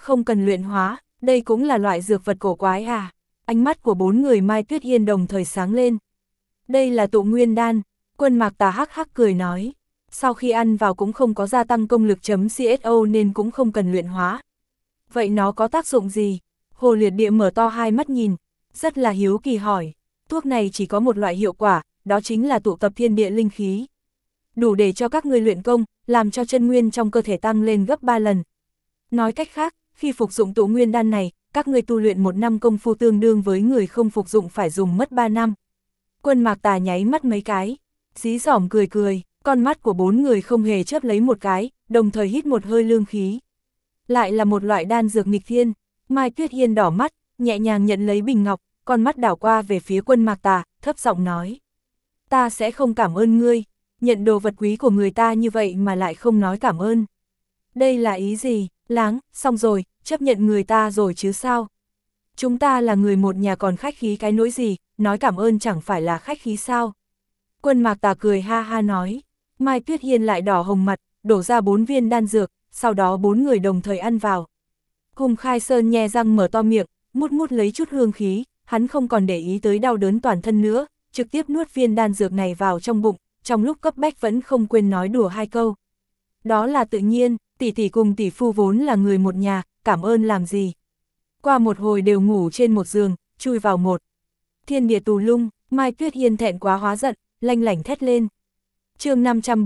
Không cần luyện hóa, đây cũng là loại dược vật cổ quái à? Ánh mắt của 4 người Mai Tuyết Hiên đồng thời sáng lên. Đây là tụ nguyên đan, Quân Mạc Tà hắc hắc cười nói. Sau khi ăn vào cũng không có gia tăng công lực .co nên cũng không cần luyện hóa. Vậy nó có tác dụng gì? Hồ Liệt Địa mở to hai mắt nhìn, rất là hiếu kỳ hỏi. Thuốc này chỉ có một loại hiệu quả, đó chính là tụ tập thiên địa linh khí. Đủ để cho các ngươi luyện công, làm cho chân nguyên trong cơ thể tăng lên gấp 3 lần. Nói cách khác, khi phục dụng tụ nguyên đan này, các ngươi tu luyện 1 năm công phu tương đương với người không phục dụng phải dùng mất 3 năm. Quân Mạc Tà nháy mắt mấy cái, dí dỏm cười cười, con mắt của 4 người không hề chớp lấy một cái, đồng thời hít một hơi lương khí. Lại là một loại đan dược nghịch thiên. Mai Tuyết Hiên đỏ mắt, nhẹ nhàng nhận lấy bình ngọc, con mắt đảo qua về phía Quân Mạc Tà, thấp giọng nói. Ta sẽ không cảm ơn ngươi, nhận đồ vật quý của người ta như vậy mà lại không nói cảm ơn. Đây là ý gì? Láng, xong rồi, chấp nhận người ta rồi chứ sao? Chúng ta là người một nhà còn khách khí cái nỗi gì, nói cảm ơn chẳng phải là khách khí sao? Quân Mạc Tà cười ha ha nói. Mai Tuyết Hiên lại đỏ hồng mặt, đổ ra 4 viên đan dược, sau đó 4 người đồng thời ăn vào. Hùng Khai Sơn nhe răng mở to miệng, mút mút lấy chút hương khí, hắn không còn để ý tới đau đớn toàn thân nữa, trực tiếp nuốt viên đan dược này vào trong bụng, trong lúc cấp bách vẫn không quên nói đùa 2 câu. Đó là tự nhiên, tỷ tỷ cùng tỷ phu vốn là người một nhà, cảm ơn làm gì. Qua một hồi đều ngủ trên một giường, chui vào một. Thiên địa tù lung, Mai Tuyết Hiên thẹn quá hóa giận, lanh lảnh thét lên. Chương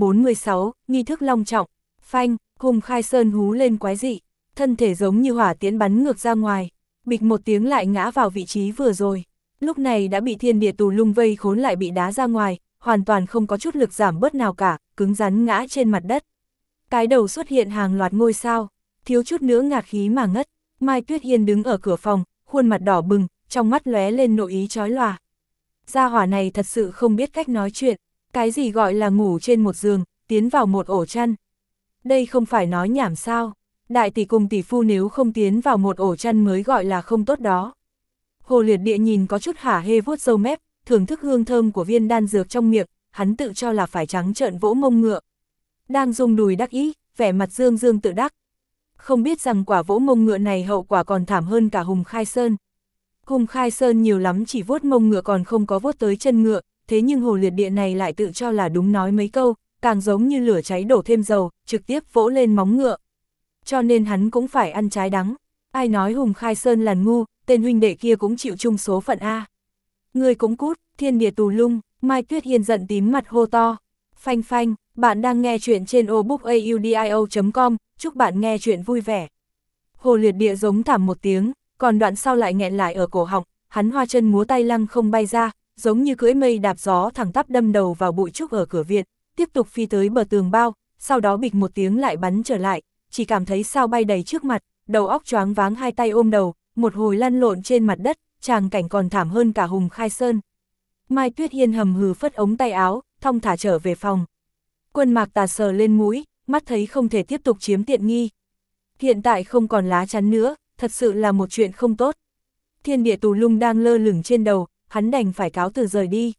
546, nghi thức long trọng, phanh, Hùng Khai Sơn hú lên quái dị, thân thể giống như hỏa tiễn bắn ngược ra ngoài, bịch một tiếng lại ngã vào vị trí vừa rồi. Lúc này đã bị thiên địa tù lung vây khốn lại bị đá ra ngoài, hoàn toàn không có chút lực giảm bớt nào cả, cứng rắn ngã trên mặt đất. Cái đầu xuất hiện hàng loạt ngôi sao, thiếu chút nữa ngạt khí mà ngất. Mai Tuyết Hiên đứng ở cửa phòng, khuôn mặt đỏ bừng, trong mắt lóe lên nội ý chói lòa. Gia hỏa này thật sự không biết cách nói chuyện, cái gì gọi là ngủ trên một giường, tiến vào một ổ chăn. Đây không phải nói nhảm sao, đại tỷ cùng tỷ phu nếu không tiến vào một ổ chăn mới gọi là không tốt đó. Hồ Liệt Địa nhìn có chút hả hê vuốt râu mép, thưởng thức hương thơm của viên đan dược trong miệng, hắn tự cho là phải trắng trợn vỗ mông ngựa. Đang rung đùi đắc ý, vẻ mặt dương dương tự đắc. Không biết rằng quả vỗ mông ngựa này hậu quả còn thảm hơn cả Hùng Khai Sơn. Hùng Khai Sơn nhiều lắm chỉ vuốt mông ngựa còn không có vuốt tới chân ngựa, thế nhưng Hồ Liệt Địa này lại tự cho là đúng nói mấy câu, càng giống như lửa cháy đổ thêm dầu, trực tiếp vỗ lên móng ngựa. Cho nên hắn cũng phải ăn trái đắng. Ai nói Hùng Khai Sơn là ngu, tên huynh đệ kia cũng chịu chung số phận A. Người cũng cút, thiên địa tù lung, Mai Tuyết Hiên giận tím mặt hô to. Phanh phanh, bạn đang nghe chuyện trên obookaudio.com, chúc bạn nghe chuyện vui vẻ. Hồ Liệt Địa giống thảm một tiếng, còn đoạn sau lại nghẹn lại ở cổ họng, hắn hoa chân múa tay lăng không bay ra, giống như cưỡi mây đạp gió thẳng tắp đâm đầu vào bụi trúc ở cửa viện, tiếp tục phi tới bờ tường bao, sau đó bịch một tiếng lại bắn trở lại, chỉ cảm thấy sao bay đầy trước mặt, đầu óc choáng váng, hai tay ôm đầu, một hồi lăn lộn trên mặt đất, tràng cảnh còn thảm hơn cả Hùng Khai Sơn. Mai Tuyết Hiên hầm hừ phất ống tay áo, thong thả trở về phòng. Quân Mạc Tà sờ lên mũi, mắt thấy không thể tiếp tục chiếm tiện nghi. Hiện tại không còn lá chắn nữa, thật sự là một chuyện không tốt. Thiên địa tù lung đang lơ lửng trên đầu, hắn đành phải cáo từ rời đi.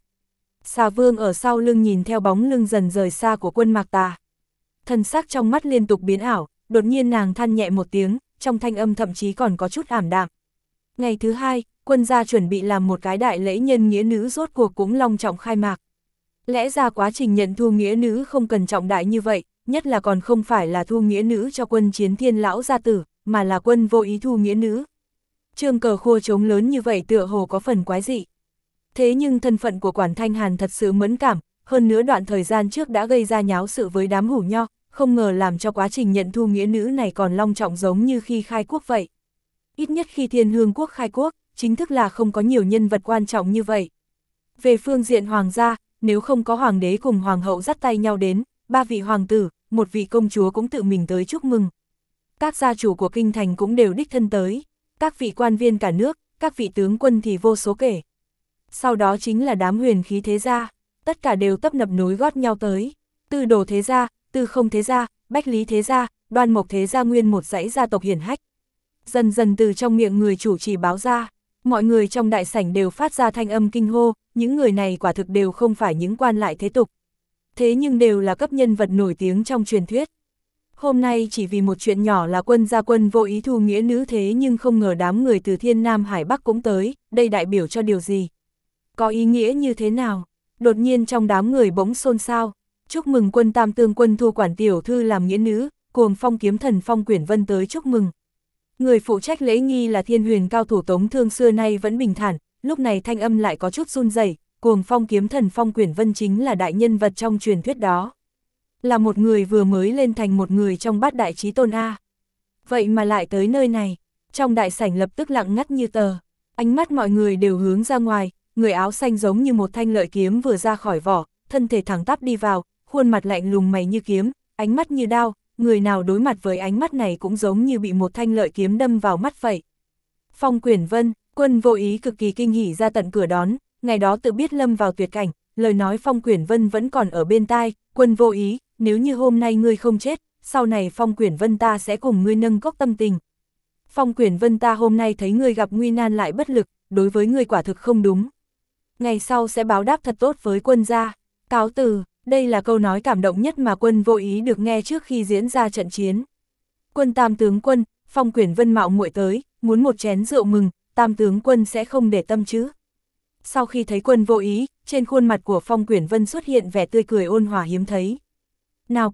Xà Vương ở sau lưng nhìn theo bóng lưng dần rời xa của Quân Mạc Tà. Thần sắc trong mắt liên tục biến ảo, đột nhiên nàng than nhẹ một tiếng, trong thanh âm thậm chí còn có chút ảm đạm. Ngày thứ 2, quân gia chuẩn bị làm một cái đại lễ nhân nghĩa nữ rốt cuộc cũng long trọng khai mạc. Lẽ ra quá trình nhận thu nghĩa nữ không cần trọng đại như vậy, nhất là còn không phải là thu nghĩa nữ cho quân Chiến Thiên lão gia tử, mà là quân vô ý thu nghĩa nữ. Trương cờ khua trống lớn như vậy tựa hồ có phần quái dị. Thế nhưng thân phận của Quản Thanh Hàn thật sự mẫn cảm, hơn nữa đoạn thời gian trước đã gây ra nháo sự với đám hủ nho, không ngờ làm cho quá trình nhận thu nghĩa nữ này còn long trọng giống như khi khai quốc vậy. Ít nhất khi Thiên Hương quốc khai quốc, chính thức là không có nhiều nhân vật quan trọng như vậy. Về phương diện hoàng gia, nếu không có hoàng đế cùng hoàng hậu dắt tay nhau đến, 3 vị hoàng tử, 1 vị công chúa cũng tự mình tới chúc mừng. Các gia chủ của kinh thành cũng đều đích thân tới, các vị quan viên cả nước, các vị tướng quân thì vô số kể. Sau đó chính là đám huyền khí thế gia, tất cả đều tấp nập nối gót nhau tới. Tư Đồ thế gia, Tư Không thế gia, Bách Lý thế gia, Đoan Mộc thế gia, nguyên một dãy gia tộc hiển hách. Dần dần từ trong miệng người chủ trì báo ra, mọi người trong đại sảnh đều phát ra thanh âm kinh hô, những người này quả thực đều không phải những quan lại thế tục. Thế nhưng đều là cấp nhân vật nổi tiếng trong truyền thuyết. Hôm nay chỉ vì một chuyện nhỏ là quân gia quân vô ý thu nghĩa nữ, thế nhưng không ngờ đám người từ Thiên Nam Hải Bắc cũng tới, đây đại biểu cho điều gì? Có ý nghĩa như thế nào? Đột nhiên trong đám người bỗng xôn xao, chúc mừng quân Tam Tương Quân thu quản tiểu thư làm nghĩa nữ, Cuồng Phong kiếm thần Phong Quyển Vân tới chúc mừng. Người phụ trách lễ nghi là Thiên Huyền cao thủ Tống Thương xưa nay vẫn bình thản, lúc này thanh âm lại có chút run rẩy. Cuồng Phong kiếm thần Phong Quyển Vân chính là đại nhân vật trong truyền thuyết đó. Là một người vừa mới lên thành một người trong bát đại chí tôn A. Vậy mà lại tới nơi này, trong đại sảnh lập tức lặng ngắt như tờ, ánh mắt mọi người đều hướng ra ngoài, người áo xanh giống như một thanh lợi kiếm vừa ra khỏi vỏ, thân thể thẳng tắp đi vào, khuôn mặt lạnh lùng mày như kiếm, ánh mắt như đao, người nào đối mặt với ánh mắt này cũng giống như bị một thanh lợi kiếm đâm vào mắt vậy. Phong Quyển Vân, Quân Vô Ý cực kỳ kinh hỉ ra tận cửa đón, ngày đó tự biết lâm vào tuyệt cảnh, lời nói Phong Quyển Vân vẫn còn ở bên tai. Quân Vô Ý, nếu như hôm nay ngươi không chết, sau này Phong Quyển Vân ta sẽ cùng ngươi nâng cốc tâm tình. Phong Quyển Vân ta hôm nay thấy ngươi gặp nguy nan lại bất lực, đối với ngươi quả thực không đúng. Ngày sau sẽ báo đáp thật tốt với quân gia. Cáo từ, đây là câu nói cảm động nhất mà Quân Vô Ý được nghe trước khi diễn ra trận chiến. Quân Tam tướng quân, Phong Quyển Vân mạo muội tới, muốn một chén rượu mừng, Tam tướng quân sẽ không để tâm chứ? Sau khi thấy Quân Vô Ý, trên khuôn mặt của Phong Quyển Vân xuất hiện vẻ tươi cười ôn hòa hiếm thấy. Nào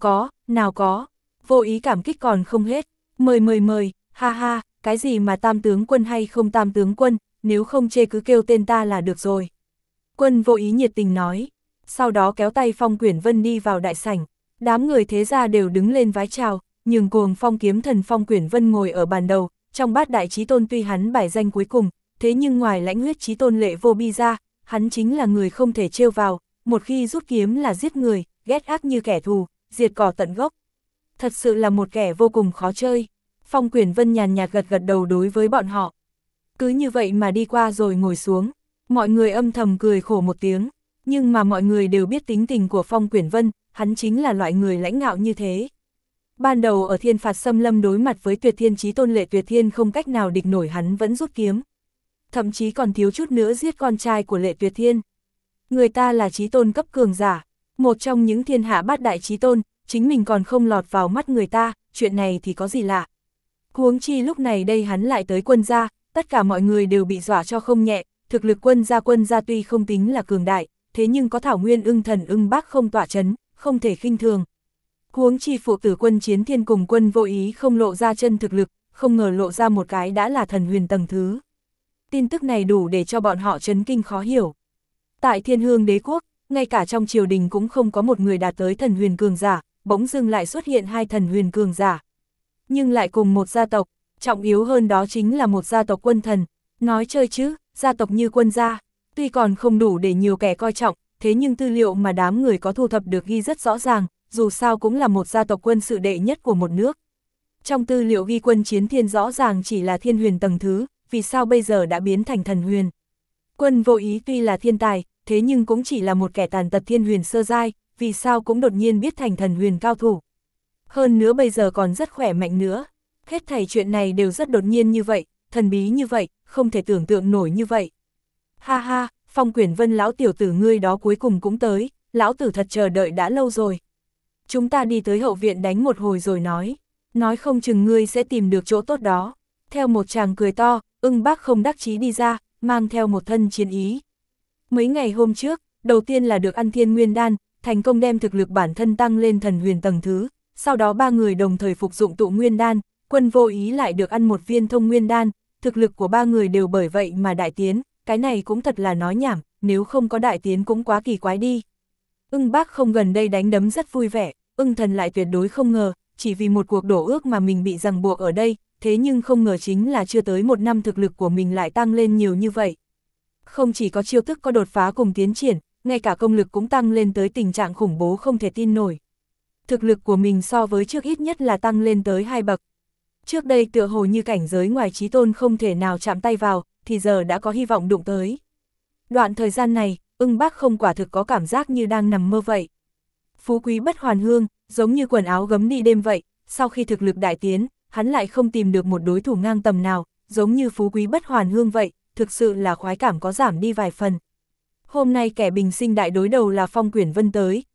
có, Vô Ý cảm kích còn không hết, mời, ha ha, cái gì mà Tam tướng quân hay không Tam tướng quân, nếu không chê cứ kêu tên ta là được rồi. Quân Vô Ý nhiệt tình nói, sau đó kéo tay Phong Quyển Vân đi vào đại sảnh, đám người thế gia đều đứng lên vái chào, nhường Cuồng Phong kiếm thần Phong Quyển Vân ngồi ở bàn đầu, trong bát đại chí tôn tuy hắn bài danh cuối cùng, thế nhưng ngoài lãnh huyết chí tôn Lệ Vô Bi ra, hắn chính là người không thể trêu vào, một khi rút kiếm là giết người, ghét ác như kẻ thù, diệt cỏ tận gốc. Thật sự là một kẻ vô cùng khó chơi. Phong Quyển Vân nhàn nhạt gật gật đầu đối với bọn họ. Cứ như vậy mà đi qua rồi ngồi xuống, mọi người âm thầm cười khổ một tiếng, nhưng mà mọi người đều biết tính tình của Phong Quyển Vân, hắn chính là loại người lãnh ngạo như thế. Ban đầu ở Thiên Phạt Xâm Lâm đối mặt với Tuyệt Thiên chí tôn Lệ Tuyệt Thiên không cách nào địch nổi, hắn vẫn rút kiếm. Thậm chí còn thiếu chút nữa giết con trai của Lệ Tuyệt Thiên. Người ta là chí tôn cấp cường giả, một trong những thiên hạ bát đại chí tôn, chính mình còn không lọt vào mắt người ta, chuyện này thì có gì lạ. Huống chi lúc này đây hắn lại tới quân gia, tất cả mọi người đều bị dọa cho không nhẹ, thực lực quân gia tuy không tính là cường đại, thế nhưng có Thảo Nguyên Ưng Thần Ưng Bác không tỏa chấn, không thể khinh thường. Huống chi phụ tử Quân Chiến Thiên cùng Quân Vô Ý không lộ ra chân thực lực, không ngờ lộ ra một cái đã là thần huyền tầng thứ. Tin tức này đủ để cho bọn họ chấn kinh khó hiểu. Tại Thiên Hương Đế quốc, ngay cả trong triều đình cũng không có một người đạt tới thần huyền cường giả, bỗng dưng lại xuất hiện hai thần huyền cường giả. Nhưng lại cùng một gia tộc, trọng yếu hơn đó chính là một gia tộc quân thần. Nói chơi chứ, gia tộc như quân gia, tuy còn không đủ để nhiều kẻ coi trọng, thế nhưng tư liệu mà đám người có thu thập được ghi rất rõ ràng, dù sao cũng là một gia tộc quân sự đệ nhất của một nước. Trong tư liệu ghi Quân Chiến Thiên rõ ràng chỉ là thiên huyền tầng thứ, vì sao bây giờ đã biến thành thần huyền? Quân Vô Ý tuy là thiên tài, thế nhưng cũng chỉ là một kẻ tàn tật thiên huyền sơ giai, vì sao cũng đột nhiên biết thành thần huyền cao thủ. Hơn nữa bây giờ còn rất khỏe mạnh nữa. Hết thảy chuyện này đều rất đột nhiên như vậy, thần bí như vậy, không thể tưởng tượng nổi như vậy. Ha ha, Phong Quyển Vân lão tiểu tử ngươi đó cuối cùng cũng tới, lão tử thật chờ đợi đã lâu rồi. Chúng ta đi tới hậu viện đánh một hồi rồi nói không chừng ngươi sẽ tìm được chỗ tốt đó. Theo một chàng cười to, Ưng Bác không đắc chí đi ra, mang theo một thân chiến ý. Mấy ngày hôm trước, đầu tiên là được ăn Thiên Nguyên Đan, thành công đem thực lực bản thân tăng lên thần huyền tầng thứ, sau đó ba người đồng thời phục dụng Tụ Nguyên Đan, Quân Vô Ý lại được ăn một viên Thông Nguyên Đan, thực lực của ba người đều bởi vậy mà đại tiến, cái này cũng thật là nói nhảm, nếu không có đại tiến cũng quá kỳ quái đi. Ưng Bác không gần đây đánh đấm rất vui vẻ, Ưng Thần lại tuyệt đối không ngờ, chỉ vì một cuộc đổ ước mà mình bị ràng buộc ở đây, thế nhưng không ngờ chính là chưa tới một năm thực lực của mình lại tăng lên nhiều như vậy. Không chỉ có chiêu thức có đột phá cùng tiến triển, ngay cả công lực cũng tăng lên tới tình trạng khủng bố không thể tin nổi. Thực lực của mình so với trước ít nhất là tăng lên tới 2 bậc. Trước đây tựa hồ như cảnh giới ngoài chí tôn không thể nào chạm tay vào, thì giờ đã có hy vọng đụng tới. Đoạn thời gian này, Ưng Bác không quả thực có cảm giác như đang nằm mơ vậy. Phú quý bất hoàn hương, giống như quần áo gấm đi đêm vậy, sau khi thực lực đại tiến, hắn lại không tìm được một đối thủ ngang tầm nào, giống như phú quý bất hoàn hương vậy, thực sự là khoái cảm có giảm đi vài phần. Hôm nay kẻ bình sinh đại đối đầu là Phong Quyển Vân tới,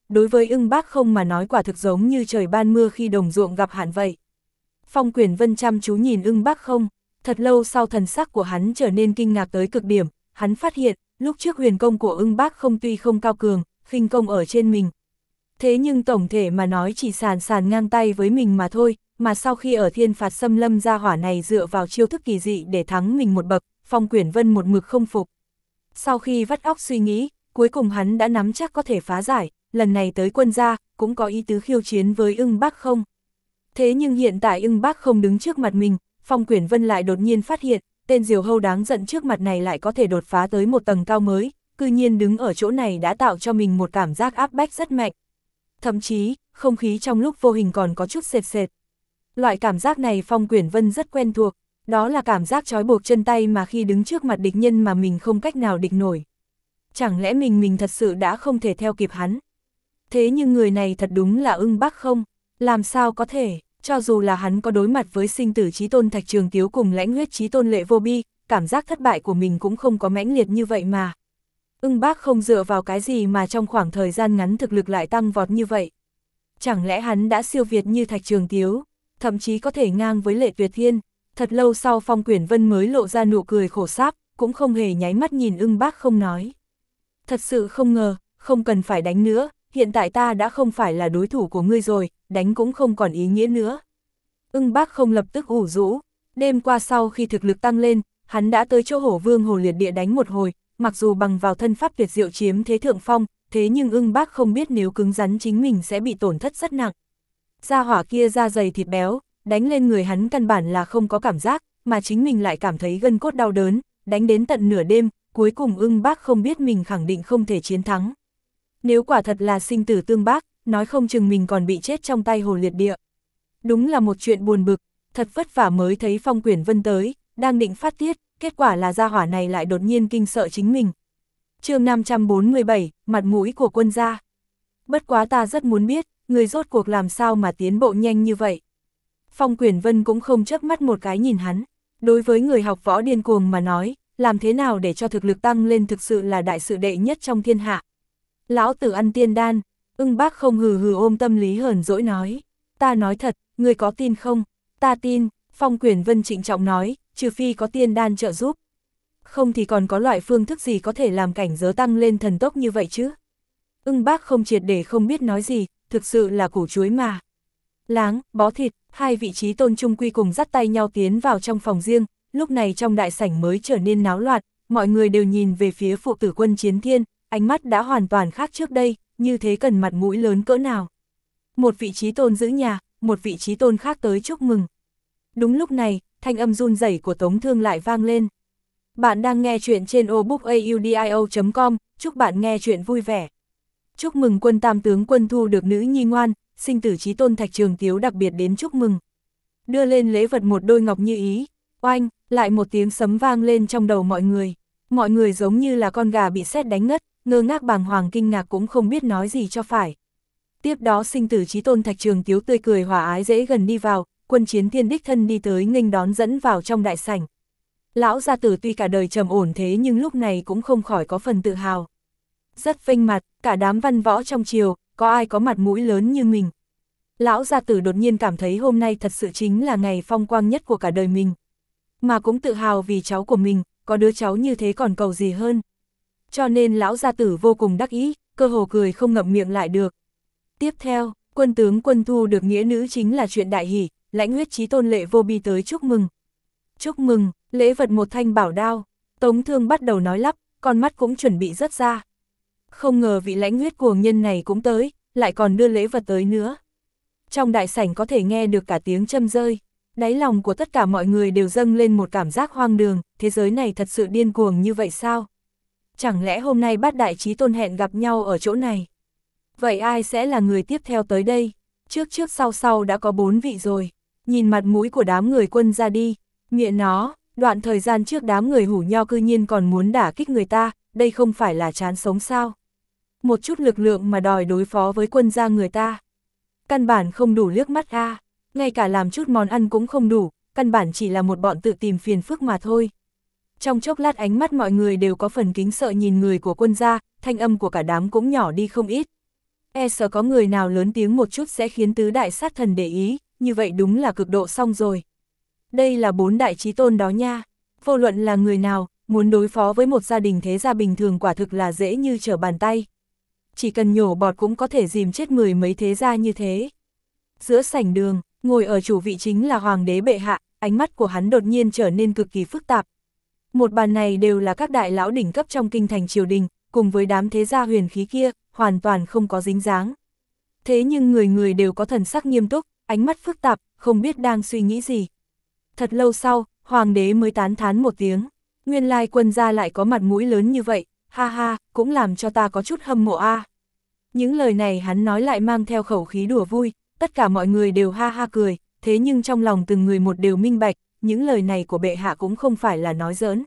đối với Ưng Bác Không mà nói quả thực giống như trời ban mưa khi đồng ruộng gặp hạn vậy. Phong Quyển Vân chăm chú nhìn Ưng Bác Không, thật lâu sau thần sắc của hắn trở nên kinh ngạc tới cực điểm, hắn phát hiện, lúc trước huyền công của Ưng Bác Không tuy không cao cường, khinh công ở trên mình. Thế nhưng tổng thể mà nói chỉ sàn ngang tay với mình mà thôi, mà sau khi ở Thiên Phạt Xâm Lâm gia hỏa này dựa vào chiêu thức kỳ dị để thắng mình một bậc, Phong Quyển Vân một mực không phục. Sau khi vắt óc suy nghĩ, cuối cùng hắn đã nắm chắc có thể phá giải, lần này tới quân gia, cũng có ý tứ khiêu chiến với Ưng Bác Không. Thế nhưng hiện tại Ưng Bác Không đứng trước mặt mình, Phong Quyển Vân lại đột nhiên phát hiện, tên diều hâu đáng giận trước mặt này lại có thể đột phá tới một tầng cao mới, cư nhiên đứng ở chỗ này đã tạo cho mình một cảm giác áp bách rất mạnh. Thậm chí, không khí trong lúc vô hình còn có chút sệt sệt. Loại cảm giác này Phong Quyển Vân rất quen thuộc, đó là cảm giác trói buộc chân tay mà khi đứng trước mặt địch nhân mà mình không cách nào địch nổi. Chẳng lẽ mình thật sự đã không thể theo kịp hắn? Thế nhưng người này thật đúng là Ưng Bác Không, làm sao có thể, cho dù là hắn có đối mặt với sinh tử chí tôn Thạch Trường Tiếu cùng lãnh huyết chí tôn Lệ Vô Bi, cảm giác thất bại của mình cũng không có mãnh liệt như vậy mà. Ưng Bác Không dựa vào cái gì mà trong khoảng thời gian ngắn thực lực lại tăng vọt như vậy? Chẳng lẽ hắn đã siêu việt như Thạch Trường Tiếu, thậm chí có thể ngang với Lệ Tuyệt Thiên? Thật lâu sau Phong Quyển Vân mới lộ ra nụ cười khổ sáp, cũng không hề nháy mắt nhìn Ưng Bác Không nói. Thật sự không ngờ, không cần phải đánh nữa, hiện tại ta đã không phải là đối thủ của ngươi rồi, đánh cũng không còn ý nghĩa nữa. Ưng Bác Không lập tức ủ rũ, đêm qua sau khi thực lực tăng lên, hắn đã tới chỗ Hổ Vương Hồ Liệt Địa đánh một hồi, mặc dù bằng vào thân pháp tuyệt diệu chiếm thế thượng phong, thế nhưng Ưng Bác Không biết nếu cứng rắn chính mình sẽ bị tổn thất rất nặng. Da hỏa kia da dày thịt béo, đánh lên người hắn căn bản là không có cảm giác, mà chính mình lại cảm thấy gân cốt đau đớn, đánh đến tận nửa đêm, cuối cùng Ưng Bác Không biết mình khẳng định không thể chiến thắng. Nếu quả thật là sinh tử tương bác, nói không chừng mình còn bị chết trong tay Hồ Liệt Địa. Đúng là một chuyện buồn bực, thật vất vả mới thấy Phong Quyển Vân tới, đang định phát tiết, kết quả là gia hỏa này lại đột nhiên kinh sợ chính mình. Chương 547, mặt mũi của quân gia. Bất quá ta rất muốn biết, người rốt cuộc làm sao mà tiến bộ nhanh như vậy. Phong Quyển Vân cũng không chớp mắt một cái nhìn hắn, đối với người học võ điên cuồng mà nói, làm thế nào để cho thực lực tăng lên thực sự là đại sự đệ nhất trong thiên hạ. Lão tử ăn tiên đan, Ưng Bác Không hừ hừ ôm tâm lý hờn dỗi nói. Ta nói thật, người có tin không? Ta tin, Phong Quyển Vân trịnh trọng nói, trừ phi có tiên đan trợ giúp. Không thì còn có loại phương thức gì có thể làm cảnh giới tăng lên thần tốc như vậy chứ? Ưng Bác Không triệt để không biết nói gì, thực sự là củ chuối mà. Láng, bó thịt, hai vị trí tôn trung quy cùng dắt tay nhau tiến vào trong phòng riêng, lúc này trong đại sảnh mới trở nên náo loạn, mọi người đều nhìn về phía phụ tử Quân Chiến Thiên, ánh mắt đã hoàn toàn khác trước đây, như thế cần mặt mũi lớn cỡ nào. Một vị trí tôn giữ nhà, một vị trí tôn khác tới chúc mừng. Đúng lúc này, thanh âm run rẩy của Tống Thương lại vang lên. Bạn đang nghe chuyện trên obookaudio.com, chúc bạn nghe chuyện vui vẻ. Chúc mừng Quân Tam tướng Quân thu được nữ nhi ngoan, sinh tử chí tôn Thạch Trường Tiếu đặc biệt đến chúc mừng. Đưa lên lễ vật một đôi ngọc như ý, oanh, lại một tiếng sấm vang lên trong đầu mọi người. Mọi người giống như là con gà bị sét đánh ngất, ngơ ngác bàng hoàng kinh ngạc cũng không biết nói gì cho phải. Tiếp đó sinh tử chí tôn Thạch Trường Tiếu tươi cười hòa ái dễ gần đi vào, Quân Chiến Thiên đích thân đi tới nghênh đón dẫn vào trong đại sảnh. Lão gia tử tuy cả đời trầm ổn thế nhưng lúc này cũng không khỏi có phần tự hào. Rất vênh mặt, cả đám văn võ trong triều, có ai có mặt mũi lớn như mình. Lão gia tử đột nhiên cảm thấy hôm nay thật sự chính là ngày phong quang nhất của cả đời mình. Mà cũng tự hào vì cháu của mình, có đứa cháu như thế còn cầu gì hơn. Cho nên lão gia tử vô cùng đắc ý, cơ hồ cười không ngậm miệng lại được. Tiếp theo, quân tướng Quân thu được nghĩa nữ chính là chuyện đại hỷ, lãnh huyết chí tôn Lệ Vô Bi tới chúc mừng. Chúc mừng, lễ vật một thanh bảo đao, Tống Thương bắt đầu nói lắp, con mắt cũng chuẩn bị rớt ra. Không ngờ vị lãnh huyết cuồng nhân này cũng tới, lại còn đưa lễ vật tới nữa. Trong đại sảnh có thể nghe được cả tiếng châm rơi, đáy lòng của tất cả mọi người đều dâng lên một cảm giác hoang đường, thế giới này thật sự điên cuồng như vậy sao? Chẳng lẽ hôm nay bát đại chí tôn hẹn gặp nhau ở chỗ này? Vậy ai sẽ là người tiếp theo tới đây? Trước sau đã có 4 vị rồi, nhìn mặt mũi của đám người Quân ra đi, miệng nó, đoạn thời gian trước đám người hủ nho cư nhiên còn muốn đả kích người ta, đây không phải là chán sống sao? Một chút lực lượng mà đòi đối phó với Quân gia người ta. Căn bản không đủ liếc mắt a, ngay cả làm chút món ăn cũng không đủ, căn bản chỉ là một bọn tự tìm phiền phức mà thôi. Trong chốc lát ánh mắt mọi người đều có phần kính sợ nhìn người của Quân gia, thanh âm của cả đám cũng nhỏ đi không ít. E sợ có người nào lớn tiếng một chút sẽ khiến tứ đại sát thần để ý, như vậy đúng là cực độ xong rồi. Đây là 4 đại chí tôn đó nha, vô luận là người nào, muốn đối phó với một gia đình thế gia bình thường quả thực là dễ như trở bàn tay. Chỉ cần nhổ bọt cũng có thể dìm chết 10 mấy thế gia như thế. Giữa sảnh đường, ngồi ở chủ vị chính là hoàng đế bệ hạ, ánh mắt của hắn đột nhiên trở nên cực kỳ phức tạp. Một bàn này đều là các đại lão đỉnh cấp trong kinh thành triều đình, cùng với đám thế gia huyền khí kia, hoàn toàn không có dính dáng. Thế nhưng người người đều có thần sắc nghiêm túc, ánh mắt phức tạp, không biết đang suy nghĩ gì. Thật lâu sau, hoàng đế mới tán thán một tiếng, nguyên lai Quân gia lại có mặt mũi lớn như vậy, ha ha, cũng làm cho ta có chút hâm mộ a. Những lời này hắn nói lại mang theo khẩu khí đùa vui, tất cả mọi người đều ha ha cười, thế nhưng trong lòng từng người một đều minh bạch, những lời này của bệ hạ cũng không phải là nói giỡn.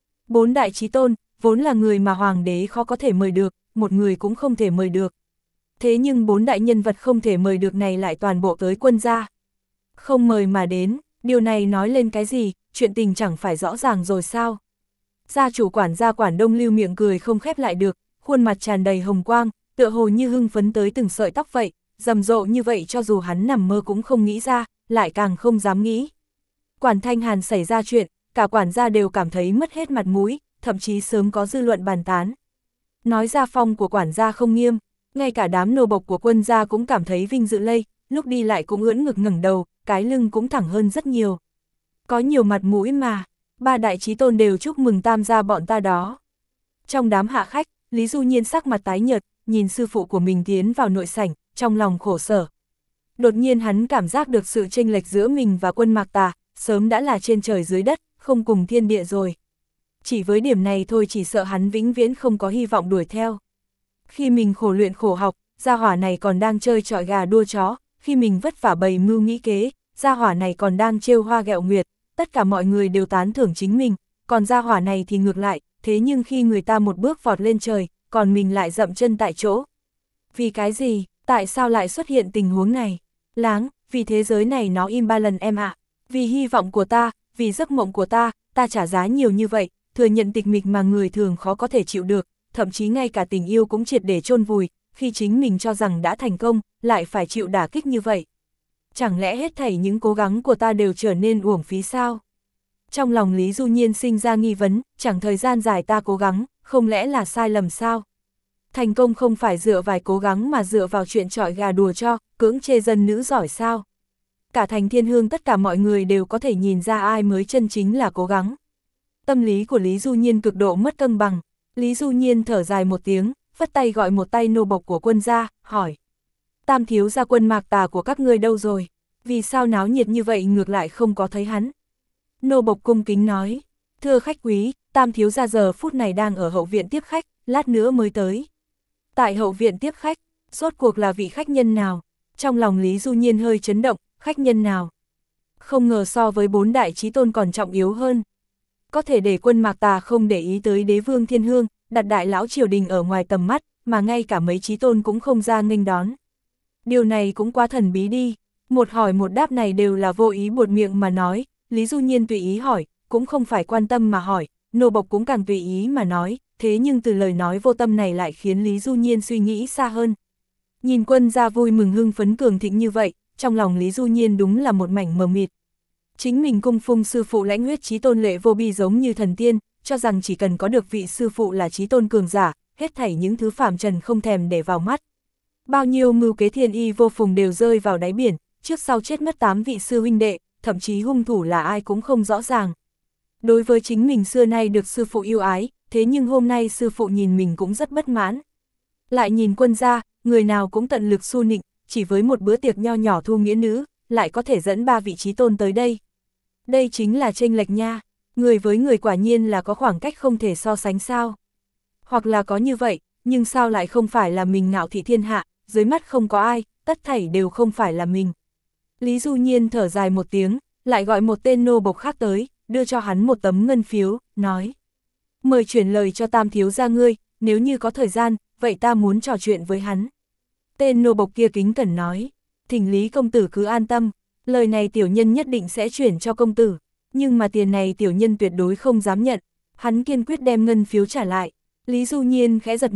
4 đại chí tôn, vốn là người mà hoàng đế khó có thể mời được, một người cũng không thể mời được. Thế nhưng 4 đại nhân vật không thể mời được này lại toàn bộ tới Quân gia. Không mời mà đến, điều này nói lên cái gì, chuyện tình chẳng phải rõ ràng rồi sao? Gia chủ quản gia Quản Đông Lưu miệng cười không khép lại được, khuôn mặt tràn đầy hồng quang, tựa hồ như hưng phấn tới từng sợi tóc vậy, rầm rộ như vậy cho dù hắn nằm mơ cũng không nghĩ ra, lại càng không dám nghĩ. Quản Thanh Hàn xảy ra chuyện, cả quản gia đều cảm thấy mất hết mặt mũi, thậm chí sớm có dư luận bàn tán. Nói gia phong của quản gia không nghiêm, ngay cả đám nô bộc của Quân gia cũng cảm thấy vinh dự lây, lúc đi lại cũng ưỡn ngực ngẩng đầu, cái lưng cũng thẳng hơn rất nhiều. Có nhiều mặt mũi mà, 3 đại chí tôn đều chúc mừng tam gia bọn ta đó. Trong đám hạ khách, Lý Du Nhiên sắc mặt tái nhợt, nhìn sư phụ của mình tiến vào nội sảnh, trong lòng khổ sở. Đột nhiên hắn cảm giác được sự chênh lệch giữa mình và Quân Mạc Tà, sớm đã là trên trời dưới đất, không cùng thiên địa rồi. Chỉ với điểm này thôi chỉ sợ hắn vĩnh viễn không có hy vọng đuổi theo. Khi mình khổ luyện khổ học, gia hỏa này còn đang chơi trọi gà đua chó, khi mình vất vả bày mưu nghĩ kế, gia hỏa này còn đang trêu hoa ghẹo nguyệt, tất cả mọi người đều tán thưởng chính mình, còn gia hỏa này thì ngược lại, thế nhưng khi người ta một bước vọt lên trời, còn mình lại dậm chân tại chỗ. Vì cái gì, tại sao lại xuất hiện tình huống này? Láng, vì thế giới này nó im 3 lần em ạ, vì hy vọng của ta, vì giấc mộng của ta trả giá nhiều như vậy, thừa nhận tịch mịch mà người thường khó có thể chịu được, thậm chí ngay cả tình yêu cũng triệt để chôn vùi, khi chính mình cho rằng đã thành công, lại phải chịu đả kích như vậy. Chẳng lẽ hết thảy những cố gắng của ta đều trở nên uổng phí sao? Trong lòng Lý Du Nhiên sinh ra nghi vấn, chẳng thời gian dài ta cố gắng, không lẽ là sai lầm sao? Thành công không phải dựa vào cố gắng mà dựa vào chuyện trọi gà đùa cho, cưỡng chê dân nữ giỏi sao? Cả thành Thiên Hương tất cả mọi người đều có thể nhìn ra ai mới chân chính là cố gắng. Tâm lý của Lý Du Nhiên cực độ mất cân bằng, Lý Du Nhiên thở dài một tiếng, phất tay gọi một tay nô bộc của Quân gia, hỏi. Tam thiếu gia Quân Mạc Tà của các ngươi đâu rồi? Vì sao náo nhiệt như vậy ngược lại không có thấy hắn? Nô bộc cung kính nói, thưa khách quý, tam thiếu gia giờ phút này đang ở hậu viện tiếp khách, lát nữa mới tới. Tại hậu viện tiếp khách, rốt cuộc là vị khách nhân nào? Trong lòng Lý Du Nhiên hơi chấn động, khách nhân nào? Không ngờ so với 4 đại chí tôn còn trọng yếu hơn. Có thể để Quân Mạc Tà không để ý tới đế vương Thiên Hương, đặt đại lão triều đình ở ngoài tầm mắt, mà ngay cả mấy chí tôn cũng không ra nghênh đón. Điều này cũng quá thần bí đi, một hỏi một đáp này đều là vô ý buột miệng mà nói, Lý Du Nhiên tùy ý hỏi, cũng không phải quan tâm mà hỏi, nô bộc cũng càng tùy ý mà nói, thế nhưng từ lời nói vô tâm này lại khiến Lý Du Nhiên suy nghĩ xa hơn. Nhìn Quân gia vui mừng hưng phấn cường thịnh như vậy, trong lòng Lý Du Nhiên đúng là một mảnh mờ mịt. Chính mình cung phụng sư phụ lãnh huyết chí tôn Lệ Vô Bi giống như thần tiên, cho rằng chỉ cần có được vị sư phụ là chí tôn cường giả, hết thảy những thứ phàm trần không thèm để vào mắt. Bao nhiêu mưu kế thiên y vô phùng đều rơi vào đáy biển, trước sau chết mất 8 vị sư huynh đệ, thậm chí hung thủ là ai cũng không rõ ràng. Đối với chính mình xưa nay được sư phụ yêu ái, thế nhưng hôm nay sư phụ nhìn mình cũng rất bất mãn. Lại nhìn Quân gia, người nào cũng tận lực su nịnh, chỉ với một bữa tiệc nho nhỏ thu nghĩa nữ, lại có thể dẫn 3 vị chí tôn tới đây. Đây chính là chênh lệch nha, người với người quả nhiên là có khoảng cách không thể so sánh sao. Hoặc là có như vậy, nhưng sao lại không phải là mình ngạo thị thiên hạ, dưới mắt không có ai, tất thảy đều không phải là mình. Lý Du Nhiên thở dài một tiếng, lại gọi một tên nô bộc khác tới, đưa cho hắn một tấm ngân phiếu, nói. Mời chuyển lời cho tam thiếu gia ngươi, nếu như có thời gian, vậy ta muốn trò chuyện với hắn. Tên nô bộc kia kính cẩn nói, thỉnh Lý công tử cứ an tâm, lời này tiểu nhân nhất định sẽ chuyển cho công tử, nhưng mà tiền này tiểu nhân tuyệt đối không dám nhận. Hắn kiên quyết đem ngân phiếu trả lại. Lý Du Nhiên khẽ giật mình,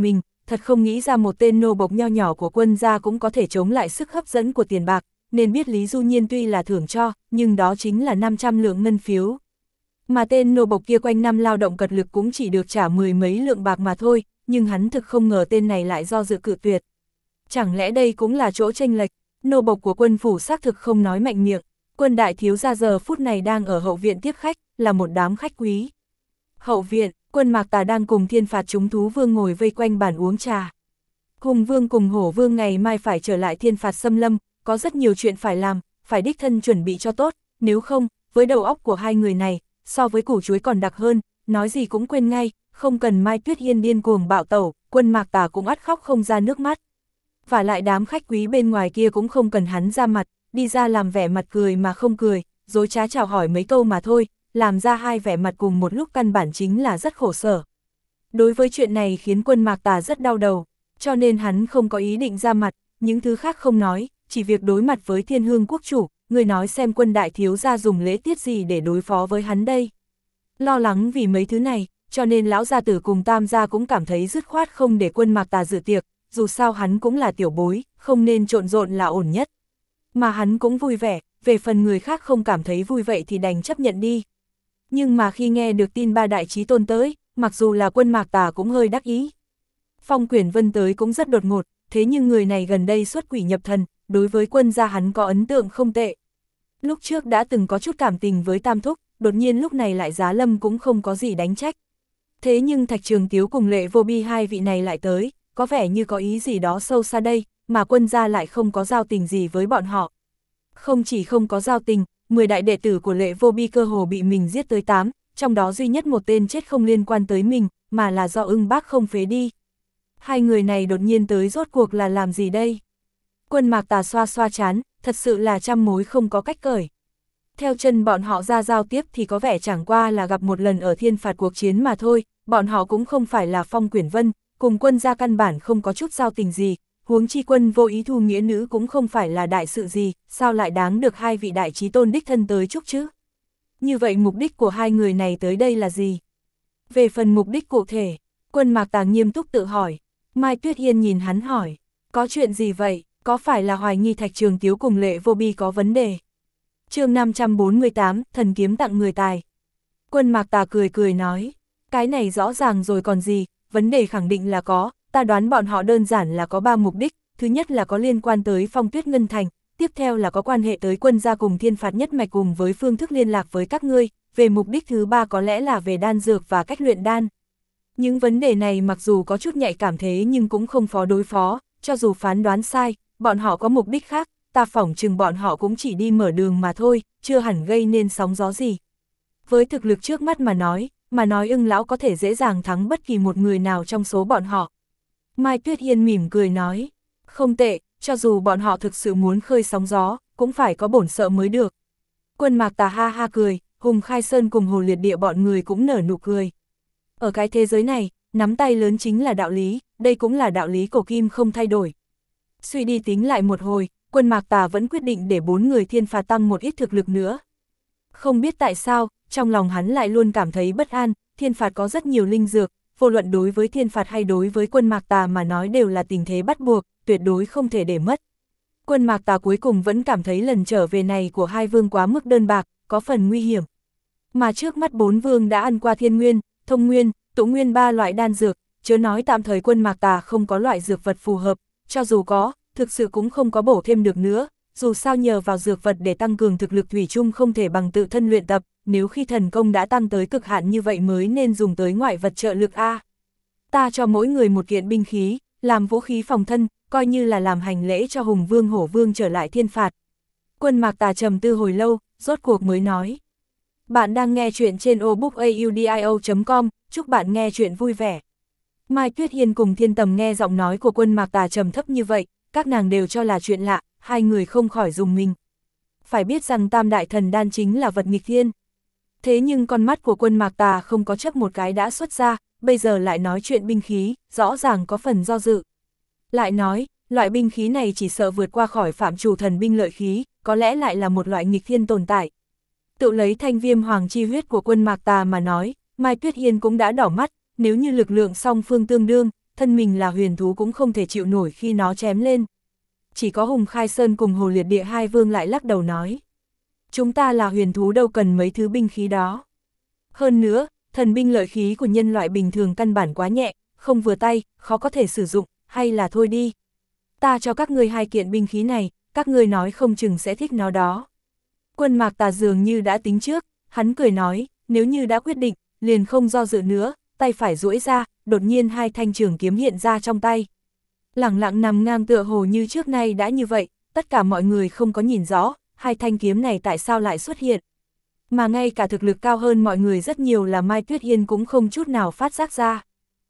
thật không nghĩ ra một tên nô bộc nho nhỏ của quân gia cũng có thể chống lại sức hấp dẫn của tiền bạc, nên biết Lý Du Nhiên tuy là thưởng cho, nhưng đó chính là 500 lượng ngân phiếu. Mà tên nô bộc kia quanh năm lao động cật lực cũng chỉ được trả 10 mấy lượng bạc mà thôi, nhưng hắn thực không ngờ tên này lại do dự cự tuyệt. Chẳng lẽ đây cũng là chỗ chênh lệch, nô bộc của quân phủ xác thực không nói mạnh miệng, quân đại thiếu gia giờ phút này đang ở hậu viện tiếp khách, là một đám khách quý. Hậu viện, quân Mạc Tà đang cùng thiên phạt chúng thú vương ngồi vây quanh bàn uống trà. Hùng vương cùng hổ vương ngày mai phải trở lại thiên phạt xâm lâm, có rất nhiều chuyện phải làm, phải đích thân chuẩn bị cho tốt, nếu không, với đầu óc của hai người này, so với củ chuối còn đặc hơn, nói gì cũng quên ngay, không cần Mai Tuyết Hiên điên cuồng bạo tẩu, quân Mạc Tà cũng ắt khóc không ra nước mắt. Và lại đám khách quý bên ngoài kia cũng không cần hắn ra mặt, đi ra làm vẻ mặt cười mà không cười, dối trá chào hỏi mấy câu mà thôi, làm ra hai vẻ mặt cùng một lúc căn bản chính là rất khổ sở. Đối với chuyện này khiến quân Mạc Tà rất đau đầu, cho nên hắn không có ý định ra mặt, những thứ khác không nói, chỉ việc đối mặt với Thiên Hương quốc chủ, người nói xem quân đại thiếu gia dùng lễ tiết gì để đối phó với hắn đây. Lo lắng vì mấy thứ này, cho nên lão gia tử cùng Tam gia cũng cảm thấy dứt khoát không để quân Mạc Tà dự tiệc, dù sao hắn cũng là tiểu bối, không nên trộn rộn là ổn nhất. Mà hắn cũng vui vẻ, về phần người khác không cảm thấy vui vậy thì đành chấp nhận đi. Nhưng mà khi nghe được tin ba đại chí tôn tới, mặc dù là quân Mạc Tà cũng hơi đắc ý. Phong Quyển Vân tới cũng rất đột ngột, thế nhưng người này gần đây xuất quỷ nhập thần, đối với quân gia hắn có ấn tượng không tệ. Lúc trước đã từng có chút cảm tình với Tam Thúc, đột nhiên lúc này lại giá lâm cũng không có gì đánh trách. Thế nhưng Thạch Trường Tiếu cùng Lệ Vô Bi hai vị này lại tới, có vẻ như có ý gì đó sâu xa đây, mà quân gia lại không có giao tình gì với bọn họ. Không chỉ không có giao tình, 10 đại đệ tử của Lệ Vô Bi cơ hồ bị mình giết tới 8, trong đó duy nhất một tên chết không liên quan tới mình, mà là do Ưng Bác không phế đi. Hai người này đột nhiên tới rốt cuộc là làm gì đây? Quân Mạc Tà xoa xoa chán, thật sự là trăm mối không có cách cởi. Theo chân bọn họ ra giao tiếp thì có vẻ chẳng qua là gặp một lần ở thiên phạt cuộc chiến mà thôi, bọn họ cũng không phải là Phong Quyển Vân, cùng quân gia căn bản không có chút giao tình gì, huống chi quân vô ý thu nghĩa nữ cũng không phải là đại sự gì, sao lại đáng được hai vị đại chí tôn đích thân tới chúc chứ? Như vậy mục đích của hai người này tới đây là gì? Về phần mục đích cụ thể, quân Mạc Tà nghiêm túc tự hỏi. Mai Tuyết Hiên nhìn hắn hỏi, có chuyện gì vậy, có phải là hoài nghi Thạch Trường Tiếu cùng Lệ Vô Bi có vấn đề? Chương 548, thần kiếm tặng người tài. Quân Mạc Tà cười cười nói, cái này rõ ràng rồi còn gì, vấn đề khẳng định là có, ta đoán bọn họ đơn giản là có 3 mục đích, thứ nhất là có liên quan tới Phong Tuyết Ngân Thành, tiếp theo là có quan hệ tới quân gia cùng thiên phạt nhất mạch cùng với phương thức liên lạc với các ngươi, về mục đích thứ 3 có lẽ là về đan dược và cách luyện đan. Những vấn đề này mặc dù có chút nhạy cảm thế nhưng cũng không khó đối phó, cho dù phán đoán sai, bọn họ có mục đích khác, ta phỏng chừng bọn họ cũng chỉ đi mở đường mà thôi, chưa hẳn gây nên sóng gió gì. Với thực lực trước mắt mà nói Ưng lão có thể dễ dàng thắng bất kỳ một người nào trong số bọn họ. Mai Tuyết Hiên mỉm cười nói, không tệ, cho dù bọn họ thực sự muốn khơi sóng gió, cũng phải có bổn sợ mới được. Quân Mạc Tà ha ha cười, Hùng Khai Sơn cùng Hồ Liệt Địa bọn người cũng nở nụ cười. Ở cái thế giới này, nắm tay lớn chính là đạo lý, đây cũng là đạo lý cổ kim không thay đổi. Suy đi tính lại một hồi, quân Mạc Tà vẫn quyết định để 4 người thiên phạt tăng một ít thực lực nữa. Không biết tại sao, trong lòng hắn lại luôn cảm thấy bất an, thiên phạt có rất nhiều linh dược, vô luận đối với thiên phạt hay đối với quân Mạc Tà mà nói đều là tình thế bắt buộc, tuyệt đối không thể để mất. Quân Mạc Tà cuối cùng vẫn cảm thấy lần trở về này của hai vương quá mức đơn bạc, có phần nguy hiểm. Mà trước mắt 4 vương đã ăn qua thiên nguyên, thông nguyên, tụ nguyên 3 loại đan dược, chớ nói tạm thời quân Mạc Tà không có loại dược vật phù hợp, cho dù có, thực sự cũng không có bổ thêm được nữa, dù sao nhờ vào dược vật để tăng cường thực lực thủy chung không thể bằng tự thân luyện tập, nếu khi thần công đã tăng tới cực hạn như vậy mới nên dùng tới ngoại vật trợ lực A. Ta cho mỗi người một kiện binh khí, làm vũ khí phòng thân, coi như là làm hành lễ cho Hùng Vương Hổ Vương trở lại thiên phạt. Quân Mạc Tà trầm tư hồi lâu, rốt cuộc mới nói. Bạn đang nghe chuyện trên obookaudio.com, chúc bạn nghe chuyện vui vẻ. Mai Tuyết Hiên cùng Thiên Tầm nghe giọng nói của quân Mạc Tà trầm thấp như vậy, các nàng đều cho là chuyện lạ, hai người không khỏi rùng mình. Phải biết rằng Tam Đại Thần Đan chính là vật nghịch thiên. Thế nhưng con mắt của quân Mạc Tà không có chấp một cái đã xuất ra, bây giờ lại nói chuyện binh khí, rõ ràng có phần do dự. Lại nói, loại binh khí này chỉ sợ vượt qua khỏi phạm trù thần binh lợi khí, có lẽ lại là một loại nghịch thiên tồn tại. Tự lấy thanh viêm hoàng chi huyết của quân Mạc Tà mà nói, Mai Tuyết Hiên cũng đã đỏ mắt, nếu như lực lượng song phương tương đương, thân mình là huyền thú cũng không thể chịu nổi khi nó chém lên. Chỉ có Hùng Khai Sơn cùng Hồ Liệt Địa hai vương lại lắc đầu nói. Chúng ta là huyền thú đâu cần mấy thứ binh khí đó. Hơn nữa, thần binh lợi khí của nhân loại bình thường căn bản quá nhẹ, không vừa tay, khó có thể sử dụng, hay là thôi đi. Ta cho các ngươi 2 kiện binh khí này, các ngươi nói không chừng sẽ thích nó đó. Quân Mạc Tà dường như đã tính trước, hắn cười nói, nếu như đã quyết định, liền không do dự nữa, tay phải duỗi ra, đột nhiên 2 thanh trường kiếm hiện ra trong tay. Lẳng lặng nằm ngang tựa hồ như trước nay đã như vậy, tất cả mọi người không có nhìn rõ, 2 thanh kiếm này tại sao lại xuất hiện. Mà ngay cả thực lực cao hơn mọi người rất nhiều là Mai Tuyết Yên cũng không chút nào phát giác ra.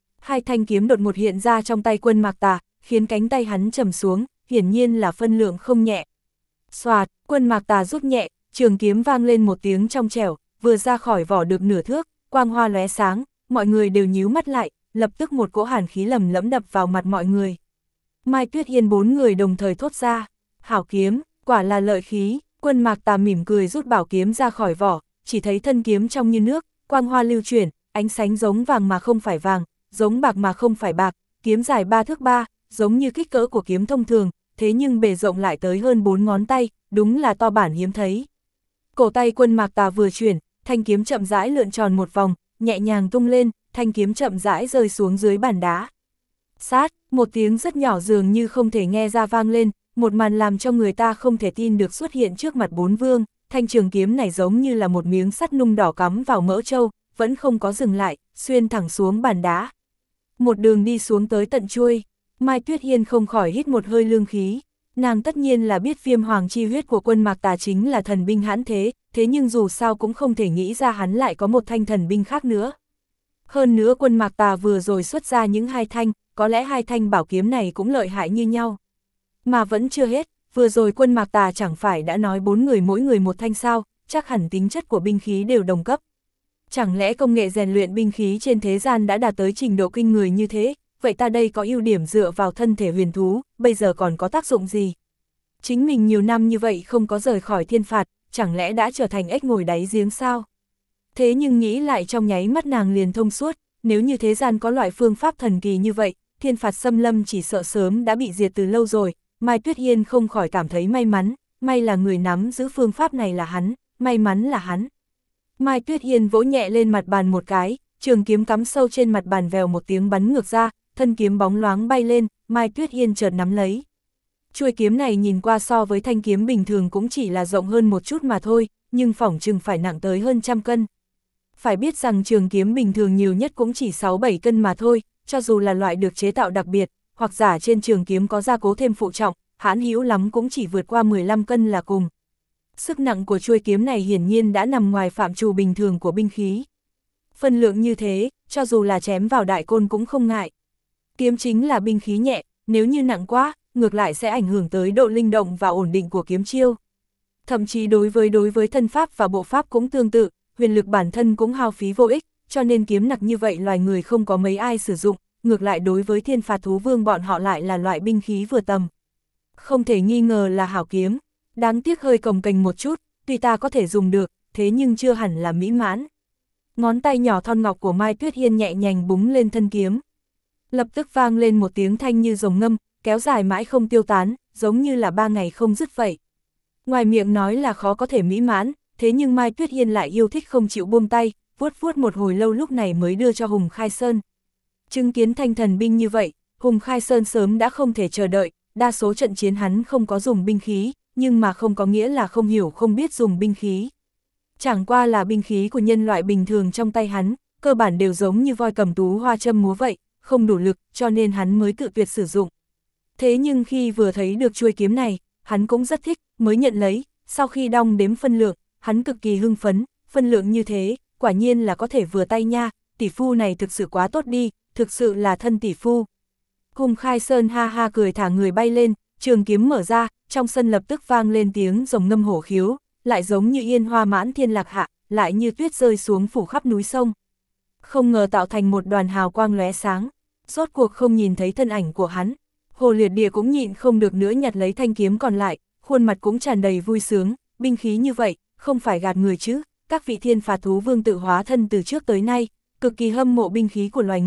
2 thanh kiếm đột ngột hiện ra trong tay Quân Mạc Tà, khiến cánh tay hắn trầm xuống, hiển nhiên là phân lượng không nhẹ. Xoạt, Quân Mạc Tà rút nhẹ, trường kiếm vang lên một tiếng trong trẻo, vừa ra khỏi vỏ được nửa thước, quang hoa lóe sáng, mọi người đều nhíu mắt lại, lập tức một cỗ hàn khí lầm lẫm đập vào mặt mọi người. Mai Tuyết Yên 4 người đồng thời thốt ra, hảo kiếm, quả là lợi khí. Quân Mạc Tà mỉm cười rút bảo kiếm ra khỏi vỏ, chỉ thấy thân kiếm trong như nước, quang hoa lưu chuyển, ánh sáng giống vàng mà không phải vàng, giống bạc mà không phải bạc, kiếm dài 3 thước 3, giống như kích cỡ của kiếm thông thường, thế nhưng bề rộng lại tới hơn 4 ngón tay, đúng là to bản hiếm thấy. Cổ tay Quân Mạc Tà vừa chuyển, thanh kiếm chậm rãi lượn tròn một vòng, nhẹ nhàng tung lên, thanh kiếm chậm rãi rơi xuống dưới bàn đá. Sát, một tiếng rất nhỏ dường như không thể nghe ra vang lên, một màn làm cho người ta không thể tin được xuất hiện trước mặt 4 vương, thanh trường kiếm này giống như là một miếng sắt nung đỏ cắm vào mỡ trâu, vẫn không có dừng lại, xuyên thẳng xuống bàn đá. Một đường đi xuống tới tận chuôi, Mai Tuyết Hiên không khỏi hít một hơi lương khí, nàng tất nhiên là biết Viêm Hoàng chi huyết của Quân Mạc Tà chính là thần binh hãn thế, thế nhưng dù sao cũng không thể nghĩ ra hắn lại có một thanh thần binh khác nữa. Hơn nữa Quân Mạc Tà vừa rồi xuất ra những 2 thanh, có lẽ 2 thanh bảo kiếm này cũng lợi hại như nhau. Mà vẫn chưa hết, vừa rồi Quân Mạc Tà chẳng phải đã nói 4 người mỗi người một thanh sao, chắc hẳn tính chất của binh khí đều đồng cấp. Chẳng lẽ công nghệ rèn luyện binh khí trên thế gian đã đạt tới trình độ kinh người như thế, vậy ta đây có ưu điểm dựa vào thân thể huyền thú, bây giờ còn có tác dụng gì? Chính mình nhiều năm như vậy không có rời khỏi thiên phạt, chẳng lẽ đã trở thành ếch ngồi đáy giếng sao? Thế nhưng nghĩ lại trong nháy mắt nàng liền thông suốt, nếu như thế gian có loại phương pháp thần kỳ như vậy, thiên phạt xâm lâm chỉ sợ sớm đã bị diệt từ lâu rồi. Mai Tuyết Hiên không khỏi cảm thấy may mắn, may là người nắm giữ phương pháp này là hắn, may mắn là hắn. Mai Tuyết Hiên vỗ nhẹ lên mặt bàn một cái, trường kiếm cắm sâu trên mặt bàn vèo một tiếng bắn ngược ra, thân kiếm bóng loáng bay lên, Mai Tuyết Hiên chợt nắm lấy. Chuôi kiếm này nhìn qua so với thanh kiếm bình thường cũng chỉ là rộng hơn một chút mà thôi, nhưng phỏng chừng phải nặng tới hơn 100 cân. Phải biết rằng trường kiếm bình thường nhiều nhất cũng chỉ 6-7 cân mà thôi, cho dù là loại được chế tạo đặc biệt, hoặc giả trên trường kiếm có gia cố thêm phụ trọng, hãn hữu lắm cũng chỉ vượt qua 15 cân là cùng. Sức nặng của chuôi kiếm này hiển nhiên đã nằm ngoài phạm trù bình thường của binh khí. Phân lượng như thế, cho dù là chém vào đại côn cũng không ngại. Kiếm chính là binh khí nhẹ, nếu như nặng quá, ngược lại sẽ ảnh hưởng tới độ linh động và ổn định của kiếm chiêu. Thậm chí đối với thân pháp và bộ pháp cũng tương tự, huyền lực bản thân cũng hao phí vô ích, cho nên kiếm nặng như vậy loài người không có mấy ai sử dụng, ngược lại đối với thiên phạt thú vương bọn họ lại là loại binh khí vừa tầm. Không thể nghi ngờ là hảo kiếm, đáng tiếc hơi cồng kềnh một chút, tuy ta có thể dùng được, thế nhưng chưa hẳn là mỹ mãn. Ngón tay nhỏ thon ngọc của Mai Tuyết Hiên nhẹ nhàng búng lên thân kiếm. Lập tức vang lên một tiếng thanh như rồng ngâm, kéo dài mãi không tiêu tán, giống như là 3 ngày không dứt vậy. Ngoài miệng nói là khó có thể mỹ mãn, thế nhưng Mai Tuyết Hiên lại yêu thích không chịu buông tay, vuốt vuốt một hồi lâu lúc này mới đưa cho Hùng Khai Sơn. Chứng kiến thanh thần binh như vậy, Hùng Khai Sơn sớm đã không thể chờ đợi, đa số trận chiến hắn không có dùng binh khí, nhưng mà không có nghĩa là không hiểu không biết dùng binh khí. Chẳng qua là binh khí của nhân loại bình thường trong tay hắn, cơ bản đều giống như voi cầm tú hoa châm múa vậy, không đủ lực cho nên hắn mới tự tuyệt sử dụng. Thế nhưng khi vừa thấy được chuôi kiếm này, hắn cũng rất thích, mới nhận lấy, sau khi đong đếm phân lượng, hắn cực kỳ hưng phấn, phân lượng như thế, quả nhiên là có thể vừa tay nha, tỷ phu này thực sự quá tốt đi, thực sự là thân tỷ phu. Hùng Khai Sơn ha ha cười thả người bay lên, trường kiếm mở ra, trong sân lập tức vang lên tiếng rồng ngâm hổ khiếu, lại giống như yên hoa mãn thiên lạc hạ, lại như tuyết rơi xuống phủ khắp núi sông. Không ngờ tạo thành một đoàn hào quang lóe sáng, rốt cuộc không nhìn thấy thân ảnh của hắn. Hồ Liệt Địa cũng nhịn không được nữa nhặt lấy thanh kiếm còn lại, khuôn mặt cũng tràn đầy vui sướng, binh khí như vậy, không phải gạt người chứ, các vị thiên phạt thú vương tự hóa thân từ trước tới nay, cực kỳ hâm mộ binh khí của loài người,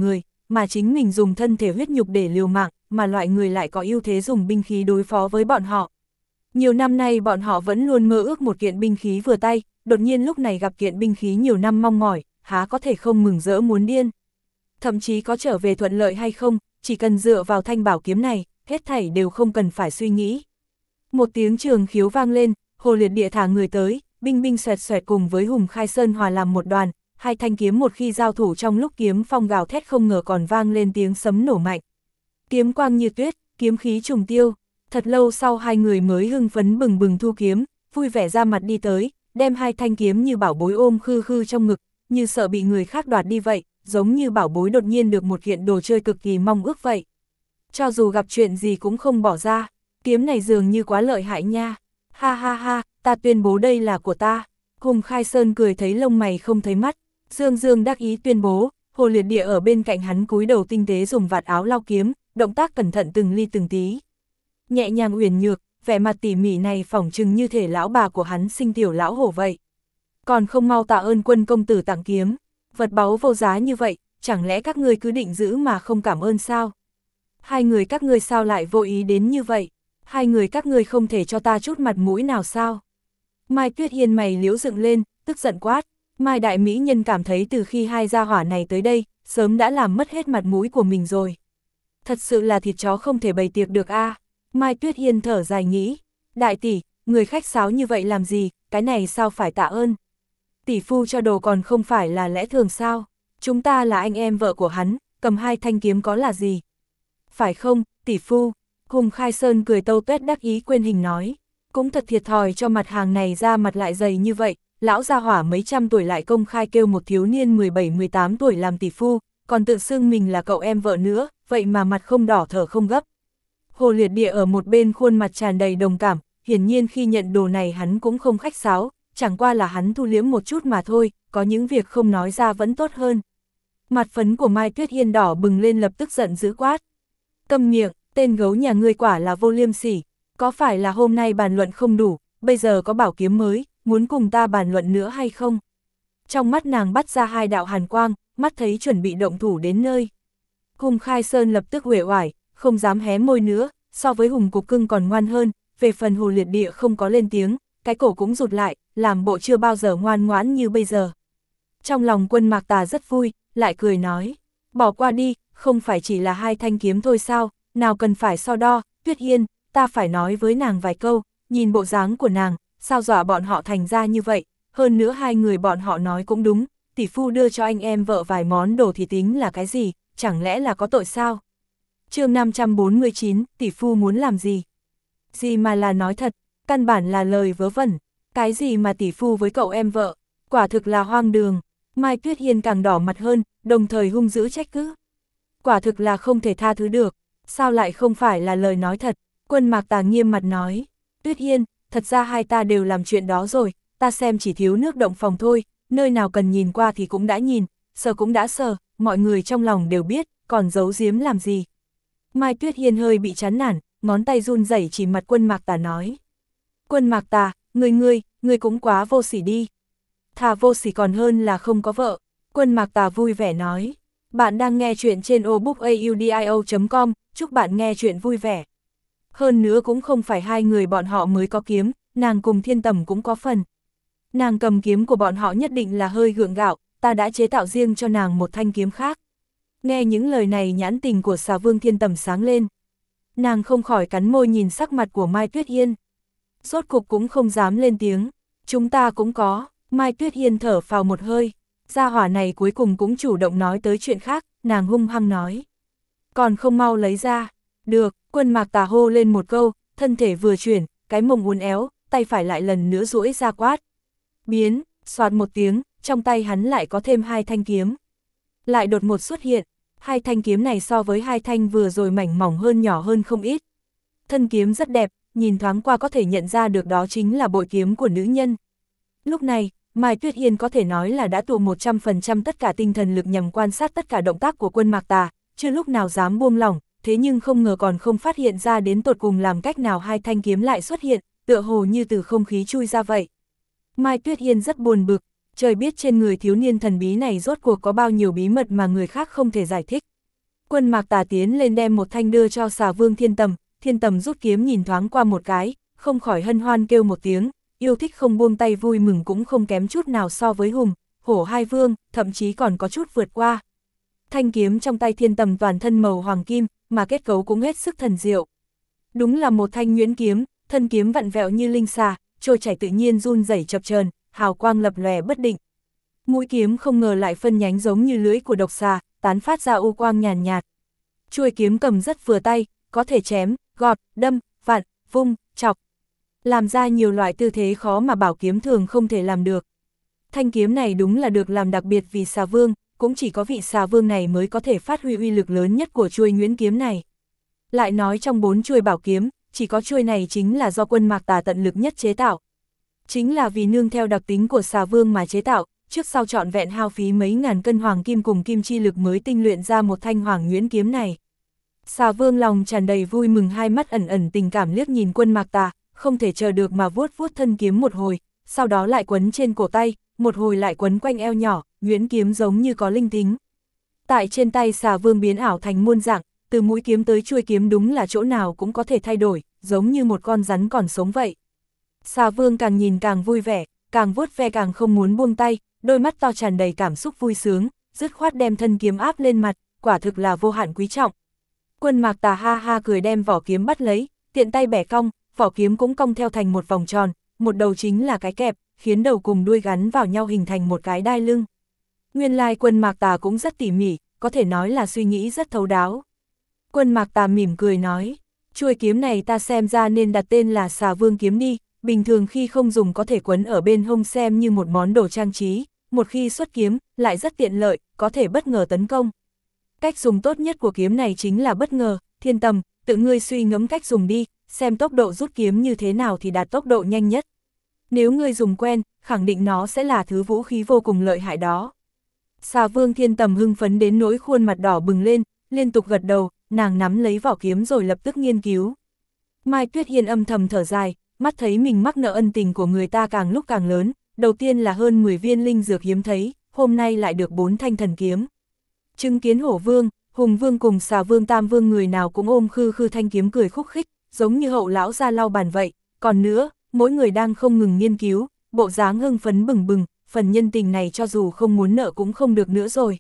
mà chính mình dùng thân thể huyết nhục để liều mạng, mà loại người lại có ưu thế dùng binh khí đối phó với bọn họ. Nhiều năm nay bọn họ vẫn luôn mơ ước một kiện binh khí vừa tay, đột nhiên lúc này gặp kiện binh khí nhiều năm mong mỏi, há có thể không mừng rỡ muốn điên. Thậm chí có trở về thuận lợi hay không, chỉ cần dựa vào thanh bảo kiếm này, hết thảy đều không cần phải suy nghĩ. Một tiếng trường khiếu vang lên, Hồ Liệt Địa thả người tới, binh binh xoẹt xoẹt cùng với Hùng Khai Sơn hòa làm một đoàn, hai thanh kiếm một khi giao thủ trong lúc kiếm phong gào thét không ngờ còn vang lên tiếng sấm nổ mạnh. Kiếm quang như tuyết, kiếm khí trùng tiêu, thật lâu sau hai người mới hưng phấn bừng bừng thu kiếm, vui vẻ ra mặt đi tới, đem hai thanh kiếm như bảo bối ôm khư khư trong ngực, như sợ bị người khác đoạt đi vậy, giống như bảo bối đột nhiên được một kiện đồ chơi cực kỳ mong ước vậy. Cho dù gặp chuyện gì cũng không bỏ ra, kiếm này dường như quá lợi hại nha. Ha ha ha, ta tuyên bố đây là của ta. Hùng Khai Sơn cười thấy lông mày không thấy mắt, dương dương đắc ý tuyên bố. Hồ Liệt Địa ở bên cạnh hắn cúi đầu tinh tế dùng vạt áo lau kiếm, động tác cẩn thận từng ly từng tí. Nhẹ nhàng uyển nhược, vẻ mặt tỉ mỉ này phỏng chừng như thể lão bà của hắn sinh tiểu lão hổ vậy. Còn không mau tạ ơn Quân công tử tặng kiếm, vật báu vô giá như vậy, chẳng lẽ các ngươi cứ định giữ mà không cảm ơn sao? Hai người các ngươi sao lại vô ý đến như vậy? Hai người các ngươi không thể cho ta chút mặt mũi nào sao? Mai Tuyết Hiên mày liễu dựng lên, tức giận quát. Mai đại mỹ nhân cảm thấy từ khi hai gia hỏa này tới đây, sớm đã làm mất hết mặt mũi của mình rồi. Thật sự là thịt chó không thể bày tiệc được a. Mai Tuyết Hiên thở dài nghĩ, đại tỷ, người khách sáo như vậy làm gì, cái này sao phải tạ ơn? Tỷ phu cho đồ còn không phải là lẽ thường sao? Chúng ta là anh em vợ của hắn, cầm hai thanh kiếm có là gì? Phải không, tỷ phu? Hùng Khai Sơn cười tâu tuét đắc ý quên hình nói, cũng thật thiệt thòi cho mặt hàng này ra mặt lại dày như vậy. Lão gia hỏa mấy trăm tuổi lại công khai kêu một thiếu niên 17-18 tuổi làm tỷ phu, còn tự xưng mình là cậu em vợ nữa, vậy mà mặt không đỏ thở không gấp. Hồ Liệt Địa ở một bên khuôn mặt tràn đầy đồng cảm, hiển nhiên khi nhận đồ này hắn cũng không khách sáo, chẳng qua là hắn thu liếm một chút mà thôi, có những việc không nói ra vẫn tốt hơn. Mặt phấn của Mai Tuyết Hiên đỏ bừng lên lập tức giận dữ quát. Câm miệng, tên gấu nhà ngươi quả là vô liêm sỉ, có phải là hôm nay bàn luận không đủ, bây giờ có bảo kiếm mới, muốn cùng ta bàn luận nữa hay không? Trong mắt nàng bắt ra hai đạo hàn quang, mắt thấy chuẩn bị động thủ đến nơi. Hùng Khai Sơn lập tức uể oải, không dám hé môi nữa, so với Hùng Cục Cưng còn ngoan hơn, về phần Hồ Liệt Địa không có lên tiếng, cái cổ cũng rụt lại, làm bộ chưa bao giờ ngoan ngoãn như bây giờ. Trong lòng Quân Mạc Tà rất vui, lại cười nói, bỏ qua đi, không phải chỉ là hai thanh kiếm thôi sao, nào cần phải so đo, Tuyết Hiên, ta phải nói với nàng vài câu, nhìn bộ dáng của nàng, sao dọa bọn họ thành ra như vậy, hơn nữa hai người bọn họ nói cũng đúng, tỷ phu đưa cho anh em vợ vài món đồ thì tính là cái gì, chẳng lẽ là có tội sao? Chương 549, tỷ phu muốn làm gì? Gì mà là nói thật, căn bản là lời vớ vẩn, cái gì mà tỷ phu với cậu em vợ, quả thực là hoang đường. Mai Tuyết Hiên càng đỏ mặt hơn, đồng thời hung dữ trách cứ. Quả thực là không thể tha thứ được, sao lại không phải là lời nói thật? Quân Mạc Tà nghiêm mặt nói, Tuyết Hiên, thật ra hai ta đều làm chuyện đó rồi, ta xem chỉ thiếu nước động phòng thôi, nơi nào cần nhìn qua thì cũng đã nhìn, sờ cũng đã sờ, mọi người trong lòng đều biết, còn giấu giếm làm gì. Mai Tuyết Hiên hơi bị chán nản, ngón tay run rẩy chỉ mặt Quân Mạc Tà nói. Quân Mạc Tà, ngươi cũng quá vô sỉ đi. Thà vô sỉ còn hơn là không có vợ. Quân Mạc Tà vui vẻ nói. Bạn đang nghe chuyện trên obookaudio.com, chúc bạn nghe chuyện vui vẻ. Hơn nữa cũng không phải hai người bọn họ mới có kiếm, nàng cùng Thiên Tầm cũng có phần. Nàng cầm kiếm của bọn họ nhất định là hơi gượng gạo, ta đã chế tạo riêng cho nàng một thanh kiếm khác. Nghe những lời này nhãn tình của Xà Vương Thiên Tầm sáng lên. Nàng không khỏi cắn môi nhìn sắc mặt của Mai Tuyết Hiên. Rốt cục cũng không dám lên tiếng, chúng ta cũng có. Mai Tuyết Hiên thở phào một hơi, gia hỏa này cuối cùng cũng chủ động nói tới chuyện khác, nàng hung hăng nói. Còn không mau lấy ra, được, Quân Mạc Tà hô lên một câu, thân thể vừa chuyển, cái mông uốn éo, tay phải lại lần nữa duỗi ra quát. Biến, xoạt một tiếng, trong tay hắn lại có thêm hai thanh kiếm. Lại đột ngột xuất hiện, hai thanh kiếm này so với hai thanh vừa rồi mảnh mỏng hơn nhỏ hơn không ít. Thân kiếm rất đẹp, nhìn thoáng qua có thể nhận ra được đó chính là bội kiếm của nữ nhân. Lúc này, Mai Tuyết Hiên có thể nói là đã tụ 100% tất cả tinh thần lực nhằm quan sát tất cả động tác của Quân Mạc Tà, chưa lúc nào dám buông lỏng, thế nhưng không ngờ còn không phát hiện ra đến tột cùng làm cách nào hai thanh kiếm lại xuất hiện, tựa hồ như từ không khí chui ra vậy. Mai Tuyết Hiên rất buồn bực, trời biết trên người thiếu niên thần bí này rốt cuộc có bao nhiêu bí mật mà người khác không thể giải thích. Quân Mạc Tà tiến lên đem một thanh đưa cho Xà Vương Thiên Tầm rút kiếm nhìn thoáng qua một cái, không khỏi hân hoan kêu một tiếng, yêu thích không buông tay vui mừng cũng không kém chút nào so với Hùng, Hổ hai vương, thậm chí còn có chút vượt qua. Thanh kiếm trong tay Thiên Tầm toàn thân màu hoàng kim, mà kết cấu cũng hết sức thần diệu. Đúng là một thanh nhuyễn kiếm, thân kiếm vặn vẹo như linh xà, trôi chảy tự nhiên run rẩy chập chờn, hào quang lập lòe bất định. Mũi kiếm không ngờ lại phân nhánh giống như lưỡi của độc xà, tán phát ra u quang nhàn nhạt. Chuôi kiếm cầm rất vừa tay, có thể chém, gọt, đâm, vặn, vung, chọc. Làm ra nhiều loại tư thế khó mà bảo kiếm thường không thể làm được. Thanh kiếm này đúng là được làm đặc biệt vì Xà Vương, cũng chỉ có vị Xà Vương này mới có thể phát huy uy lực lớn nhất của chuôi nhuyễn kiếm này. Lại nói trong 4 chuôi bảo kiếm, chỉ có chuôi này chính là do Quân Mạc Tà tận lực nhất chế tạo. Chính là vì nương theo đặc tính của Xà Vương mà chế tạo, trước sau trọn vẹn hao phí mấy ngàn cân hoàng kim cùng kim chi lực mới tinh luyện ra một thanh hoàng nhuyễn kiếm này. Xà Vương lòng tràn đầy vui mừng, hai mắt ẩn ẩn tình cảm liếc nhìn Quân Mạc Tà, không thể chờ được mà vuốt vuốt thân kiếm một hồi, sau đó lại quấn trên cổ tay, một hồi lại quấn quanh eo nhỏ, nhuyễn kiếm giống như có linh tính. Tại trên tay Xà Vương biến ảo thành muôn dạng, từ mũi kiếm tới chuôi kiếm đúng là chỗ nào cũng có thể thay đổi, giống như một con rắn còn sống vậy. Xà Vương càng nhìn càng vui vẻ, càng vuốt ve càng không muốn buông tay, đôi mắt to tràn đầy cảm xúc vui sướng, dứt khoát đem thân kiếm áp lên mặt, quả thực là vô hạn quý trọng. Quân Mạc Tà ha ha cười đem vỏ kiếm bắt lấy, tiện tay bẻ cong, vỏ kiếm cũng cong theo thành một vòng tròn, một đầu chính là cái kẹp, khiến đầu cùng đuôi gắn vào nhau hình thành một cái đai lưng. Nguyên lai Quân Mạc Tà cũng rất tỉ mỉ, có thể nói là suy nghĩ rất thấu đáo. Quân Mạc Tà mỉm cười nói, chuôi kiếm này ta xem ra nên đặt tên là Xà Vương kiếm đi, bình thường khi không dùng có thể quấn ở bên hông xem như một món đồ trang trí, một khi xuất kiếm, lại rất tiện lợi, có thể bất ngờ tấn công. Cách dùng tốt nhất của kiếm này chính là bất ngờ, Thiên Tầm, tự ngươi suy ngẫm cách dùng đi, xem tốc độ rút kiếm như thế nào thì đạt tốc độ nhanh nhất. Nếu ngươi dùng quen, khẳng định nó sẽ là thứ vũ khí vô cùng lợi hại đó. Xà Vương Thiên Tầm hưng phấn đến nỗi khuôn mặt đỏ bừng lên, liên tục gật đầu, nàng nắm lấy vỏ kiếm rồi lập tức nghiên cứu. Mai Tuyết Hiên âm thầm thở dài, mắt thấy mình mắc nợ ân tình của người ta càng lúc càng lớn, đầu tiên là hơn 10 viên linh dược hiếm thấy, hôm nay lại được 4 thanh thần kiếm. Chứng kiến Hổ Vương, Hùng Vương cùng Xà Vương Tam Vương người nào cũng ôm khư khư thanh kiếm cười khúc khích, giống như hậu lão ra lau bàn vậy, còn nữa, mỗi người đang không ngừng nghiên cứu, bộ dáng hưng phấn bừng bừng, phần nhân tình này cho dù không muốn nợ cũng không được nữa rồi.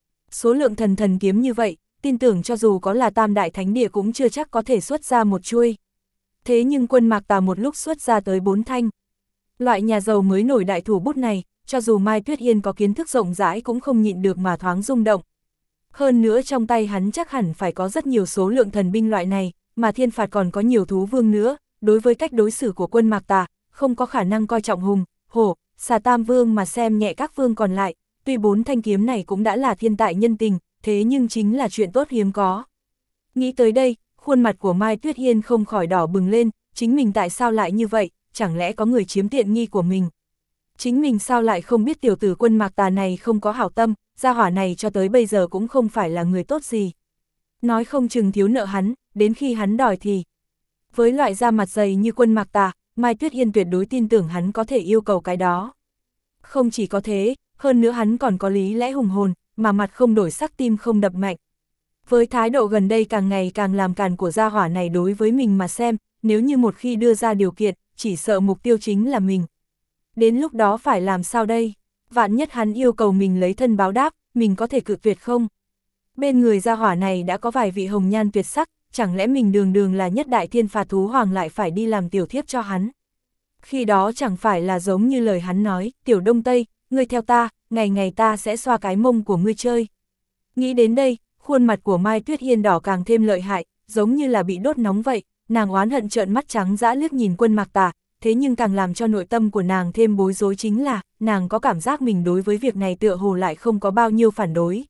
Số lượng thần kiếm như vậy, tin tưởng cho dù có là Tam Đại Thánh Địa cũng chưa chắc có thể xuất ra một chuôi. Thế nhưng Quân Mạc Tà một lúc xuất ra tới 4 thanh. Loại nhà giàu mới nổi đại thủ bút này, cho dù Mai Tuyết Hiên có kiến thức rộng rãi cũng không nhịn được mà thoáng rung động. Hơn nữa trong tay hắn chắc hẳn phải có rất nhiều số lượng thần binh loại này, mà thiên phạt còn có nhiều thú vương nữa, đối với cách đối xử của Quân Mạc Tà, không có khả năng coi trọng Hùng, Hổ, Xà Tam Vương mà xem nhẹ các vương còn lại, tuy 4 thanh kiếm này cũng đã là thiên tại nhân tình, thế nhưng chính là chuyện tốt hiếm có. Nghĩ tới đây, khuôn mặt của Mai Tuyết Hiên không khỏi đỏ bừng lên, chính mình tại sao lại như vậy, chẳng lẽ có người chiếm tiện nghi của mình. Chính mình sao lại không biết tiểu tử Quân Mạc Tà này không có hảo tâm, gia hỏa này cho tới bây giờ cũng không phải là người tốt gì. Nói không chừng thiếu nợ hắn, đến khi hắn đòi thì. Với loại da mặt dày như Quân Mạc Tà, Mai Tuyết Hiên tuyệt đối tin tưởng hắn có thể yêu cầu cái đó. Không chỉ có thế, hơn nữa hắn còn có lý lẽ hùng hồn, mà mặt không đổi sắc tim không đập mạnh. Với thái độ gần đây càng ngày càng làm càn của gia hỏa này đối với mình mà xem, nếu như một khi đưa ra điều kiện, chỉ sợ mục tiêu chính là mình. Đến lúc đó phải làm sao đây? Vạn nhất hắn yêu cầu mình lấy thân báo đáp, mình có thể cự tuyệt không? Bên người gia hỏa này đã có vài vị hồng nhan tuyệt sắc, chẳng lẽ mình đường đường là nhất đại thiên phạt thú hoàng lại phải đi làm tiểu thiếp cho hắn? Khi đó chẳng phải là giống như lời hắn nói, tiểu Đông Tây, ngươi theo ta, ngày ngày ta sẽ xoa cái mông của ngươi chơi. Nghĩ đến đây, khuôn mặt của Mai Tuyết Hiên đỏ càng thêm lợi hại, giống như là bị đốt nóng vậy, nàng oán hận trợn mắt trắng dã liếc nhìn Quân Mạc Tà, thế nhưng càng làm cho nội tâm của nàng thêm bối rối chính là, nàng có cảm giác mình đối với việc này tựa hồ lại không có bao nhiêu phản đối.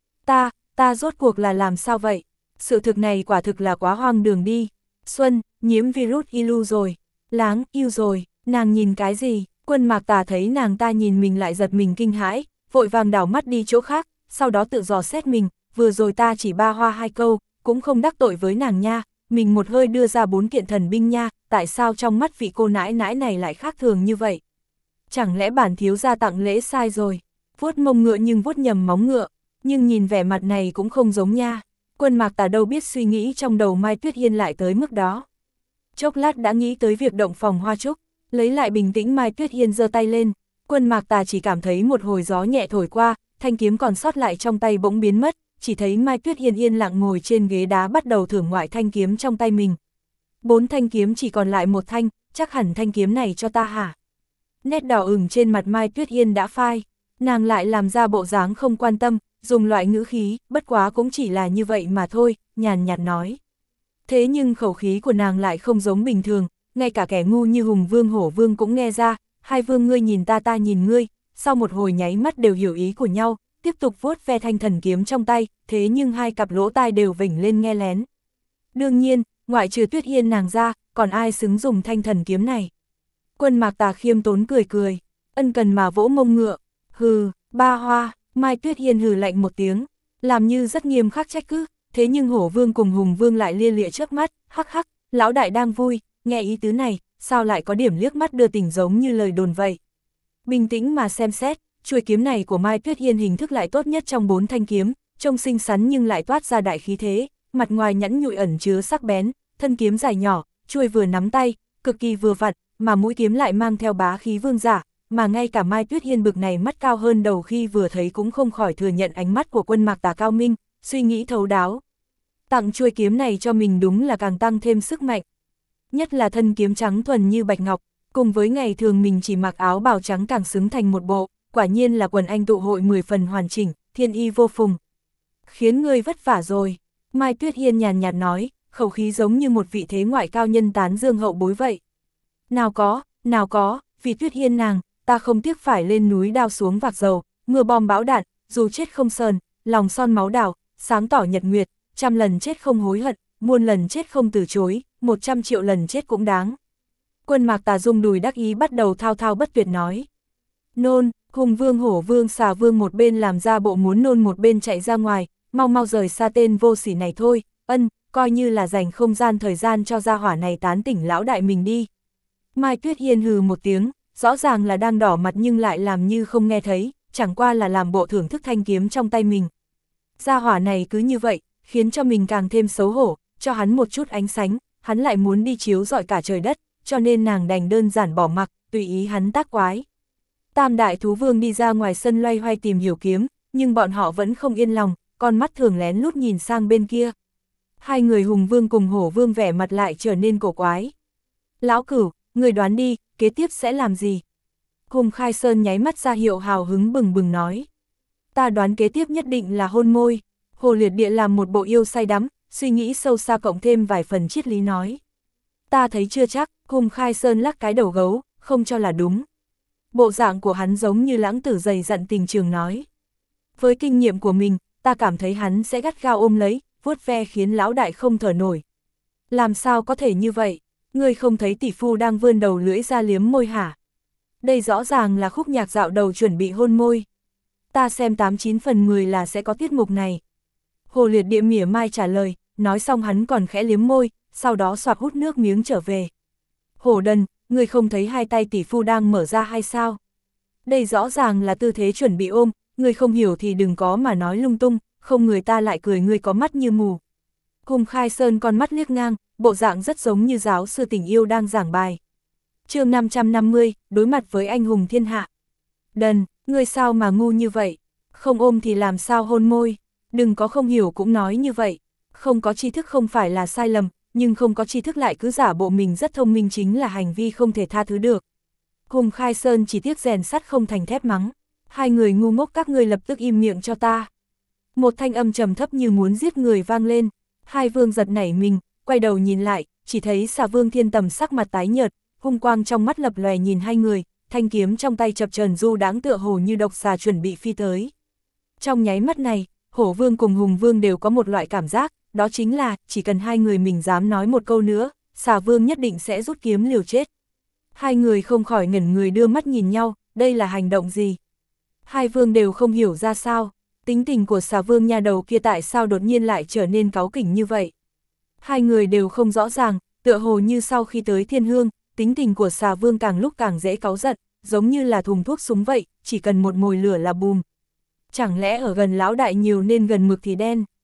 Ta rốt cuộc là làm sao vậy? Sự thực này quả thực là quá hoang đường đi. Xuân, nhiễm virus ilu rồi. Láng, yêu rồi, nàng nhìn cái gì? Quân Mạc Tà thấy nàng ta nhìn mình lại giật mình kinh hãi, vội vàng đảo mắt đi chỗ khác, sau đó tự dò xét mình, vừa rồi ta chỉ ba hoa hai câu, cũng không đắc tội với nàng nha, mình một hơi đưa ra 4 kiện thần binh nha, tại sao trong mắt vị cô nãi nãi này lại khác thường như vậy? Chẳng lẽ bản thiếu gia tặng lễ sai rồi? Vuốt mông ngựa nhưng vuốt nhầm móng ngựa, nhưng nhìn vẻ mặt này cũng không giống nha. Quân Mạc Tà đâu biết suy nghĩ trong đầu Mai Tuyết Hiên lại tới mức đó. Chốc lát đã nghĩ tới việc động phòng hoa trúc, lấy lại bình tĩnh Mai Tuyết Hiên giơ tay lên. Quân Mạc Tà chỉ cảm thấy một hồi gió nhẹ thổi qua, thanh kiếm còn sót lại trong tay bỗng biến mất, chỉ thấy Mai Tuyết Hiên yên lặng ngồi trên ghế đá bắt đầu thưởng ngoại thanh kiếm trong tay mình. 4 thanh kiếm chỉ còn lại một thanh, chắc hẳn thanh kiếm này cho ta hả? Nét đỏ ửng trên mặt Mai Tuyết Hiên đã phai, nàng lại làm ra bộ dáng không quan tâm, dùng loại ngữ khí, bất quá cũng chỉ là như vậy mà thôi, nhàn nhạt nói. Thế nhưng khẩu khí của nàng lại không giống bình thường, ngay cả kẻ ngu như Hùng Vương Hổ Vương cũng nghe ra, hai vương ngươi nhìn ta ta nhìn ngươi, sau một hồi nháy mắt đều hiểu ý của nhau, tiếp tục vuốt ve thanh thần kiếm trong tay, thế nhưng hai cặp lỗ tai đều vểnh lên nghe lén. Đương nhiên, ngoại trừ Tuyết Hiên nàng ra, còn ai xứng dùng thanh thần kiếm này? Quân Mạc Tà khiêm tốn cười cười, ân cần mà vỗ mông ngựa, hừ, ba hoa, Mai Tuyết Hiên hừ lạnh một tiếng, làm như rất nghiêm khắc trách cứ, thế nhưng Hổ Vương cùng Hùng Vương lại lia lịa trước mắt, hắc hắc, lão đại đang vui, nghe ý tứ này, sao lại có điểm liếc mắt đưa tình giống như lời đồn vậy. Bình tĩnh mà xem xét, chuôi kiếm này của Mai Tuyết Hiên hình thức lại tốt nhất trong 4 thanh kiếm, trông xinh xắn nhưng lại toát ra đại khí thế, mặt ngoài nhẵn nhụi ẩn chứa sắc bén, thân kiếm dài nhỏ, chuôi vừa nắm tay, cực kỳ vừa vặn, mà mũi kiếm lại mang theo bá khí vương giả, mà ngay cả Mai Tuyết Hiên bực này mắt cao hơn đầu khi vừa thấy cũng không khỏi thừa nhận ánh mắt của Quân Mạc Tà cao minh, suy nghĩ thấu đáo. Tặng chuôi kiếm này cho mình đúng là càng tăng thêm sức mạnh. Nhất là thân kiếm trắng thuần như bạch ngọc, cùng với ngày thường mình chỉ mặc áo bào trắng càng xứng thành một bộ, quả nhiên là quần anh tụ hội 10 phần hoàn chỉnh, thiên y vô phùng. Khiến ngươi vất vả rồi, Mai Tuyết Hiên nhàn nhạt nói, khẩu khí giống như một vị thế ngoại cao nhân tán dương hậu bối vậy. Nào có, vì Tuyết Hiên nàng, ta không tiếc phải lên núi đao xuống vạc dầu, mưa bom bão đạn, dù chết không sờn, lòng son máu đào, sáng tỏ nhật nguyệt, 100 lần chết không hối hận, muôn lần chết không từ chối, 100 triệu lần chết cũng đáng. Quân Mạc Tà rung đùi đắc ý bắt đầu thao thao bất tuyệt nói. Nôn, Hùng Vương Hổ Vương Xà Vương một bên làm ra bộ muốn nôn một bên chạy ra ngoài, mau mau rời xa tên vô sỉ này thôi, coi như là dành không gian thời gian cho gia hỏa này tán tỉnh lão đại mình đi. Mai Tuyết Hiên hừ một tiếng, rõ ràng là đang đỏ mặt nhưng lại làm như không nghe thấy, chẳng qua là làm bộ thưởng thức thanh kiếm trong tay mình. Gia hỏa này cứ như vậy, khiến cho mình càng thêm xấu hổ, cho hắn một chút ánh sánh, hắn lại muốn đi chiếu rọi cả trời đất, cho nên nàng đành đơn giản bỏ mặc, tùy ý hắn tác quái. Tam đại thú vương đi ra ngoài sân loay hoay tìm hiểu kiếm, nhưng bọn họ vẫn không yên lòng, con mắt thường lén lút nhìn sang bên kia. Hai người Hùng Vương cùng Hổ Vương vẻ mặt lại trở nên cổ quái. Lão Cửu, người đoán đi, kế tiếp sẽ làm gì? Hùng Khai Sơn nháy mắt ra hiệu hào hứng bừng bừng nói. Ta đoán kế tiếp nhất định là hôn môi. Hồ Liệt Địa làm một bộ yêu say đắm, suy nghĩ sâu xa cộng thêm vài phần triết lý nói. Ta thấy chưa chắc, Hùng Khai Sơn lắc cái đầu gấu, không cho là đúng. Bộ dạng của hắn giống như lãng tử dày dặn tình trường nói. Với kinh nghiệm của mình, ta cảm thấy hắn sẽ gắt gao ôm lấy, vuốt ve khiến lão đại không thở nổi. Làm sao có thể như vậy? Ngươi không thấy tỷ phu đang vươn đầu lưỡi ra liếm môi hả? Đây rõ ràng là khúc nhạc dạo đầu chuẩn bị hôn môi. Ta xem 89 phần 10 là sẽ có tiết mục này. Hồ Liệt Địa mỉa mai trả lời, nói xong hắn còn khẽ liếm môi, sau đó xoạc hút nước miếng trở về. Hổ Đần, ngươi không thấy hai tay tỷ phu đang mở ra hay sao? Đây rõ ràng là tư thế chuẩn bị ôm, ngươi không hiểu thì đừng có mà nói lung tung, không người ta lại cười ngươi có mắt như mù. Hùng Khai Sơn con mắt liếc ngang, bộ dạng rất giống như giáo sư tình yêu đang giảng bài. Chương 550, đối mặt với anh hùng thiên hạ. Đần, ngươi sao mà ngu như vậy? Không ôm thì làm sao hôn môi? Đừng có không hiểu cũng nói như vậy. Không có tri thức không phải là sai lầm, nhưng không có tri thức lại cứ giả bộ mình rất thông minh chính là hành vi không thể tha thứ được. Hùng Khai Sơn chỉ tiếc rèn sắt không thành thép mắng. Hai người ngu ngốc các ngươi lập tức im miệng cho ta. Một thanh âm trầm thấp như muốn giết người vang lên. Hai vương giật nảy mình, quay đầu nhìn lại, chỉ thấy Xà Vương Thiên Tầm sắc mặt tái nhợt, hung quang trong mắt lập lòe nhìn hai người, thanh kiếm trong tay chập chờn du đáng tựa hồ như độc xà chuẩn bị phi tới. Trong nháy mắt này, Hổ Vương cùng Hùng Vương đều có một loại cảm giác, đó chính là, chỉ cần hai người mình dám nói một câu nữa, Xà Vương nhất định sẽ rút kiếm liều chết. Hai người không khỏi ngẩn người đưa mắt nhìn nhau, đây là hành động gì? Hai vương đều không hiểu ra sao, tính tình của Xà Vương nha đầu kia tại sao đột nhiên lại trở nên cáu kỉnh như vậy. Hai người đều không rõ ràng, tựa hồ như sau khi tới Thiên Hương, tính tình của Xà Vương càng lúc càng dễ cáu giận, giống như là thùng thuốc súng vậy, chỉ cần một mồi lửa là bùm. Chẳng lẽ ở gần lão đại nhiều nên gần mực thì đen?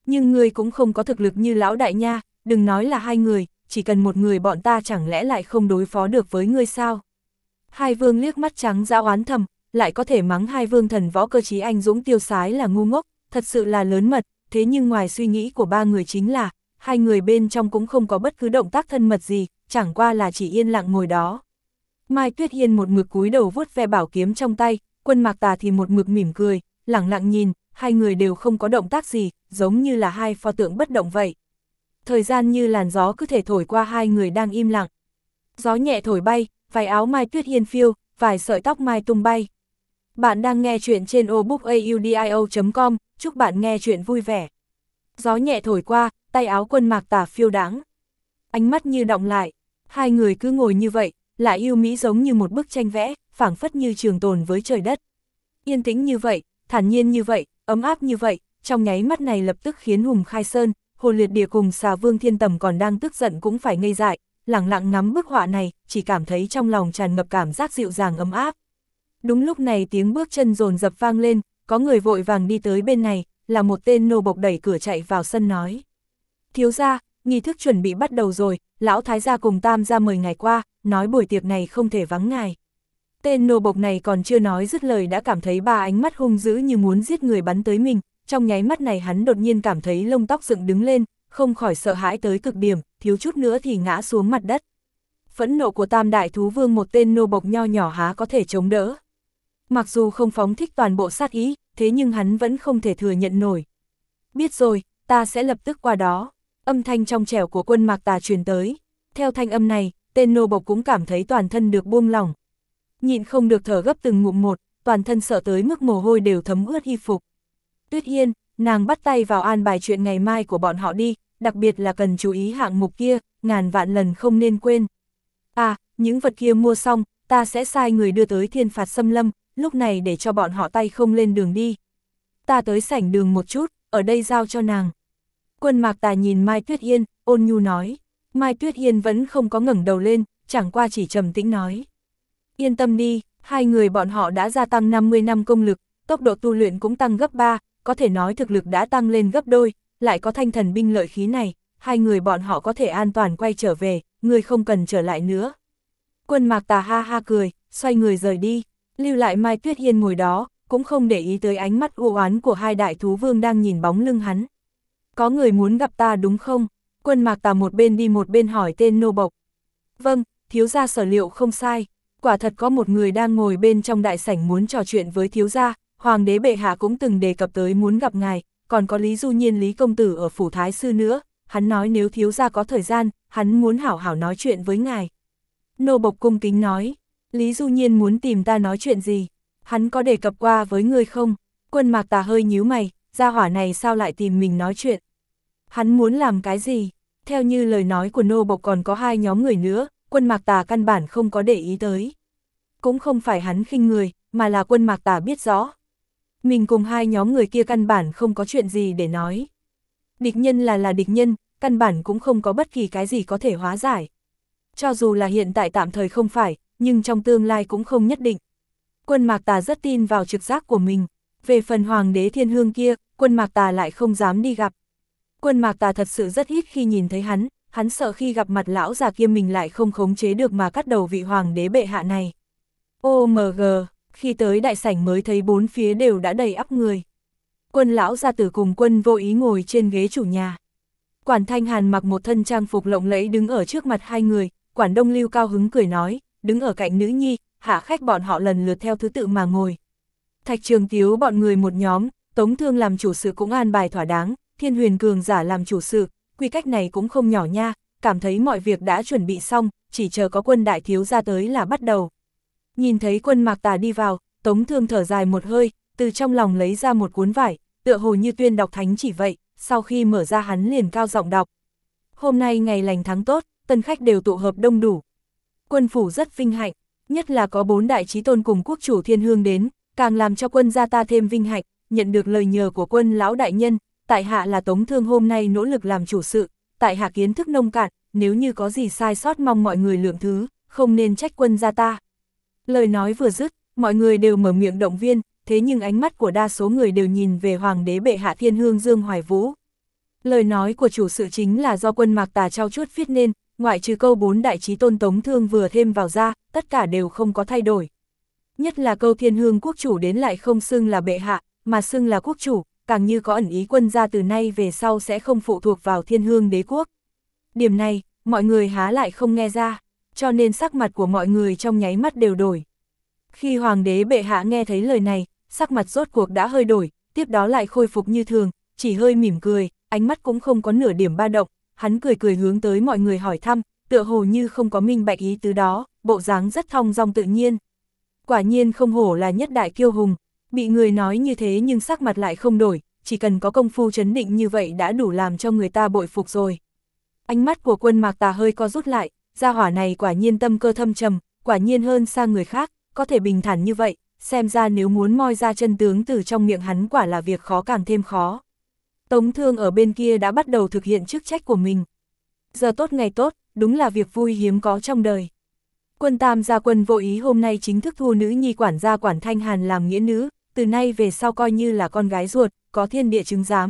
Nhưng ngươi cũng không có thực lực như lão đại nha, đừng nói là hai người, chỉ cần một người bọn ta chẳng lẽ lại không đối phó được với ngươi sao? Hai vương liếc mắt trắng dã oán thầm, lại có thể mắng hai vương thần võ cơ trí anh dũng tiêu sái là ngu ngốc, thật sự là lớn mật, thế nhưng ngoài suy nghĩ của ba người chính là, hai người bên trong cũng không có bất cứ động tác thân mật gì, chẳng qua là chỉ yên lặng ngồi đó. Mai Tuyết Hiên một mực cúi đầu vuốt ve bảo kiếm trong tay, Quân Mạc Tà thì một mực mỉm cười, lẳng lặng nhìn, hai người đều không có động tác gì, giống như là hai pho tượng bất động vậy. Thời gian như làn gió cứ thể thổi qua hai người đang im lặng. Gió nhẹ thổi bay, vài áo Mai Tuyết Hiên phiêu, vài sợi tóc mai tung bay. Bạn đang nghe chuyện trên obookaudio.com, chúc bạn nghe chuyện vui vẻ. Gió nhẹ thổi qua, tay áo Quân Mạc Tà phiêu đáng. Ánh mắt như đọng lại, hai người cứ ngồi như vậy, lại yêu mỹ giống như một bức tranh vẽ, phảng phất như trường tồn với trời đất. Yên tĩnh như vậy, thản nhiên như vậy, ấm áp như vậy, trong nháy mắt này lập tức khiến Hùng Khai Sơn, Hồ Liệt Địa cùng Xà Vương Thiên Tầm còn đang tức giận cũng phải ngây dại, lẳng lặng ngắm bức họa này, chỉ cảm thấy trong lòng tràn ngập cảm giác dịu dàng ấm áp. Đúng lúc này tiếng bước chân dồn dập vang lên, có người vội vàng đi tới bên này, là một tên nô bộc đẩy cửa chạy vào sân nói. Thiếu gia, nghi thức chuẩn bị bắt đầu rồi, lão thái gia cùng tam gia mời ngài qua, nói buổi tiệc này không thể vắng ngài. Tên nô bộc này còn chưa nói dứt lời đã cảm thấy ba ánh mắt hung dữ như muốn giết người bắn tới mình, trong nháy mắt này hắn đột nhiên cảm thấy lông tóc dựng đứng lên, không khỏi sợ hãi tới cực điểm, thiếu chút nữa thì ngã xuống mặt đất. Phẫn nộ của tam đại thú vương một tên nô bộc nho nhỏ há có thể chống đỡ. Mặc dù không phóng thích toàn bộ sát ý, thế nhưng hắn vẫn không thể thừa nhận nổi. Biết rồi, ta sẽ lập tức qua đó. Âm thanh trong trẻo của Quân Mạc Tà truyền tới. Theo thanh âm này, tên nô bộc cũng cảm thấy toàn thân được buông lỏng. Nhịn không được thở gấp từng ngụm một, toàn thân sợ tới mức mồ hôi đều thấm ướt y phục. Tuyết Hiên, nàng bắt tay vào an bài chuyện ngày mai của bọn họ đi, đặc biệt là cần chú ý hạng mục kia, ngàn vạn lần không nên quên. À, những vật kia mua xong, ta sẽ sai người đưa tới Thiên Phạt Xâm Lâm, lúc này để cho bọn họ tay không lên đường đi. Ta tới sảnh đường một chút, ở đây giao cho nàng. Quân Mạc Tà nhìn Mai Tuyết Hiên, ôn nhu nói. Mai Tuyết Hiên vẫn không có ngẩng đầu lên, chẳng qua chỉ trầm tĩnh nói. Yên tâm đi, hai người bọn họ đã gia tăng 50 năm công lực, tốc độ tu luyện cũng tăng gấp 3, có thể nói thực lực đã tăng lên gấp đôi, lại có thanh thần binh lợi khí này, hai người bọn họ có thể an toàn quay trở về, người không cần trở lại nữa. Quân Mạc Tà ha ha cười, xoay người rời đi, lưu lại Mai Tuyết Hiên ngồi đó, cũng không để ý tới ánh mắt u oán của hai đại thú vương đang nhìn bóng lưng hắn. Có người muốn gặp ta đúng không? Quân Mạc Tà một bên đi một bên hỏi tên nô bộc. Vâng, thiếu gia sở liệu không sai. Quả thật có một người đang ngồi bên trong đại sảnh muốn trò chuyện với thiếu gia, hoàng đế bệ hạ cũng từng đề cập tới muốn gặp ngài, còn có Lý Du Nhiên Lý công tử ở phủ thái sư nữa, hắn nói nếu thiếu gia có thời gian, hắn muốn hảo hảo nói chuyện với ngài. Nô bộc cung kính nói, Lý Du Nhiên muốn tìm ta nói chuyện gì? Hắn có đề cập qua với ngươi không? Quân Mạc Tà hơi nhíu mày, gia hỏa này sao lại tìm mình nói chuyện? Hắn muốn làm cái gì? Theo như lời nói của nô bộc còn có hai nhóm người nữa, Quân Mạc Tà căn bản không có để ý tới. Cũng không phải hắn khinh người, mà là Quân Mạc Tà biết rõ. Mình cùng hai nhóm người kia căn bản không có chuyện gì để nói. Địch nhân là địch nhân, căn bản cũng không có bất kỳ cái gì có thể hóa giải. Cho dù là hiện tại tạm thời không phải, nhưng trong tương lai cũng không nhất định. Quân Mạc Tà rất tin vào trực giác của mình. Về phần hoàng đế thiên hương kia, Quân Mạc Tà lại không dám đi gặp. Quân Mạc Tà thật sự rất ít khi nhìn thấy hắn sợ khi gặp mặt lão già kia mình lại không khống chế được mà cắt đầu vị hoàng đế bệ hạ này. OMG, khi tới đại sảnh mới thấy bốn phía đều đã đầy ắp người. Quân lão gia tử cùng Quân Vô Ý ngồi trên ghế chủ nhà. Quản Thanh Hàn mặc một thân trang phục lộng lẫy đứng ở trước mặt hai người, Quản Đông Lưu cao hứng cười nói, đứng ở cạnh nữ nhi, hạ khách bọn họ lần lượt theo thứ tự mà ngồi. Thạch Trường Tiếu bọn người một nhóm, Tống Thương làm chủ sự cũng an bài thỏa đáng, Thiên Huyền Cường giả làm chủ sự, quy cách này cũng không nhỏ nha, cảm thấy mọi việc đã chuẩn bị xong, chỉ chờ có Quân đại thiếu gia tới là bắt đầu. Nhìn thấy Quân Mạc Tà đi vào, Tống Thương thở dài một hơi, từ trong lòng lấy ra một cuốn vải, tựa hồ như tuyên đọc thánh chỉ vậy, sau khi mở ra hắn liền cao giọng đọc. Hôm nay ngày lành tháng tốt, tân khách đều tụ hợp đông đủ. Quân phủ rất vinh hạnh, nhất là có 4 đại chí tôn cùng quốc chủ thiên hương đến, càng làm cho quân gia ta thêm vinh hạnh, nhận được lời nhờ của Quân lão đại nhân, tại hạ là Tống Thương hôm nay nỗ lực làm chủ sự, tại hạ kiến thức nông cạn, nếu như có gì sai sót mong mọi người lượng thứ, không nên trách quân gia ta. Lời nói vừa dứt, mọi người đều mở miệng động viên, thế nhưng ánh mắt của đa số người đều nhìn về hoàng đế bệ hạ thiên hương Dương Hoài Vũ. Lời nói của chủ sự chính là do Quân Mạc Tà trau chuốt viết nên, ngoại trừ câu 4 đại chí tôn Tống Thương vừa thêm vào ra, tất cả đều không có thay đổi. Nhất là câu Thiên Hương quốc chủ đến lại không xưng là bệ hạ, mà xưng là quốc chủ, càng như có ẩn ý Quân gia từ nay về sau sẽ không phụ thuộc vào Thiên Hương đế quốc. Điểm này, mọi người há lại không nghe ra, cho nên sắc mặt của mọi người trong nháy mắt đều đổi. Khi Hoàng đế bệ hạ nghe thấy lời này, sắc mặt rốt cuộc đã hơi đổi, tiếp đó lại khôi phục như thường, chỉ hơi mỉm cười, ánh mắt cũng không có nửa điểm ba động, hắn cười cười hướng tới mọi người hỏi thăm, tựa hồ như không có minh bạch ý tứ đó, bộ dáng rất thong dong tự nhiên. Quả nhiên không hổ là nhất đại kiêu hùng, bị người nói như thế nhưng sắc mặt lại không đổi, chỉ cần có công phu trấn định như vậy đã đủ làm cho người ta bội phục rồi. Ánh mắt của Quân Mạc Tà hơi co rút lại, gia hỏa này quả nhiên tâm cơ thâm trầm, quả nhiên hơn xa người khác, có thể bình thản như vậy, xem ra nếu muốn moi ra chân tướng từ trong miệng hắn quả là việc khó càng thêm khó. Tống Thương ở bên kia đã bắt đầu thực hiện chức trách của mình. Giờ tốt ngày tốt, đúng là việc vui hiếm có trong đời. Quân Tam gia Quân Vô Ý hôm nay chính thức thu nữ nhi quản gia Quản Thanh Hàn làm nghĩa nữ, từ nay về sau coi như là con gái ruột, có thiên địa chứng giám.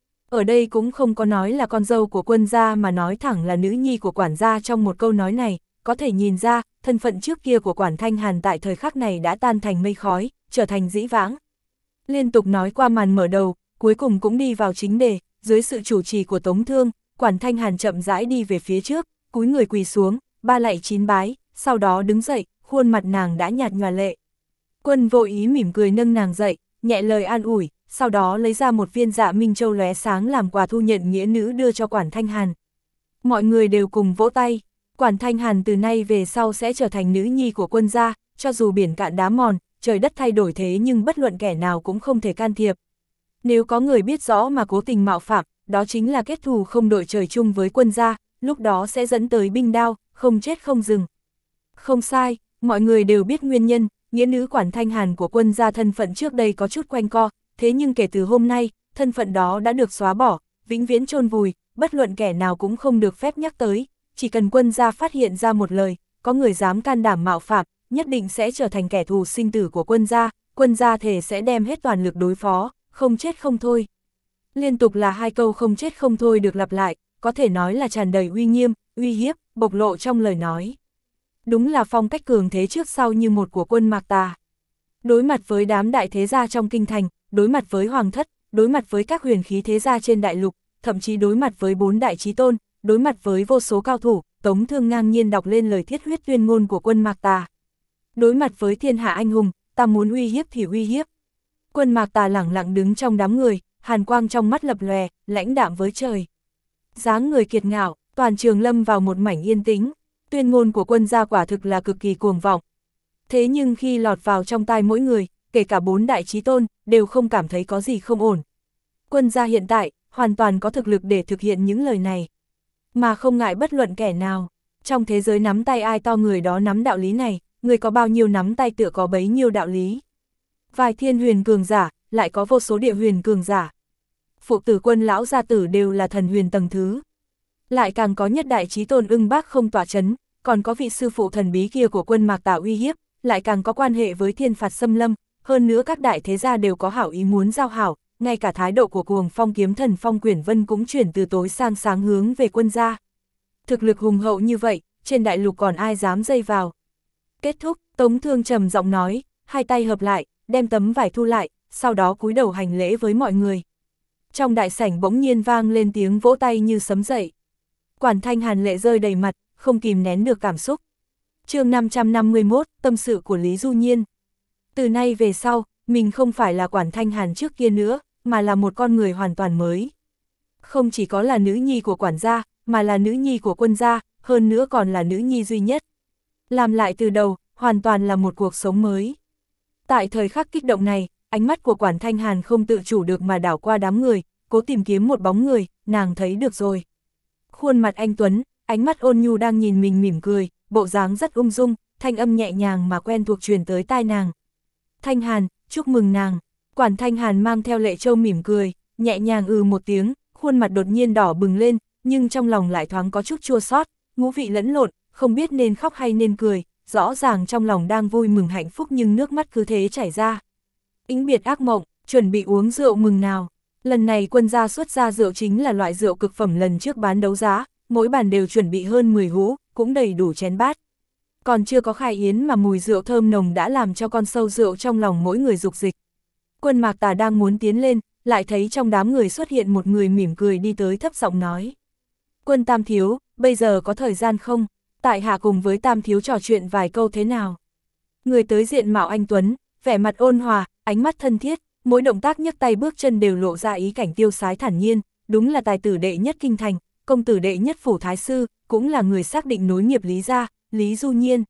Ở đây cũng không có nói là con dâu của quân gia mà nói thẳng là nữ nhi của quản gia trong một câu nói này, có thể nhìn ra, thân phận trước kia của Quản Thanh Hàn tại thời khắc này đã tan thành mây khói, trở thành dĩ vãng. Liên tục nói qua màn mở đầu, cuối cùng cũng đi vào chính đề, dưới sự chủ trì của Tống Thương, Quản Thanh Hàn chậm rãi đi về phía trước, cúi người quỳ xuống, ba lạy 9 bái, sau đó đứng dậy, khuôn mặt nàng đã nhạt nhòa lệ. Quân Vô Ý mỉm cười nâng nàng dậy, nhẹ lời an ủi, sau đó lấy ra một viên Dạ Minh Châu lóe sáng làm quà thu nhận nghĩa nữ đưa cho Quản Thanh Hàn. Mọi người đều cùng vỗ tay, Quản Thanh Hàn từ nay về sau sẽ trở thành nữ nhi của quân gia, cho dù biển cạn đá mòn, trời đất thay đổi thế nhưng bất luận kẻ nào cũng không thể can thiệp. Nếu có người biết rõ mà cố tình mạo phạm, đó chính là kết thù không đội trời chung với quân gia, lúc đó sẽ dẫn tới binh đao, không chết không dừng. Không sai, mọi người đều biết nguyên nhân, nghĩa nữ Quản Thanh Hàn của quân gia thân phận trước đây có chút quanh co, thế nhưng kể từ hôm nay, thân phận đó đã được xóa bỏ, vĩnh viễn chôn vùi, bất luận kẻ nào cũng không được phép nhắc tới, chỉ cần quân gia phát hiện ra một lời, có người dám can đảm mạo phạm, nhất định sẽ trở thành kẻ thù sinh tử của quân gia thề sẽ đem hết toàn lực đối phó, không chết không thôi. Liên tục là hai câu không chết không thôi được lặp lại, có thể nói là tràn đầy uy nghiêm, uy hiếp, bộc lộ trong lời nói. Đúng là phong cách cường thế trước sau như một của Quân Mạc Tà. Đối mặt với đám đại thế gia trong kinh thành, đối mặt với hoàng thất, đối mặt với các huyền khí thế gia trên đại lục, thậm chí đối mặt với 4 đại chí tôn, đối mặt với vô số cao thủ, Tống Thương ngang nhiên đọc lên lời thiết huyết tuyên ngôn của Quân Mạc Tà. Đối mặt với thiên hạ anh hùng, ta muốn uy hiếp thì uy hiếp. Quân Mạc Tà lẳng lặng đứng trong đám người, hàn quang trong mắt lập lòe, lãnh đạm với trời. Dáng người kiệt ngạo, toàn trường lâm vào một mảnh yên tĩnh, tuyên ngôn của quân gia quả thực là cực kỳ cuồng vọng. Thế nhưng khi lọt vào trong tai mỗi người, kể cả 4 đại chí tôn, đều không cảm thấy có gì không ổn. Quân gia hiện tại, hoàn toàn có thực lực để thực hiện những lời này. Mà không ngại bất luận kẻ nào. Trong thế giới nắm tay ai to người đó nắm đạo lý này, người có bao nhiêu nắm tay tựa có bấy nhiêu đạo lý. Vài thiên huyền cường giả, lại có vô số địa huyền cường giả. Phụ tử Quân lão gia tử đều là thần huyền tầng thứ. Lại càng có nhất đại chí tôn Ưng Bác không tỏa chấn, còn có vị sư phụ thần bí kia của Quân Mạc Tà uy hiếp, lại càng có quan hệ với thiên phạt xâm lâm, hơn nữa các đại thế gia đều có hảo ý muốn giao hảo, ngay cả thái độ của Cuồng Phong kiếm thần Phong Quyển Vân cũng chuyển từ tối sang sáng hướng về quân gia. Thực lực hùng hậu như vậy, trên đại lục còn ai dám dây vào. Kết thúc, Tống Thương trầm giọng nói, hai tay hợp lại, đem tấm vải thu lại, sau đó cúi đầu hành lễ với mọi người. Trong đại sảnh bỗng nhiên vang lên tiếng vỗ tay như sấm dậy. Quản Thanh Hàn lệ rơi đầy mặt, không kìm nén được cảm xúc. Chương 551, tâm sự của Lý Du Nhiên. Từ nay về sau, mình không phải là Quản Thanh Hàn trước kia nữa, mà là một con người hoàn toàn mới. Không chỉ có là nữ nhi của quản gia, mà là nữ nhi của quân gia, hơn nữa còn là nữ nhi duy nhất. Làm lại từ đầu, hoàn toàn là một cuộc sống mới. Tại thời khắc kích động này, ánh mắt của Quản Thanh Hàn không tự chủ được mà đảo qua đám người, cố tìm kiếm một bóng người, nàng thấy được rồi. Khuôn mặt anh tuấn, ánh mắt ôn nhu đang nhìn mình mỉm cười, bộ dáng rất ung dung, thanh âm nhẹ nhàng mà quen thuộc truyền tới tai nàng. Thanh Hàn, chúc mừng nàng. Quản Thanh Hàn mang theo Lệ Châu mỉm cười, nhẹ nhàng một tiếng, khuôn mặt đột nhiên đỏ bừng lên, nhưng trong lòng lại thoáng có chút chua xót, ngũ vị lẫn lộn, không biết nên khóc hay nên cười, rõ ràng trong lòng đang vui mừng hạnh phúc nhưng nước mắt cứ thế chảy ra. Ĩnh biệt ác mộng, chuẩn bị uống rượu mừng nào. Lần này quân gia xuất ra rượu chính là loại rượu cực phẩm lần trước bán đấu giá, mỗi bàn đều chuẩn bị hơn 10 hũ, cũng đầy đủ chén bát. Còn chưa có khai yến mà mùi rượu thơm nồng đã làm cho con sâu rượu trong lòng mỗi người dục dịch. Quân Mạc Tà đang muốn tiến lên, lại thấy trong đám người xuất hiện một người mỉm cười đi tới thấp giọng nói. Quân Tam Thiếu, bây giờ có thời gian không? Tại hạ cùng với Tam Thiếu trò chuyện vài câu thế nào? Người tới diện mạo anh tuấn, vẻ mặt ôn hòa, ánh mắt thân thiết, mỗi động tác nhấc tay bước chân đều lộ ra ý cảnh tiêu sái thản nhiên, đúng là tài tử đệ nhất kinh thành, công tử đệ nhất phủ thái sư, cũng là người xác định nối nghiệp Lý gia, Lý Du Nhiên.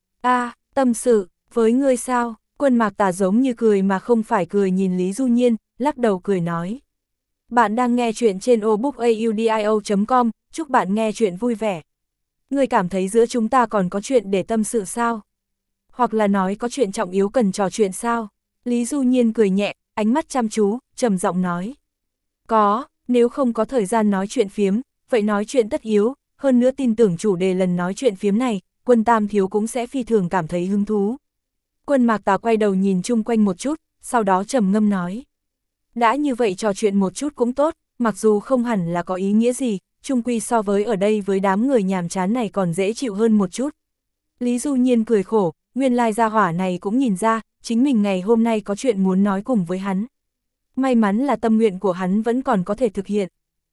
Tâm sự, với ngươi sao? Quân Mạc Tà giống như cười mà không phải cười nhìn Lý Du Nhiên, lắc đầu cười nói. Bạn đang nghe chuyện trên obookaudio.com, chúc bạn nghe chuyện vui vẻ. Ngươi cảm thấy giữa chúng ta còn có chuyện để tâm sự sao? Hoặc là nói có chuyện trọng yếu cần trò chuyện sao? Lý Du Nhiên cười nhẹ, ánh mắt chăm chú, trầm giọng nói. Có, nếu không có thời gian nói chuyện phiếm, vậy nói chuyện tất yếu, hơn nữa tin tưởng chủ đề lần nói chuyện phiếm này, Quân Tam Thiếu cũng sẽ phi thường cảm thấy hứng thú. Quân Mạc Tà quay đầu nhìn chung quanh một chút, sau đó trầm ngâm nói. Đã như vậy trò chuyện một chút cũng tốt, mặc dù không hẳn là có ý nghĩa gì, chung quy so với ở đây với đám người nhàm chán này còn dễ chịu hơn một chút. Lý Du Nhiên cười khổ, nguyên lai gia hỏa này cũng nhìn ra, chính mình ngày hôm nay có chuyện muốn nói cùng với hắn. May mắn là tâm nguyện của hắn vẫn còn có thể thực hiện.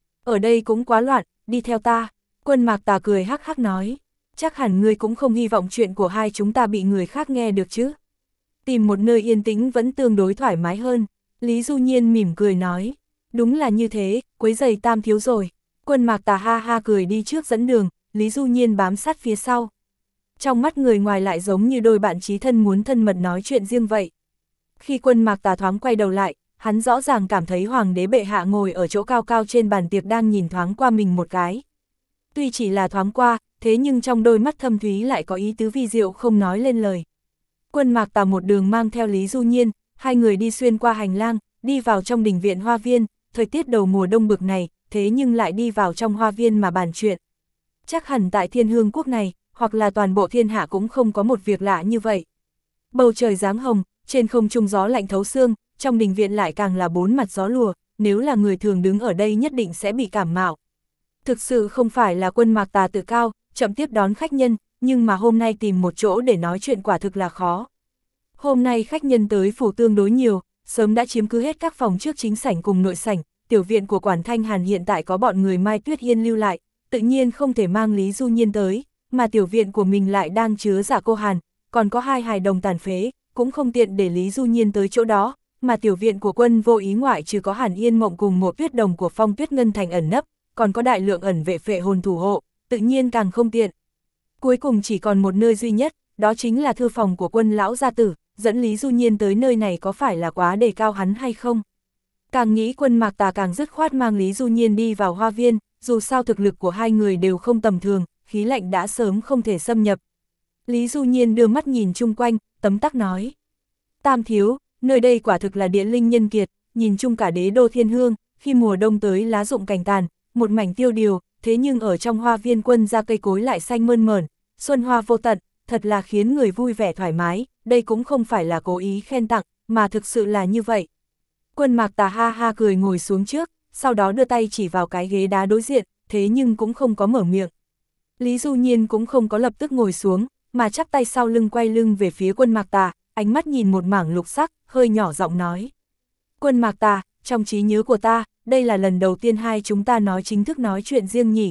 Ở đây cũng quá loạn, đi theo ta. Quân Mạc Tà cười hắc hắc nói. Chắc hẳn ngươi cũng không hy vọng chuyện của hai chúng ta bị người khác nghe được chứ. Tìm một nơi yên tĩnh vẫn tương đối thoải mái hơn. Lý Du Nhiên mỉm cười nói. Đúng là như thế, quấy giày Tam Thiếu rồi. Quân Mạc Tà ha ha cười đi trước dẫn đường, Lý Du Nhiên bám sát phía sau. Trong mắt người ngoài lại giống như đôi bạn chí thân muốn thân mật nói chuyện riêng vậy. Khi Quân Mạc Tà thoáng quay đầu lại, hắn rõ ràng cảm thấy hoàng đế bệ hạ ngồi ở chỗ cao cao trên bàn tiệc đang nhìn thoáng qua mình một cái. Tuy chỉ là thoáng qua, thế nhưng trong đôi mắt thâm thúy lại có ý tứ vi diệu không nói lên lời. Quân Mạc Tà một đường mang theo Lý Du Nhiên, hai người đi xuyên qua hành lang, đi vào trong đình viện hoa viên, thời tiết đầu mùa đông bực này, thế nhưng lại đi vào trong hoa viên mà bàn chuyện. Chắc hẳn tại Thiên Hương quốc này, hoặc là toàn bộ thiên hạ cũng không có một việc lạ như vậy. Bầu trời giáng hồng, trên không trung gió lạnh thấu xương, trong đình viện lại càng là bốn mặt gió lùa, nếu là người thường đứng ở đây nhất định sẽ bị cảm mạo. Thực sự không phải là Quân Mạc Tà tự cao, chậm tiếp đón khách nhân, nhưng mà hôm nay tìm một chỗ để nói chuyện quả thực là khó. Hôm nay khách nhân tới phủ tương đối nhiều, sớm đã chiếm cứ hết các phòng trước chính sảnh cùng nội sảnh, tiểu viện của Quản Thanh Hàn hiện tại có bọn người Mai Tuyết Hiên lưu lại, tự nhiên không thể mang Lý Du Nhiên tới, mà tiểu viện của mình lại đang chứa Dạ Cô Hàn, còn có hai hài đồng tàn phế, cũng không tiện để Lý Du Nhiên tới chỗ đó, mà tiểu viện của Quân Vô Ý ngoại trừ có Hàn Yên Mộng cùng một tuyết đồng của Phong Tuyết Ngân Thành ẩn nấp, còn có đại lượng ẩn vệ phệ hồn thủ hộ, tự nhiên càng không tiện. Cuối cùng chỉ còn một nơi duy nhất, đó chính là thư phòng của Quân lão gia tử, dẫn Lý Du Nhiên tới nơi này có phải là quá đề cao hắn hay không? Càng nghĩ Quân Mạc Tà càng dứt khoát mang Lý Du Nhiên đi vào hoa viên, dù sao thực lực của hai người đều không tầm thường, khí lạnh đã sớm không thể xâm nhập. Lý Du Nhiên đưa mắt nhìn chung quanh, tấm tắc nói. Tam Thiếu, nơi đây quả thực là địa linh nhân kiệt, nhìn chung cả đế đô Thiên Hương, khi mùa đông tới lá rụng cành tàn, một mảnh tiêu điều, thế nhưng ở trong hoa viên Quân gia cây cối lại xanh mơn mởn, xuân hoa vô tận, thật là khiến người vui vẻ thoải mái, đây cũng không phải là cố ý khen tặng, mà thực sự là như vậy. Quân Mạc Tà ha ha cười ngồi xuống trước, sau đó đưa tay chỉ vào cái ghế đá đối diện, thế nhưng cũng không có mở miệng. Lý Du Nhiên cũng không có lập tức ngồi xuống, mà chắp tay sau lưng quay lưng về phía Quân Mạc Tà, ánh mắt nhìn một mảng lục sắc, hơi nhỏ giọng nói. Quân Mạc Tà, trong trí nhớ của ta, đây là lần đầu tiên hai chúng ta chính thức nói chuyện riêng nhỉ.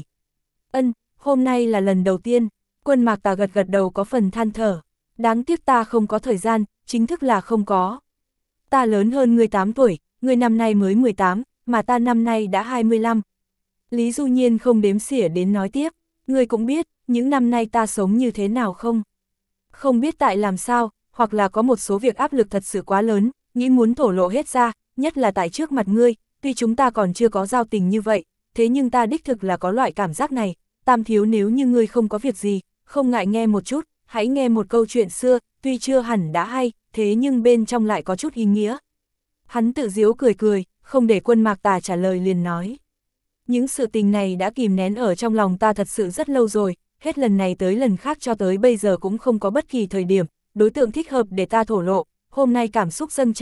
Hôm nay là lần đầu tiên. Quân Mạc Tà gật gật đầu có phần than thở. Đáng tiếc ta không có thời gian, chính thức là không có. Ta lớn hơn ngươi 8 tuổi, ngươi năm nay mới 18, mà ta năm nay đã 25. Lý Du Nhiên không đếm xỉa đến nói tiếp, ngươi cũng biết, những năm nay ta sống như thế nào không? Không biết tại làm sao, hoặc là có một số việc áp lực thật sự quá lớn, nghĩ muốn thổ lộ hết ra, nhất là tại trước mặt ngươi, tuy chúng ta còn chưa có giao tình như vậy, thế nhưng ta đích thực là có loại cảm giác này. Tam Thiếu, nếu như ngươi không có việc gì, không ngại nghe một chút, hãy nghe một câu chuyện xưa, tuy chưa hẳn đã hay, thế nhưng bên trong lại có chút ý nghĩa. Hắn tự giễu cười cười, không để Quân Mạc Tà trả lời liền nói. Những sự tình này đã kìm nén ở trong lòng ta thật sự rất lâu rồi, hết lần này tới lần khác cho tới bây giờ cũng không có bất kỳ thời điểm, đối tượng thích hợp để ta thổ lộ, hôm nay cảm xúc dâng trào,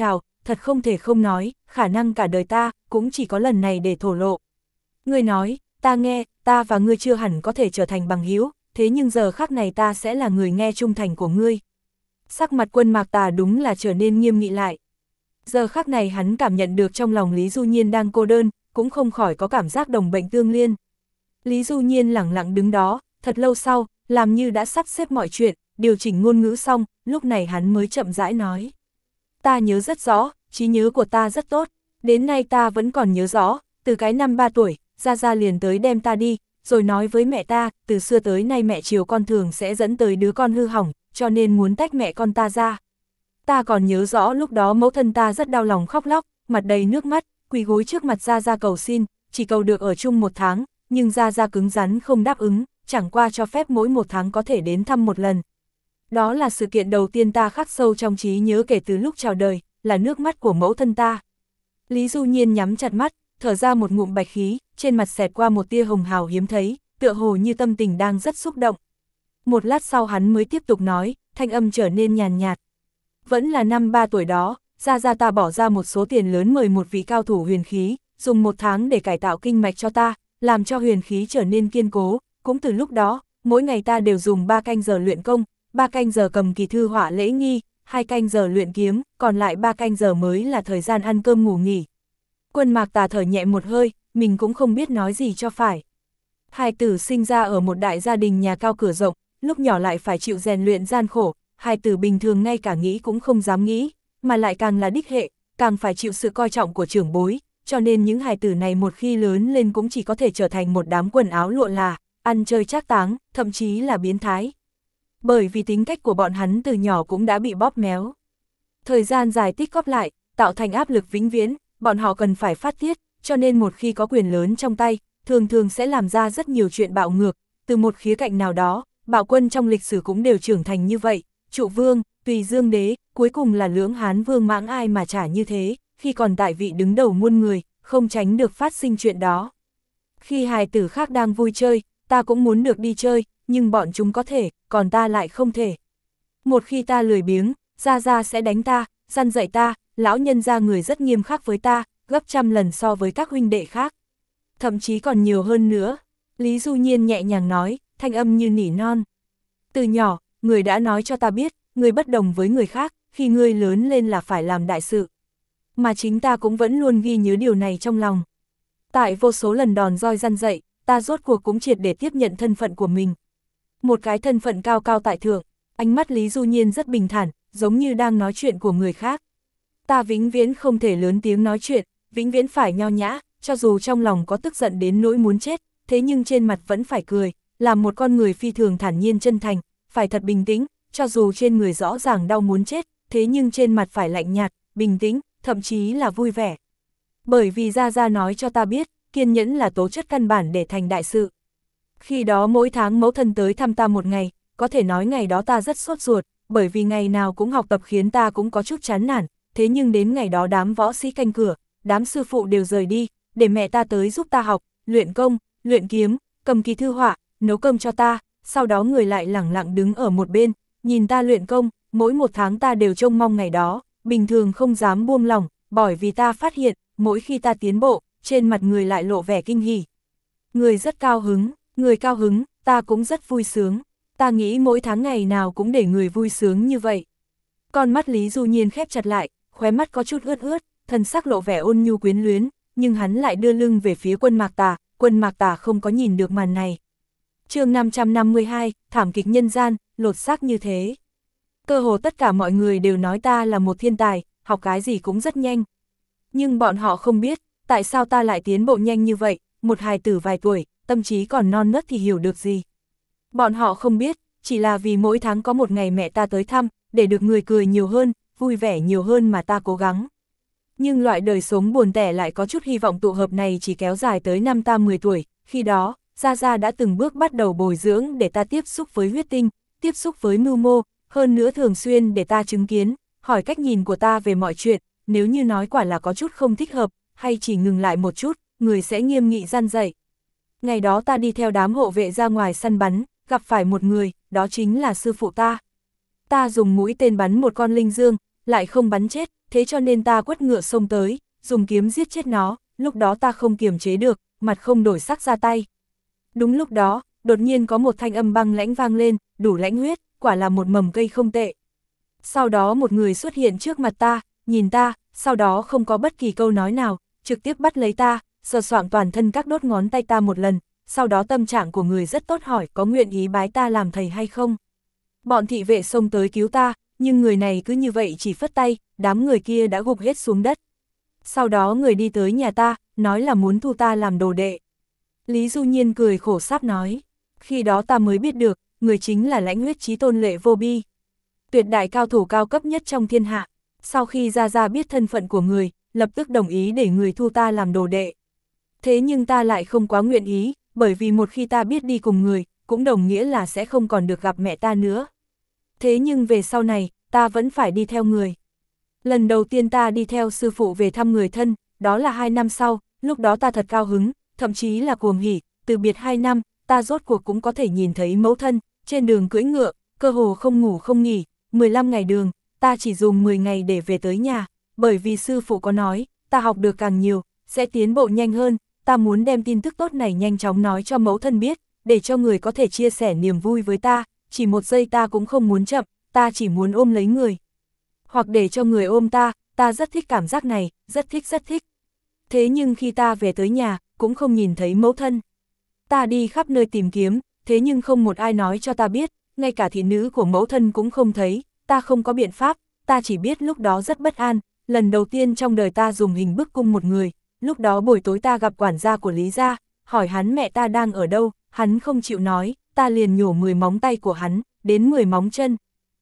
thật không thể không nói, khả năng cả đời ta, cũng chỉ có lần này để thổ lộ. Ngươi nói, ta nghe, ta và ngươi chưa hẳn có thể trở thành bằng hữu, thế nhưng giờ khắc này ta sẽ là người nghe trung thành của ngươi. Sắc mặt Quân Mạc Tà đúng là trở nên nghiêm nghị lại. Giờ khắc này hắn cảm nhận được trong lòng Lý Du Nhiên đang cô đơn, cũng không khỏi có cảm giác đồng bệnh tương liên. Lý Du Nhiên lẳng lặng đứng đó, thật lâu sau, làm như đã sắp xếp mọi chuyện, điều chỉnh ngôn ngữ xong, lúc này hắn mới chậm rãi nói. Ta nhớ rất rõ, trí nhớ của ta rất tốt, đến nay ta vẫn còn nhớ rõ, từ cái năm 3 tuổi, Gia Gia liền tới đem ta đi, rồi nói với mẹ ta, từ xưa tới nay mẹ chiều con thường sẽ dẫn tới đứa con hư hỏng, cho nên muốn tách mẹ con ta ra. Ta còn nhớ rõ lúc đó mẫu thân ta rất đau lòng khóc lóc, mặt đầy nước mắt, quỳ gối trước mặt Gia Gia cầu xin, chỉ cầu được ở chung 1 tháng, nhưng Gia Gia cứng rắn không đáp ứng, chẳng qua cho phép mỗi 1 tháng có thể đến thăm 1 lần. Đó là sự kiện đầu tiên ta khắc sâu trong trí nhớ kể từ lúc chào đời, là nước mắt của mẫu thân ta. Lý Du Nhiên nhắm chặt mắt, thở ra một ngụm bạch khí, trên mặt xẹt qua một tia hồng hào hiếm thấy, tựa hồ như tâm tình đang rất xúc động. Một lát sau hắn mới tiếp tục nói, thanh âm trở nên nhàn nhạt. Vẫn là năm 3 tuổi đó, Gia Gia ta bỏ ra một số tiền lớn mời một vị cao thủ huyền khí, dùng 1 tháng để cải tạo kinh mạch cho ta, làm cho huyền khí trở nên kiên cố. Cũng từ lúc đó, mỗi ngày ta đều dùng 3 canh giờ luyện công, 3 canh giờ cầm kỳ thư họa lễ nghi, 2 canh giờ luyện kiếm, còn lại 3 canh giờ mới là thời gian ăn cơm ngủ nghỉ. Quân Mạc Tà thở nhẹ một hơi, mình cũng không biết nói gì cho phải. Hài tử sinh ra ở một đại gia đình nhà cao cửa rộng, lúc nhỏ lại phải chịu rèn luyện gian khổ, hài tử bình thường ngay cả nghĩ cũng không dám nghĩ, mà lại càng là đích hệ, càng phải chịu sự coi trọng của trưởng bối, cho nên những hài tử này một khi lớn lên cũng chỉ có thể trở thành một đám quần áo lụa là, ăn chơi trác táng, thậm chí là biến thái. Bởi vì tính cách của bọn hắn từ nhỏ cũng đã bị bóp méo. Thời gian dài tích góp lại, tạo thành áp lực vĩnh viễn, bọn họ cần phải phát tiết, cho nên một khi có quyền lớn trong tay, thường thường sẽ làm ra rất nhiều chuyện bạo ngược, từ một khía cạnh nào đó, bạo quân trong lịch sử cũng đều trưởng thành như vậy, Trụ Vương, Tùy Dương Đế, cuối cùng là Lưỡng Hán Vương Mãng Ai mà trả như thế, khi còn tại vị đứng đầu muôn người, không tránh được phát sinh chuyện đó. Khi hài tử khác đang vui chơi, ta cũng muốn được đi chơi, nhưng bọn chúng có thể, còn ta lại không thể. Một khi ta lười biếng, Gia Gia sẽ đánh ta, răn dạy ta, lão nhân gia người rất nghiêm khắc với ta, gấp trăm lần so với các huynh đệ khác. Thậm chí còn nhiều hơn nữa. Lý Du Nhiên nhẹ nhàng nói, thanh âm như nỉ non. Từ nhỏ, người đã nói cho ta biết, người bất đồng với người khác, khi ngươi lớn lên là phải làm đại sự. Mà chính ta cũng vẫn luôn ghi nhớ điều này trong lòng. Tại vô số lần đòn roi răn dạy, ta rốt cuộc cũng triệt để tiếp nhận thân phận của mình. Một cái thân phận cao cao tại thượng, ánh mắt Lý Du Nhiên rất bình thản, giống như đang nói chuyện của người khác. Ta vĩnh viễn không thể lớn tiếng nói chuyện, vĩnh viễn phải nho nhã, cho dù trong lòng có tức giận đến nỗi muốn chết, thế nhưng trên mặt vẫn phải cười, làm một con người phi thường thản nhiên chân thành, phải thật bình tĩnh, cho dù trên người rõ ràng đau muốn chết, thế nhưng trên mặt phải lạnh nhạt, bình tĩnh, thậm chí là vui vẻ. Bởi vì Gia Gia nói cho ta biết, kiên nhẫn là tố chất căn bản để thành đại sự. Khi đó mỗi tháng mẫu thân tới thăm ta 1 ngày, có thể nói ngày đó ta rất sốt ruột, bởi vì ngày nào cũng học tập khiến ta cũng có chút chán nản, thế nhưng đến ngày đó đám võ sĩ canh cửa, đám sư phụ đều rời đi, để mẹ ta tới giúp ta học, luyện công, luyện kiếm, cầm kỳ thư họa, nấu cơm cho ta, sau đó người lại lẳng lặng đứng ở một bên, nhìn ta luyện công, mỗi 1 tháng ta đều trông mong ngày đó, bình thường không dám buông lỏng, bởi vì ta phát hiện, mỗi khi ta tiến bộ, trên mặt người lại lộ vẻ kinh hỉ. Người rất cao hứng, người cao hứng, ta cũng rất vui sướng, ta nghĩ mỗi tháng ngày nào cũng để người vui sướng như vậy. Con mắt Lý Du Nhiên khép chặt lại, khóe mắt có chút ướt ướt, thân sắc lộ vẻ ôn nhu quyến luyến, nhưng hắn lại đưa lưng về phía Quân Mạc Tà, Quân Mạc Tà không có nhìn được màn này. Chương 552, thảm kịch nhân gian, lột xác như thế. Cơ hồ tất cả mọi người đều nói ta là một thiên tài, học cái gì cũng rất nhanh. Nhưng bọn họ không biết, tại sao ta lại tiến bộ nhanh như vậy, một hài tử vài tuổi, tâm trí còn non nớt thì hiểu được gì. Bọn họ không biết, chỉ là vì mỗi tháng có 1 ngày mẹ ta tới thăm, để được người cười nhiều hơn, vui vẻ nhiều hơn mà ta cố gắng. Nhưng loại đời sống buồn tẻ lại có chút hy vọng tụ hợp này chỉ kéo dài tới năm ta 10 tuổi, khi đó, Gia Gia đã từng bước bắt đầu bồi dưỡng để ta tiếp xúc với huyết tinh, tiếp xúc với mưu mô, hơn nữa thường xuyên để ta chứng kiến, hỏi cách nhìn của ta về mọi chuyện, nếu như nói quả là có chút không thích hợp, hay chỉ ngừng lại một chút, người sẽ nghiêm nghị răn dạy. Ngày đó ta đi theo đám hộ vệ ra ngoài săn bắn, gặp phải một người, đó chính là sư phụ ta. Ta dùng mũi tên bắn một con linh dương, lại không bắn chết, thế cho nên ta quất ngựa xông tới, dùng kiếm giết chết nó, lúc đó ta không kiềm chế được, mặt không đổi sắc ra tay. Đúng lúc đó, đột nhiên có một thanh âm băng lãnh vang lên, đủ lãnh huyết, quả là một mầm cây không tệ. Sau đó một người xuất hiện trước mặt ta, nhìn ta, sau đó không có bất kỳ câu nói nào, trực tiếp bắt lấy ta, sờ soạng toàn thân các đốt ngón tay ta một lần, sau đó tâm trạng của người rất tốt hỏi có nguyện ý bái ta làm thầy hay không. Bọn thị vệ xông tới cứu ta, nhưng người này cứ như vậy chỉ phất tay, đám người kia đã gục hết xuống đất. Sau đó người đi tới nhà ta, nói là muốn thu ta làm đồ đệ. Lý Du Nhiên cười khổ sáp nói, khi đó ta mới biết được, người chính là lãnh huyết chí tôn Lệ Vô Bi. Tuyệt đại cao thủ cao cấp nhất trong thiên hạ. Sau khi Gia biết thân phận của người, lập tức đồng ý để người thu ta làm đồ đệ. Thế nhưng ta lại không quá nguyện ý, bởi vì một khi ta biết đi cùng người, cũng đồng nghĩa là sẽ không còn được gặp mẹ ta nữa. Thế nhưng về sau này, ta vẫn phải đi theo người. Lần đầu tiên ta đi theo sư phụ về thăm người thân, đó là 2 năm sau, lúc đó ta thật cao hứng, thậm chí là cuồng hỉ, từ biệt 2 năm, ta rốt cuộc cũng có thể nhìn thấy mẫu thân, trên đường cưỡi ngựa, cơ hồ không ngủ không nghỉ, 15 ngày đường, ta chỉ dùng 10 ngày để về tới nhà, bởi vì sư phụ có nói, ta học được càng nhiều, sẽ tiến bộ nhanh hơn, ta muốn đem tin tức tốt này nhanh chóng nói cho mẫu thân biết, để cho người có thể chia sẻ niềm vui với ta, chỉ một giây ta cũng không muốn chậm, ta chỉ muốn ôm lấy người. Hoặc để cho người ôm ta rất thích cảm giác này, rất thích. Thế nhưng khi ta về tới nhà, cũng không nhìn thấy mẫu thân. Ta đi khắp nơi tìm kiếm, thế nhưng không một ai nói cho ta biết, ngay cả thị nữ của mẫu thân cũng không thấy, ta không có biện pháp, ta chỉ biết lúc đó rất bất an, lần đầu tiên trong đời ta dùng hình bức cung một người, lúc đó buổi tối ta gặp quản gia của Lý gia, hỏi hắn mẹ ta đang ở đâu, hắn không chịu nói, ta liền nhổ 10 móng tay của hắn, đến 10 móng chân.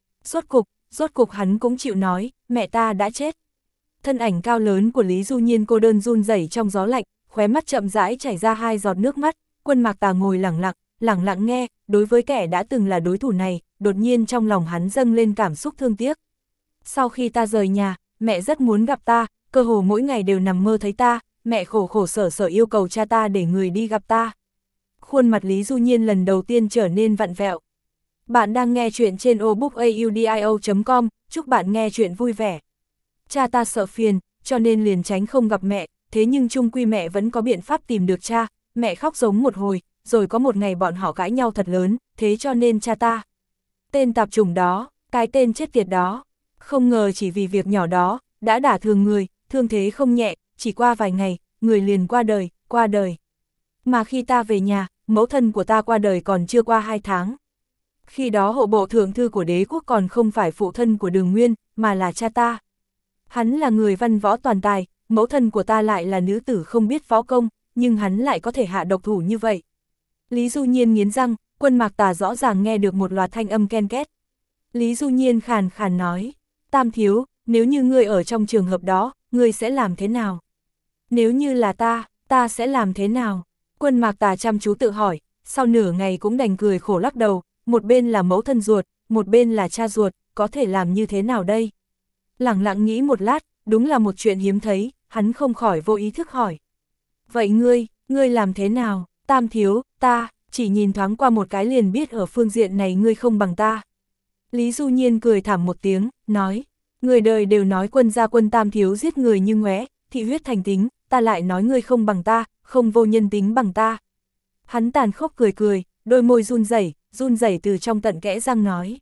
Rốt cục hắn cũng chịu nói, mẹ ta đã chết. Thân ảnh cao lớn của Lý Du Nhiên cô đơn run rẩy trong gió lạnh, khóe mắt chậm rãi chảy ra 2 giọt nước mắt, Quân Mạc Tà ngồi lẳng lặng nghe, đối với kẻ đã từng là đối thủ này, đột nhiên trong lòng hắn dâng lên cảm xúc thương tiếc. Sau khi ta rời nhà, mẹ rất muốn gặp ta, cơ hồ mỗi ngày đều nằm mơ thấy ta, mẹ khổ sở yêu cầu cha ta để người đi gặp ta. Khuôn mặt Lý Du Nhiên lần đầu tiên trở nên vặn vẹo. Bạn đang nghe chuyện trên obookaudio.com, chúc bạn nghe chuyện vui vẻ. Cha ta sợ phiền, cho nên liền tránh không gặp mẹ, thế nhưng chung quy mẹ vẫn có biện pháp tìm được cha, mẹ khóc giống một hồi, rồi có một ngày bọn họ cãi nhau thật lớn, thế cho nên cha ta. Tên tạp chủng đó, cái tên chết tiệt đó, không ngờ chỉ vì việc nhỏ đó, đã đả thương người, thương thế không nhẹ, chỉ qua vài ngày, người liền qua đời. Mà khi ta về nhà, mẫu thân của ta qua đời còn chưa qua 2 tháng. Khi đó hộ bộ thượng thư của đế quốc còn không phải phụ thân của Đường Nguyên, mà là cha ta. Hắn là người văn võ toàn tài, mẫu thân của ta lại là nữ tử không biết võ công, nhưng hắn lại có thể hạ độc thủ như vậy. Lý Du Nhiên nghiến răng, Quân Mạc Tà rõ ràng nghe được một loạt thanh âm ken két. Lý Du Nhiên khàn khàn nói, Tam thiếu, nếu như ngươi ở trong trường hợp đó, ngươi sẽ làm thế nào? Nếu như là ta sẽ làm thế nào? Quân Mạc Tà chăm chú tự hỏi, sau nửa ngày cũng đành cười khổ lắc đầu, một bên là mẫu thân ruột, một bên là cha ruột, có thể làm như thế nào đây? Lẳng lặng nghĩ một lát, đúng là một chuyện hiếm thấy, hắn không khỏi vô ý thức hỏi. Vậy ngươi làm thế nào? Tam thiếu, ta, chỉ nhìn thoáng qua một cái liền biết ở phương diện này ngươi không bằng ta. Lý Du Nhiên cười thảm một tiếng, nói, người đời đều nói Quân gia Quân Tam thiếu giết người như ngoé, thị huyết thành tính, ta lại nói ngươi không bằng ta, không vô nhân tính bằng ta. Hắn tàn khốc cười, đôi môi run rẩy từ trong tận kẽ răng nói.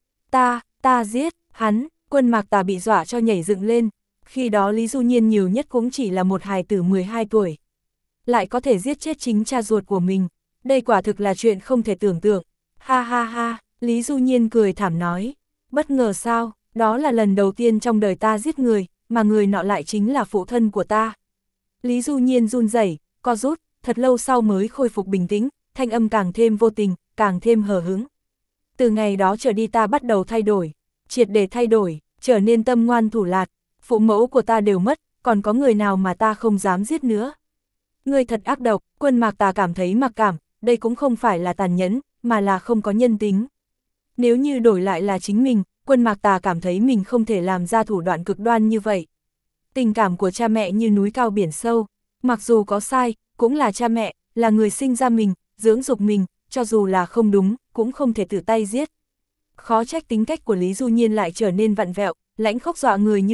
Ta giết, hắn, Quân Mạc Tà bị dọa cho nhảy dựng lên, khi đó Lý Du Nhiên nhiều nhất cũng chỉ là một hài tử 12 tuổi. Lại có thể giết chết chính cha ruột của mình, đây quả thực là chuyện không thể tưởng tượng. Ha, Lý Du Nhiên cười thảm nói, bất ngờ sao, đó là lần đầu tiên trong đời ta giết người, mà người nọ lại chính là phụ thân của ta. Lý Du Nhiên run rẩy, co rút, thật lâu sau mới khôi phục bình tĩnh, thanh âm càng thêm vô tình, càng thêm hờ hững. Từ ngày đó trở đi ta bắt đầu thay đổi, triệt để thay đổi, trở nên tâm ngoan thủ lạt, phụ mẫu của ta đều mất, còn có người nào mà ta không dám giết nữa. Ngươi thật ác độc, Quân Mạc Tà cảm thấy mặc cảm, đây cũng không phải là tàn nhẫn, mà là không có nhân tính. Nếu như đổi lại là chính mình, Quân Mạc Tà cảm thấy mình không thể làm ra thủ đoạn cực đoan như vậy. Tình cảm của cha mẹ như núi cao biển sâu, mặc dù có sai, cũng là cha mẹ, là người sinh ra mình, dưỡng dục mình, cho dù là không đúng, cũng không thể tự tay giết. Khó trách tính cách của Lý Du Nhiên lại trở nên vặn vẹo, lãnh khốc dọa người như vậy,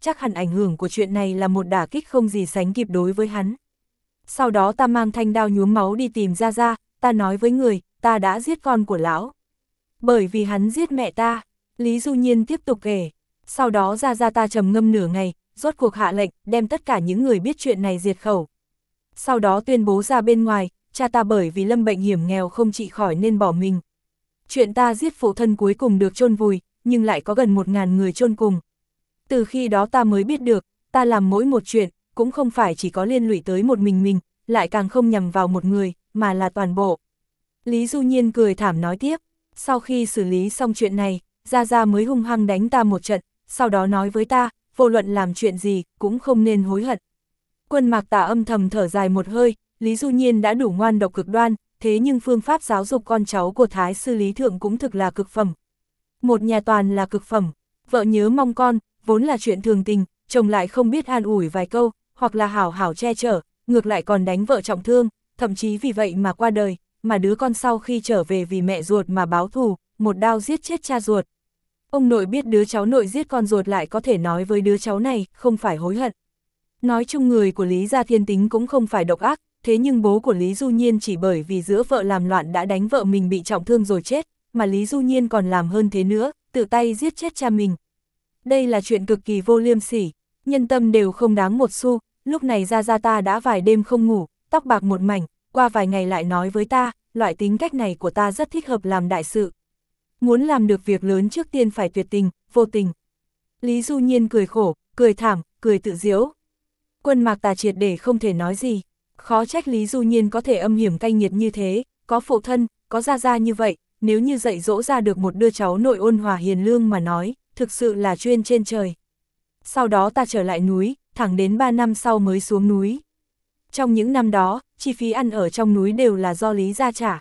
chắc hẳn ảnh hưởng của chuyện này là một đả kích không gì sánh kịp đối với hắn. Sau đó ta mang thanh đao nhuốm máu đi tìm Gia Gia, ta nói với người, ta đã giết con của lão. Bởi vì hắn giết mẹ ta, Lý Du Nhiên tiếp tục kể. Sau đó Gia Gia ta trầm ngâm nửa ngày, rốt cuộc hạ lệnh, đem tất cả những người biết chuyện này diệt khẩu. Sau đó tuyên bố ra bên ngoài, cha ta bởi vì lâm bệnh hiểm nghèo không trị khỏi nên bỏ mình. Chuyện ta giết phụ thân cuối cùng được chôn vùi, nhưng lại có gần 1000 người chôn cùng. Từ khi đó ta mới biết được, ta làm mỗi một chuyện, cũng không phải chỉ có liên lụy tới một mình, lại càng không nhằm vào một người, mà là toàn bộ. Lý Du Nhiên cười thảm nói tiếp, sau khi xử lý xong chuyện này, Gia Gia mới hung hăng đánh ta một trận, sau đó nói với ta, vô luận làm chuyện gì, cũng không nên hối hận. Quân Mạc Tà âm thầm thở dài một hơi, Lý Du Nhiên đã đủ ngoan độc cực đoan, thế nhưng phương pháp giáo dục con cháu của Thái sư Lý Thượng cũng thực là cực phẩm. Một nhà toàn là cực phẩm, vợ nhớ mong con, vốn là chuyện thường tình, chồng lại không biết an ủi vài câu, hoặc là hảo hảo che chở, ngược lại còn đánh vợ trọng thương, thậm chí vì vậy mà qua đời, mà đứa con sau khi trở về vì mẹ ruột mà báo thù, một đao giết chết cha ruột. Ông nội biết đứa cháu nội giết con ruột lại có thể nói với đứa cháu này, không phải hối hận. Nói chung người của Lý gia thiên tính cũng không phải độc ác, thế nhưng bố của Lý Du Nhiên chỉ bởi vì giữa vợ làm loạn đã đánh vợ mình bị trọng thương rồi chết, mà Lý Du Nhiên còn làm hơn thế nữa, tự tay giết chết cha mình. Đây là chuyện cực kỳ vô liêm sỉ, nhân tâm đều không đáng một xu, lúc này Gia Gia ta đã vài đêm không ngủ, tóc bạc một mảnh, qua vài ngày lại nói với ta, loại tính cách này của ta rất thích hợp làm đại sự. Muốn làm được việc lớn trước tiên phải tuyệt tình, vô tình. Lý Du Nhiên cười khổ, cười thảm, cười tự giễu. Quân Mạc Tà triệt để không thể nói gì, khó trách Lý Du Nhiên có thể âm hiểm cay nghiệt như thế, có phụ thân, có Gia Gia như vậy, nếu như dạy dỗ ra được một đứa cháu nội ôn hòa hiền lương mà nói, thực sự là chuyên trên trời. Sau đó ta trở lại núi, thẳng đến 3 năm sau mới xuống núi. Trong những năm đó, chi phí ăn ở trong núi đều là do Lý gia trả.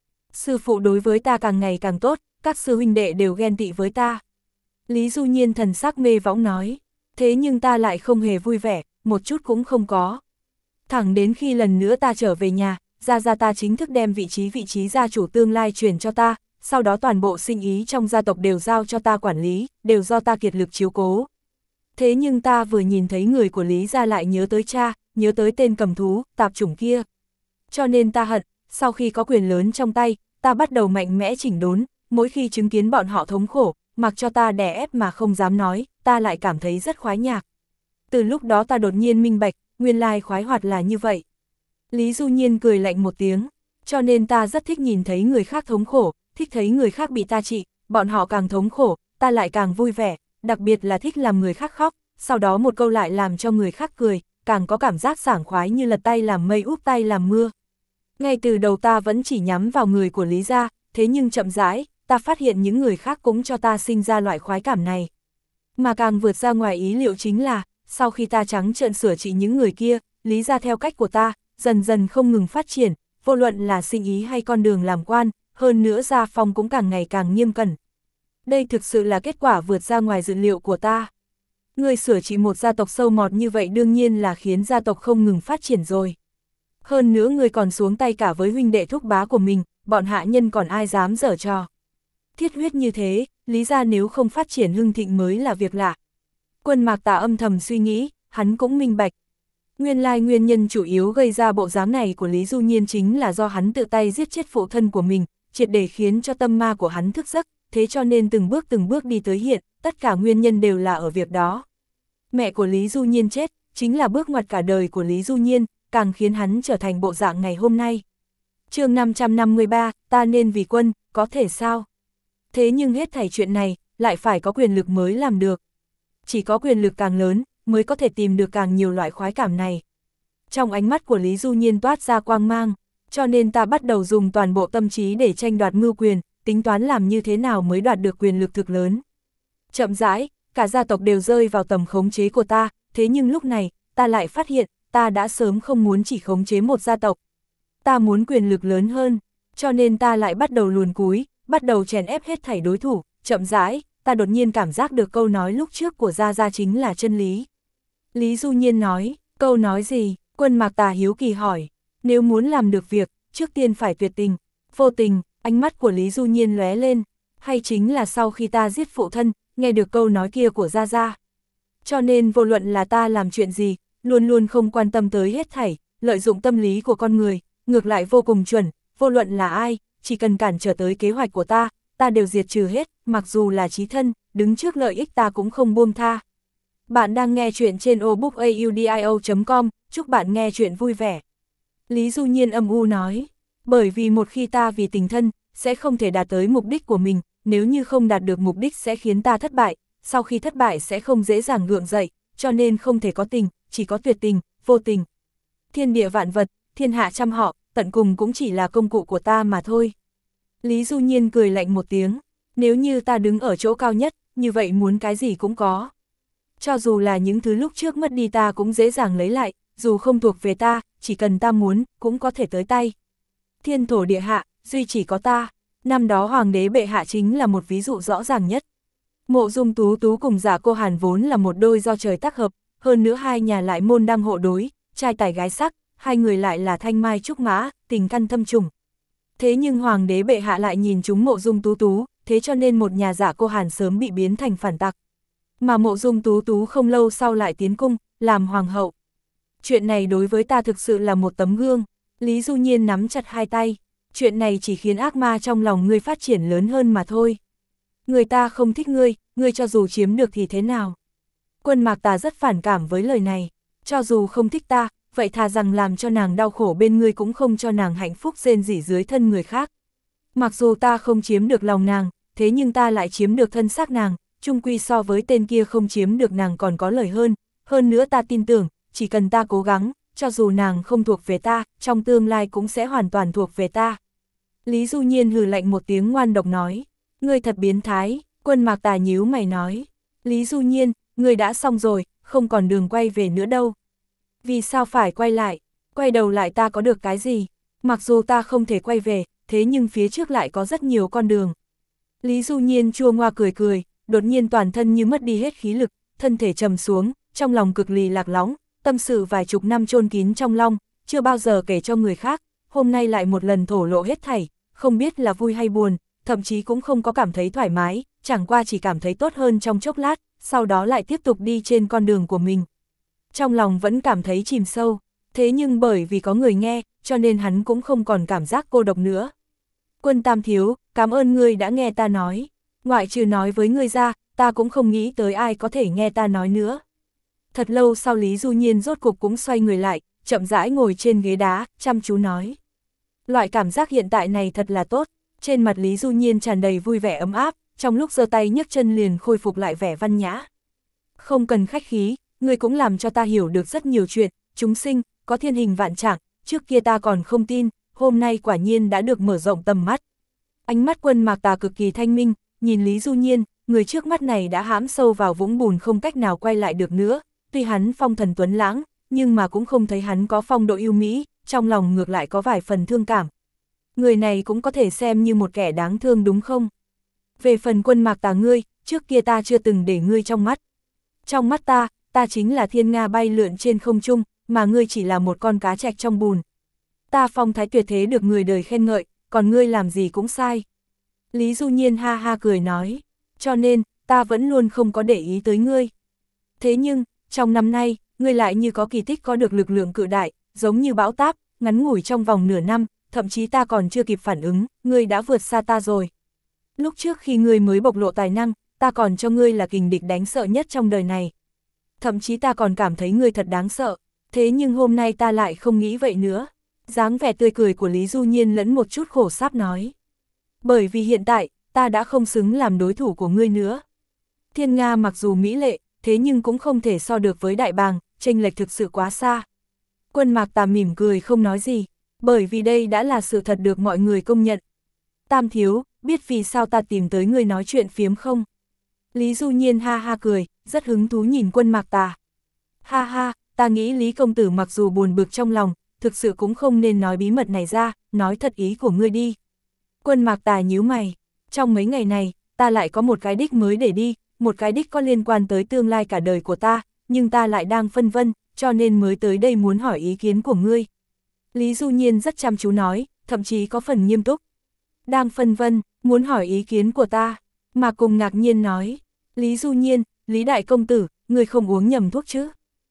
Sư phụ đối với ta càng ngày càng tốt, các sư huynh đệ đều ghen tị với ta. Lý Du Nhiên thần sắc mê võng nói, thế nhưng ta lại không hề vui vẻ, một chút cũng không có. Thẳng đến khi lần nữa ta trở về nhà, Gia Gia ta chính thức đem vị trí gia chủ tương lai truyền cho ta, sau đó toàn bộ sinh ý trong gia tộc đều giao cho ta quản lý, đều do ta kiệt lực chiếu cố. Thế nhưng ta vừa nhìn thấy người của Lý gia lại nhớ tới cha, nhớ tới tên cầm thú, tạp chủng kia. Cho nên ta hận, sau khi có quyền lớn trong tay, ta bắt đầu mạnh mẽ chỉnh đốn, mỗi khi chứng kiến bọn họ thống khổ, mặc cho ta đè ép mà không dám nói, ta lại cảm thấy rất khoái nhạc. Từ lúc đó ta đột nhiên minh bạch, nguyên lai khoái hoạt là như vậy. Lý Du Nhiên cười lạnh một tiếng, cho nên ta rất thích nhìn thấy người khác thống khổ, thích thấy người khác bị ta trị, bọn họ càng thống khổ, ta lại càng vui vẻ, đặc biệt là thích làm người khác khóc, sau đó một câu lại làm cho người khác cười, càng có cảm giác sảng khoái như lật tay làm mây úp tay làm mưa. Ngay từ đầu ta vẫn chỉ nhắm vào người của Lý gia, thế nhưng chậm rãi, ta phát hiện những người khác cũng cho ta sinh ra loại khoái cảm này. Mà càng vượt ra ngoài ý liệu chính là, sau khi ta trắng trợn sửa trị những người kia, Lý gia theo cách của ta, dần dần không ngừng phát triển, vô luận là sinh ý hay con đường làm quan, hơn nữa gia phong cũng càng ngày càng nghiêm cẩn. Đây thực sự là kết quả vượt ra ngoài dự liệu của ta. Người sửa trị một gia tộc sâu mọt như vậy đương nhiên là khiến gia tộc không ngừng phát triển rồi. Hơn nữa người còn xuống tay cả với huynh đệ thúc bá của mình, bọn hạ nhân còn ai dám giở trò. Thiết huyết như thế, Lý gia nếu không phát triển hưng thịnh mới là việc lạ. Quân Mạc Tà âm thầm suy nghĩ, hắn cũng minh bạch. Nguyên lai nguyên nhân chủ yếu gây ra bộ dáng này của Lý Du Nhiên chính là do hắn tự tay giết chết phụ thân của mình, triệt để khiến cho tâm ma của hắn thức giấc, thế cho nên từng bước đi tới hiện, tất cả nguyên nhân đều là ở việc đó. Mẹ của Lý Du Nhiên chết, chính là bước ngoặt cả đời của Lý Du Nhiên, càng khiến hắn trở thành bộ dạng ngày hôm nay. Chương 553, ta nên vì quân, có thể sao? Thế nhưng hết thảy chuyện này, lại phải có quyền lực mới làm được. Chỉ có quyền lực càng lớn, mới có thể tìm được càng nhiều loại khoái cảm này. Trong ánh mắt của Lý Du Nhiên toát ra quang mang, cho nên ta bắt đầu dùng toàn bộ tâm trí để tranh đoạt mưu quyền, tính toán làm như thế nào mới đoạt được quyền lực thực lớn. Chậm rãi, cả gia tộc đều rơi vào tầm khống chế của ta, thế nhưng lúc này, ta lại phát hiện, ta đã sớm không muốn chỉ khống chế một gia tộc. Ta muốn quyền lực lớn hơn, cho nên ta lại bắt đầu luồn cúi, bắt đầu chèn ép hết thảy đối thủ, chậm rãi, ta đột nhiên cảm giác được câu nói lúc trước của Gia Gia chính là chân lý. Lý Du Nhiên nói, câu nói gì? Quân Mạc Tà hiếu kỳ hỏi, nếu muốn làm được việc, trước tiên phải tuyệt tình, vô tình, ánh mắt của Lý Du Nhiên lóe lên, hay chính là sau khi ta giết phụ thân, nghe được câu nói kia của Gia Gia. Cho nên vô luận là ta làm chuyện gì, luôn luôn không quan tâm tới hết thảy, lợi dụng tâm lý của con người, ngược lại vô cùng chuẩn, vô luận là ai, chỉ cần cản trở tới kế hoạch của ta đều diệt trừ hết, mặc dù là chí thân, đứng trước lợi ích ta cũng không buông tha. Bạn đang nghe chuyện trên obookaudio.com, chúc bạn nghe chuyện vui vẻ. Lý Du Nhiên âm u nói, bởi vì một khi ta vì tình thân, sẽ không thể đạt tới mục đích của mình, nếu như không đạt được mục đích sẽ khiến ta thất bại, sau khi thất bại sẽ không dễ dàng gượng dậy, cho nên không thể có tình, chỉ có tuyệt tình, vô tình. Thiên địa vạn vật, thiên hạ trăm họ, tận cùng cũng chỉ là công cụ của ta mà thôi. Lý Du Nhiên cười lạnh một tiếng, nếu như ta đứng ở chỗ cao nhất, như vậy muốn cái gì cũng có. Cho dù là những thứ lúc trước mất đi ta cũng dễ dàng lấy lại, dù không thuộc về ta, chỉ cần ta muốn, cũng có thể tới tay. Thiên thổ địa hạ, duy chỉ có ta, năm đó hoàng đế bệ hạ chính là một ví dụ rõ ràng nhất. Mộ Dung Tú Tú cùng Giả Cô Hàn vốn là một đôi do trời tác hợp, hơn nữa hai nhà lại môn đăng hộ đối, trai tài gái sắc, hai người lại là thanh mai trúc mã, tình căn thâm trùng. Thế nhưng hoàng đế bệ hạ lại nhìn chúng Mộ Dung Tú Tú, thế cho nên một nhà Giả Cô Hàn sớm bị biến thành phản tặc. Mà Mộ Dung Tú Tú không lâu sau lại tiến cung, làm hoàng hậu. Chuyện này đối với ta thực sự là một tấm gương. Lý Du Nhiên nắm chặt hai tay, chuyện này chỉ khiến ác ma trong lòng ngươi phát triển lớn hơn mà thôi. Người ta không thích ngươi cho dù chiếm được thì thế nào? Quân Mạc Tà rất phản cảm với lời này, cho dù không thích ta, vậy thà rằng làm cho nàng đau khổ bên ngươi cũng không cho nàng hạnh phúc rên rỉ dưới thân người khác. Mặc dù ta không chiếm được lòng nàng, thế nhưng ta lại chiếm được thân xác nàng, chung quy so với tên kia không chiếm được nàng còn có lời hơn nữa ta tin tưởng, chỉ cần ta cố gắng, cho dù nàng không thuộc về ta, trong tương lai cũng sẽ hoàn toàn thuộc về ta. Lý Du Nhiên hừ lạnh một tiếng ngoan độc nói, ngươi thật biến thái. Quân Mạc Tà nhíu mày nói, Lý Du Nhiên, ngươi đã xong rồi, không còn đường quay về nữa đâu. Vì sao phải quay lại, quay đầu lại ta có được cái gì? Mặc dù ta không thể quay về, thế nhưng phía trước lại có rất nhiều con đường. Lý Du Nhiên chua ngoa cười, đột nhiên toàn thân như mất đi hết khí lực, thân thể trầm xuống, trong lòng cực lì lạc lõng, tâm sự vài chục năm chôn kín trong lòng, chưa bao giờ kể cho người khác, hôm nay lại một lần thổ lộ hết thảy, không biết là vui hay buồn, thậm chí cũng không có cảm thấy thoải mái, chẳng qua chỉ cảm thấy tốt hơn trong chốc lát, sau đó lại tiếp tục đi trên con đường của mình. Trong lòng vẫn cảm thấy chìm sâu, thế nhưng bởi vì có người nghe, cho nên hắn cũng không còn cảm giác cô độc nữa. Quân Tam Thiếu, cảm ơn ngươi đã nghe ta nói, ngoại trừ nói với ngươi ra, ta cũng không nghĩ tới ai có thể nghe ta nói nữa. Thật lâu sau Lý Du Nhiên rốt cục cũng xoay người lại, chậm rãi ngồi trên ghế đá, chăm chú nói. Loại cảm giác hiện tại này thật là tốt, trên mặt Lý Du Nhiên tràn đầy vui vẻ ấm áp, trong lúc giơ tay nhấc chân liền khôi phục lại vẻ văn nhã. Không cần khách khí, ngươi cũng làm cho ta hiểu được rất nhiều chuyện, chúng sinh, có thiên hình vạn trạng, trước kia ta còn không tin, hôm nay quả nhiên đã được mở rộng tầm mắt. Ánh mắt Quân Mạc Tà cực kỳ thanh minh, nhìn Lý Du Nhiên, người trước mắt này đã hãm sâu vào vũng bùn không cách nào quay lại được nữa, tuy hắn phong thần tuấn lãng, nhưng mà cũng không thấy hắn có phong độ yêu mỹ, trong lòng ngược lại có vài phần thương cảm. Người này cũng có thể xem như một kẻ đáng thương đúng không? Về phần Quân Mạc Tà ngươi, trước kia ta chưa từng để ngươi trong mắt. Trong mắt ta chính là thiên nga bay lượn trên không trung, mà ngươi chỉ là một con cá trạch trong bùn. Ta phong thái tuyệt thế được người đời khen ngợi, còn ngươi làm gì cũng sai. Lý Du Nhiên ha ha cười nói, cho nên, ta vẫn luôn không có để ý tới ngươi. Thế nhưng, trong năm nay, ngươi lại như có kỳ tích có được lực lượng cự đại, giống như bão táp, ngắn ngủi trong vòng nửa năm, thậm chí ta còn chưa kịp phản ứng, ngươi đã vượt xa ta rồi. Lúc trước khi ngươi mới bộc lộ tài năng, ta còn cho ngươi là kình địch đáng sợ nhất trong đời này. Thậm chí ta còn cảm thấy ngươi thật đáng sợ, thế nhưng hôm nay ta lại không nghĩ vậy nữa. Dáng vẻ tươi cười của Lý Du Nhiên lẫn một chút khổ sáp nói. Bởi vì hiện tại, ta đã không xứng làm đối thủ của ngươi nữa. Thiên Nga mặc dù mỹ lệ, thế nhưng cũng không thể so được với Đại Bàng, chênh lệch thực sự quá xa. Quân Mạc Tà mỉm cười không nói gì, bởi vì đây đã là sự thật được mọi người công nhận. Tam Thiếu, biết vì sao ta tìm tới ngươi nói chuyện phiếm không? Lý Du Nhiên ha ha cười, rất hứng thú nhìn Quân Mạc Tà. Ha ha, ta nghĩ Lý công tử mặc dù buồn bực trong lòng, thực sự cũng không nên nói bí mật này ra, nói thật ý của ngươi đi. Quân Mạc Tà nhíu mày, trong mấy ngày này, ta lại có một cái đích mới để đi, một cái đích có liên quan tới tương lai cả đời của ta, nhưng ta lại đang phân vân, cho nên mới tới đây muốn hỏi ý kiến của ngươi. Lý Du Nhiên rất chăm chú nói, thậm chí có phần nghiêm túc. Đang phân vân, muốn hỏi ý kiến của ta, mà cùng ngạc nhiên nói. Lý Du Nhiên, Lý Đại Công Tử, ngươi không uống nhầm thuốc chứ?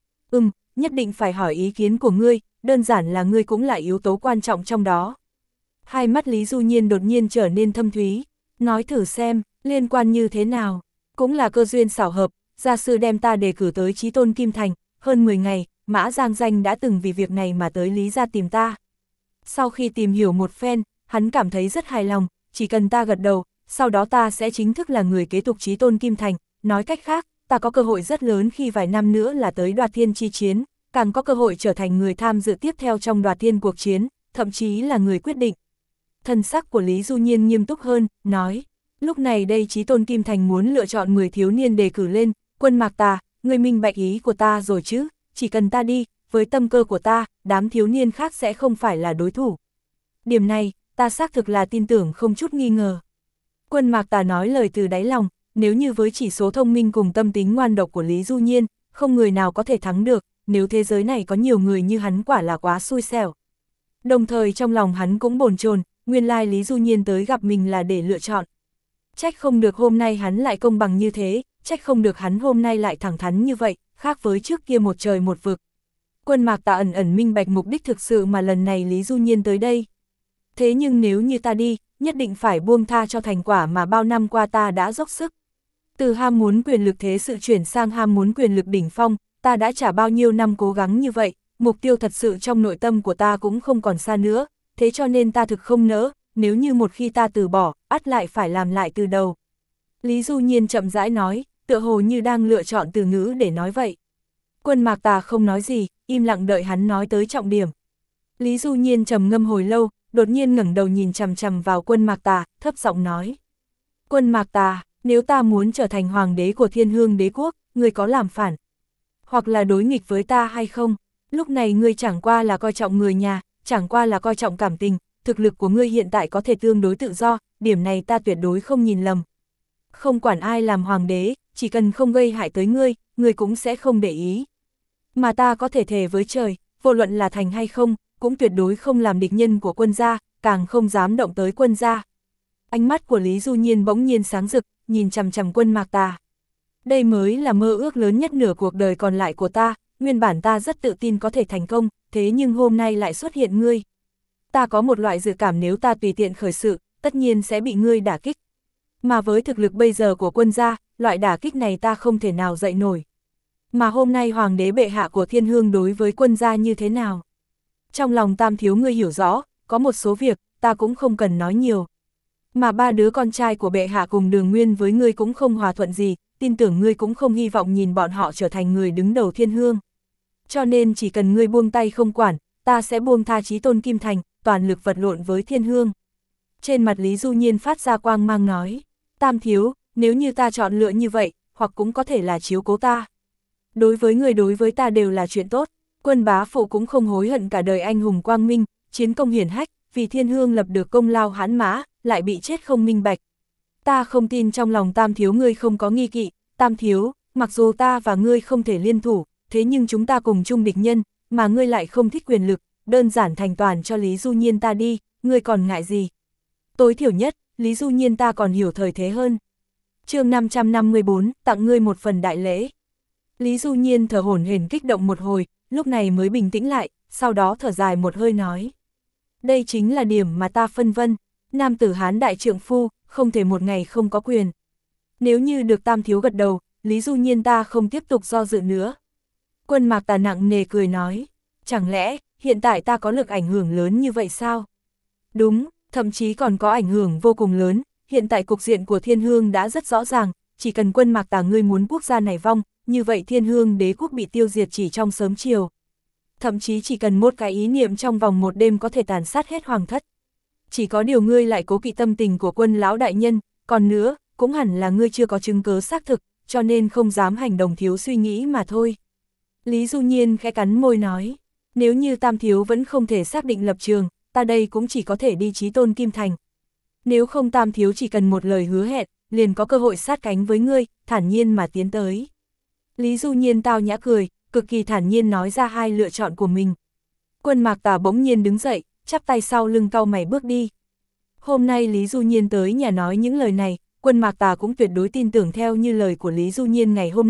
Nhất định phải hỏi ý kiến của ngươi, đơn giản là ngươi cũng là yếu tố quan trọng trong đó. Hai mắt Lý Du Nhiên đột nhiên trở nên thâm thúy, nói thử xem, liên quan như thế nào, cũng là cơ duyên xảo hợp, gia sư đem ta đề cử tới Chí Tôn Kim Thành, hơn 10 ngày, Mã Giang Danh đã từng vì việc này mà tới Lý gia tìm ta. Sau khi tìm hiểu một phen, hắn cảm thấy rất hài lòng, chỉ cần ta gật đầu, sau đó ta sẽ chính thức là người kế tục Chí Tôn Kim Thành, nói cách khác, ta có cơ hội rất lớn khi vài năm nữa là tới Đoạt Thiên chi chiến, càng có cơ hội trở thành người tham dự tiếp theo trong Đoạt Thiên cuộc chiến, thậm chí là người quyết định. Thân sắc của Lý Du Nhiên nghiêm túc hơn, nói, lúc này đây Chí Tôn Kim Thành muốn lựa chọn 10 thiếu niên đề cử lên, Quân Mạc Tà, ngươi minh bạch ý của ta rồi chứ, chỉ cần ta đi, với tâm cơ của ta, đám thiếu niên khác sẽ không phải là đối thủ. Điểm này, ta xác thực là tin tưởng không chút nghi ngờ. Quân Mạc Tà nói lời từ đáy lòng, nếu như với chỉ số thông minh cùng tâm tính ngoan độc của Lý Du Nhiên, không người nào có thể thắng được, nếu thế giới này có nhiều người như hắn quả là quá xui xẻo. Đồng thời trong lòng hắn cũng bồn chồn, nguyên lai Lý Du Nhiên tới gặp mình là để lựa chọn. Trách không được hôm nay hắn lại công bằng như thế, trách không được hắn hôm nay lại thẳng thắn như vậy, khác với trước kia một trời một vực. Quân Mạc Tà ẩn ẩn minh bạch mục đích thực sự mà lần này Lý Du Nhiên tới đây. Thế nhưng nếu như ta đi, nhất định phải buông tha cho thành quả mà bao năm qua ta đã dốc sức. Từ ham muốn quyền lực thế sự chuyển sang ham muốn quyền lực đỉnh phong, ta đã trả bao nhiêu năm cố gắng như vậy, mục tiêu thật sự trong nội tâm của ta cũng không còn xa nữa, thế cho nên ta thực không nỡ, nếu như một khi ta từ bỏ, ắt lại phải làm lại từ đầu. Lý Du Nhiên chậm rãi nói, tựa hồ như đang lựa chọn từ ngữ để nói vậy. Quân Mạc Tà không nói gì, im lặng đợi hắn nói tới trọng điểm. Lý Du Nhiên trầm ngâm hồi lâu, đột nhiên ngẩng đầu nhìn chằm chằm vào Quân Mạc Tà, thấp giọng nói. Quân Mạc Tà, nếu ta muốn trở thành hoàng đế của Thiên Hương Đế Quốc, ngươi có làm phản, hoặc là đối nghịch với ta hay không? Lúc này ngươi chẳng qua là coi trọng người nhà, chẳng qua là coi trọng cảm tình, thực lực của ngươi hiện tại có thể tương đối tự do, điểm này ta tuyệt đối không nhìn lầm. Không quản ai làm hoàng đế, chỉ cần không gây hại tới ngươi cũng sẽ không để ý. Mà ta có thể thề với trời, vô luận là thành hay không, cũng tuyệt đối không làm địch nhân của quân gia, càng không dám động tới quân gia. Ánh mắt của Lý Du Nhiên bỗng nhiên sáng rực, nhìn chằm chằm Quân Mạc Tà. Đây mới là mơ ước lớn nhất nửa cuộc đời còn lại của ta, nguyên bản ta rất tự tin có thể thành công, thế nhưng hôm nay lại xuất hiện ngươi. Ta có một loại dự cảm nếu ta tùy tiện khởi sự, tất nhiên sẽ bị ngươi đả kích. Mà với thực lực bây giờ của quân gia, loại đả kích này ta không thể nào dậy nổi. Mà hôm nay hoàng đế bệ hạ của Thiên Hương đối với quân gia như thế nào? Trong lòng Tam thiếu ngươi hiểu rõ, có một số việc, ta cũng không cần nói nhiều. Mà ba đứa con trai của bệ hạ cùng Đường Nguyên với ngươi cũng không hòa thuận gì, tin tưởng ngươi cũng không hy vọng nhìn bọn họ trở thành người đứng đầu Thiên Hương. Cho nên chỉ cần ngươi buông tay không quản, ta sẽ buông tha Chí Tôn Kim Thành, toàn lực vật lộn với Thiên Hương. Trên mặt Lý Du Nhiên phát ra quang mang nói, Tam thiếu, nếu như ta chọn lựa như vậy, hoặc cũng có thể là chiếu cố ta. Đối với người đối với ta đều là chuyện tốt, Quân bá phụ cũng không hối hận cả đời anh hùng quang minh, chiến công hiển hách, vì Thiên Hương lập được công lao hãn mã, lại bị chết không minh bạch. Ta không tin trong lòng Tam thiếu ngươi không có nghi kỵ, Tam thiếu, mặc dù ta và ngươi không thể liên thủ, thế nhưng chúng ta cùng chung địch nhân, mà ngươi lại không thích quyền lực, đơn giản thành toàn cho Lý Du Nhiên ta đi, ngươi còn ngại gì? Tối thiểu nhất, Lý Du Nhiên ta còn hiểu thời thế hơn. Chương 554, tặng ngươi một phần đại lễ. Lý Du Nhiên thở hổn hển kích động một hồi, lúc này mới bình tĩnh lại, sau đó thở dài một hơi nói. Đây chính là điểm mà ta phân vân, nam tử Hán đại trượng phu, không thể một ngày không có quyền. Nếu như được Tam thiếu gật đầu, Lý Du Nhiên ta không tiếp tục do dự nữa. Quân Mạc Tà nặng nề cười nói, chẳng lẽ, hiện tại ta có lực ảnh hưởng lớn như vậy sao? Đúng, thậm chí còn có ảnh hưởng vô cùng lớn, hiện tại cục diện của Thiên Hương đã rất rõ ràng, chỉ cần Quân Mạc Tà ngươi muốn quốc gia này vong, như vậy Thiên Hương đế quốc bị tiêu diệt chỉ trong sớm chiều. Thậm chí chỉ cần một cái ý niệm trong vòng một đêm có thể tàn sát hết hoàng thất. Chỉ có điều ngươi lại cố kỵ tâm tình của Quân lão đại nhân, còn nữa, cũng hẳn là ngươi chưa có chứng cứ xác thực, cho nên không dám hành động thiếu suy nghĩ mà thôi. Lý Du Nhiên khẽ cắn môi nói, nếu như Tam thiếu vẫn không thể xác định lập trường, ta đây cũng chỉ có thể đi Chí Tôn Kim Thành. Nếu không Tam thiếu chỉ cần một lời hứa hẹn, liền có cơ hội sát cánh với ngươi, thản nhiên mà tiến tới. Lý Du Nhiên tao nhã cười, cực kỳ thản nhiên nói ra hai lựa chọn của mình. Quân Mạc Tà bỗng nhiên đứng dậy, chắp tay sau lưng cau mày bước đi. Hôm nay Lý Du Nhiên tới nhà nói những lời này, Quân Mạc Tà cũng tuyệt đối tin tưởng theo như lời của Lý Du Nhiên ngày hôm nay,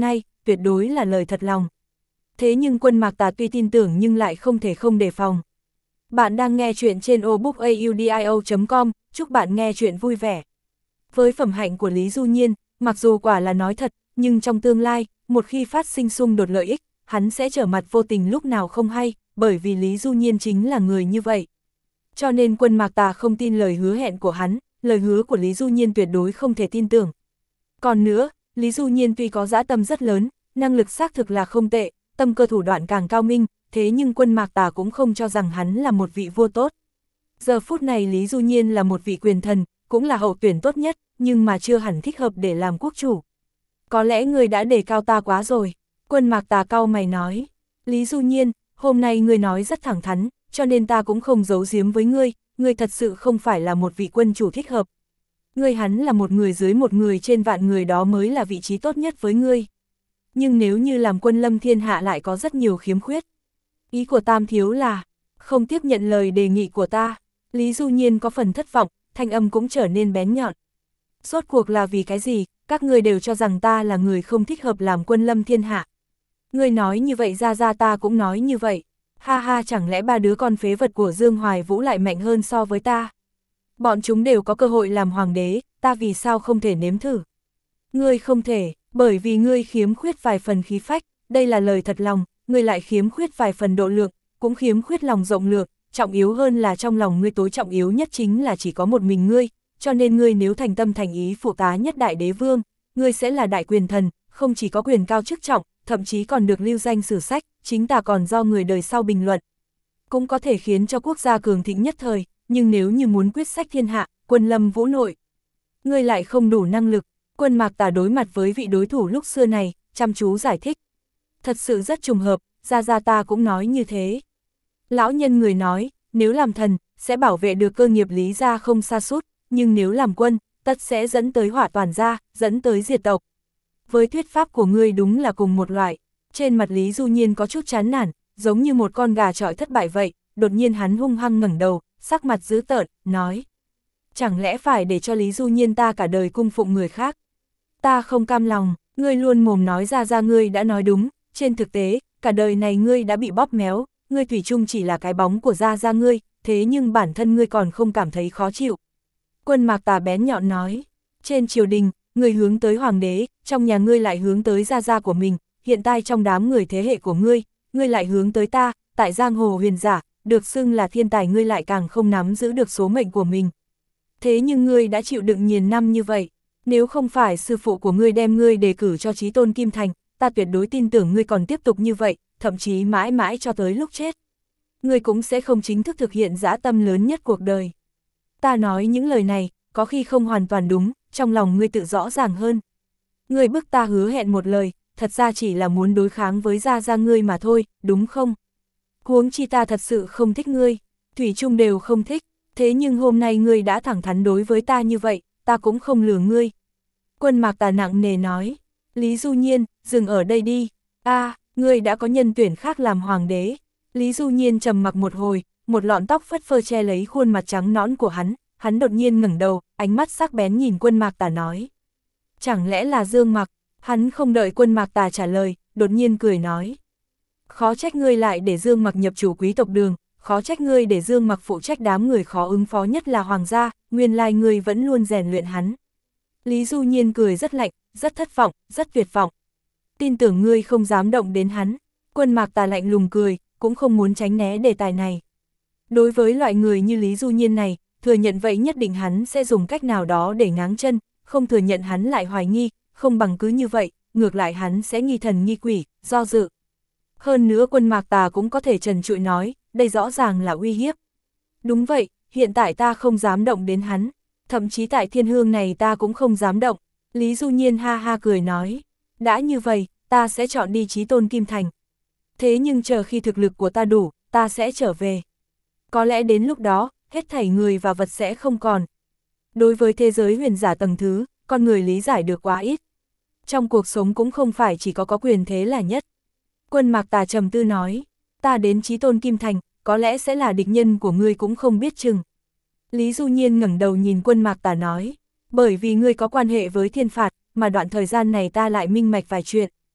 tuyệt đối là lời thật lòng. Thế nhưng Quân Mạc Tà tuy tin tưởng nhưng lại không thể không đề phòng. Bạn đang nghe chuyện trên obookaudio.com, chúc bạn nghe chuyện vui vẻ. Với phẩm hạnh của Lý Du Nhiên, mặc dù quả là nói thật, nhưng trong tương lai, một khi phát sinh xung đột lợi ích, hắn sẽ trở mặt vô tình lúc nào không hay, bởi vì Lý Du Nhiên chính là người như vậy. Cho nên Quân Mạc Tà không tin lời hứa hẹn của hắn, lời hứa của Lý Du Nhiên tuyệt đối không thể tin tưởng. Còn nữa, Lý Du Nhiên tuy có dã tâm rất lớn, năng lực xác thực là không tệ, tâm cơ thủ đoạn càng cao minh, thế nhưng Quân Mạc Tà cũng không cho rằng hắn là một vị vua tốt. Giờ phút này Lý Du Nhiên là một vị quyền thần, cũng là hậu tuyển tốt nhất, nhưng mà chưa hẳn thích hợp để làm quốc chủ. Có lẽ người đã đề cao ta quá rồi. Quân Mạc Tà cau mày nói. Lý Du Nhiên, hôm nay ngươi nói rất thẳng thắn, cho nên ta cũng không giấu giếm với ngươi thật sự không phải là một vị quân chủ thích hợp. Ngươi hắn là một người dưới một người trên vạn người, đó mới là vị trí tốt nhất với ngươi. Nhưng nếu như làm quân lâm thiên hạ lại có rất nhiều khiếm khuyết. Ý của Tam Thiếu là, không tiếp nhận lời đề nghị của ta. Lý Du Nhiên có phần thất vọng, thanh âm cũng trở nên bén nhọn. Rốt cuộc là vì cái gì, các ngươi đều cho rằng ta là người không thích hợp làm quân lâm thiên hạ. Ngươi nói như vậy ra ta cũng nói như vậy. Ha ha, chẳng lẽ ba đứa con phế vật của Dương Hoài Vũ lại mạnh hơn so với ta? Bọn chúng đều có cơ hội làm hoàng đế, ta vì sao không thể nếm thử? Ngươi không thể, bởi vì ngươi khiếm khuyết vài phần khí phách, đây là lời thật lòng, ngươi lại khiếm khuyết vài phần độ lượng, cũng khiếm khuyết lòng rộng lượng, trọng yếu hơn là trong lòng ngươi tối trọng yếu nhất chính là chỉ có một mình ngươi, cho nên ngươi nếu thành tâm thành ý phụ tá nhất đại đế vương, ngươi sẽ là đại quyền thần, không chỉ có quyền cao chức trọng, thậm chí còn được lưu danh sử sách, chính tả còn do người đời sau bình luận. Cũng có thể khiến cho quốc gia cường thịnh nhất thời, nhưng nếu như muốn quyết sách thiên hạ, quân lâm vũ nội, ngươi lại không đủ năng lực. Quân Mạc Tà đối mặt với vị đối thủ lúc xưa này, chăm chú giải thích. Thật sự rất trùng hợp, ra ta cũng nói như thế. Lão nhân người nói, nếu làm thần, sẽ bảo vệ được cơ nghiệp Lý gia không sa sút, nhưng nếu làm quân, tất sẽ dẫn tới hỏa toàn gia, dẫn tới diệt tộc. Với thuyết pháp của ngươi đúng là cùng một loại. Trên mặt Lý Du Nhiên có chút chán nản, giống như một con gà chọi thất bại vậy, đột nhiên hắn hung hăng ngẩng đầu, sắc mặt dữ tợn, nói. Chẳng lẽ phải để cho Lý Du Nhiên ta cả đời cung phụng người khác? Ta không cam lòng, ngươi luôn mồm nói ra ngươi đã nói đúng, trên thực tế, cả đời này ngươi đã bị bóp méo, ngươi thủy chung chỉ là cái bóng của ra ngươi, thế nhưng bản thân ngươi còn không cảm thấy khó chịu. Quân Mạc Tà bén nhọn nói, trên triều đình, ngươi hướng tới hoàng đế, trong nhà ngươi lại hướng tới gia của mình, hiện tại trong đám người thế hệ của ngươi lại hướng tới ta, tại giang hồ huyền giả, được xưng là thiên tài, ngươi lại càng không nắm giữ được số mệnh của mình. Thế nhưng ngươi đã chịu đựng nhiều năm như vậy, nếu không phải sư phụ của ngươi đem ngươi đề cử cho Chí Tôn Kim Thành, ta tuyệt đối tin tưởng ngươi còn tiếp tục như vậy, thậm chí mãi mãi cho tới lúc chết. Ngươi cũng sẽ không chính thức thực hiện dã tâm lớn nhất cuộc đời. Ta nói những lời này, có khi không hoàn toàn đúng, trong lòng ngươi tự rõ ràng hơn. Ngươi bức ta hứa hẹn một lời, thật ra chỉ là muốn đối kháng với gia ngươi mà thôi, đúng không? Huống chi ta thật sự không thích ngươi, thủy chung đều không thích, thế nhưng hôm nay ngươi đã thẳng thắn đối với ta như vậy, ta cũng không lừa ngươi. Quân Mạc Tà nặng nề nói, Lý Du Nhiên, dừng ở đây đi, ngươi đã có nhân tuyển khác làm hoàng đế. Lý Du Nhiên trầm mặc một hồi, một lọn tóc phất phơ che lấy khuôn mặt trắng nõn của hắn đột nhiên ngẩng đầu, ánh mắt sắc bén nhìn Quân Mạc Tà nói. Chẳng lẽ là Dương Mặc? Hắn không đợi Quân Mạc Tà trả lời, đột nhiên cười nói. Khó trách ngươi lại để Dương Mặc nhập chủ quý tộc Đường, khó trách ngươi để Dương Mặc phụ trách đám người khó ứng phó nhất là hoàng gia, nguyên lai ngươi vẫn luôn rèn luyện hắn. Lý Du Nhiên cười rất lạnh, rất thất vọng, rất tuyệt vọng. Tin tưởng ngươi không dám động đến hắn. Quân Mạc Tà lạnh lùng cười, cũng không muốn tránh né đề tài này. Đối với loại người như Lý Du Nhiên này, thừa nhận vậy nhất định hắn sẽ dùng cách nào đó để ngáng chân, không thừa nhận hắn lại hoài nghi, không bằng cứ như vậy, ngược lại hắn sẽ nghi thần nghi quỷ, do dự. Hơn nữa Quân Mạc Tà cũng có thể trần trụi nói, đây rõ ràng là uy hiếp. Đúng vậy, hiện tại ta không dám động đến hắn, thậm chí tại thiên hương này ta cũng không dám động. Lý Du Nhiên ha ha cười nói, đã như vậy, ta sẽ chọn đi Chí Tôn Kim Thành. Thế nhưng chờ khi thực lực của ta đủ, ta sẽ trở về. Có lẽ đến lúc đó, hết thảy người và vật sẽ không còn. Đối với thế giới huyền giả tầng thứ, con người lý giải được quá ít. Trong cuộc sống cũng không phải chỉ có quyền thế là nhất. Quân Mạc Tà trầm tư nói, ta đến Chí Tôn Kim Thành, có lẽ sẽ là địch nhân của ngươi cũng không biết chừng. Lý Du Nhiên ngẩng đầu nhìn Quân Mạc Tà nói, bởi vì ngươi có quan hệ với thiên phạt, mà đoạn thời gian này ta lại minh mạch vài chuyện.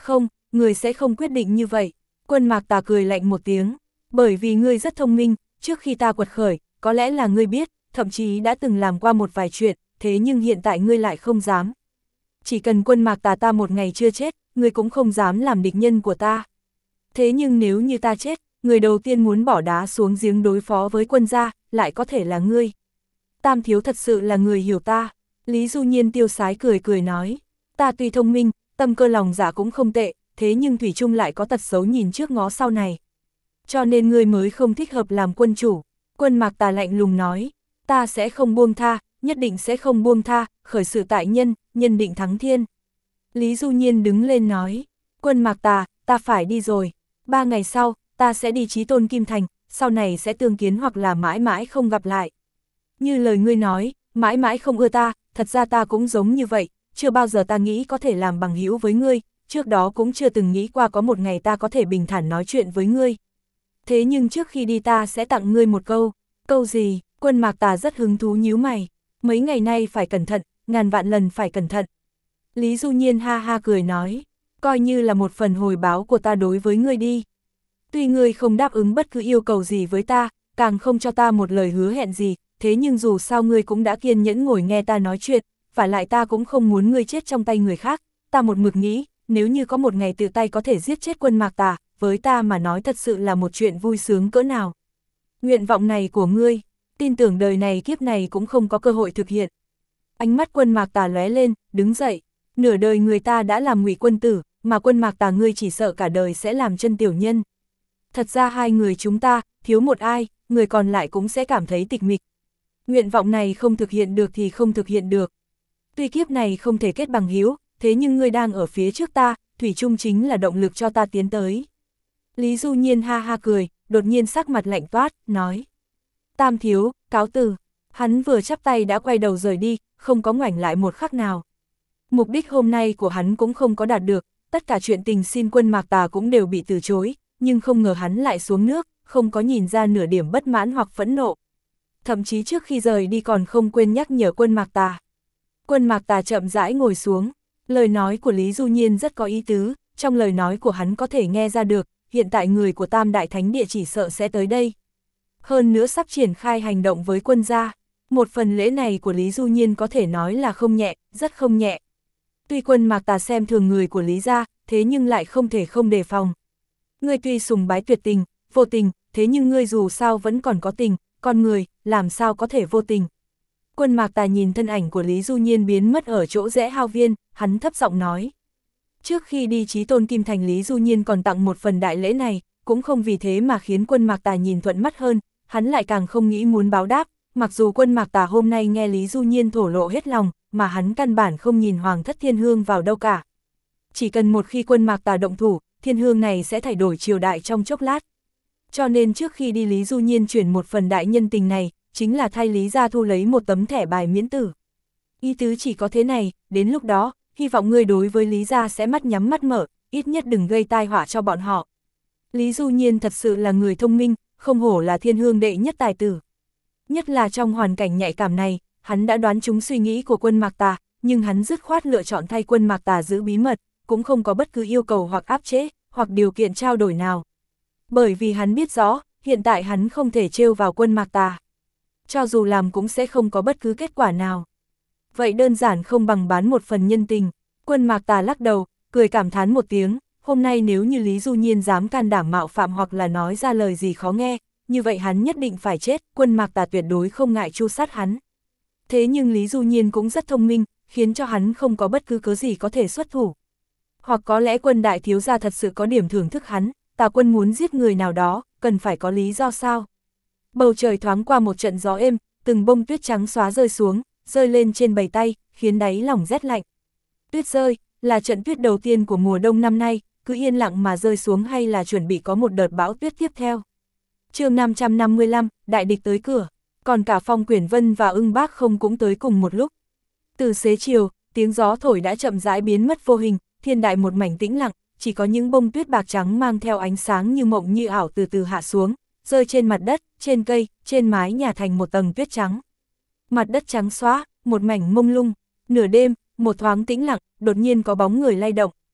Không, người sẽ không quyết định như vậy. Quân Mạc Tà cười lạnh một tiếng. Bởi vì ngươi rất thông minh, trước khi ta quật khởi, có lẽ là ngươi biết, thậm chí đã từng làm qua một vài chuyện, thế nhưng hiện tại ngươi lại không dám. Chỉ cần Quân Mạc Tà ta một ngày chưa chết, ngươi cũng không dám làm địch nhân của ta. Thế nhưng nếu như ta chết, người đầu tiên muốn bỏ đá xuống giếng đối phó với Quân gia, lại có thể là ngươi. Tam thiếu thật sự là người hiểu ta. Lý Du Nhiên tiêu sái cười cười nói. Ta tuy thông minh, tâm cơ lòng dạ cũng không tệ, thế nhưng thủy chung lại có tật xấu nhìn trước ngó sau này. Cho nên ngươi mới không thích hợp làm quân chủ. Quân Mạc Tà lạnh lùng nói. Ta sẽ không buông tha, nhất định sẽ không buông tha, khởi sự tại nhân, nhân định thắng thiên. Lý Du Nhiên đứng lên nói. Quân Mạc Tà, ta phải đi rồi. 3 ngày sau, ta sẽ đi Chí Tôn Kim Thành, sau này sẽ tương kiến hoặc là mãi mãi không gặp lại. Như lời ngươi nói, mãi mãi không ưa ta, thật ra ta cũng giống như vậy, chưa bao giờ ta nghĩ có thể làm bằng hữu với ngươi, trước đó cũng chưa từng nghĩ qua có một ngày ta có thể bình thản nói chuyện với ngươi. Thế nhưng trước khi đi ta sẽ tặng ngươi một câu. Câu gì? Quân Mạc Tà rất hứng thú nhíu mày. Mấy ngày nay phải cẩn thận, ngàn vạn lần phải cẩn thận. Lý Du Nhiên ha ha cười nói, coi như là một phần hồi báo của ta đối với ngươi đi. Tuy ngươi không đáp ứng bất cứ yêu cầu gì với ta, càng không cho ta một lời hứa hẹn gì, thế nhưng dù sao ngươi cũng đã kiên nhẫn ngồi nghe ta nói chuyện, phải lại ta cũng không muốn ngươi chết trong tay người khác, ta một mực nghĩ, nếu như có một ngày tự tay có thể giết chết Quân Mạc Tà, với ta mà nói thật sự là một chuyện vui sướng cỡ nào. Nguyện vọng này của ngươi, tin tưởng đời này kiếp này cũng không có cơ hội thực hiện. Ánh mắt Quân Mạc Tà lóe lên, đứng dậy, nửa đời người ta đã làm ngụy quân tử, mà Quân Mạc Tà ngươi chỉ sợ cả đời sẽ làm chân tiểu nhân. Thật ra hai người chúng ta, thiếu một ai, người còn lại cũng sẽ cảm thấy tịch mịch. Nguyện vọng này không thực hiện được thì không thực hiện được. Tuy kiếp này không thể kết bằng hữu, thế nhưng ngươi đang ở phía trước ta, thủy chung chính là động lực cho ta tiến tới. Lý Du Nhiên ha ha cười, đột nhiên sắc mặt lạnh toát, nói. Tam thiếu, cáo từ. Hắn vừa chắp tay đã quay đầu rời đi, không có ngoảnh lại một khắc nào. Mục đích hôm nay của hắn cũng không có đạt được, tất cả chuyện tình xin Quân Mạc Tà cũng đều bị từ chối, nhưng không ngờ hắn lại xuống nước, không có nhìn ra nửa điểm bất mãn hoặc phẫn nộ. Thậm chí trước khi rời đi còn không quên nhắc nhở Quân Mạc Tà. Quân Mạc Tà chậm rãi ngồi xuống, lời nói của Lý Du Nhiên rất có ý tứ, trong lời nói của hắn có thể nghe ra được, hiện tại người của Tam Đại Thánh Địa chỉ sợ sẽ tới đây. Hơn nữa sắp triển khai hành động với Quân gia, một phần lễ này của Lý Du Nhiên có thể nói là không nhẹ, rất không nhẹ. Tuy Quân Mạc Tà xem thường người của Lý gia, thế nhưng lại không thể không đề phòng. Ngươi tuy sùng bái tuyệt tình, vô tình, thế nhưng ngươi dù sao vẫn còn có tình, con người, làm sao có thể vô tình. Quân Mạc Tà nhìn thân ảnh của Lý Du Nhiên biến mất ở chỗ rẽ hao viên, hắn thấp giọng nói. Trước khi đi Chí Tôn Kim Thành Lý Du Nhiên còn tặng một phần đại lễ này, cũng không vì thế mà khiến Quân Mạc Tà nhìn thuận mắt hơn, hắn lại càng không nghĩ muốn báo đáp, mặc dù Quân Mạc Tà hôm nay nghe Lý Du Nhiên thổ lộ hết lòng, mà hắn căn bản không nhìn Hoàng thất Thiên Hương vào đâu cả. Chỉ cần một khi Quân Mạc Tà động thủ, Thiên Hương này sẽ thay đổi triều đại trong chốc lát. Cho nên trước khi đi Lý Du Nhiên chuyển một phần đại nhân tình này, chính là thay Lý gia thu lấy một tấm thẻ bài miễn tử. Ý tứ chỉ có thế này, đến lúc đó, hy vọng ngươi đối với Lý gia sẽ mắt nhắm mắt mở, ít nhất đừng gây tai họa cho bọn họ. Lý Du Nhiên thật sự là người thông minh, không hổ là Thiên Hương đệ nhất tài tử. Nhất là trong hoàn cảnh nhạy cảm này, hắn đã đoán trúng suy nghĩ của Quân Mạc Tà, nhưng hắn dứt khoát lựa chọn thay Quân Mạc Tà giữ bí mật, cũng không có bất cứ yêu cầu hoặc áp chế, hoặc điều kiện trao đổi nào. Bởi vì hắn biết rõ, hiện tại hắn không thể trêu vào Quân Mạc Tà. Cho dù làm cũng sẽ không có bất cứ kết quả nào. Vậy đơn giản không bằng bán một phần nhân tình. Quân Mạc Tà lắc đầu, cười cảm thán một tiếng, hôm nay nếu như Lý Du Nhiên dám can đảm mạo phạm hoặc là nói ra lời gì khó nghe, như vậy hắn nhất định phải chết, Quân Mạc Tà tuyệt đối không ngại tru sát hắn. Thế nhưng Lý Du Nhiên cũng rất thông minh, khiến cho hắn không có bất cứ cớ gì có thể xuất thủ. Hoặc có lẽ Quân đại thiếu gia thật sự có điểm thưởng thức hắn, Tà Quân muốn giết người nào đó, cần phải có lý do sao? Bầu trời thoáng qua một trận gió êm, từng bông tuyết trắng xóa rơi xuống, rơi lên trên bầy tay, khiến đáy lòng rét lạnh. Tuyết rơi, là trận tuyết đầu tiên của mùa đông năm nay, cứ yên lặng mà rơi xuống hay là chuẩn bị có một đợt bão tuyết tiếp theo. Chương 555, đại địch tới cửa, còn cả Phong Quyển Vân và Ưng Bác không cũng tới cùng một lúc. Từ xế chiều, tiếng gió thổi đã chậm rãi biến mất vô hình, thiên đại một mảnh tĩnh lặng, chỉ có những bông tuyết bạc trắng mang theo ánh sáng như mộng như ảo từ từ hạ xuống, rơi trên mặt đất, trên cây, trên mái nhà thành một tầng tuyết trắng. Mặt đất trắng xóa, một mảnh mông lung, nửa đêm, một thoáng tĩnh lặng, đột nhiên có bóng người lay động.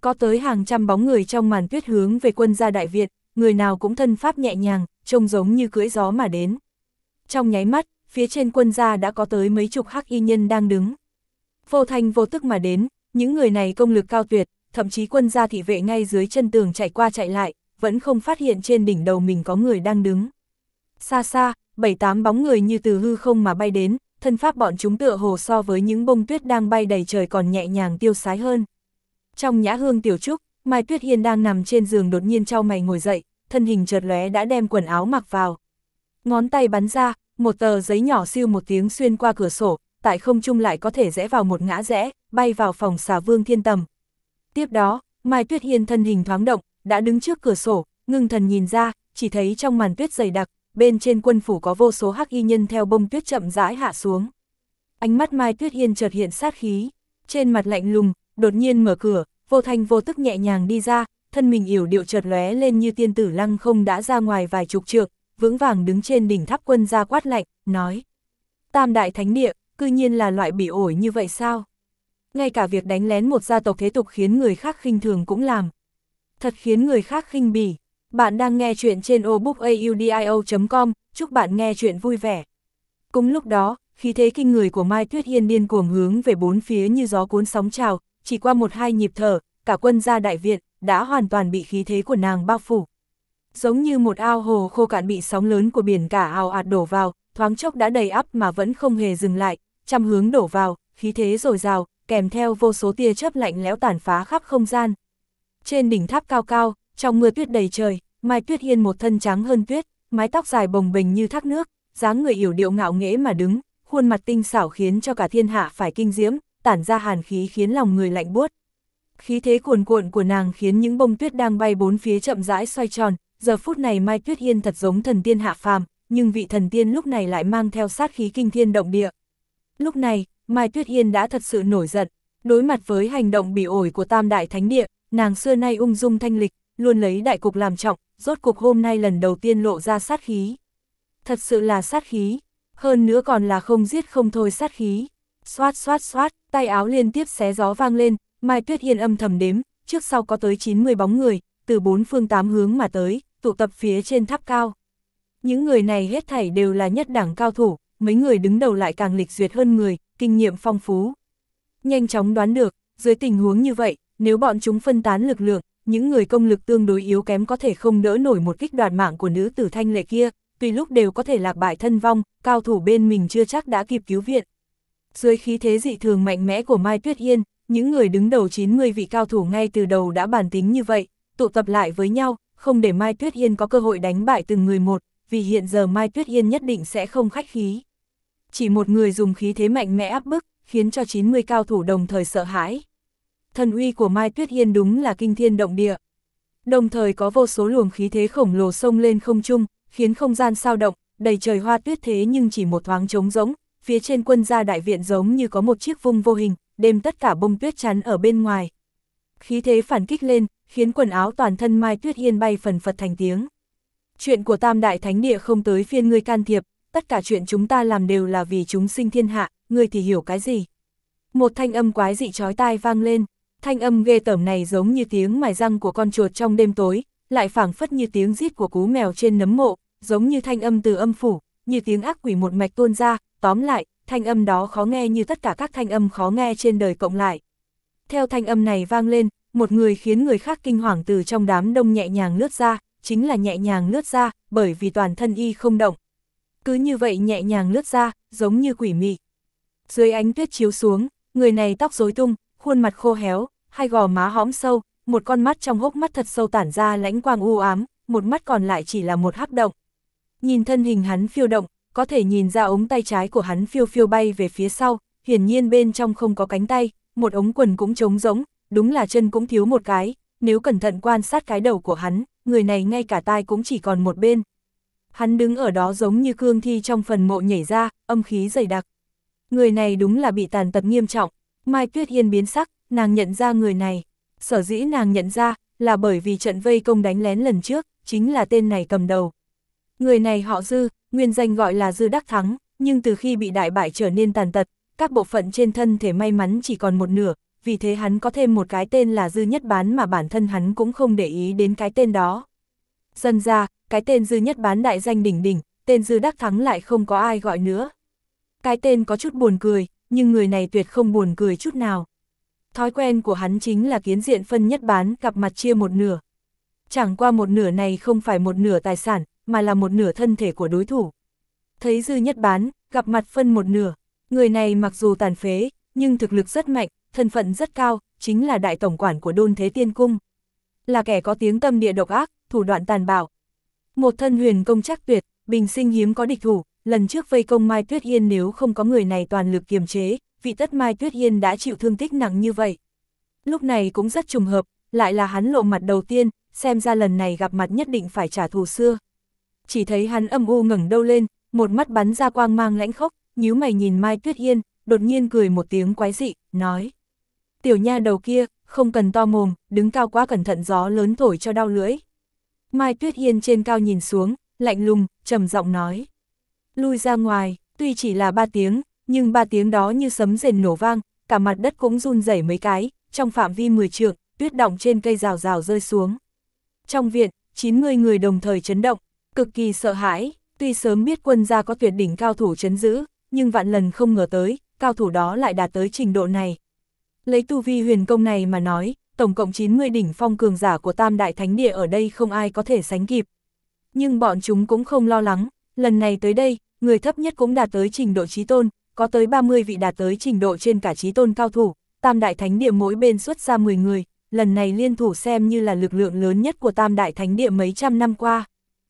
Có tới hàng trăm bóng người trong màn tuyết hướng về quân gia đại viện, người nào cũng thân pháp nhẹ nhàng, trông giống như cưỡi gió mà đến. Trong nháy mắt, phía trên quân gia đã có tới mấy chục hắc y nhân đang đứng. Vô thanh vô tức mà đến, những người này công lực cao tuyệt, thậm chí quân gia thị vệ ngay dưới chân tường chạy qua chạy lại, vẫn không phát hiện trên đỉnh đầu mình có người đang đứng. Xa xa, 7-8 bóng người như từ hư không mà bay đến, thân pháp bọn chúng tựa hồ so với những bông tuyết đang bay đầy trời còn nhẹ nhàng tiêu sái hơn. Trong nhã hương tiểu trúc, Mai Tuyết Hiên đang nằm trên giường đột nhiên chau mày ngồi dậy, thân hình chợt lóe đã đem quần áo mặc vào. Ngón tay bắn ra, một tờ giấy nhỏ siêu một tiếng xuyên qua cửa sổ, tại không trung lại có thể rẽ vào một ngã rẽ, bay vào phòng xà Vương Thiên Tầm. Tiếp đó, Mai Tuyết Hiên thân hình thoáng động, đã đứng trước cửa sổ, ngưng thần nhìn ra, chỉ thấy trong màn tuyết dày đặc, bên trên quân phủ có vô số hắc y nhân theo bông tuyết chậm rãi hạ xuống. Ánh mắt Mai Tuyết Hiên chợt hiện sát khí, trên mặt lạnh lùng, đột nhiên mở cửa, vô thanh vô tức nhẹ nhàng đi ra, thân mình yểu điệu chợt lóe lên như tiên tử lăng không đã ra ngoài vài chục trượng, vững vàng đứng trên đỉnh tháp quân gia quát lạnh, nói: Tam đại thánh địa, cư nhiên là loại bỉ ổi như vậy sao? Ngay cả việc đánh lén một gia tộc thế tục khiến người khác khinh thường cũng làm. Thật khiến người khác khinh bỉ. Bạn đang nghe chuyện trên obookaudio.com, chúc bạn nghe chuyện vui vẻ. Cùng lúc đó, khí thế kinh người của Mai Tuyết Hiên điên cuồng hướng về bốn phía như gió cuốn sóng trào, chỉ qua 1-2 nhịp thở, cả quân gia đại viện đã hoàn toàn bị khí thế của nàng bao phủ. Giống như một ao hồ khô cạn bị sóng lớn của biển cả ào ạt đổ vào, thoáng chốc đã đầy ắp mà vẫn không hề dừng lại, trăm hướng đổ vào, khí thế dồi dào, kèm theo vô số tia chớp lạnh lẽo tàn phá khắp không gian. Trên đỉnh tháp cao cao, trong mưa tuyết đầy trời, Mai Tuyết Hiên một thân trắng hơn tuyết, mái tóc dài bồng bềnh như thác nước, dáng người yểu điệu ngạo nghễ mà đứng, khuôn mặt tinh xảo khiến cho cả thiên hạ phải kinh diễm, tản ra hàn khí khiến lòng người lạnh buốt. Khí thế cuồn cuộn của nàng khiến những bông tuyết đang bay bốn phía chậm rãi xoay tròn, giờ phút này Mai Tuyết Hiên thật giống thần tiên hạ phàm, nhưng vị thần tiên lúc này lại mang theo sát khí kinh thiên động địa. Lúc này, Mai Tuyết Hiên đã thật sự nổi giận, đối mặt với hành động bỉ ổi của Tam đại thánh địa, nàng xưa nay ung dung thanh lịch, luôn lấy đại cục làm trọng, rốt cục hôm nay lần đầu tiên lộ ra sát khí. Thật sự là sát khí, hơn nữa còn là không giết không thôi sát khí. Xoát xoát xoát, tay áo liên tiếp xé gió vang lên, Mai Tuyết Hiên âm thầm đếm, trước sau có tới 90 bóng người, từ 4 phương 8 hướng mà tới, tụ tập phía trên tháp cao. Những người này hết thảy đều là nhất đẳng cao thủ, mấy người đứng đầu lại càng lịch duyệt hơn người, kinh nghiệm phong phú. Nhanh chóng đoán được, dưới tình huống như vậy, nếu bọn chúng phân tán lực lượng, những người công lực tương đối yếu kém có thể không đỡ nổi một kích đoạt mạng của nữ tử thanh lệ kia, tùy lúc đều có thể lạc bại thân vong, cao thủ bên mình chưa chắc đã kịp cứu viện. Dưới khí thế dị thường mạnh mẽ của Mai Tuyết Hiên, những người đứng đầu 90 vị cao thủ ngay từ đầu đã bàn tính như vậy, tụ tập lại với nhau, không để Mai Tuyết Hiên có cơ hội đánh bại từng người một, vì hiện giờ Mai Tuyết Hiên nhất định sẽ không khách khí. Chỉ một người dùng khí thế mạnh mẽ áp bức, khiến cho 90 cao thủ đồng thời sợ hãi. Thần uy của Mai Tuyết Hiên đúng là kinh thiên động địa. Đồng thời có vô số luồng khí thế khổng lồ xông lên không trung, khiến không gian sao động, đầy trời hoa tuyết thế nhưng chỉ một thoáng trống rỗng, phía trên quân gia đại viện giống như có một chiếc vung vô hình, đem tất cả bông tuyết chắn ở bên ngoài. Khí thế phản kích lên, khiến quần áo toàn thân Mai Tuyết Hiên bay phần phật thành tiếng. Chuyện của Tam đại thánh địa không tới phiên ngươi can thiệp, tất cả chuyện chúng ta làm đều là vì chúng sinh thiên hạ, ngươi thì hiểu cái gì? Một thanh âm quái dị chói tai vang lên, thanh âm ghê tởm này giống như tiếng mài răng của con chuột trong đêm tối, lại phảng phất như tiếng rít của cú mèo trên nấm mộ, giống như thanh âm từ âm phủ, như tiếng ác quỷ một mạch tuôn ra, tóm lại, thanh âm đó khó nghe như tất cả các thanh âm khó nghe trên đời cộng lại. Theo thanh âm này vang lên, một người khiến người khác kinh hoàng từ trong đám đông nhẹ nhàng lướt ra, chính là nhẹ nhàng lướt ra, bởi vì toàn thân y không động. Cứ như vậy nhẹ nhàng lướt ra, giống như quỷ mị. Dưới ánh tuyết chiếu xuống, người này tóc rối tung, khuôn mặt khô héo, hai gò má hõm sâu, một con mắt trong hốc mắt thật sâu tản ra lãnh quang u ám, một mắt còn lại chỉ là một hắc động. Nhìn thân hình hắn phiêu động, có thể nhìn ra ống tay trái của hắn phiêu phiêu bay về phía sau, hiển nhiên bên trong không có cánh tay, một ống quần cũng trống rỗng, đúng là chân cũng thiếu một cái, nếu cẩn thận quan sát cái đầu của hắn, người này ngay cả tai cũng chỉ còn một bên. Hắn đứng ở đó giống như cương thi trong phần mộ nhảy ra, âm khí dày đặc. Người này đúng là bị tàn tật nghiêm trọng. Mai Tuyết Hiên biến sắc, nàng nhận ra người này. Sở dĩ nàng nhận ra, là bởi vì trận vây công đánh lén lần trước, chính là tên này cầm đầu. Người này họ Dư, nguyên danh gọi là Dư Đắc Thắng, nhưng từ khi bị đại bại trở nên tàn tật, các bộ phận trên thân thể may mắn chỉ còn một nửa, vì thế hắn có thêm một cái tên là Dư Nhất Bán mà bản thân hắn cũng không để ý đến cái tên đó. Dần ra, cái tên Dư Nhất Bán đại danh đỉnh đỉnh, tên Dư Đắc Thắng lại không có ai gọi nữa. Cái tên có chút buồn cười, nhưng người này tuyệt không buồn cười chút nào. Thói quen của hắn chính là kiến diện phân nhất bán, gặp mặt chia một nửa. Chẳng qua một nửa này không phải một nửa tài sản, mà là một nửa thân thể của đối thủ. Thấy Dư Nhất Bán, gặp mặt phân một nửa, người này mặc dù tàn phế, nhưng thực lực rất mạnh, thân phận rất cao, chính là đại tổng quản của Đôn Thế Tiên Cung. Là kẻ có tiếng tâm địa độc ác, thủ đoạn tàn bạo. Một thân huyền công chắc tuyệt, bình sinh hiếm có địch thủ, lần trước vây công Mai Tuyết Yên nếu không có người này toàn lực kiềm chế, vị tất Mai Tuyết Yên đã chịu thương tích nặng như vậy. Lúc này cũng rất trùng hợp, lại là hắn lộ mặt đầu tiên, xem ra lần này gặp mặt nhất định phải trả thù xưa. Chỉ thấy hắn âm u ngẩng đầu lên, một mắt bắn ra quang mang lãnh khốc, nhíu mày nhìn Mai Tuyết Yên, đột nhiên cười một tiếng quái dị, nói: tiểu nha đầu kia, không cần to mồm, đứng cao quá cẩn thận gió lớn thổi cho đau lưỡi. Mai Tuyết Yên trên cao nhìn xuống, lạnh lùng, trầm giọng nói: lui ra ngoài. Tuy chỉ là 3 tiếng, nhưng 3 tiếng đó như sấm rền nổ vang, cả mặt đất cũng run rẩy mấy cái, trong phạm vi 10 trượng, tuyết đọng trên cây rào rào rơi xuống. Trong viện, 90 người đồng thời chấn động, cực kỳ sợ hãi, tuy sớm biết quân gia có tuyệt đỉnh cao thủ trấn giữ, nhưng vạn lần không ngờ tới, cao thủ đó lại đạt tới trình độ này. Lấy tu vi huyền công này mà nói, tổng cộng 90 đỉnh phong cường giả của Tam Đại Thánh Địa ở đây không ai có thể sánh kịp. Nhưng bọn chúng cũng không lo lắng, lần này tới đây, người thấp nhất cũng đạt tới trình độ chí tôn, có tới 30 vị đạt tới trình độ trên cả chí tôn cao thủ, Tam Đại Thánh Địa mỗi bên xuất ra 10 người, lần này liên thủ xem như là lực lượng lớn nhất của Tam Đại Thánh Địa mấy trăm năm qua.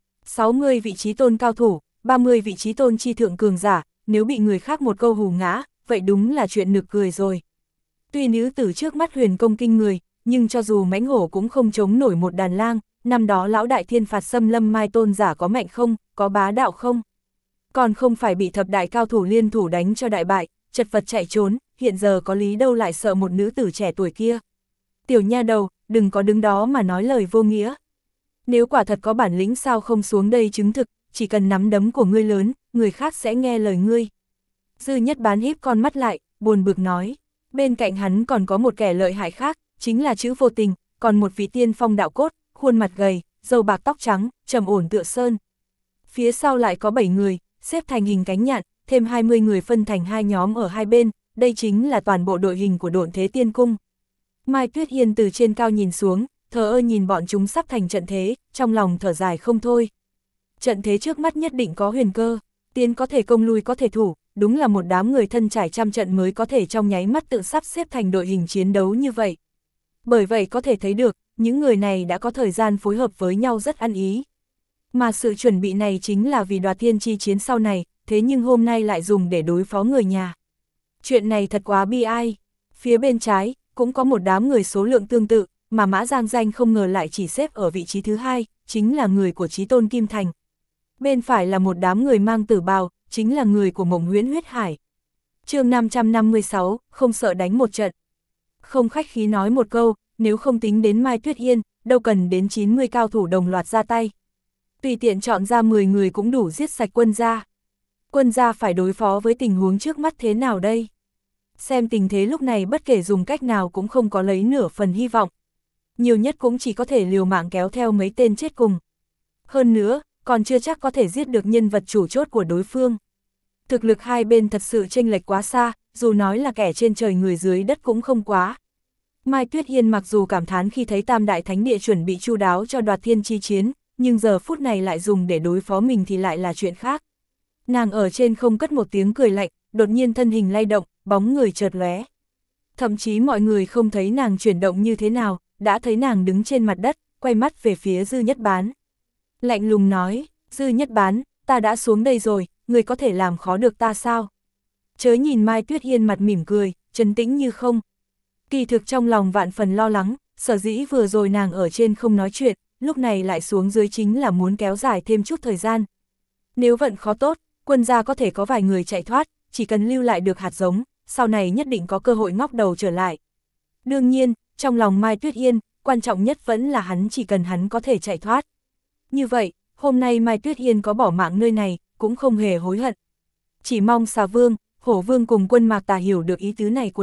60 vị chí tôn cao thủ, 30 vị chí tôn chi thượng cường giả, nếu bị người khác một câu hù ngã, vậy đúng là chuyện nực cười rồi. Tuy nữ tử trước mắt huyền công kinh người, nhưng cho dù mãnh hổ cũng không chống nổi một đàn lang, năm đó lão đại thiên phạt xâm lâm Mai tôn giả có mạnh không, có bá đạo không? Còn không phải bị thập đại cao thủ liên thủ đánh cho đại bại, chật vật chạy trốn, hiện giờ có lý đâu lại sợ một nữ tử trẻ tuổi kia. Tiểu nha đầu, đừng có đứng đó mà nói lời vô nghĩa. Nếu quả thật có bản lĩnh sao không xuống đây chứng thực, chỉ cần nắm đấm của ngươi lớn, người khác sẽ nghe lời ngươi. Dư Nhất Bán híp con mắt lại, buồn bực nói. Bên cạnh hắn còn có một kẻ lợi hại khác, chính là Chữ Vô Tình, còn một vị tiên phong đạo cốt, khuôn mặt gầy, râu bạc tóc trắng, trầm ổn tựa sơn. Phía sau lại có 7 người, xếp thành hình cánh nhạn, thêm 20 người phân thành 2 nhóm ở hai bên, đây chính là toàn bộ đội hình của Độn Thế Tiên Cung. Mai Tuyết Yên từ trên cao nhìn xuống, thờ ơ nhìn bọn chúng sắp thành trận thế, trong lòng thở dài không thôi. Trận thế trước mắt nhất định có huyền cơ, tiến có thể công lui có thể thủ, đúng là một đám người thân trải trăm trận mới có thể trong nháy mắt tự sắp xếp thành đội hình chiến đấu như vậy. Bởi vậy có thể thấy được, những người này đã có thời gian phối hợp với nhau rất ăn ý. Mà sự chuẩn bị này chính là vì đoạt thiên chi chiến sau này, thế nhưng hôm nay lại dùng để đối phó người nhà. Chuyện này thật quá bi ai. Phía bên trái, cũng có một đám người số lượng tương tự, mà Mã Giang Danh không ngờ lại chỉ xếp ở vị trí thứ 2, chính là người của Chí Tôn Kim Thành. Bên phải là một đám người mang tử bào, chính là người của Mộng Huyễn Huyết Hải. Chương 556, không sợ đánh một trận. Không khách khí nói một câu, nếu không tính đến Mai Tuyết Yên, đâu cần đến 90 cao thủ đồng loạt ra tay. Tùy tiện chọn ra 10 người cũng đủ giết sạch quân gia. Quân gia phải đối phó với tình huống trước mắt thế nào đây? Xem tình thế lúc này bất kể dùng cách nào cũng không có lấy nửa phần hy vọng. Nhiều nhất cũng chỉ có thể liều mạng kéo theo mấy tên chết cùng. Hơn nữa, còn chưa chắc có thể giết được nhân vật chủ chốt của đối phương. Thực lực hai bên thật sự chênh lệch quá xa, dù nói là kẻ trên trời người dưới đất cũng không quá. Mai Tuyết Yên mặc dù cảm thán khi thấy Tam Đại Thánh Địa chuẩn bị chu đáo cho đoạt thiên chi chiến, nhưng giờ phút này lại dùng để đối phó mình thì lại là chuyện khác. Nàng ở trên không cất một tiếng cười lạnh, đột nhiên thân hình lay động, bóng người chợt lóe. Thậm chí mọi người không thấy nàng chuyển động như thế nào, đã thấy nàng đứng trên mặt đất, quay mắt về phía Dư Nhất Bán. Lạnh lùng nói, Dư Nhất Bán, ta đã xuống đây rồi, người có thể làm khó được ta sao? Chớ nhìn Mai Tuyết Yên mặt mỉm cười, trấn tĩnh như không. Kỳ thực trong lòng vạn phần lo lắng, sở dĩ vừa rồi nàng ở trên không nói chuyện, lúc này lại xuống dưới chính là muốn kéo dài thêm chút thời gian. Nếu vận khó tốt, quân gia có thể có vài người chạy thoát, chỉ cần lưu lại được hạt giống, sau này nhất định có cơ hội ngóc đầu trở lại. Đương nhiên, trong lòng Mai Tuyết Yên, quan trọng nhất vẫn là hắn chỉ cần hắn có thể chạy thoát. Như vậy, hôm nay Mai Tuyết Yên có bỏ mạng nơi này, cũng không hề hối hận. Chỉ mong Xà Vương, Hổ Vương cùng Quân Mạc Tà hiểu được ý tứ này của nàng,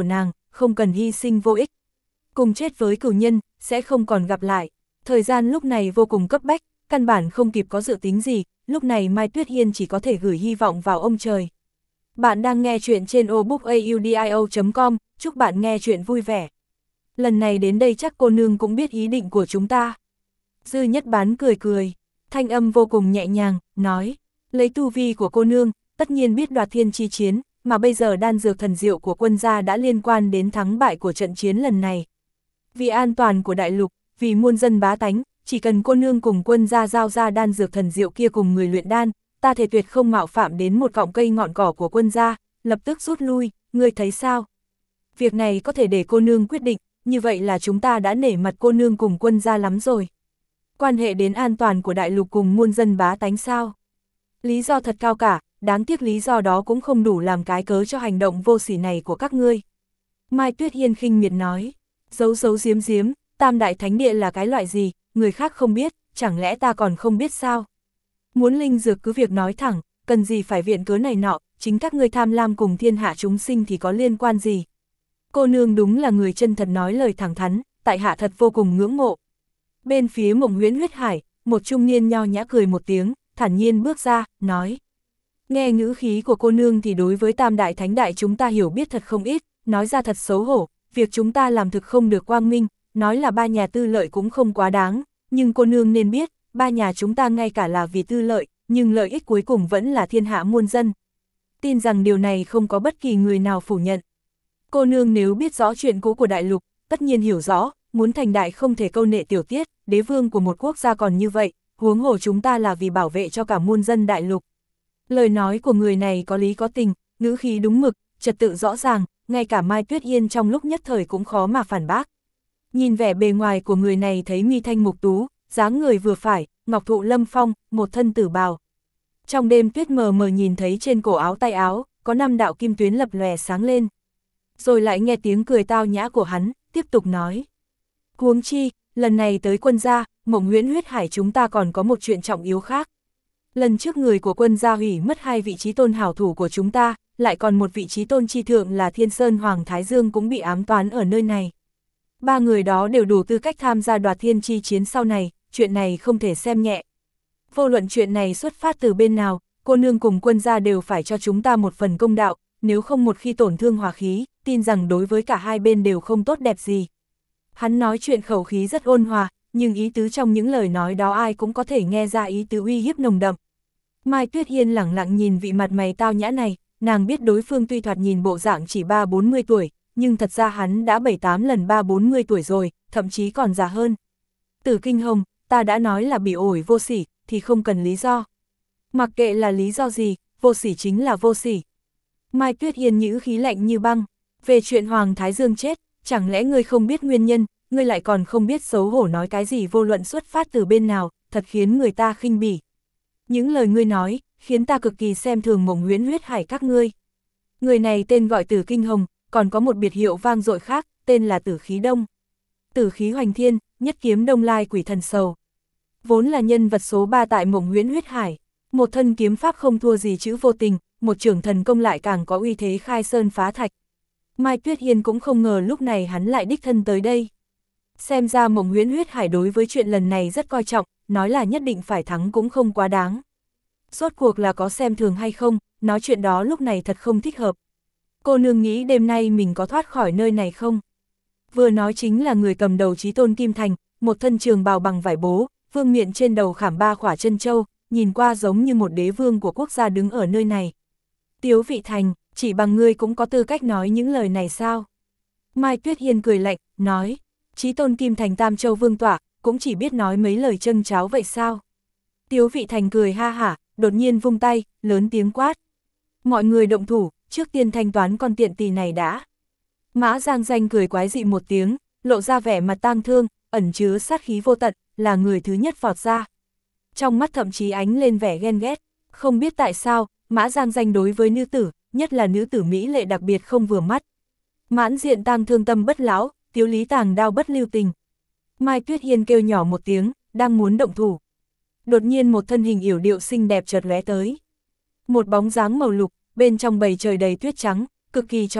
không cần hy sinh vô ích. Cùng chết với cửu nhân, sẽ không còn gặp lại. Thời gian lúc này vô cùng cấp bách, căn bản không kịp có dự tính gì, lúc này Mai Tuyết Hiên chỉ có thể gửi hy vọng vào ông trời. Bạn đang nghe chuyện trên obookaudio.com, chúc bạn nghe chuyện vui vẻ. Lần này đến đây chắc cô nương cũng biết ý định của chúng ta. Dư Nhất Bán cười cười, thanh âm vô cùng nhẹ nhàng, nói, lấy tu vi của cô nương, tất nhiên biết đoạt thiên chi chiến, mà bây giờ đan dược thần diệu của quân gia đã liên quan đến thắng bại của trận chiến lần này. Vì an toàn của đại lục, vì muôn dân bá tánh, chỉ cần cô nương cùng quân gia giao ra đan dược thần diệu kia cùng người luyện đan, ta thể tuyệt không mạo phạm đến một cọng cây ngọn cỏ của quân gia, lập tức rút lui, ngươi thấy sao? Việc này có thể để cô nương quyết định, như vậy là chúng ta đã nể mặt cô nương cùng quân gia lắm rồi. Quan hệ đến an toàn của đại lục cùng muôn dân bá tánh sao? Lý do thật cao cả, đáng tiếc lý do đó cũng không đủ làm cái cớ cho hành động vô sỉ này của các ngươi. Mai Tuyết Hiên khinh miệt nói, giấu giấu giếm giếm, Tam Đại Thánh Địa là cái loại gì, người khác không biết, chẳng lẽ ta còn không biết sao? Muốn linh dược cứ việc nói thẳng, cần gì phải viện cớ này nọ, chính các ngươi tham lam cùng thiên hạ chúng sinh thì có liên quan gì? Cô nương đúng là người chân thật nói lời thẳng thắn, tại hạ thật vô cùng ngưỡng mộ. Bên phía Mộng Huyễn Huyết Hải, một trung niên nho nhã cười một tiếng, thản nhiên bước ra, nói. Nghe ngữ khí của cô nương thì đối với Tam Đại Thánh Đại chúng ta hiểu biết thật không ít, nói ra thật xấu hổ, việc chúng ta làm thực không được quang minh, nói là ba nhà tư lợi cũng không quá đáng, nhưng cô nương nên biết, ba nhà chúng ta ngay cả là vì tư lợi, nhưng lợi ích cuối cùng vẫn là thiên hạ muôn dân. Tin rằng điều này không có bất kỳ người nào phủ nhận. Cô nương nếu biết rõ chuyện cũ của đại lục, tất nhiên hiểu rõ, muốn thành đại không thể câu nệ tiểu tiết, đế vương của một quốc gia còn như vậy, huống hồ chúng ta là vì bảo vệ cho cả muôn dân đại lục. Lời nói của người này có lý có tình, ngữ khí đúng mực, trật tự rõ ràng, ngay cả Mai Tuyết Hiên trong lúc nhất thời cũng khó mà phản bác. Nhìn vẻ bề ngoài của người này thấy mi thanh mục tú, dáng người vừa phải, ngọc thụ lâm phong, một thân tử bào. Trong đêm tuyết mờ mờ nhìn thấy trên cổ áo tay áo, có 5 đạo kim tuyến lập lòe sáng lên. Rồi lại nghe tiếng cười tao nhã của hắn, tiếp tục nói. Huống chi, lần này tới quân gia, Mộng Huyễn Huyết Hải chúng ta còn có một chuyện trọng yếu khác. Lần trước người của quân gia hủy mất 2 vị trí tôn hảo thủ của chúng ta, lại còn một vị trí tôn chi thượng là Thiên Sơn Hoàng Thái Dương cũng bị ám toán ở nơi này. 3 người đó đều đủ tư cách tham gia đoạt thiên chi chiến sau này, chuyện này không thể xem nhẹ. Vô luận chuyện này xuất phát từ bên nào, cô nương cùng quân gia đều phải cho chúng ta một phần công đạo, nếu không một khi tổn thương hòa khí, tin rằng đối với cả hai bên đều không tốt đẹp gì. Hắn nói chuyện khẩu khí rất ôn hòa, nhưng ý tứ trong những lời nói đó ai cũng có thể nghe ra ý tứ uy hiếp nồng đậm. Mai Tuyết Hiên lẳng lặng nhìn vị mặt mày tao nhã này, nàng biết đối phương tuy thoạt nhìn bộ dạng chỉ 30-40 tuổi, nhưng thật ra hắn đã 7-8 lần 30-40 tuổi rồi, thậm chí còn già hơn. Tử Kinh Hồng, ta đã nói là bị ổi vô sỉ, thì không cần lý do. Mặc kệ là lý do gì, vô sỉ chính là vô sỉ. Mai Tuyết Hiên nhữ khí lạnh như băng, về chuyện Hoàng Thái Dương chết, chẳng lẽ ngươi không biết nguyên nhân, ngươi lại còn không biết xấu hổ nói cái gì vô luận xuất phát từ bên nào, thật khiến người ta khinh bỉ. Những lời ngươi nói, khiến ta cực kỳ xem thường Mộng Huyễn Huyết Hải các ngươi. Người này tên gọi Tử Kinh Hồng, còn có một biệt hiệu vang dội khác, tên là Tử Khí Đông. Tử khí hoành thiên, nhất kiếm đông lai quỷ thần sầu. Vốn là nhân vật số 3 tại Mộng Huyễn Huyết Hải, một thân kiếm pháp không thua gì chữ vô tình, một trưởng thần công lại càng có uy thế khai sơn phá thạch. Mai Tuyết Hiên cũng không ngờ lúc này hắn lại đích thân tới đây. Xem ra Mộng Huyễn Huyết Hải đối với chuyện lần này rất coi trọng, nói là nhất định phải thắng cũng không quá đáng. Rốt cuộc là có xem thường hay không, nói chuyện đó lúc này thật không thích hợp. Cô nương nghĩ đêm nay mình có thoát khỏi nơi này không? Vừa nói chính là người cầm đầu Chí Tôn Kim Thành, một thân trường bào bằng vải bố, vương miện trên đầu khảm 3 khỏa chân châu, nhìn qua giống như một đế vương của quốc gia đứng ở nơi này. Tiếu Vị Thành, chỉ bằng ngươi cũng có tư cách nói những lời này sao? Mai Tuyết Hiên cười lạnh, nói, Chí Tôn Kim Thành Tam Châu Vương tỏa, cũng chỉ biết nói mấy lời châng cháo vậy sao? Tiếu Vị Thành cười ha hả, đột nhiên vung tay, lớn tiếng quát. Mọi người động thủ, trước tiên thanh toán con tiện tỳ này đã. Mã Giang Danh cười quái dị một tiếng, lộ ra vẻ mặt tang thương, ẩn chứa sát khí vô tận, là người thứ nhất vọt ra. Trong mắt thậm chí ánh lên vẻ ghen ghét, không biết tại sao, Mã Giang Danh đối với nữ tử, nhất là nữ tử mỹ lệ đặc biệt không vừa mắt. Mãn diện tang thương tâm bất lão, Tiếu Lý tàng đao bất lưu tình. Mai Tuyết Hiên kêu nhỏ một tiếng, đang muốn động thủ. Đột nhiên một thân hình yểu điệu xinh đẹp chợt lóe tới. Một bóng dáng màu lục, bên trong bầy trời đầy tuyết trắng, cực kỳ chói mắt,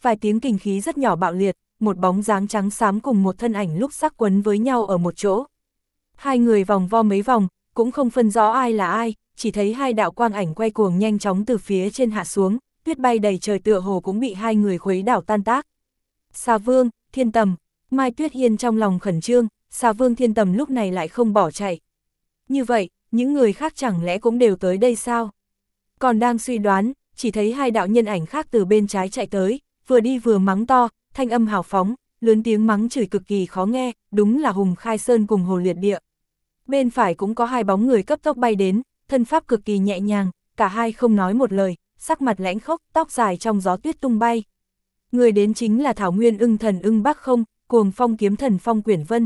vài tiếng kình khí rất nhỏ bạo liệt, một bóng dáng trắng xám cùng một thân ảnh lúc sắc quấn với nhau ở một chỗ. Hai người vòng vo mấy vòng, cũng không phân rõ ai là ai, chỉ thấy hai đạo quang ảnh quay cuồng nhanh chóng từ phía trên hạ xuống, tuyết bay đầy trời tựa hồ cũng bị hai người khuấy đảo tan tác. Xà Vương, Thiên Tầm, Mai Tuyết Hiên trong lòng khẩn trương, Xà Vương Thiên Tầm lúc này lại không bỏ chạy. Như vậy, những người khác chẳng lẽ cũng đều tới đây sao? Còn đang suy đoán, chỉ thấy hai đạo nhân ảnh khác từ bên trái chạy tới, vừa đi vừa mắng to, thanh âm hào phóng, lớn tiếng mắng chửi cực kỳ khó nghe, đúng là Hùng Khai Sơn cùng Hồ Liệt Địa. Bên phải cũng có hai bóng người cấp tốc bay đến, thân pháp cực kỳ nhẹ nhàng, cả hai không nói một lời, sắc mặt lãnh khốc, tóc dài trong gió tuyết tung bay. Người đến chính là Thảo Nguyên Ưng Thần Ưng Bác Không, Cuồng Phong Kiếm Thần Phong Quyển Vân.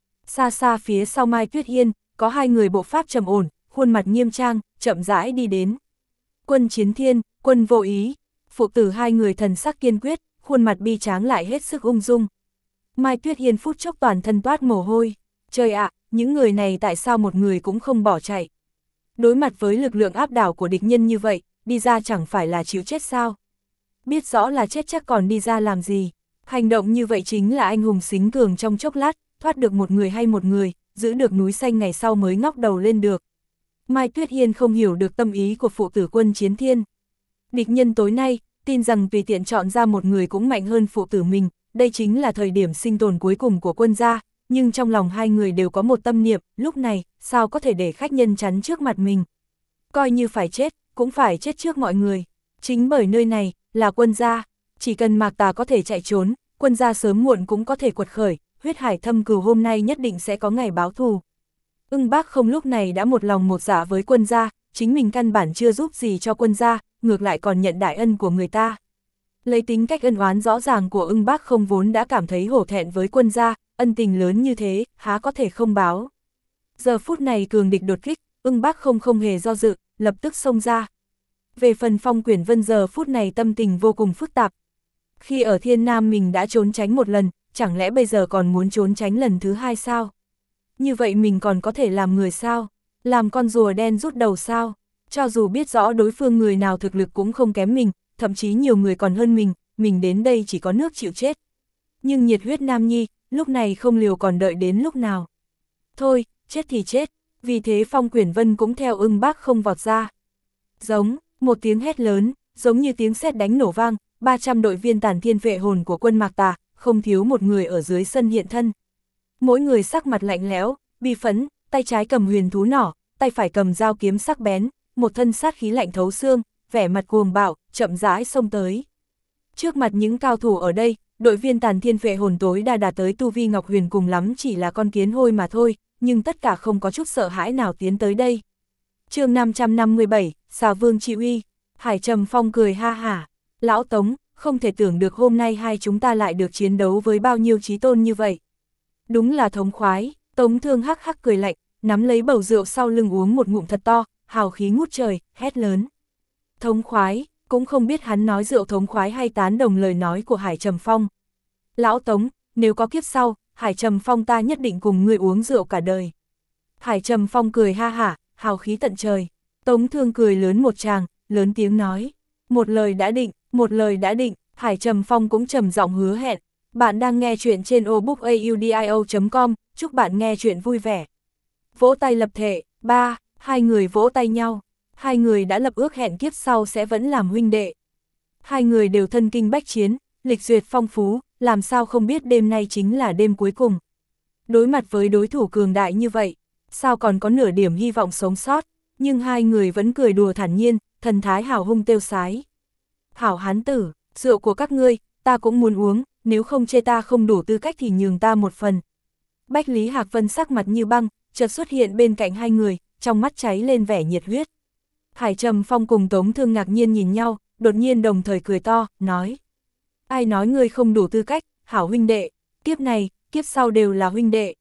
Xa xa phía sau Mai Tuyết Hiên, có hai người bộ pháp trầm ổn, khuôn mặt nghiêm trang, chậm rãi đi đến. Quân Chiến Thiên, Quân Vô Ý, phụ tử hai người thần sắc kiên quyết, khuôn mặt bi tráng lại hết sức ung dung. Mai Tuyết Hiên phút chốc toàn thân toát mồ hôi. Trời ạ, những người này tại sao một người cũng không bỏ chạy? Đối mặt với lực lượng áp đảo của địch nhân như vậy, đi ra chẳng phải là chịu chết sao? Biết rõ là chết chắc còn đi ra làm gì? Hành động như vậy chính là anh hùng xính cường trong chốc lát, thoát được một người hay một người, giữ được núi xanh ngày sau mới ngóc đầu lên được. Mai Tuyết Hiên không hiểu được tâm ý của phụ tử Quân Chiến Thiên. Địch nhân tối nay, tin rằng tùy tiện chọn ra một người cũng mạnh hơn phụ tử mình, đây chính là thời điểm sinh tồn cuối cùng của quân gia, nhưng trong lòng hai người đều có một tâm niệm, lúc này, sao có thể để khách nhân chắn trước mặt mình. Coi như phải chết, cũng phải chết trước mọi người. Chính bởi nơi này, là quân gia, chỉ cần Mạc Tà có thể chạy trốn, quân gia sớm muộn cũng có thể quật khởi, huyết hải thâm cừu hôm nay nhất định sẽ có ngày báo thù. Ưng Bác Không lúc này đã một lòng một dạ với quân gia, chính mình căn bản chưa giúp gì cho quân gia, ngược lại còn nhận đại ân của người ta. Lấy tính cách ân oán rõ ràng của Ưng Bác Không vốn đã cảm thấy hổ thẹn với quân gia, ân tình lớn như thế, há có thể không báo. Giờ phút này cường địch đột kích, Ưng Bác Không không hề do dự, lập tức xông ra. Về phần Phong Quyển Vân giờ phút này tâm tình vô cùng phức tạp. Khi ở Thiên Nam mình đã trốn tránh một lần, chẳng lẽ bây giờ còn muốn trốn tránh lần thứ hai sao? Như vậy mình còn có thể làm người sao? Làm con rùa đen rút đầu sao? Cho dù biết rõ đối phương người nào thực lực cũng không kém mình, thậm chí nhiều người còn hơn mình đến đây chỉ có nước chịu chết. Nhưng nhiệt huyết nam nhi, lúc này không liều còn đợi đến lúc nào. Thôi, chết thì chết, vì thế Phong Quyển Vân cũng theo Ưng Bác Không vọt ra. Giống, một tiếng hét lớn, giống như tiếng sét đánh nổ vang, 300 đội viên Tản Thiên Vệ Hồn của quân Mạc Tà, không thiếu một người ở dưới sân hiện thân. Mỗi người sắc mặt lạnh lẽo, bi phẫn, tay trái cầm huyền thú nỏ, tay phải cầm dao kiếm sắc bén, một thân sát khí lạnh thấu xương, vẻ mặt cuồng bạo, chậm rãi xông tới. Trước mặt những cao thủ ở đây, đội viên Tản Thiên Vệ Hồn tối đa đạt tới tu vi Ngọc Huyền cùng lắm chỉ là con kiến hôi mà thôi, nhưng tất cả không có chút sợ hãi nào tiến tới đây. Chương 557, Xà Vương Trị Uy. Hải Trầm Phong cười ha hả. Lão Tống, không thể tưởng được hôm nay hai chúng ta lại được chiến đấu với bao nhiêu chí tôn như vậy. Đúng là thống khoái. Tống Thương hắc hắc cười lạnh, nắm lấy bầu rượu sau lưng uống một ngụm thật to, hào khí ngút trời, hét lớn. Thống khoái, cũng không biết hắn nói rượu thống khoái hay tán đồng lời nói của Hải Trầm Phong. Lão Tống, nếu có kiếp sau, Hải Trầm Phong ta nhất định cùng ngươi uống rượu cả đời. Hải Trầm Phong cười ha hả, hào khí tận trời. Tống Thương cười lớn một tràng, lớn tiếng nói. Một lời đã định, một lời đã định. Hải Trầm Phong cũng trầm giọng hứa hẹn. Bạn đang nghe chuyện trên obookaudio.com, chúc bạn nghe chuyện vui vẻ. Vỗ tay lập thể, hai người vỗ tay nhau. Hai người đã lập ước hẹn kiếp sau sẽ vẫn làm huynh đệ. Hai người đều thân kinh bách chiến, lịch duyệt phong phú, làm sao không biết đêm nay chính là đêm cuối cùng. Đối mặt với đối thủ cường đại như vậy, sao còn có nửa điểm hy vọng sống sót, nhưng hai người vẫn cười đùa thản nhiên, thần thái hào hung tiêu sái. Hảo hán tử, rượu của các ngươi, ta cũng muốn uống, nếu không chê ta không đủ tư cách thì nhường ta một phần. Bách Lý Hạc Vân sắc mặt như băng, chợt xuất hiện bên cạnh hai người, trong mắt cháy lên vẻ nhiệt huyết. Hải Trầm Phong cùng Tống Thương ngạc nhiên nhìn nhau, đột nhiên đồng thời cười to, nói. Ai nói ngươi không đủ tư cách, hảo huynh đệ, kiếp này, kiếp sau đều là huynh đệ.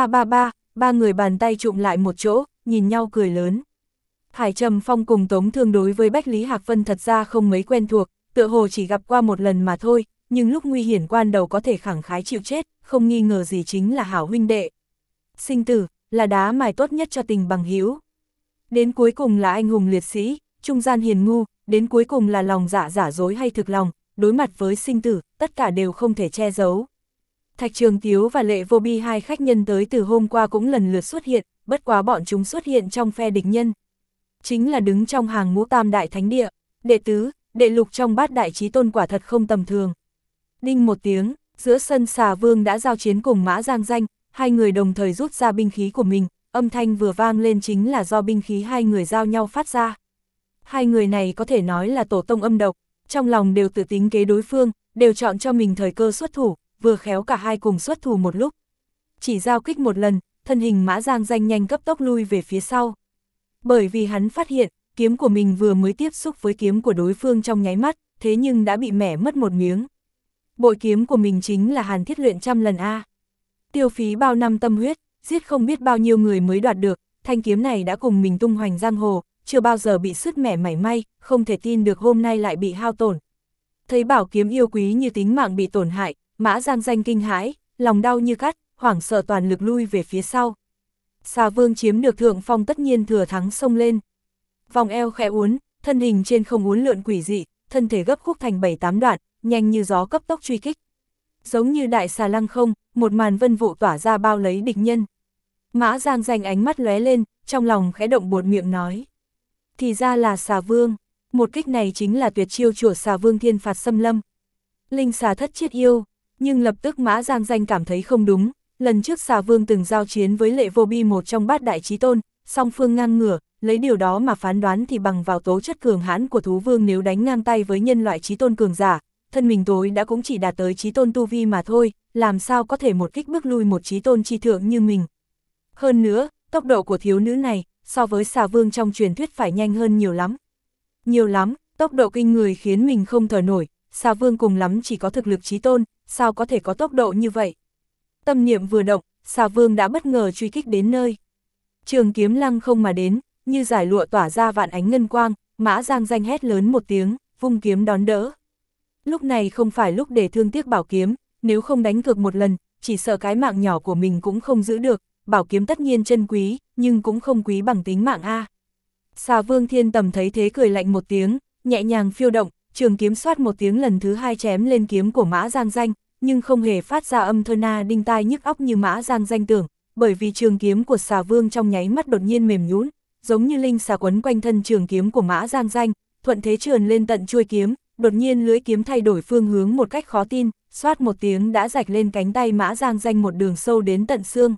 Ba người bàn tay chụm lại một chỗ, nhìn nhau cười lớn. Hải Trầm Phong cùng Tống Thương đối với Bách Lý Hạc Vân thật ra không mấy quen thuộc, tựa hồ chỉ gặp qua một lần mà thôi, nhưng lúc nguy hiểm quan đầu có thể khẳng khái chịu chết, không nghi ngờ gì chính là hảo huynh đệ. Sinh tử, là đá mài tốt nhất cho tình bằng hữu. Đến cuối cùng là anh hùng liệt sĩ, trung gian hiền ngu, đến cuối cùng là lòng dạ giả dối hay thực lòng, đối mặt với sinh tử, tất cả đều không thể che giấu. Thạch Trường Tiếu và Lệ Vô Bi hai khách nhân tới từ hôm qua cũng lần lượt xuất hiện, bất quá bọn chúng xuất hiện trong phe địch nhân. Chính là đứng trong hàng ngũ tam đại thánh địa, đệ tứ, đệ lục trong bát đại chí tôn quả thật không tầm thường. Đinh một tiếng, giữa sân Xà Vương đã giao chiến cùng Mã Giang Danh, hai người đồng thời rút ra binh khí của mình, âm thanh vừa vang lên chính là do binh khí hai người giao nhau phát ra. Hai người này có thể nói là tổ tông âm độc, trong lòng đều tự tính kế đối phương, đều chọn cho mình thời cơ xuất thủ, vừa khéo cả hai cùng xuất thủ một lúc. Chỉ giao kích một lần, thân hình Mã Giang Danh nhanh cấp tốc lui về phía sau. Bởi vì hắn phát hiện, kiếm của mình vừa mới tiếp xúc với kiếm của đối phương trong nháy mắt, thế nhưng đã bị mẻ mất một miếng. Bội kiếm của mình chính là Hàn Thiết luyện trăm lần A. Tiêu phí bao năm tâm huyết, giết không biết bao nhiêu người mới đoạt được, thanh kiếm này đã cùng mình tung hoành giang hồ, chưa bao giờ bị sứt mẻ mảy may, không thể tin được hôm nay lại bị hao tổn. Thấy bảo kiếm yêu quý như tính mạng bị tổn hại, Mã Giang Danh kinh hãi, lòng đau như cắt, hoảng sợ toàn lực lui về phía sau. Xà Vương chiếm được thượng phong tất nhiên thừa thắng xông lên. Vòng eo khẽ uốn, thân hình trên không uốn lượn quỷ dị, thân thể gấp khúc thành 7-8 đoạn, nhanh như gió cấp tốc truy kích. Giống như đại xà lăng không, một màn vân vụ tỏa ra bao lấy địch nhân. Mã Giang Danh ánh mắt lóe lên, trong lòng khẽ động buột miệng nói. Thì ra là Xà Vương, một kích này chính là tuyệt chiêu của Xà Vương thiên phạt xâm lâm. Linh xà thất chiết yêu, nhưng lập tức Mã Giang Danh cảm thấy không đúng, lần trước Xà Vương từng giao chiến với Lệ Vô Bi một trong bát đại chí tôn, song phương ngang ngửa, lấy điều đó mà phán đoán thì bằng vào tố chất cường hãn của thú vương nếu đánh ngang tay với nhân loại chí tôn cường giả, thân mình tối đã cũng chỉ đạt tới chí tôn tu vi mà thôi, làm sao có thể một kích bước lui một chí tôn chi thượng như mình. Hơn nữa, tốc độ của thiếu nữ này, so với Xà Vương trong truyền thuyết phải nhanh hơn nhiều lắm. Nhiều lắm, tốc độ kinh người khiến mình không thở nổi, Xà Vương cùng lắm chỉ có thực lực chí tôn, sao có thể có tốc độ như vậy. Tâm niệm vừa động, Xà Vương đã bất ngờ truy kích đến nơi. Trường kiếm lăng không mà đến, như giải lụa tỏa ra vạn ánh ngân quang, Mã Giang Danh hét lớn một tiếng, vung kiếm đón đỡ. Lúc này không phải lúc để thương tiếc bảo kiếm, nếu không đánh cược một lần, chỉ sợ cái mạng nhỏ của mình cũng không giữ được, bảo kiếm tất nhiên chân quý, nhưng cũng không quý bằng tính mạng a. Xà Vương Thiên Tầm thấy thế cười lạnh một tiếng, nhẹ nhàng phiêu động, trường kiếm xoát một tiếng lần thứ hai chém lên kiếm của Mã Giang Danh, nhưng không hề phát ra âm thơ na đinh tai nhức óc như Mã Giang Danh tưởng, bởi vì trường kiếm của Xà Vương trong nháy mắt đột nhiên mềm nhũn, giống như linh xà quấn quanh thân trường kiếm của Mã Giang Danh, thuận thế trườn lên tận chuôi kiếm, đột nhiên lưỡi kiếm thay đổi phương hướng một cách khó tin, xoát một tiếng đã rạch lên cánh tay Mã Giang Danh một đường sâu đến tận xương.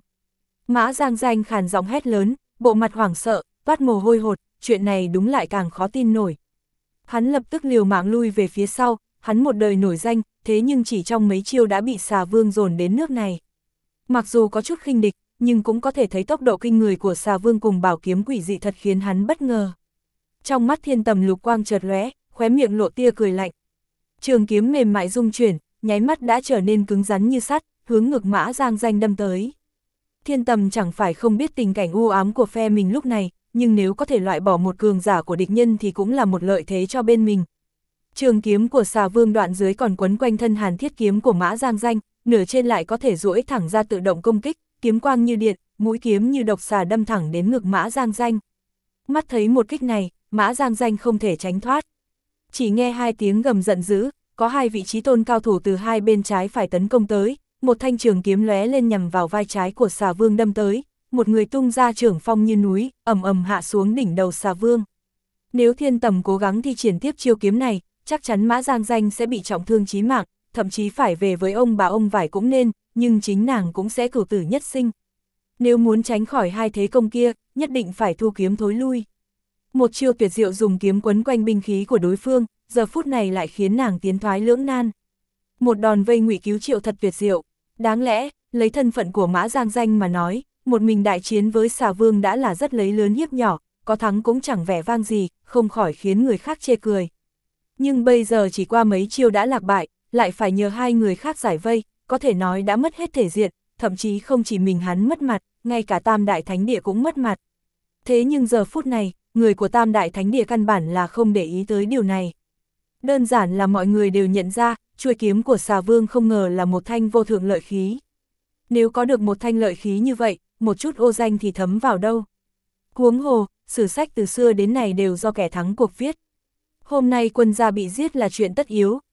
Mã Giang Danh khàn giọng hét lớn, bộ mặt hoảng sợ, toát mồ hôi hột, chuyện này đúng lại càng khó tin nổi. Hắn lập tức liều mạng lui về phía sau, hắn một đời nổi danh, thế nhưng chỉ trong mấy chiêu đã bị Xà Vương dồn đến nước này. Mặc dù có chút khinh địch, nhưng cũng có thể thấy tốc độ kinh người của Xà Vương cùng bảo kiếm quỷ dị thật khiến hắn bất ngờ. Trong mắt Thiên Tầm lục quang chợt lóe, khóe miệng lộ tia cười lạnh. Trường kiếm mềm mại rung chuyển, nháy mắt đã trở nên cứng rắn như sắt, hướng ngực Mã Giang Danh đâm tới. Thiên Tầm chẳng phải không biết tình cảnh u ám của phe mình lúc này, nhưng nếu có thể loại bỏ một cường giả của địch nhân thì cũng là một lợi thế cho bên mình. Trường kiếm của Xà Vương đoạn dưới còn quấn quanh thân Hàn Thiết kiếm của Mã Giang Danh, nửa trên lại có thể duỗi thẳng ra tự động công kích, kiếm quang như điện, mũi kiếm như độc xà đâm thẳng đến ngực Mã Giang Danh. Mắt thấy một kích này, Mã Giang Danh không thể tránh thoát. Chỉ nghe hai tiếng gầm giận dữ, có hai vị chí tôn cao thủ từ hai bên trái phải tấn công tới, một thanh trường kiếm lóe lên nhằm vào vai trái của Xà Vương đâm tới, một người tung ra trưởng phong như núi, ầm ầm hạ xuống đỉnh đầu Xà Vương. Nếu Thiên Tầm cố gắng thi triển tiếp chiêu kiếm này, chắc chắn Mã Giang Danh sẽ bị trọng thương chí mạng, thậm chí phải về với ông bà ông vải cũng nên, nhưng chính nàng cũng sẽ cửu tử nhất sinh. Nếu muốn tránh khỏi hai thế công kia, nhất định phải thu kiếm thối lui. Một chiêu tuyệt diệu dùng kiếm quấn quanh binh khí của đối phương, giờ phút này lại khiến nàng tiến thoái lưỡng nan. Một đòn vây ngụy cứu triệu thật tuyệt diệu. Đáng lẽ, lấy thân phận của Mã Giang Danh mà nói, một mình đại chiến với Xà Vương đã là rất lấy lớn hiếp nhỏ, có thắng cũng chẳng vẻ vang gì, không khỏi khiến người khác chê cười. Nhưng bây giờ chỉ qua mấy chiêu đã lạc bại, lại phải nhờ hai người khác giải vây, có thể nói đã mất hết thể diện, thậm chí không chỉ mình hắn mất mặt, ngay cả Tam Đại Thánh Địa cũng mất mặt. Thế nhưng giờ phút này, người của Tam Đại Thánh Địa căn bản là không để ý tới điều này. Đơn giản là mọi người đều nhận ra, chuôi kiếm của Xà Vương không ngờ là một thanh vô thượng lợi khí. Nếu có được một thanh lợi khí như vậy, một chút ô danh thì thấm vào đâu. Huống hồ, sử sách từ xưa đến nay đều do kẻ thắng cuộc viết. Hôm nay quân gia bị giết là chuyện tất yếu,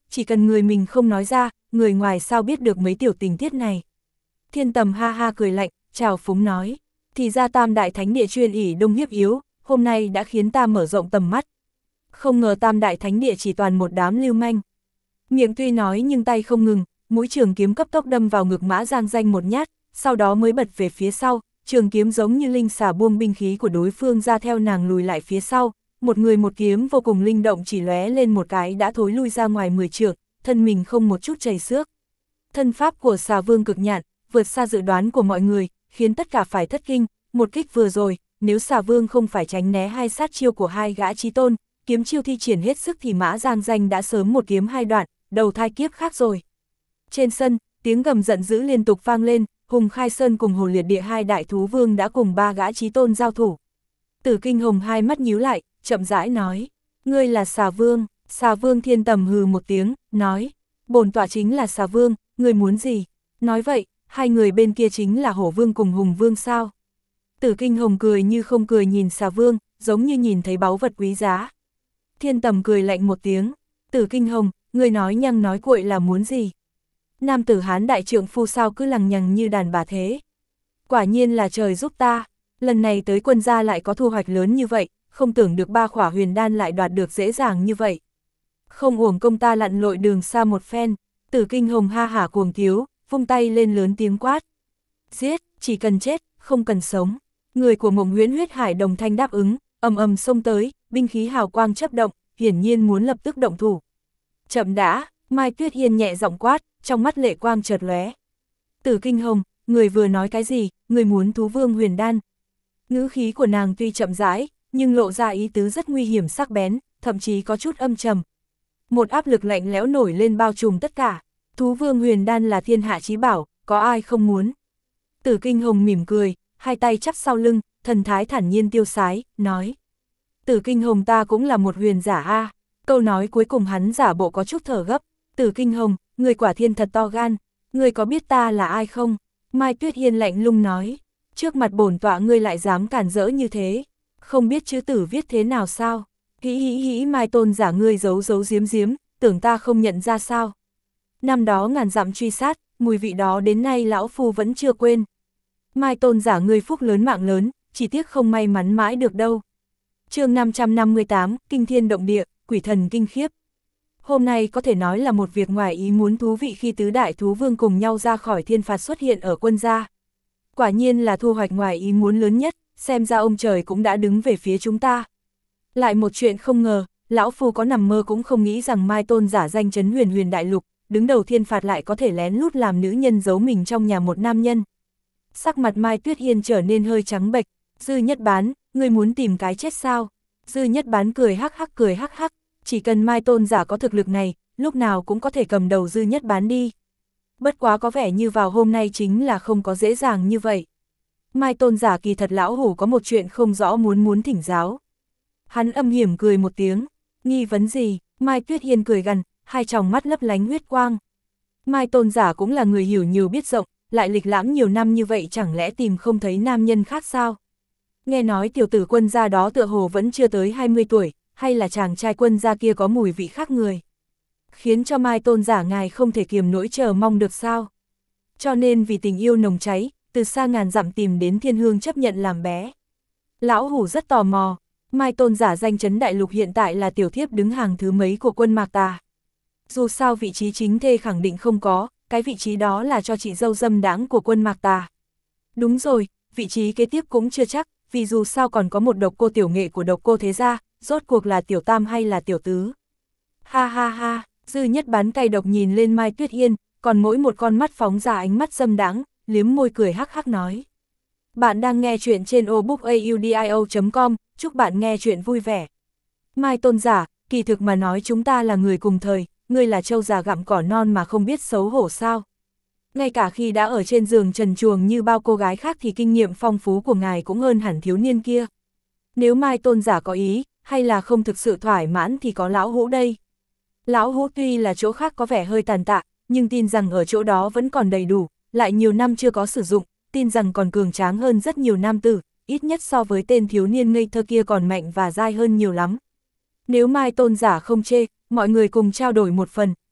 chỉ cần người mình không nói ra, người ngoài sao biết được mấy tiểu tình tiết này. Thiên Tầm ha ha cười lạnh, chào phúng nói, thì ra Tam Đại Thánh Địa chuyên ỷ đông hiếp yếu, hôm nay đã khiến ta mở rộng tầm mắt. Không ngờ Tam Đại Thánh Địa chỉ toàn một đám lưu manh. Miệng tuy nói nhưng tay không ngừng, mũi trường kiếm cấp tốc đâm vào ngực Mã Giang Danh một nhát, sau đó mới bật về phía sau, trường kiếm giống như linh xà buông binh khí của đối phương ra theo nàng lùi lại phía sau, một người một kiếm vô cùng linh động chỉ lóe lên một cái đã thối lui ra ngoài 10 trượng, thân mình không một chút chảy xước. Thân pháp của Xà Vương cực nhạn, vượt xa dự đoán của mọi người, khiến tất cả phải thất kinh, một kích vừa rồi, nếu Xà Vương không phải tránh né hai sát chiêu của hai gã chí tôn, kiếm chiêu thi triển hết sức thì Mã Giang Danh đã sớm một kiếm hai đoạn, đầu thai kiếp khác rồi. Trên sân, tiếng gầm giận dữ liên tục vang lên, Hùng Khai Sơn cùng Hồ Liệt Địa hai đại thú vương đã cùng ba gã chí tôn giao thủ. Tử Kinh Hồng hai mắt nhíu lại, chậm rãi nói, ngươi là Xà Vương. Xà Vương Thiên Tầm hừ một tiếng, nói, bổn tọa chính là Xà Vương, ngươi muốn gì? Nói vậy, hai người bên kia chính là Hổ Vương cùng Hùng Vương sao? Tử Kinh Hồng cười như không cười nhìn Xà Vương, giống như nhìn thấy báu vật quý giá. Thiên Tầm cười lạnh một tiếng, Tử Kinh Hồng, ngươi nói nhăng nói cuội là muốn gì? Nam tử Hán đại trượng phu sao cứ lằng nhằng như đàn bà thế? Quả nhiên là trời giúp ta, lần này tới quân gia lại có thu hoạch lớn như vậy, không tưởng được 3 khỏa huyền đan lại đoạt được dễ dàng như vậy. Không uổng công ta lặn lội đường xa một phen. Tử Kinh Hồng ha hả cuồng thiếu, vung tay lên lớn tiếng quát. Giết, chỉ cần chết, không cần sống. Người của Mộng Huyễn Huyết Hải đồng thanh đáp ứng, ầm ầm xông tới, binh khí hào quang chớp động, hiển nhiên muốn lập tức động thủ. Chậm đã, Mai Tuyết Hiên nhẹ giọng quát, trong mắt lệ quang chợt lóe. Tử Kinh Hồng, người vừa nói cái gì, người muốn thú vương huyền đan. Ngữ khí của nàng tuy chậm rãi, nhưng lộ ra ý tứ rất nguy hiểm sắc bén, thậm chí có chút âm trầm. Một áp lực lạnh lẽo nổi lên bao trùm tất cả. Thú vương huyền đan là thiên hạ chí bảo, có ai không muốn. Tử Kinh Hồng mỉm cười, hai tay chắp sau lưng, thần thái thản nhiên tiêu sái, nói. Tử Kinh Hồng ta cũng là một huyền giả a. Câu nói cuối cùng hắn giả bộ có chút thở gấp. Tử Kinh Hồng, người quả thiên thật to gan, người có biết ta là ai không? Mai Tuyết Hiên lạnh lùng nói. Trước mặt bổn tọa ngươi lại dám cản rỡ như thế. Không biết chữ tử viết thế nào sao? Hĩ hĩ hĩ Mai tôn giả ngươi giấu giấu giếm giếm, tưởng ta không nhận ra sao? Năm đó ngàn dặm truy sát, mùi vị đó đến nay lão phu vẫn chưa quên. Mai tôn giả ngươi phúc lớn mạng lớn, chỉ tiếc không may mắn mãi được đâu. Chương 558, Kinh Thiên Động Địa, Quỷ Thần Kinh Khiếp. Hôm nay có thể nói là một việc ngoài ý muốn thú vị khi tứ đại thú vương cùng nhau ra khỏi thiên phạt xuất hiện ở quân gia. Quả nhiên là thu hoạch ngoài ý muốn lớn nhất, xem ra ông trời cũng đã đứng về phía chúng ta. Lại một chuyện không ngờ, lão phu có nằm mơ cũng không nghĩ rằng Mai tôn giả danh chấn huyền huyền đại lục, đứng đầu thiên phạt lại có thể lén lút làm nữ nhân giấu mình trong nhà một nam nhân. Sắc mặt Mai Tuyết Hiên trở nên hơi trắng bệch. Dư Nhất Bán, ngươi muốn tìm cái chết sao? Dư Nhất Bán cười hắc hắc, chỉ cần Mai tôn giả có thực lực này, lúc nào cũng có thể cầm đầu Dư Nhất Bán đi. Bất quá có vẻ như vào hôm nay chính là không có dễ dàng như vậy. Mai tôn giả kỳ thật lão hủ có một chuyện không rõ muốn thỉnh giáo. Hắn âm hiểm cười một tiếng, nghi vấn gì? Mai Tuyết Hiên cười gằn, hai tròng mắt lấp lánh huyết quang. Mai tôn giả cũng là người hiểu nhiều biết rộng, lại lịch lãm nhiều năm như vậy chẳng lẽ tìm không thấy nam nhân khác sao? Nghe nói tiểu tử quân gia đó tựa hồ vẫn chưa tới 20 tuổi, hay là chàng trai quân gia kia có mùi vị khác người. Khiến cho Mai tôn giả ngài không thể kiềm nỗi chờ mong được sao? Cho nên vì tình yêu nồng cháy, từ xa ngàn dặm tìm đến Thiên Hương chấp nhận làm bé. Lão hủ rất tò mò, Mai tôn giả danh chấn đại lục hiện tại là tiểu thiếp đứng hàng thứ mấy của quân Mạc Tà. Dù sao vị trí chính thê khẳng định không có, cái vị trí đó là cho chị dâu dâm đãng của quân Mạc Tà. Đúng rồi, vị trí kế tiếp cũng chưa chắc, vì dù sao còn có một độc cô tiểu nghệ của độc cô thế gia, rốt cuộc là tiểu tam hay là tiểu tứ. Ha ha ha, Dư Nhất Bán cay độc nhìn lên Mai Tuyết Hiên, còn mỗi một con mắt phóng ra ánh mắt dâm đãng, liếm môi cười hắc hắc nói. Bạn đang nghe chuyện trên obookaudio.com, chúc bạn nghe chuyện vui vẻ. Mai tôn giả, kỳ thực mà nói chúng ta là người cùng thời, ngươi là trâu già gặm cỏ non mà không biết xấu hổ sao. Ngay cả khi đã ở trên giường trần truồng như bao cô gái khác thì kinh nghiệm phong phú của ngài cũng hơn hẳn thiếu niên kia. Nếu Mai tôn giả có ý, hay là không thực sự thoải mãn thì có lão hũ đây. Lão hũ tuy là chỗ khác có vẻ hơi tàn tạ, nhưng tin rằng ở chỗ đó vẫn còn đầy đủ, lại nhiều năm chưa có sử dụng, tin rằng còn cường tráng hơn rất nhiều nam tử, ít nhất so với tên thiếu niên ngây thơ kia còn mạnh và dai hơn nhiều lắm. Nếu Mai tôn giả không chê, mọi người cùng trao đổi một phần,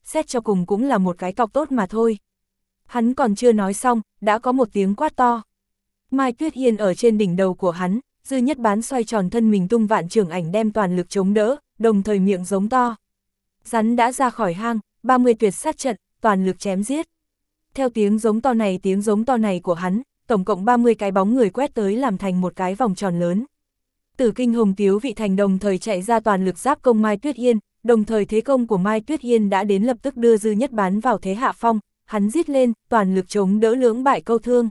xét cho cùng cũng là một cái cọc tốt mà thôi. Hắn còn chưa nói xong, đã có một tiếng quát to. Mai Tuyết Hiên ở trên đỉnh đầu của hắn, Dư Nhất Bán xoay tròn thân mình tung vạn trường ảnh đem toàn lực chống đỡ, đồng thời miệng giống to. Rắn đã ra khỏi hang, 30 tuyệt sát trận, toàn lực chém giết. Theo tiếng giống to này của hắn, tổng cộng 30 cái bóng người quét tới làm thành một cái vòng tròn lớn. Tử Kinh Hồng Tiếu Vị Thành đồng thời chạy ra toàn lực giáp công Mai Tuyết Hiên, đồng thời thế công của Mai Tuyết Hiên đã đến lập tức đưa Dư Nhất Bán vào thế hạ phong, hắn giết lên, toàn lực chống đỡ lưỡng bại câu thương.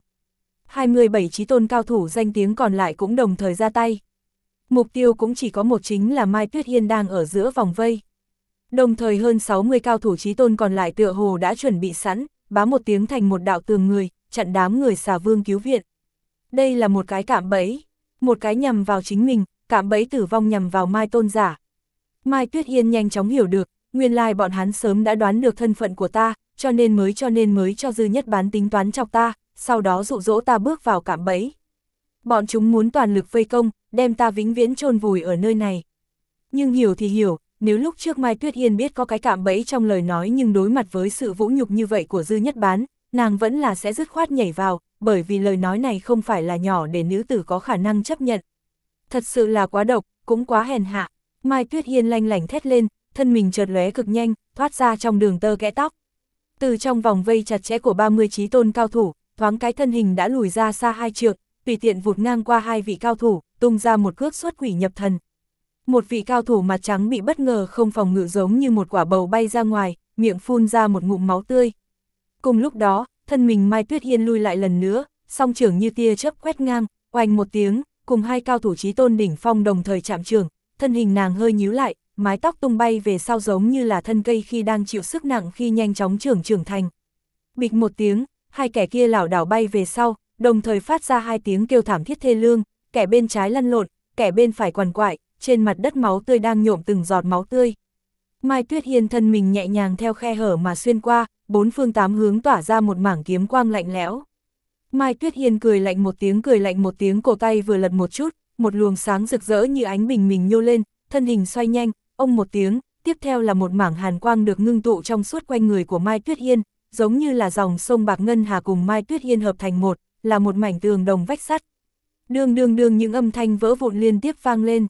27 chí tôn cao thủ danh tiếng còn lại cũng đồng thời ra tay. Mục tiêu cũng chỉ có một, chính là Mai Tuyết Hiên đang ở giữa vòng vây. Đồng thời hơn 60 cao thủ chí tôn còn lại tựa hồ đã chuẩn bị sẵn, bá một tiếng thành một đạo tường người, chặn đám người Xà Vương cứu viện. Đây là một cái cạm bẫy, một cái nhằm vào chính mình, cạm bẫy tử vong nhằm vào Mai tôn giả. Mai Tuyết Hiên nhanh chóng hiểu được, nguyên lai bọn hắn sớm đã đoán được thân phận của ta, cho nên mới cho Dư Nhất Bán tính toán chọc ta, sau đó dụ dỗ ta bước vào cạm bẫy. Bọn chúng muốn toàn lực vây công, đem ta vĩnh viễn chôn vùi ở nơi này. Nhưng hiểu thì hiểu, nếu lúc trước Mai Tuyết Hiên biết có cái cạm bẫy trong lời nói, nhưng đối mặt với sự vũ nhục như vậy của Dư Nhất Bán, nàng vẫn là sẽ dứt khoát nhảy vào, bởi vì lời nói này không phải là nhỏ để nữ tử có khả năng chấp nhận. Thật sự là quá độc, cũng quá hèn hạ. Mai Tuyết Hiên lanh lảnh thét lên, thân mình chợt lóe cực nhanh, thoát ra trong đường tơ kẽ tóc. Từ trong vòng vây chặt chẽ của 30 chí tôn cao thủ, thoáng cái thân hình đã lùi ra xa 2 trượng, tùy tiện vụt ngang qua 2 vị cao thủ, tung ra một cước xuất quỷ nhập thần. Một vị cao thủ mặt trắng bị bất ngờ không phòng ngự giống như một quả bầu bay ra ngoài, miệng phun ra một ngụm máu tươi. Cùng lúc đó, thân mình Mai Tuyết Hiên lui lại lần nữa, song trưởng như tia chớp quét ngang, oanh một tiếng, cùng 2 cao thủ chí tôn đỉnh phong đồng thời chạm trưởng, thân hình nàng hơi nhíu lại, mái tóc tung bay về sau giống như là thân cây khi đang chịu sức nặng khi nhanh chóng trưởng thành. Bịch một tiếng, 2 kẻ kia lảo đảo bay về sau, đồng thời phát ra 2 tiếng kêu thảm thiết thê lương, kẻ bên trái lăn lộn, kẻ bên phải quằn quại, trên mặt đất máu tươi đang nhộm từng giọt máu tươi. Mai Tuyết Hiên thân mình nhẹ nhàng theo khe hở mà xuyên qua, 4 phương 8 hướng tỏa ra một mảng kiếm quang lạnh lẽo. Mai Tuyết Hiên cười lạnh một tiếng, cổ tay vừa lật một chút, một luồng sáng rực rỡ như ánh bình minh nhô lên, thân hình xoay nhanh, ông một tiếng, tiếp theo là một mảng hàn quang được ngưng tụ trong suốt quanh người của Mai Tuyết Hiên, giống như là dòng sông bạc ngân hà cùng Mai Tuyết Hiên hợp thành một, là một mảnh tường đồng vách sắt. Đương những âm thanh vỡ vụn liên tiếp vang lên.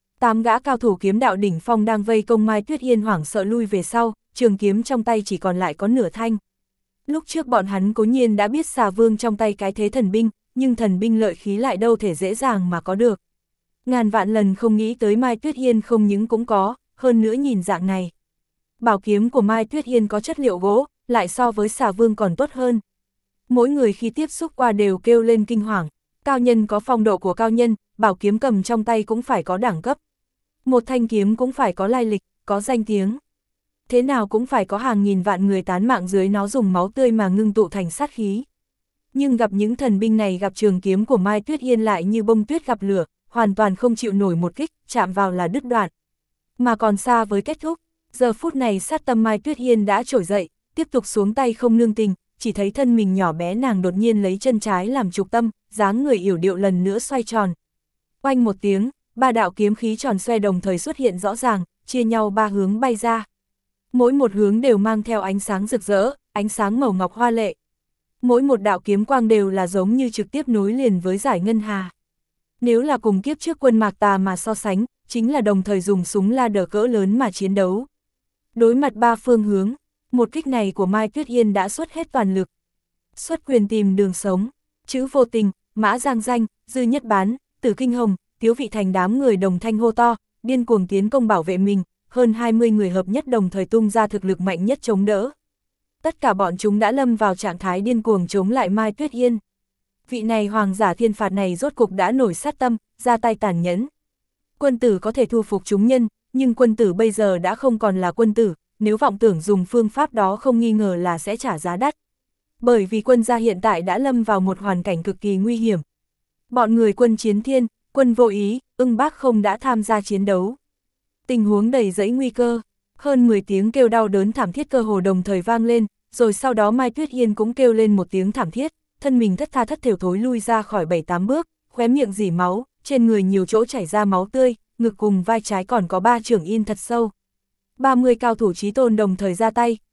8 gã cao thủ kiếm đạo đỉnh phong đang vây công Mai Tuyết Hiên hoảng sợ lui về sau, trường kiếm trong tay chỉ còn lại có nửa thanh. Lúc trước bọn hắn cố nhiên đã biết Xà Vương trong tay cái thế thần binh, nhưng thần binh lợi khí lại đâu thể dễ dàng mà có được. Ngàn vạn lần không nghĩ tới Mai Tuyết Hiên không những cũng có, hơn nữa nhìn dạng này. Bảo kiếm của Mai Tuyết Hiên có chất liệu gỗ, lại so với Xà Vương còn tốt hơn. Mỗi người khi tiếp xúc qua đều kêu lên kinh hoàng. Cao nhân có phong độ của cao nhân, bảo kiếm cầm trong tay cũng phải có đẳng cấp. Một thanh kiếm cũng phải có lai lịch, có danh tiếng. Thế nào cũng phải có hàng nghìn vạn người tán mạng dưới nó dùng máu tươi mà ngưng tụ thành sát khí. Nhưng gặp những thần binh này, gặp trường kiếm của Mai Tuyết Hiên lại như bông tuyết gặp lửa, hoàn toàn không chịu nổi một kích, chạm vào là đứt đoạn. Mà còn xa với kết thúc, giờ phút này sát tâm Mai Tuyết Hiên đã trỗi dậy, tiếp tục xuống tay không nương tình, chỉ thấy thân mình nhỏ bé nàng đột nhiên lấy chân trái làm trục tâm, dáng người yểu điệu lần nữa xoay tròn. Oanh một tiếng, 3 đạo kiếm khí tròn xoe đồng thời xuất hiện rõ ràng, chia nhau 3 hướng bay ra. Mỗi một hướng đều mang theo ánh sáng rực rỡ, ánh sáng màu ngọc hoa lệ. Mỗi một đạo kiếm quang đều là giống như trực tiếp nối liền với giải ngân hà. Nếu là cùng kiếp trước Quân Mạc Tà mà so sánh, chính là đồng thời dùng súng la đờ cỡ lớn mà chiến đấu. Đối mặt 3 phương hướng, một kích này của Mai Tuyết Hiên đã xuất hết toàn lực. Xuất quyền tìm đường sống, chữ Vô Tình, Mã Giang Danh, Dư Nhất Bán, Tử Kinh Hồng, Tiếu Vị Thành đám người đồng thanh hô to, điên cuồng tiến công bảo vệ mình, hơn 20 người hợp nhất đồng thời tung ra thực lực mạnh nhất chống đỡ. Tất cả bọn chúng đã lâm vào trạng thái điên cuồng chống lại Mai Tuyết Hiên. Vị này hoàng giả thiên phạt này rốt cục đã nổi sát tâm, ra tay tàn nhẫn. Quân tử có thể thu phục chúng nhân, nhưng quân tử bây giờ đã không còn là quân tử, nếu vọng tưởng dùng phương pháp đó không nghi ngờ là sẽ trả giá đắt. Bởi vì quân gia hiện tại đã lâm vào một hoàn cảnh cực kỳ nguy hiểm. Bọn người quân Chiến Thiên, quân Vô Ý, Ưng Bác không đã tham gia chiến đấu. Tình huống đầy dẫy nguy cơ, hơn 10 tiếng kêu đau đớn thảm thiết cơ hồ đồng thời vang lên, rồi sau đó Mai Tuyết Hiên cũng kêu lên một tiếng thảm thiết, thân mình thất tha thất thểu thối lui ra khỏi 7-8 bước, khóe miệng rỉ máu, trên người nhiều chỗ chảy ra máu tươi, ngực cùng vai trái còn có 3 chưởng in thật sâu. 30 cao thủ chí tôn đồng thời ra tay,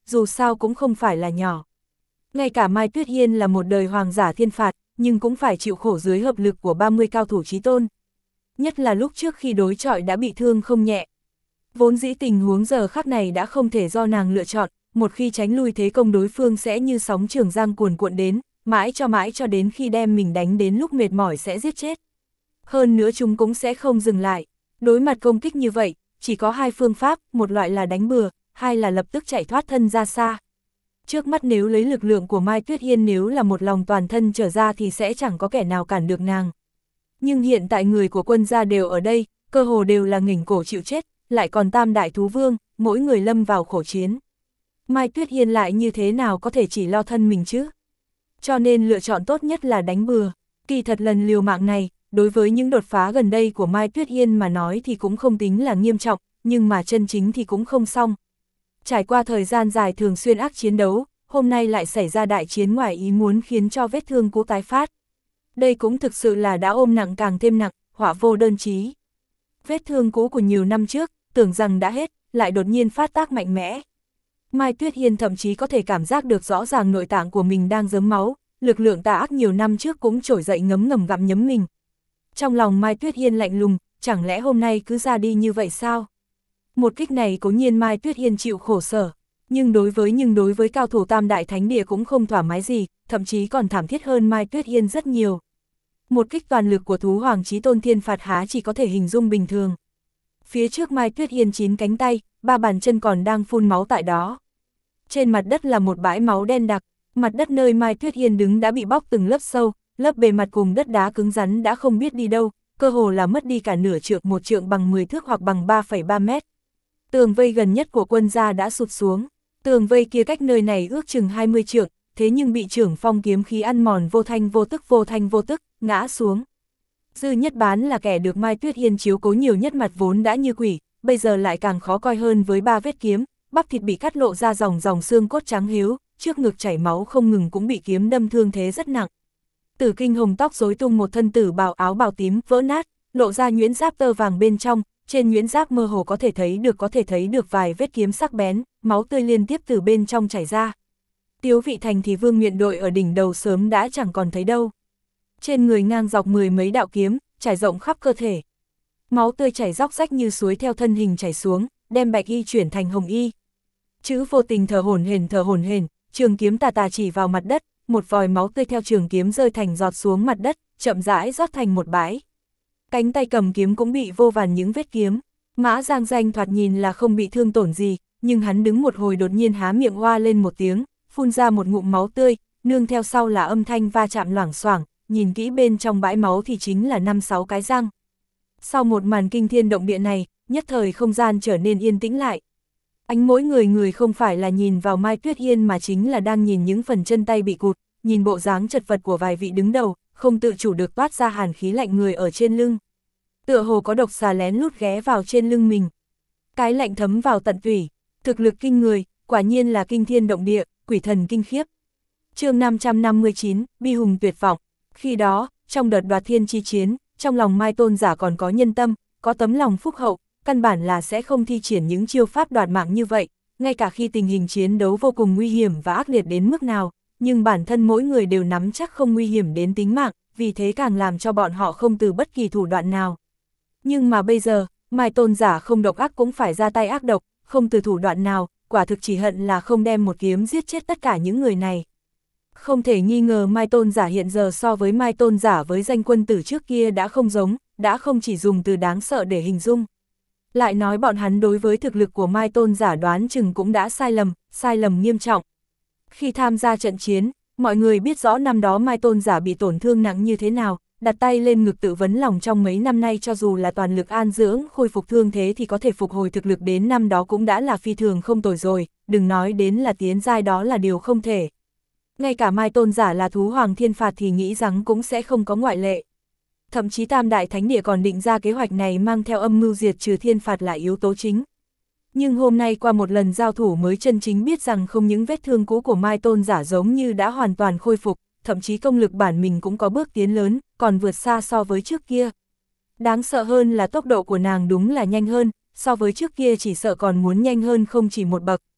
dù sao cũng không phải là nhỏ. Ngay cả Mai Tuyết Hiên là một đời hoàng giả thiên phạt, nhưng cũng phải chịu khổ dưới hợp lực của 30 cao thủ chí tôn. Nhất là lúc trước khi đối chọi đã bị thương không nhẹ. Vốn dĩ tình huống giờ khắc này đã không thể do nàng lựa chọn, một khi tránh lui thế công đối phương sẽ như sóng Trường Giang cuồn cuộn đến, mãi cho đến khi đem mình đánh đến lúc mệt mỏi sẽ giết chết. Hơn nữa chúng cũng sẽ không dừng lại. Đối mặt công kích như vậy, chỉ có hai phương pháp, một loại là đánh bừa, hai là lập tức chạy thoát thân ra xa. Trước mắt nếu lấy lực lượng của Mai Tuyết Hiên nếu là một lòng toàn thân trở ra thì sẽ chẳng có kẻ nào cản được nàng. Nhưng hiện tại người của quân gia đều ở đây, cơ hồ đều là nghỉnh cổ chịu chết, lại còn tam đại thú vương, mỗi người lâm vào khổ chiến. Mai Tuyết Hiên lại như thế nào có thể chỉ lo thân mình chứ? Cho nên lựa chọn tốt nhất là đánh bừa. Kỳ thật lần liều mạng này, đối với những đột phá gần đây của Mai Tuyết Hiên mà nói thì cũng không tính là nghiêm trọng, nhưng mà chân chính thì cũng không xong. Trải qua thời gian dài thường xuyên ác chiến đấu, hôm nay lại xảy ra đại chiến ngoài ý muốn khiến cho vết thương cũ tái phát. Đây cũng thực sự là đã ôm nặng càng thêm nặng, họa vô đơn chí. Vết thương cũ của nhiều năm trước, tưởng rằng đã hết, lại đột nhiên phát tác mạnh mẽ. Mai Tuyết Hiên thậm chí có thể cảm giác được rõ ràng nội tạng của mình đang rớm máu, lực lượng tà ác nhiều năm trước cũng trỗi dậy ngấm ngầm gặm nhấm mình. Trong lòng Mai Tuyết Hiên lạnh lùng, chẳng lẽ hôm nay cứ ra đi như vậy sao? Một kích này cố nhiên Mai Tuyết Hiên chịu khổ sở, nhưng đối với cao thủ tam đại thánh địa cũng không thoải mái gì, thậm chí còn thảm thiết hơn Mai Tuyết Hiên rất nhiều. Một kích toàn lực của thú hoàng chí tôn thiên phạt há chỉ có thể hình dung bình thường. Phía trước Mai Tuyết Hiên 9 cánh tay, 3 bàn chân còn đang phun máu tại đó. Trên mặt đất là một bãi máu đen đặc, mặt đất nơi Mai Tuyết Hiên đứng đã bị bóc từng lớp sâu, lớp bề mặt cùng đất đá cứng rắn đã không biết đi đâu, cơ hồ là mất đi cả nửa trượng, một trượng bằng 10 thước hoặc bằng 3,3 mét. Tường vây gần nhất của quân gia đã sụt xuống, tường vây kia cách nơi này ước chừng 20 trượng, thế nhưng bị trưởng phong kiếm khí ăn mòn vô thanh vô tức, ngã xuống. Dư Nhất Bán là kẻ được Mai Tuyết Hiên chiếu cố nhiều nhất, mặt vốn đã như quỷ, bây giờ lại càng khó coi hơn với 3 vết kiếm, bắp thịt bị cắt lộ ra dòng xương cốt trắng hiếu, trước ngực chảy máu không ngừng cũng bị kiếm đâm thương thế rất nặng. Tử Kinh Hồng tóc rối tung, một thân tử bào áo bào tím vỡ nát, lộ ra nhuyễn giáp tơ vàng bên trong, trên nhuyễn giáp mơ hồ có thể thấy được vài vết kiếm sắc bén, máu tươi liên tiếp từ bên trong chảy ra. Tiếu Vị Thành thì vương miện đội ở đỉnh đầu sớm đã chẳng còn thấy đâu. Trên người ngang dọc 10 mấy đạo kiếm, trải rộng khắp cơ thể. Máu tươi chảy róc rách như suối theo thân hình chảy xuống, đem bạch y chuyển thành hồng y. Chữ Vô Tình thở hổn hển, trường kiếm tà tà chỉ vào mặt đất, một vòi máu tươi theo trường kiếm rơi thành giọt xuống mặt đất, chậm rãi rót thành một bãi. Cánh tay cầm kiếm cũng bị vô vàn những vết kiếm. Mã Giang Danh thoạt nhìn là không bị thương tổn gì, nhưng hắn đứng một hồi đột nhiên há miệng hoa lên một tiếng, phun ra một ngụm máu tươi, nương theo sau là âm thanh va chạm loảng xoảng, nhìn kỹ bên trong bãi máu thì chính là 5-6 cái răng. Sau một màn kinh thiên động địa này, nhất thời không gian trở nên yên tĩnh lại. Ánh mỗi người không phải là nhìn vào Mai Tuyết Hiên mà chính là đang nhìn những phần chân tay bị cụt, nhìn bộ dáng chật vật của vài vị đứng đầu, không tự chủ được toát ra hàn khí lạnh người ở trên lưng. Tựa hồ có độc xà lén lút ghé vào trên lưng mình. Cái lạnh thấm vào tận tủy, thực lực kinh người, quả nhiên là kinh thiên động địa, quỷ thần kinh khiếp. Chương 559, bi hùng tuyệt vọng. Khi đó, trong đợt đoạt thiên chi chiến, trong lòng Mai Tôn giả còn có nhân tâm, có tấm lòng phúc hậu, căn bản là sẽ không thi triển những chiêu pháp đoạt mạng như vậy, ngay cả khi tình hình chiến đấu vô cùng nguy hiểm và ác liệt đến mức nào, nhưng bản thân mỗi người đều nắm chắc không nguy hiểm đến tính mạng, vì thế càng làm cho bọn họ không từ bất kỳ thủ đoạn nào. Nhưng mà bây giờ, Mai Tôn giả không độc ác cũng phải ra tay ác độc, không từ thủ đoạn nào, quả thực chỉ hận là không đem một kiếm giết chết tất cả những người này. Không thể nghi ngờ Mai Tôn giả hiện giờ so với Mai Tôn giả với danh quân tử trước kia đã không giống, đã không chỉ dùng từ đáng sợ để hình dung. Lại nói bọn hắn đối với thực lực của Mai Tôn giả đoán chừng cũng đã sai lầm nghiêm trọng. Khi tham gia trận chiến, mọi người biết rõ năm đó Mai Tôn giả bị tổn thương nặng như thế nào, đặt tay lên ngực tự vấn lòng trong mấy năm nay cho dù là toàn lực an dưỡng, khôi phục thương thế thì có thể phục hồi thực lực đến năm đó cũng đã là phi thường không tồi rồi, đừng nói đến là tiến giai đó là điều không thể. Ngay cả Mai Tôn giả là thú hoàng thiên phạt thì nghĩ rằng cũng sẽ không có ngoại lệ. Thậm chí Tam Đại Thánh Địa còn định ra kế hoạch này mang theo âm mưu diệt trừ thiên phạt là yếu tố chính. Nhưng hôm nay qua một lần giao thủ mới chân chính biết rằng không những vết thương cũ của Mai Tôn giả giống như đã hoàn toàn khôi phục, thậm chí công lực bản mình cũng có bước tiến lớn, còn vượt xa so với trước kia. Đáng sợ hơn là tốc độ của nàng đúng là nhanh hơn, so với trước kia chỉ sợ còn muốn nhanh hơn không chỉ một bậc.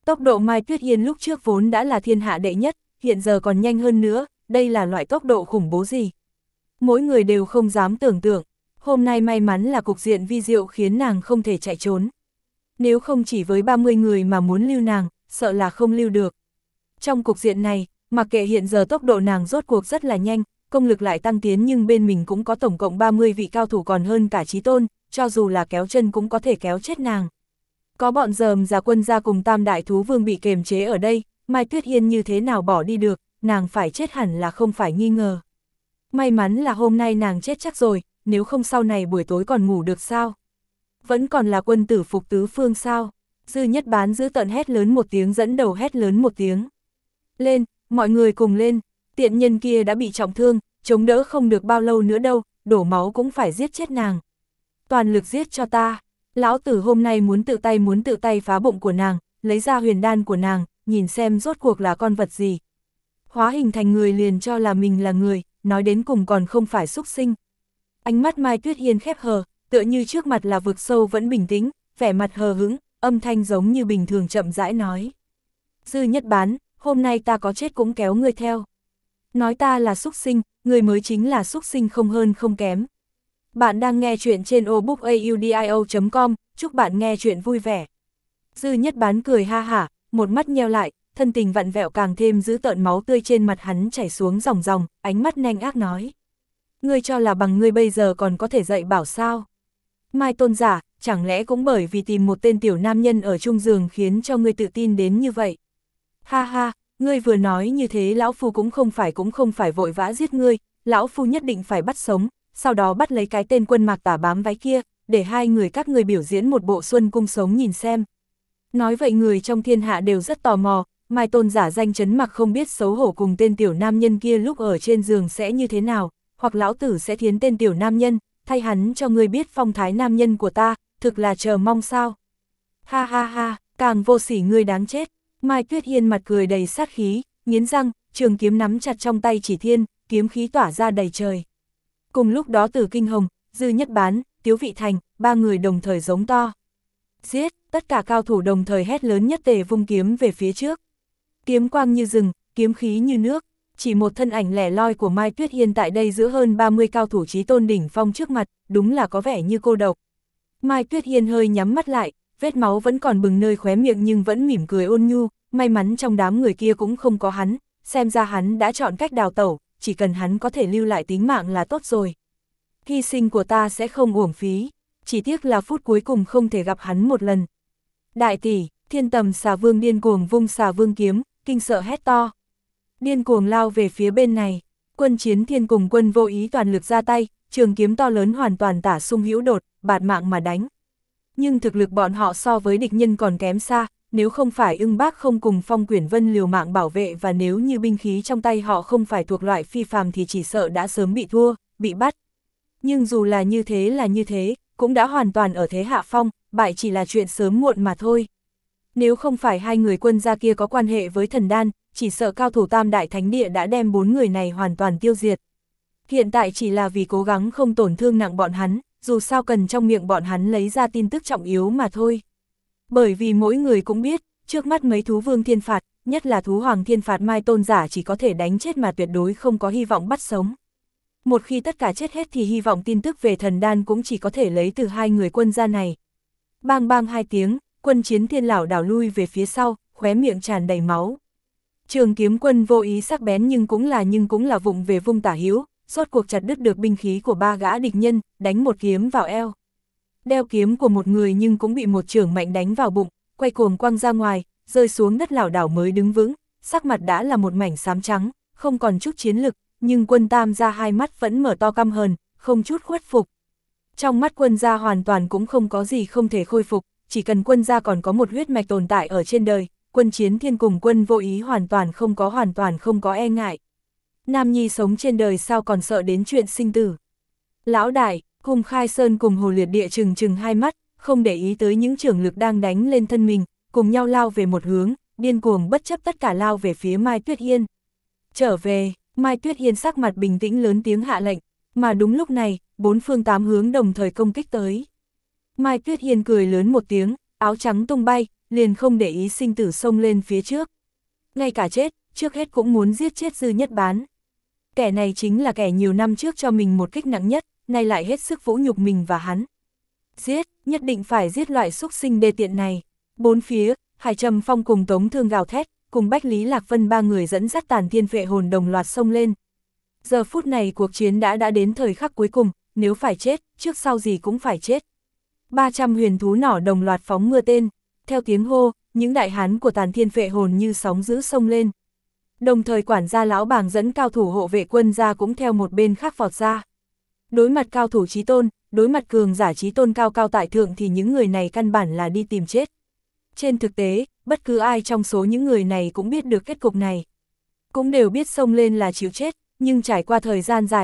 Tốc độ Mai Tuyết Hiên lúc trước vốn đã là thiên hạ đệ nhất, hiện giờ còn nhanh hơn nữa, đây là loại tốc độ khủng bố gì. Mỗi người đều không dám tưởng tượng, hôm nay may mắn là cục diện vi diệu khiến nàng không thể chạy trốn. Nếu không chỉ với 30 người mà muốn lưu nàng, sợ là không lưu được. Trong cục diện này, mặc kệ hiện giờ tốc độ nàng rốt cuộc rất là nhanh, công lực lại tăng tiến nhưng bên mình cũng có tổng cộng 30 vị cao thủ còn hơn cả Chí Tôn, cho dù là kéo chân cũng có thể kéo chết nàng. Có bọn Dờm Già Quân gia cùng Tam Đại Thú Vương bị kềm chế ở đây, Mai Tuyết Hiên như thế nào bỏ đi được, nàng phải chết hẳn là không phải nghi ngờ. May mắn là hôm nay nàng chết chắc rồi, nếu không sau này buổi tối còn ngủ được sao? Vẫn còn là quân tử phục tứ phương sao? Dư Nhất Bán giữ tợn hét lớn một tiếng, dẫn đầu hét lớn một tiếng. Lên, mọi người cùng lên, tiện nhân kia đã bị trọng thương, chống đỡ không được bao lâu nữa đâu, đổ máu cũng phải giết chết nàng. Toàn lực giết cho ta, lão tử hôm nay muốn tự tay phá bụng của nàng, lấy ra huyền đan của nàng, nhìn xem rốt cuộc là con vật gì. Hóa hình thành người liền cho là mình là người, nói đến cùng còn không phải súc sinh. Ánh mắt Mai Tuyết Hiên khép hờ, tựa như trước mặt là vực sâu vẫn bình tĩnh, vẻ mặt hờ hững, âm thanh giống như bình thường chậm rãi nói. Dư Nhất Bán, hôm nay ta có chết cũng kéo ngươi theo. Nói ta là súc sinh, người mới chính là súc sinh không hơn không kém. Bạn đang nghe chuyện trên obookaudio.com, chúc bạn nghe chuyện vui vẻ. Dư Nhất Bán cười ha hả, một mắt nheo lại, thân tình vặn vẹo càng thêm giữ tợn, máu tươi trên mặt hắn chảy xuống ròng ròng, ánh mắt nhanh ác nói. Ngươi cho là bằng ngươi bây giờ còn có thể dạy bảo sao? Mai Tôn giả, chẳng lẽ cũng bởi vì tìm một tên tiểu nam nhân ở chung giường khiến cho ngươi tự tin đến như vậy? Ha ha, ngươi vừa nói như thế lão phu cũng không phải vội vã giết ngươi, lão phu nhất định phải bắt sống, sau đó bắt lấy cái tên Quân Mạc Tả bám váy kia, để hai người các ngươi biểu diễn một bộ Xuân Cung sống nhìn xem. Nói vậy người trong thiên hạ đều rất tò mò, Mai Tôn giả danh chấn mặc không biết xấu hổ cùng tên tiểu nam nhân kia lúc ở trên giường sẽ như thế nào, hoặc lão tử sẽ thiến tên tiểu nam nhân, thay hắn cho ngươi biết phong thái nam nhân của ta, thực là chờ mong sao. Ha ha ha, càng vô sỉ ngươi đáng chết. Mai Tuyết Hiên mặt cười đầy sát khí, nghiến răng, trường kiếm nắm chặt trong tay chỉ thiên, kiếm khí tỏa ra đầy trời. Cùng lúc đó Tử Kinh Hồng, Dư Nhất Bán, Tiếu Vị Thành, ba người đồng thời giống to. Giết, tất cả cao thủ đồng thời hét lớn nhất tề vung kiếm về phía trước. Kiếm quang như rừng, kiếm khí như nước, chỉ một thân ảnh lẻ loi của Mai Tuyết Hiên tại đây giữa hơn 30 cao thủ chí tôn đỉnh phong trước mặt, đúng là có vẻ như cô độc. Mai Tuyết Hiên hơi nhắm mắt lại, vết máu vẫn còn bừng nơi khóe miệng nhưng vẫn mỉm cười ôn nhu, may mắn trong đám người kia cũng không có hắn, xem ra hắn đã chọn cách đào tẩu, chỉ cần hắn có thể lưu lại tính mạng là tốt rồi. Hy sinh của ta sẽ không uổng phí, chỉ tiếc là phút cuối cùng không thể gặp hắn một lần. Đại tỷ, Thiên Tầm Xà Vương điên cuồng vung xà vương kiếm, kinh sợ hét to. Điên cuồng lao về phía bên này, Quân Chiến Thiên cùng Quân Vô Ý toàn lực ra tay, trường kiếm to lớn hoàn toàn tả sung hữu đột, bạt mạng mà đánh. Nhưng thực lực bọn họ so với địch nhân còn kém xa, nếu không phải Ưng Bác không cùng Phong Quyển Vân liều mạng bảo vệ và nếu như binh khí trong tay họ không phải thuộc loại phi phàm thì chỉ sợ đã sớm bị thua, bị bắt. Nhưng dù là như thế, cũng đã hoàn toàn ở thế hạ phong, bại chỉ là chuyện sớm muộn mà thôi. Nếu không phải hai người quân gia kia có quan hệ với thần đan, chỉ sợ cao thủ Tam Đại Thánh Địa đã đem bốn người này hoàn toàn tiêu diệt. Hiện tại chỉ là vì cố gắng không tổn thương nặng bọn hắn, dù sao cần trong miệng bọn hắn lấy ra tin tức trọng yếu mà thôi. Bởi vì mỗi người cũng biết, trước mắt mấy thú vương thiên phạt, nhất là thú hoàng thiên phạt Mai Tôn giả chỉ có thể đánh chết mà tuyệt đối không có hy vọng bắt sống. Một khi tất cả chết hết thì hy vọng tin tức về thần đan cũng chỉ có thể lấy từ hai người quân gia này. Bang bang hai tiếng, Quân Chiến Thiên lảo đảo lui về phía sau, khóe miệng tràn đầy máu. Trường kiếm Quân Vô Ý sắc bén nhưng cũng là vụng về vung tả hữu, rốt cuộc chặt đứt được binh khí của ba gã địch nhân, đánh một kiếm vào eo. Đeo kiếm của một người nhưng cũng bị một chưởng mạnh đánh vào bụng, quay cuồng quăng ra ngoài, rơi xuống đất lảo đảo mới đứng vững, sắc mặt đã là một mảnh xám trắng, không còn chút chiến lực, nhưng Quân Tam gia hai mắt vẫn mở to căm hờn, không chút khuất phục. Trong mắt quân gia hoàn toàn cũng không có gì không thể khôi phục, chỉ cần quân gia còn có một huyết mạch tồn tại ở trên đời, Quân Chiến Thiên cùng Quân Vô Ý hoàn toàn không có e ngại. Nam nhi sống trên đời sao còn sợ đến chuyện sinh tử. Lão đại, Hùng Khai Sơn cùng Hồ Liệt Địa trừng hai mắt, không để ý tới những chưởng lực đang đánh lên thân mình, cùng nhau lao về một hướng, điên cuồng bất chấp tất cả lao về phía Mai Tuyết Hiên. Trở về, Mai Tuyết Hiên sắc mặt bình tĩnh lớn tiếng hạ lệnh, mà đúng lúc này, bốn phương tám hướng đồng thời công kích tới. Mai Tuyết Hiên cười lớn một tiếng, áo trắng tung bay, liền không để ý sinh tử xông lên phía trước. Ngay cả chết, trước hết cũng muốn giết chết Dư Nhất Bán. Kẻ này chính là kẻ nhiều năm trước cho mình một kích nặng nhất, nay lại hết sức vũ nhục mình và hắn. Giết, nhất định phải giết loại xúc sinh đê tiện này. Bốn phía, Hải Trầm Phong cùng Tống Thương gào thét, cùng Bách Lý Lạc Vân ba người dẫn dắt Tàn Thiên Phệ Hồn đồng loạt xông lên. Giờ phút này cuộc chiến đã đến thời khắc cuối cùng, nếu phải chết, trước sau gì cũng phải chết. 300 huyền thú nỏ đồng loạt phóng mưa tên, theo tiếng hô, những đại hán của Tàn Thiên Phệ Hồn như sóng dữ xông lên. Đồng thời quản gia lão bàng dẫn cao thủ hộ vệ quân ra cũng theo một bên khác vọt ra. Đối mặt cao thủ chí tôn, đối mặt cường giả chí tôn cao cao tại thượng thì những người này căn bản là đi tìm chết. Trên thực tế, bất cứ ai trong số những người này cũng biết được kết cục này. Cũng đều biết xông lên là chịu chết, nhưng trải qua thời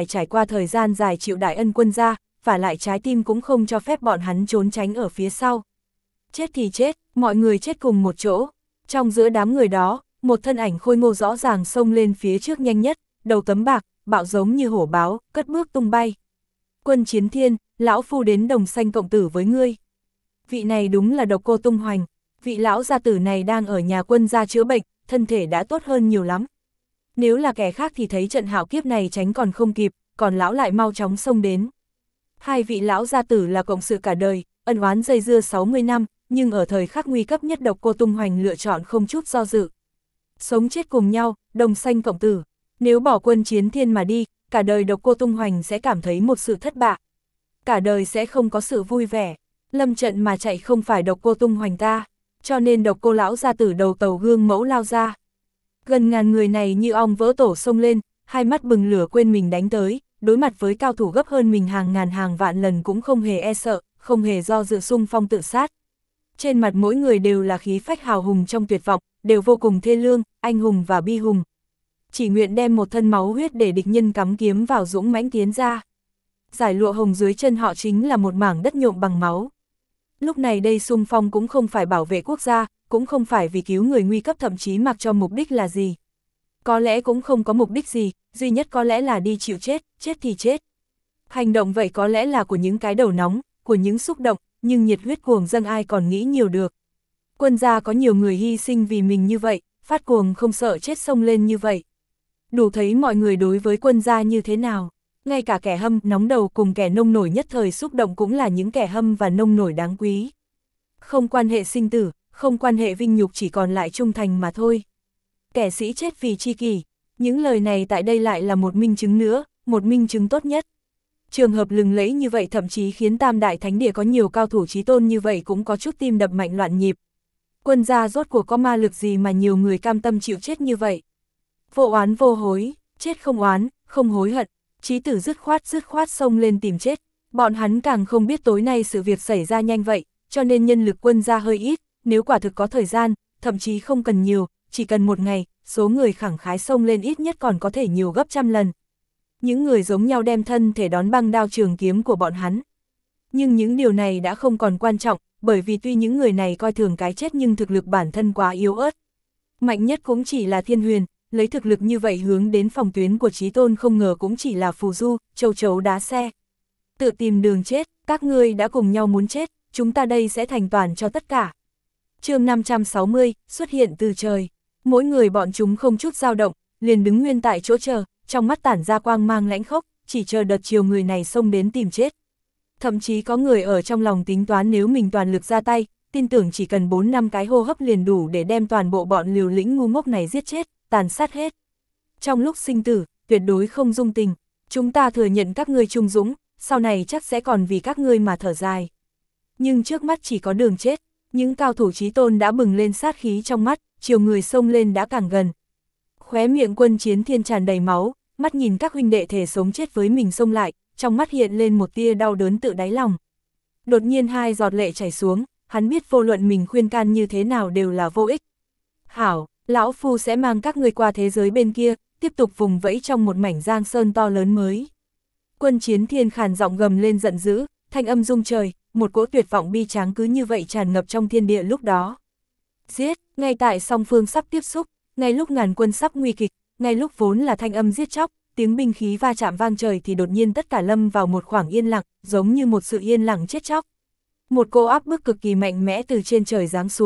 gian dài chịu đại ân quân gia, và lại trái tim cũng không cho phép bọn hắn trốn tránh ở phía sau. Chết thì chết, mọi người chết cùng một chỗ. Trong giữa đám người đó, một thân ảnh khôi ngô rõ ràng xông lên phía trước nhanh nhất, đầu tấm bạc, bạo giống như hổ báo, cất bước tung bay. Quân Chiến Thiên, lão phu đến đồng xanh cộng tử với ngươi. Vị này đúng là Độc Cô Tung Hoành, vị lão gia tử này đang ở nhà quân gia chữa bệnh, thân thể đã tốt hơn nhiều lắm. Nếu là kẻ khác thì thấy trận hạo kiếp này tránh còn không kịp, còn lão lại mau chóng xông đến. Hai vị lão gia tử là cộng sự cả đời, ân oán dây dưa 60 năm, nhưng ở thời khắc nguy cấp nhất Độc Cô Tung Hoành lựa chọn không chút do dự. Sống chết cùng nhau, đồng xanh cộng tử. Nếu bỏ Quân Chiến Thiên mà đi, cả đời Độc Cô Tung Hoành sẽ cảm thấy một sự thất bại. Cả đời sẽ không có sự vui vẻ. Lâm trận mà chạy không phải Độc Cô Tung Hoành ta, cho nên Độc Cô lão gia tử đầu tàu gương mẫu lao ra. Gần ngàn người này như ong vỡ tổ xông lên, hai mắt bừng lửa quên mình đánh tới, đối mặt với cao thủ gấp hơn mình hàng ngàn hàng vạn lần cũng không hề e sợ, không hề do dự xung phong tự sát. Trên mặt mỗi người đều là khí phách hào hùng trong tuyệt vọng, đều vô cùng thê lương, anh hùng và bi hùng. Chỉ nguyện đem một thân máu huyết để địch nhân cắm kiếm vào dũng mãnh tiến ra. Giải lụa hồng dưới chân họ chính là một mảng đất nhuộm bằng máu. Lúc này đây xung phong cũng không phải bảo vệ quốc gia, cũng không phải vì cứu người nguy cấp, thậm chí mặc cho mục đích là gì. Có lẽ cũng không có mục đích gì, duy nhất có lẽ là đi chịu chết, chết thì chết. Hành động vậy có lẽ là của những cái đầu nóng, của những xúc động, nhưng nhiệt huyết cuồng dâng ai còn nghĩ nhiều được. Quân gia có nhiều người hy sinh vì mình như vậy, phát cuồng không sợ chết xông lên như vậy. Đủ thấy mọi người đối với quân gia như thế nào. Ngay cả kẻ hâm, nóng đầu cùng kẻ nông nổi nhất thời xúc động cũng là những kẻ hâm và nông nổi đáng quý. Không quan hệ sinh tử, không quan hệ vinh nhục, chỉ còn lại trung thành mà thôi. Kẻ sĩ chết vì tri kỷ, những lời này tại đây lại là một minh chứng nữa, một minh chứng tốt nhất. Trường hợp lừng lẫy như vậy thậm chí khiến Tam Đại Thánh Địa có nhiều cao thủ chí tôn như vậy cũng có chút tim đập mạnh loạn nhịp. Quân gia rốt cuộc có ma lực gì mà nhiều người cam tâm chịu chết như vậy? Vô oán vô hối, chết không oán, không hối hận, chí tử dứt khoát xông lên tìm chết. Bọn hắn càng không biết tối nay sự việc xảy ra nhanh vậy, cho nên nhân lực quân gia hơi ít, nếu quả thực có thời gian, thậm chí không cần nhiều, chỉ cần một ngày, số người khẳng khái xông lên ít nhất còn có thể nhiều gấp trăm lần. Những người giống nhau đem thân thể đón băng đao trường kiếm của bọn hắn. Nhưng những điều này đã không còn quan trọng, bởi vì tuy những người này coi thường cái chết nhưng thực lực bản thân quá yếu ớt. Mạnh nhất cũng chỉ là Thiên Huyền, lấy thực lực như vậy hướng đến phòng tuyến của chí tôn không ngờ cũng chỉ là phù du, châu chấu đá xe. Tự tìm đường chết, các ngươi đã cùng nhau muốn chết, chúng ta đây sẽ thành toàn cho tất cả. Chương 560, xuất hiện từ trời. Mỗi người bọn chúng không chút dao động, liền đứng nguyên tại chỗ chờ, trong mắt tản ra quang mang lãnh khốc, chỉ chờ đợt chiều người này xông đến tìm chết. Thậm chí có người ở trong lòng tính toán nếu mình toàn lực ra tay, tin tưởng chỉ cần 4-5 cái hô hấp liền đủ để đem toàn bộ bọn liều lĩnh ngu ngốc này giết chết, tàn sát hết. Trong lúc sinh tử, tuyệt đối không dung tình, chúng ta thừa nhận các ngươi trung dũng, sau này chắc sẽ còn vì các ngươi mà thở dài. Nhưng trước mắt chỉ có đường chết, những cao thủ chí tôn đã bừng lên sát khí trong mắt, chiều người xông lên đã càng gần. Khóe miệng Quân Chiến Thiên tràn đầy máu, mắt nhìn các huynh đệ thể sống chết với mình xông lại, trong mắt hiện lên một tia đau đớn tự đáy lòng. Đột nhiên hai giọt lệ chảy xuống, hắn biết vô luận mình khuyên can như thế nào đều là vô ích. Hảo, lão phu sẽ mang các ngươi qua thế giới bên kia, tiếp tục vùng vẫy trong một mảnh giang sơn to lớn mới. Quân Chiến Thiên khàn giọng gầm lên giận dữ, thanh âm rung trời, một cỗ tuyệt vọng bi tráng cứ như vậy tràn ngập trong thiên địa lúc đó. Giết, ngay tại song phương sắp tiếp xúc, ngay lúc ngàn quân sắp nguy kịch, ngay lúc vốn là thanh âm giết chóc, tiếng binh khí va chạm vang trời thì đột nhiên tất cả lâm vào một khoảng yên lặng, giống như một sự yên lặng chết chóc. Một cỗ áp bức cực kỳ mạnh mẽ từ trên trời giáng xuống,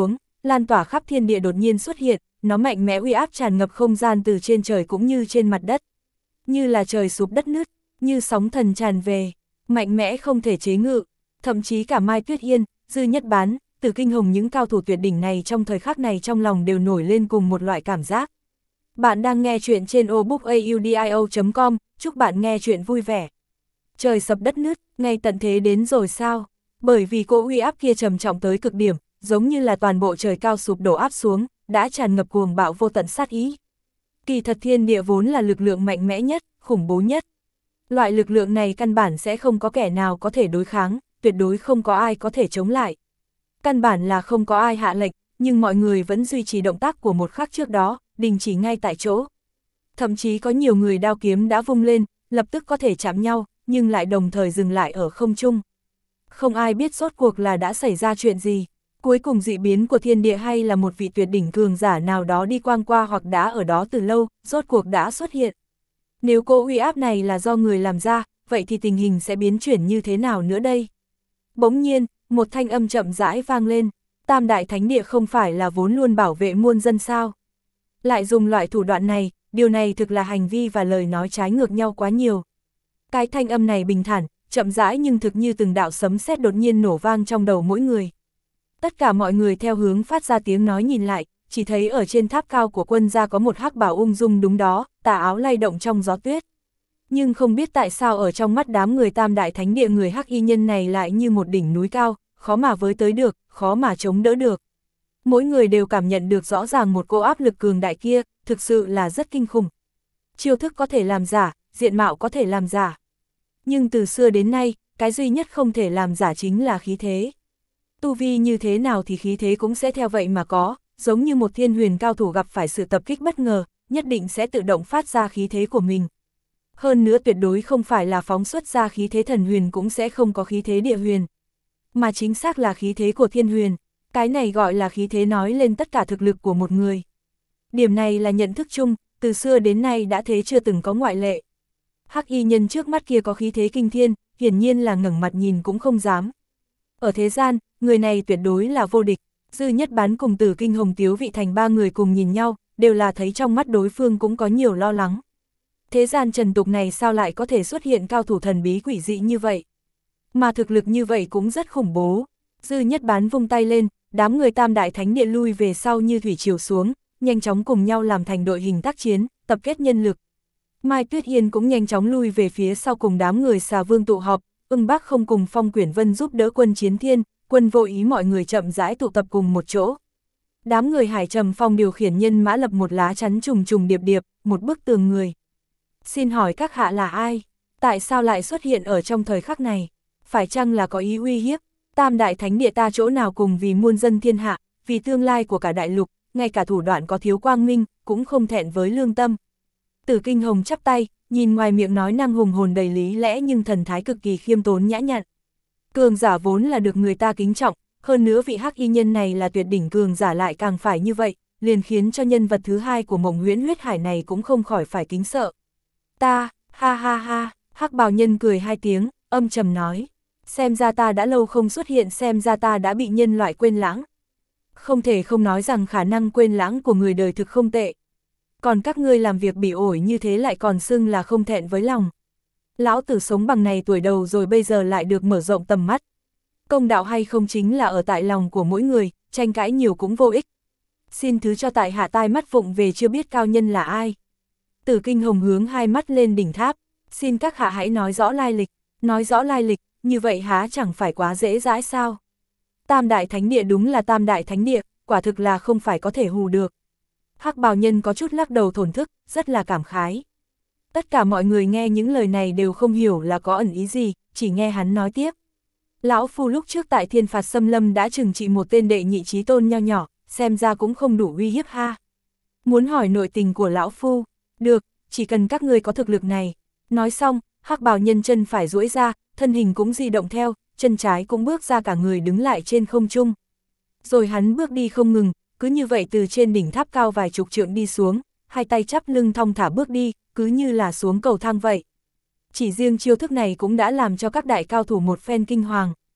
lan tỏa khắp thiên địa đột nhiên xuất hiện, nó mạnh mẽ uy áp tràn ngập không gian từ trên trời cũng như trên mặt đất. Như là trời sụp đất nứt, như sóng thần tràn về, mạnh mẽ không thể chế ngự, thậm chí cả Mai Tuyết Yên, Dư Nhất Bán, Từ Kinh Hồng những cao thủ tuyệt đỉnh này trong thời khắc này trong lòng đều nổi lên cùng một loại cảm giác. Bạn đang nghe chuyện trên obookaudio.com, chúc bạn nghe chuyện vui vẻ. Trời sập đất nứt, ngay tận thế đến rồi sao? Bởi vì cỗ uy áp kia trầm trọng tới cực điểm, giống như là toàn bộ trời cao sụp đổ áp xuống, đã tràn ngập cuồng bạo vô tận sát ý. Kỳ thật thiên địa vốn là lực lượng mạnh mẽ nhất, khủng bố nhất. Loại lực lượng này căn bản sẽ không có kẻ nào có thể đối kháng, tuyệt đối không có ai có thể chống lại. Căn bản là không có ai hạ lệnh, nhưng mọi người vẫn duy trì động tác của một khắc trước đó, đình chỉ ngay tại chỗ. Thậm chí có nhiều người đao kiếm đã vung lên, lập tức có thể chạm nhau, nhưng lại đồng thời dừng lại ở không trung. Không ai biết rốt cuộc là đã xảy ra chuyện gì. Cuối cùng dị biến của thiên địa hay là một vị tuyệt đỉnh cường giả nào đó đi quang qua hoặc đã ở đó từ lâu, rốt cuộc đã xuất hiện. Nếu cỗ uy áp này là do người làm ra, vậy thì tình hình sẽ biến chuyển như thế nào nữa đây? Bỗng nhiên, một thanh âm chậm rãi vang lên, Tam Đại Thánh Địa không phải là vốn luôn bảo vệ muôn dân sao? Lại dùng loại thủ đoạn này, điều này thực là hành vi và lời nói trái ngược nhau quá nhiều. Cái thanh âm này bình thản, chậm rãi nhưng thực như từng đạo sấm sét đột nhiên nổ vang trong đầu mỗi người. Tất cả mọi người theo hướng phát ra tiếng nói nhìn lại, chỉ thấy ở trên tháp cao của quân gia có một hắc bào ung dung đúng đó, tà áo lay động trong gió tuyết. Nhưng không biết tại sao ở trong mắt đám người Tam Đại Thánh Địa người hắc y nhân này lại như một đỉnh núi cao, khó mà với tới được, khó mà chống đỡ được. Mỗi người đều cảm nhận được rõ ràng một cỗ áp lực cường đại kia, thực sự là rất kinh khủng. Chiêu thức có thể làm giả, diện mạo có thể làm giả. Nhưng từ xưa đến nay, cái duy nhất không thể làm giả chính là khí thế. Tu vi như thế nào thì khí thế cũng sẽ theo vậy mà có, giống như một thiên huyền cao thủ gặp phải sự tập kích bất ngờ, nhất định sẽ tự động phát ra khí thế của mình. Hơn nữa tuyệt đối không phải là phóng xuất ra khí thế thần huyền cũng sẽ không có khí thế địa huyền, mà chính xác là khí thế của thiên huyền. Cái này gọi là khí thế nói lên tất cả thực lực của một người. Điểm này là nhận thức chung, từ xưa đến nay đã thế chưa từng có ngoại lệ. Hắc y nhân trước mắt kia có khí thế kinh thiên, hiển nhiên là ngẩng mặt nhìn cũng không dám. Ở thế gian, người này tuyệt đối là vô địch. Dư Nhất Bán cùng Tử Kinh Hồng Tiếu Vị Thành ba người cùng nhìn nhau, đều là thấy trong mắt đối phương cũng có nhiều lo lắng. Thế gian trần tục này sao lại có thể xuất hiện cao thủ thần bí quỷ dị như vậy? Mà thực lực như vậy cũng rất khủng bố. Dư Nhất Bán vung tay lên, đám người Tam Đại Thánh Địa lui về sau như thủy triều xuống, nhanh chóng cùng nhau làm thành đội hình tác chiến, tập kết nhân lực. Mai Tuyết Yên cũng nhanh chóng lui về phía sau cùng đám người Xà Vương tụ họp, Ưng Bác Không cùng Phong Quyển Vân giúp đỡ quân Chiến Thiên, quân Vô Ý mọi người chậm rãi tụ tập cùng một chỗ. Đám người Hải Trầm Phong điều khiển nhân mã lập một lá chắn trùng trùng điệp điệp, một bức tường người. Xin hỏi các hạ là ai? Tại sao lại xuất hiện ở trong thời khắc này? Phải chăng là có ý uy hiếp? Tam Đại Thánh Địa ta chỗ nào cùng vì muôn dân thiên hạ, vì tương lai của cả đại lục, ngay cả thủ đoạn có thiếu quang minh, cũng không thẹn với lương tâm. Tử Kinh Hồng chắp tay, nhìn ngoài miệng nói năng hùng hồn đầy lý lẽ nhưng thần thái cực kỳ khiêm tốn nhã nhặn. Cường giả vốn là được người ta kính trọng, hơn nữa vị hắc y nhân này là tuyệt đỉnh cường giả lại càng phải như vậy, liền khiến cho nhân vật thứ hai của Mộng Huyễn Huyết Hải này cũng không khỏi phải kính sợ. Ta, ha ha ha, hắc bào nhân cười hai tiếng, âm trầm nói. Xem ra ta đã lâu không xuất hiện, xem ra ta đã bị nhân loại quên lãng. Không thể không nói rằng khả năng quên lãng của người đời thực không tệ. Còn các ngươi làm việc bỉ ổi như thế lại còn xưng là không thẹn với lòng. Lão tử sống bằng này tuổi đầu rồi bây giờ lại được mở rộng tầm mắt. Công đạo hay không chính là ở tại lòng của mỗi người, tranh cãi nhiều cũng vô ích. Xin thứ cho tại hạ tai mắt vụng về chưa biết cao nhân là ai. Tử Kinh Hồng hướng hai mắt lên đỉnh tháp, xin các hạ hãy nói rõ lai lịch, nói rõ lai lịch, như vậy há chẳng phải quá dễ dãi sao. Tam Đại Thánh Địa đúng là Tam Đại Thánh Địa, quả thực là không phải có thể hù được. Hắc bào nhân có chút lắc đầu thổn thức, rất là cảm khái. Tất cả mọi người nghe những lời này đều không hiểu là có ẩn ý gì, chỉ nghe hắn nói tiếp. Lão Phu lúc trước tại Thiên Phạt Xâm Lâm đã trừng trị một tên đệ nhị chí tôn nho nhỏ, xem ra cũng không đủ uy hiếp ha. Muốn hỏi nội tình của Lão Phu, được, chỉ cần các ngươi có thực lực này. Nói xong, hắc bào nhân chân phải duỗi ra, thân hình cũng di động theo, chân trái cũng bước ra cả người đứng lại trên không trung. Rồi hắn bước đi không ngừng, cứ như vậy từ trên đỉnh tháp cao vài chục trượng đi xuống, hai tay chắp lưng thong thả bước đi, cứ như là xuống cầu thang vậy. Chỉ riêng chiêu thức này cũng đã làm cho các đại cao thủ một phen kinh hoàng.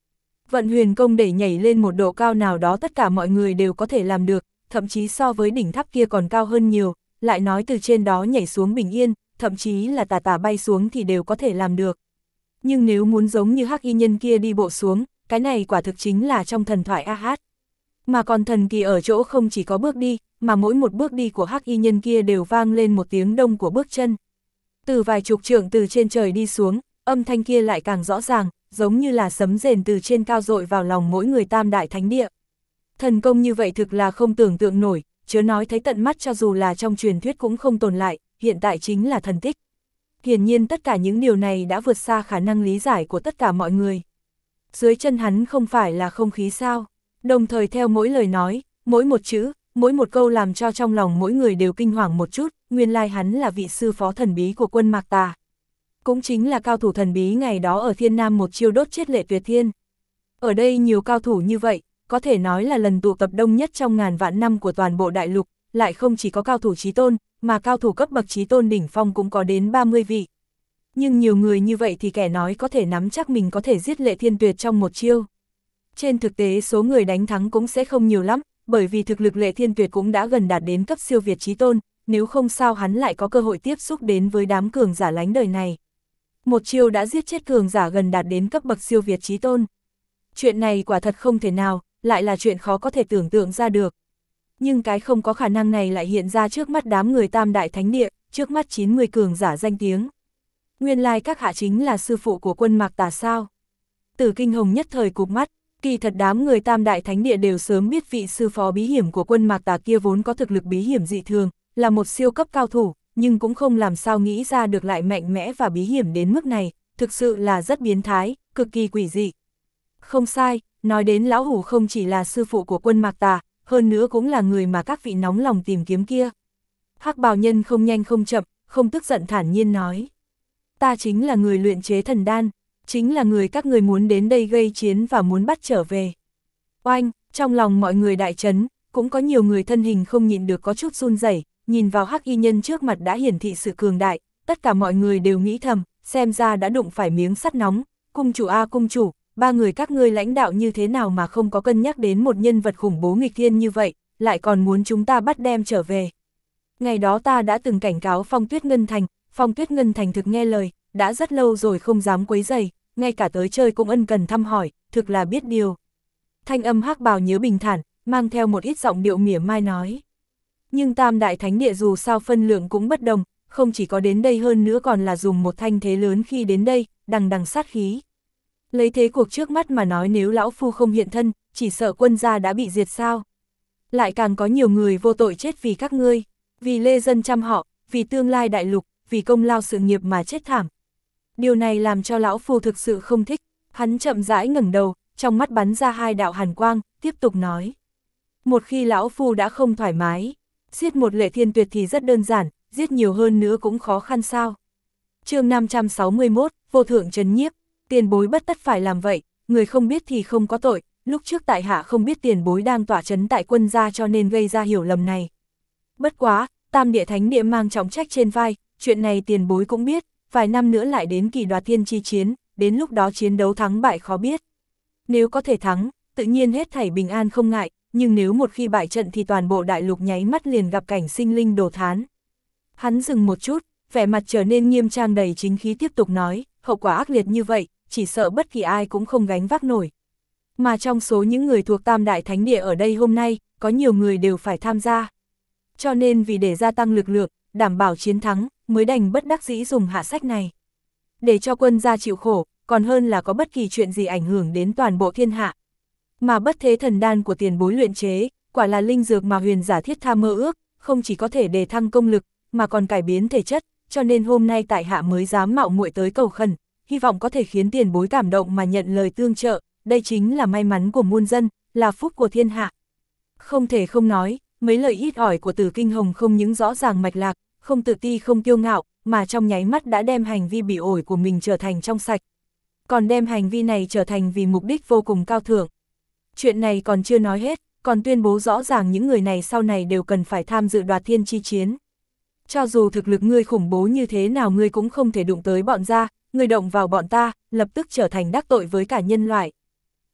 Vận huyền công để nhảy lên một độ cao nào đó tất cả mọi người đều có thể làm được, thậm chí so với đỉnh tháp kia còn cao hơn nhiều, lại nói từ trên đó nhảy xuống bình yên, thậm chí là tà tà bay xuống thì đều có thể làm được. Nhưng nếu muốn giống như hắc y nhân kia đi bộ xuống, cái này quả thực chính là trong thần thoại a hát. Mà còn thần kỳ ở chỗ không chỉ có bước đi, mà mỗi một bước đi của hắc y nhân kia đều vang lên một tiếng đông của bước chân. Từ vài chục trượng từ trên trời đi xuống, âm thanh kia lại càng rõ ràng, giống như là sấm rền từ trên cao dội vào lòng mỗi người tam đại thánh địa. Thần công như vậy thực là không tưởng tượng nổi, chớ nói thấy tận mắt cho dù là trong truyền thuyết cũng không tồn lại, hiện tại chính là thần tích. Hiển nhiên tất cả những điều này đã vượt xa khả năng lý giải của tất cả mọi người. Dưới chân hắn không phải là không khí sao, đồng thời theo mỗi lời nói, mỗi một chữ, mỗi một câu làm cho trong lòng mỗi người đều kinh hoàng một chút, nguyên lai hắn là vị sư phó thần bí của quân Mạc Tà. Cũng chính là cao thủ thần bí ngày đó ở Thiên Nam một chiêu đốt chết Lệ Tuyệt Thiên. Ở đây nhiều cao thủ như vậy, có thể nói là lần tụ tập đông nhất trong ngàn vạn năm của toàn bộ đại lục, lại không chỉ có cao thủ chí tôn, mà cao thủ cấp bậc chí tôn đỉnh phong cũng có đến 30 vị. Nhưng nhiều người như vậy thì kẻ nói có thể nắm chắc mình có thể giết Lệ Thiên Tuyệt trong một chiêu. Trên thực tế số người đánh thắng cũng sẽ không nhiều lắm, bởi vì thực lực Lệ Thiên Tuyệt cũng đã gần đạt đến cấp siêu việt chí tôn, nếu không sao hắn lại có cơ hội tiếp xúc đến với đám cường giả lánh đời này. Một chiêu đã giết chết cường giả gần đạt đến cấp bậc siêu việt chí tôn. Chuyện này quả thật không thể nào, lại là chuyện khó có thể tưởng tượng ra được. Nhưng cái không có khả năng này lại hiện ra trước mắt đám người tam đại thánh địa, trước mắt 90 cường giả danh tiếng. Nguyên lai các hạ chính là sư phụ của quân Mạc Tà sao? Tử Kinh Hồng nhất thời cụp mắt, kỳ thật đám người tam đại thánh địa đều sớm biết vị sư phó bí hiểm của quân Mạc Tà kia vốn có thực lực bí hiểm dị thường, là một siêu cấp cao thủ, nhưng cũng không làm sao nghĩ ra được lại mạnh mẽ và bí hiểm đến mức này, thực sự là rất biến thái, cực kỳ quỷ dị. Không sai, nói đến lão hủ không chỉ là sư phụ của quân Mạc Tà, hơn nữa cũng là người mà các vị nóng lòng tìm kiếm kia. Hắc bào nhân không nhanh không chậm, không tức giận thản nhiên nói. Ta chính là người luyện chế thần đan, chính là người các người muốn đến đây gây chiến và muốn bắt trở về. Oanh, trong lòng mọi người đại chấn, cũng có nhiều người thân hình không nhịn được có chút run rẩy, nhìn vào hắc y nhân trước mặt đã hiển thị sự cường đại, tất cả mọi người đều nghĩ thầm, xem ra đã đụng phải miếng sắt nóng, cung chủ a cung chủ, ba người các ngươi lãnh đạo như thế nào mà không có cân nhắc đến một nhân vật khủng bố nghịch thiên như vậy, lại còn muốn chúng ta bắt đem trở về. Ngày đó ta đã từng cảnh cáo Phong Tuyết Ngân Thành, Phong Tuyết Ngân Thành thực nghe lời, đã rất lâu rồi không dám quấy rầy, ngay cả tới chơi cũng ân cần thăm hỏi, thực là biết điều. Thanh âm hắc bào nhớ bình thản, mang theo một ít giọng điệu mỉa mai nói. Nhưng tam đại thánh địa dù sao phân lượng cũng bất đồng, không chỉ có đến đây hơn nữa còn là dùng một thanh thế lớn khi đến đây, đằng đằng sát khí. Lấy thế cuộc trước mắt mà nói nếu lão phu không hiện thân, chỉ sợ quân gia đã bị diệt sao. Lại càng có nhiều người vô tội chết vì các ngươi, vì lê dân trăm họ, vì tương lai đại lục, vì công lao sự nghiệp mà chết thảm. Điều này làm cho lão phu thực sự không thích, hắn chậm rãi ngẩng đầu, trong mắt bắn ra hai đạo hàn quang, tiếp tục nói. Một khi lão phu đã không thoải mái, giết một Lệ Thiên Tuyệt thì rất đơn giản, giết nhiều hơn nữa cũng khó khăn sao. Chương 561, vô thượng trấn nhiếp, tiền bối bất tất phải làm vậy, người không biết thì không có tội, lúc trước tại hạ không biết tiền bối đang tỏa trấn tại quân gia cho nên gây ra hiểu lầm này. Bất quá, tam địa thánh địa mang trọng trách trên vai, chuyện này tiền bối cũng biết, vài năm nữa lại đến kỳ đoạt thiên chi chiến, đến lúc đó chiến đấu thắng bại khó biết. Nếu có thể thắng, tự nhiên hết thảy bình an không ngại, nhưng nếu một khi bại trận thì toàn bộ đại lục nháy mắt liền gặp cảnh sinh linh đổ thán. Hắn dừng một chút, vẻ mặt trở nên nghiêm trang đầy chính khí tiếp tục nói, hậu quả ác liệt như vậy, chỉ sợ bất kỳ ai cũng không gánh vác nổi. Mà trong số những người thuộc tam đại thánh địa ở đây hôm nay, có nhiều người đều phải tham gia. Cho nên vì để gia tăng lực lượng, đảm bảo chiến thắng, mới đành bất đắc dĩ dùng hạ sách này. Để cho quân gia chịu khổ, còn hơn là có bất kỳ chuyện gì ảnh hưởng đến toàn bộ thiên hạ. Mà bất thế thần đan của tiền bối luyện chế, quả là linh dược mà huyền giả thiết tha mơ ước, không chỉ có thể đề thăng công lực, mà còn cải biến thể chất, cho nên hôm nay tại hạ mới dám mạo muội tới cầu khẩn, hy vọng có thể khiến tiền bối cảm động mà nhận lời tương trợ, đây chính là may mắn của muôn dân, là phúc của thiên hạ. Không thể không nói, mấy lời ít ỏi của Tử Kinh Hồng không những rõ ràng mạch lạc, không tự ti không kiêu ngạo, mà trong nháy mắt đã đem hành vi bị ổi của mình trở thành trong sạch. Còn đem hành vi này trở thành vì mục đích vô cùng cao thượng. Chuyện này còn chưa nói hết, còn tuyên bố rõ ràng những người này sau này đều cần phải tham dự đoạt thiên chi chiến. Cho dù thực lực ngươi khủng bố như thế nào ngươi cũng không thể đụng tới bọn gia, ngươi động vào bọn ta, lập tức trở thành đắc tội với cả nhân loại.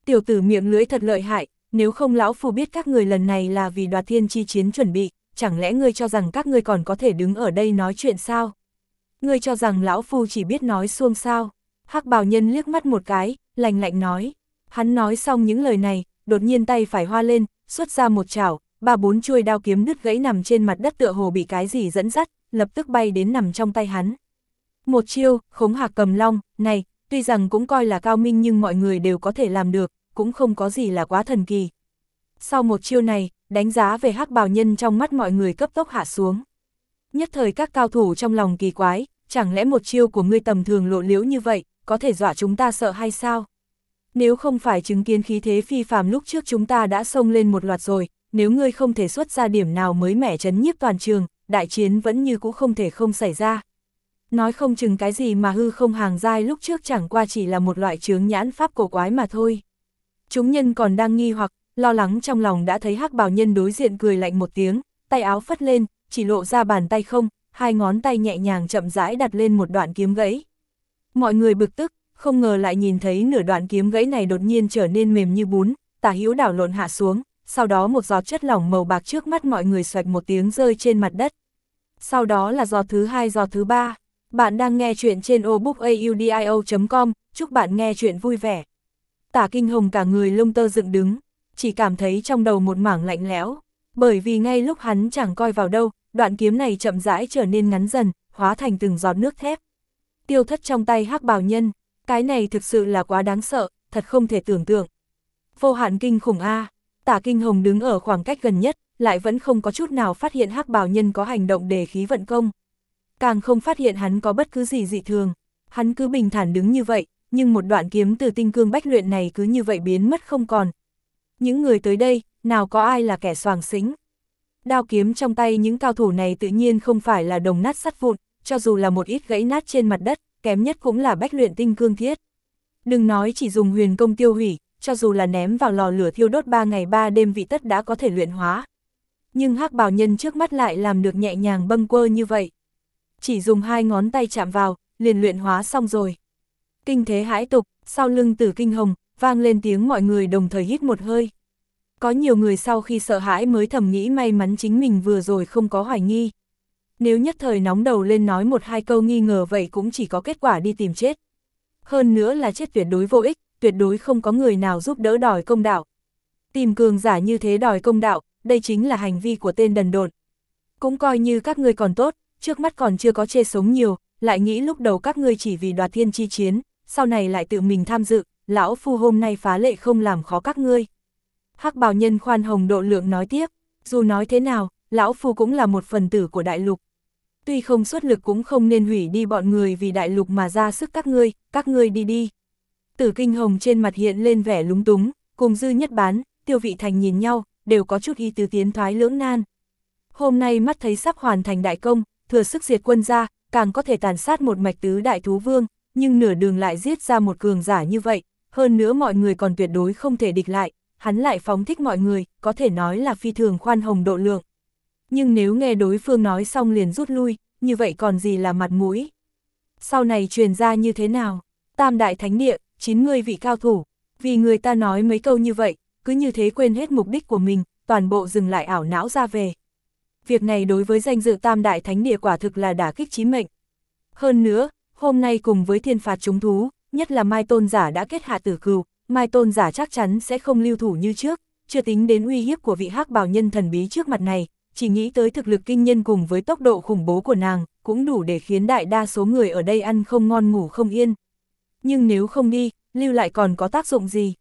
Tiểu tử miệng lưỡi thật lợi hại, nếu không lão phu biết các người lần này là vì đoạt thiên chi chiến chuẩn bị, chẳng lẽ ngươi cho rằng các ngươi còn có thể đứng ở đây nói chuyện sao? Ngươi cho rằng lão phu chỉ biết nói suông sao? Hắc bào nhân liếc mắt một cái, lạnh lạnh nói. Hắn nói xong những lời này, đột nhiên tay phải hoa lên, xuất ra một chảo, 3-4 chuôi đao kiếm đứt gãy nằm trên mặt đất tựa hồ bị cái gì dẫn dắt, lập tức bay đến nằm trong tay hắn. Một chiêu, Khống Hạc Cầm Long, này, tuy rằng cũng coi là cao minh nhưng mọi người đều có thể làm được, cũng không có gì là quá thần kỳ. Sau một chiêu này, đánh giá về hắc bào nhân trong mắt mọi người cấp tốc hạ xuống. Nhất thời các cao thủ trong lòng kỳ quái, chẳng lẽ một chiêu của ngươi tầm thường lộ liễu như vậy, có thể dọa chúng ta sợ hay sao? Nếu không phải chứng kiến khí thế phi phàm lúc trước chúng ta đã xông lên một loạt rồi, nếu ngươi không thể xuất ra điểm nào mới mẻ chấn nhiếp toàn trường, đại chiến vẫn như cũ không thể không xảy ra. Nói không chừng cái gì mà hư không hàng giai lúc trước chẳng qua chỉ là một loại chướng nhãn pháp cổ quái mà thôi. Chúng nhân còn đang nghi hoặc, lo lắng trong lòng đã thấy hắc bào nhân đối diện cười lạnh một tiếng, tay áo phất lên, chỉ lộ ra bàn tay không, hai ngón tay nhẹ nhàng chậm rãi đặt lên một đoạn kiếm gãy. Mọi người bực tức, không ngờ lại nhìn thấy nửa đoạn kiếm gãy này đột nhiên trở nên mềm như bún, tả hữu đảo lộn hạ xuống, sau đó một giọt chất lỏng màu bạc trước mắt mọi người xoạch một tiếng rơi trên mặt đất. Sau đó là giọt thứ hai, giọt thứ ba. Bạn đang nghe chuyện trên obookaudio.com, chúc bạn nghe chuyện vui vẻ. Tả Kinh Hồng cả người lông tơ dựng đứng, chỉ cảm thấy trong đầu một mảng lạnh lẽo, bởi vì ngay lúc hắn chẳng coi vào đâu, đoạn kiếm này chậm rãi trở nên ngắn dần, hóa thành từng giọt nước thép. Tiêu thất trong tay hắc bào nhân, cái này thực sự là quá đáng sợ, thật không thể tưởng tượng. Vô hạn kinh khủng a. Tả Kinh Hồng đứng ở khoảng cách gần nhất, lại vẫn không có chút nào phát hiện hắc bào nhân có hành động đề khí vận công. Càng không phát hiện hắn có bất cứ gì dị thường, hắn cứ bình thản đứng như vậy, nhưng một đoạn kiếm từ tinh cương bách luyện này cứ như vậy biến mất không còn. Những người tới đây, nào có ai là kẻ xoàng xính. Đao kiếm trong tay những cao thủ này tự nhiên không phải là đồng nát sắt vụn, cho dù là một ít gãy nát trên mặt đất, kém nhất cũng là bách luyện tinh cương thiết. Đừng nói chỉ dùng huyền công tiêu hủy, cho dù là ném vào lò lửa thiêu đốt 3 ngày 3 đêm vị tất đã có thể luyện hóa. Nhưng hắc bào nhân trước mắt lại làm được nhẹ nhàng bâng quơ như vậy. Chỉ dùng 2 ngón tay chạm vào, liền luyện hóa xong rồi. Kinh thế hãi tục, sau lưng Tử Kinh Hồng, vang lên tiếng mọi người đồng thời hít một hơi. Có nhiều người sau khi sợ hãi mới thầm nghĩ may mắn chính mình vừa rồi không có hoài nghi. Nếu nhất thời nóng đầu lên nói 1-2 câu nghi ngờ vậy cũng chỉ có kết quả đi tìm chết. Hơn nữa là chết tuyệt đối vô ích, tuyệt đối không có người nào giúp đỡ đòi công đạo. Tìm cường giả như thế đòi công đạo, đây chính là hành vi của tên đần độn. Cũng coi như các ngươi còn tốt, trước mắt còn chưa có chê sống nhiều, lại nghĩ lúc đầu các ngươi chỉ vì đoạt thiên chi chiến, sau này lại tự mình tham dự, lão phu hôm nay phá lệ không làm khó các ngươi. Hắc bào nhân khoan hồng độ lượng nói tiếp, dù nói thế nào, lão phu cũng là một phần tử của đại lục. Tuy không xuất lực cũng không nên hủy đi bọn người vì đại lục mà ra sức các ngươi đi đi. Tử Kinh Hồng trên mặt hiện lên vẻ lúng túng, cùng Dư Nhất Bán, Tiêu Vị Thành nhìn nhau, đều có chút ý tứ tiến thoái lưỡng nan. Hôm nay mắt thấy sắp hoàn thành đại công, thừa sức diệt quân ra, càng có thể tàn sát một mạch tứ đại thú vương, nhưng nửa đường lại giết ra một cường giả như vậy, hơn nữa mọi người còn tuyệt đối không thể địch lại, hắn lại phóng thích mọi người, có thể nói là phi thường khoan hồng độ lượng. Nhưng nếu nghe đối phương nói xong liền rút lui, như vậy còn gì là mặt mũi. Sau này truyền ra như thế nào? Tam đại thánh địa, 90 vị cao thủ, vì người ta nói mấy câu như vậy, cứ như thế quên hết mục đích của mình, toàn bộ dừng lại ảo não ra về. Việc này đối với danh dự tam đại thánh địa quả thực là đả kích chí mệnh. Hơn nữa, hôm nay cùng với thiên phạt chúng thú, nhất là Mai Tôn Giả đã kết hạ tử cừu, Mai Tôn Giả chắc chắn sẽ không lưu thủ như trước, chưa tính đến uy hiếp của vị hắc bào nhân thần bí trước mặt này, chỉ nghĩ tới thực lực kinh nhân cùng với tốc độ khủng bố của nàng, cũng đủ để khiến đại đa số người ở đây ăn không ngon ngủ không yên. Nhưng nếu không đi, lưu lại còn có tác dụng gì?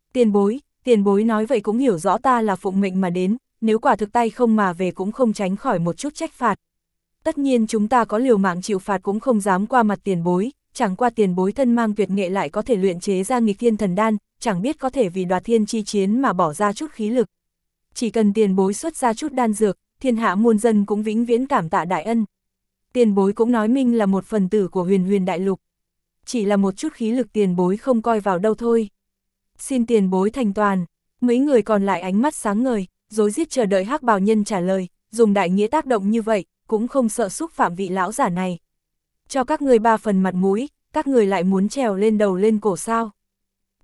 Tiền bối nói vậy cũng hiểu rõ ta là phụng mệnh mà đến, nếu quả thực tay không mà về cũng không tránh khỏi một chút trách phạt. Tất nhiên chúng ta có liều mạng chịu phạt cũng không dám qua mặt tiền bối, chẳng qua tiền bối thân mang tuyệt nghệ lại có thể luyện chế ra nghịch thiên thần đan, chẳng biết có thể vì đoạt thiên chi chiến mà bỏ ra chút khí lực. Chỉ cần tiền bối xuất ra chút đan dược, thiên hạ muôn dân cũng vĩnh viễn cảm tạ đại ân. Tiền bối cũng nói minh là một phần tử của huyền huyền đại lục. Chỉ là một chút khí lực tiền bối không coi vào đâu thôi. Xin tiền bối thành toàn. Mấy người còn lại ánh mắt sáng ngời, rối rít chờ đợi hắc bào nhân trả lời, dùng đại nghĩa tác động như vậy, cũng không sợ xúc phạm vị lão giả này. Cho các người 3 phần mặt mũi, các người lại muốn trèo lên đầu lên cổ sao.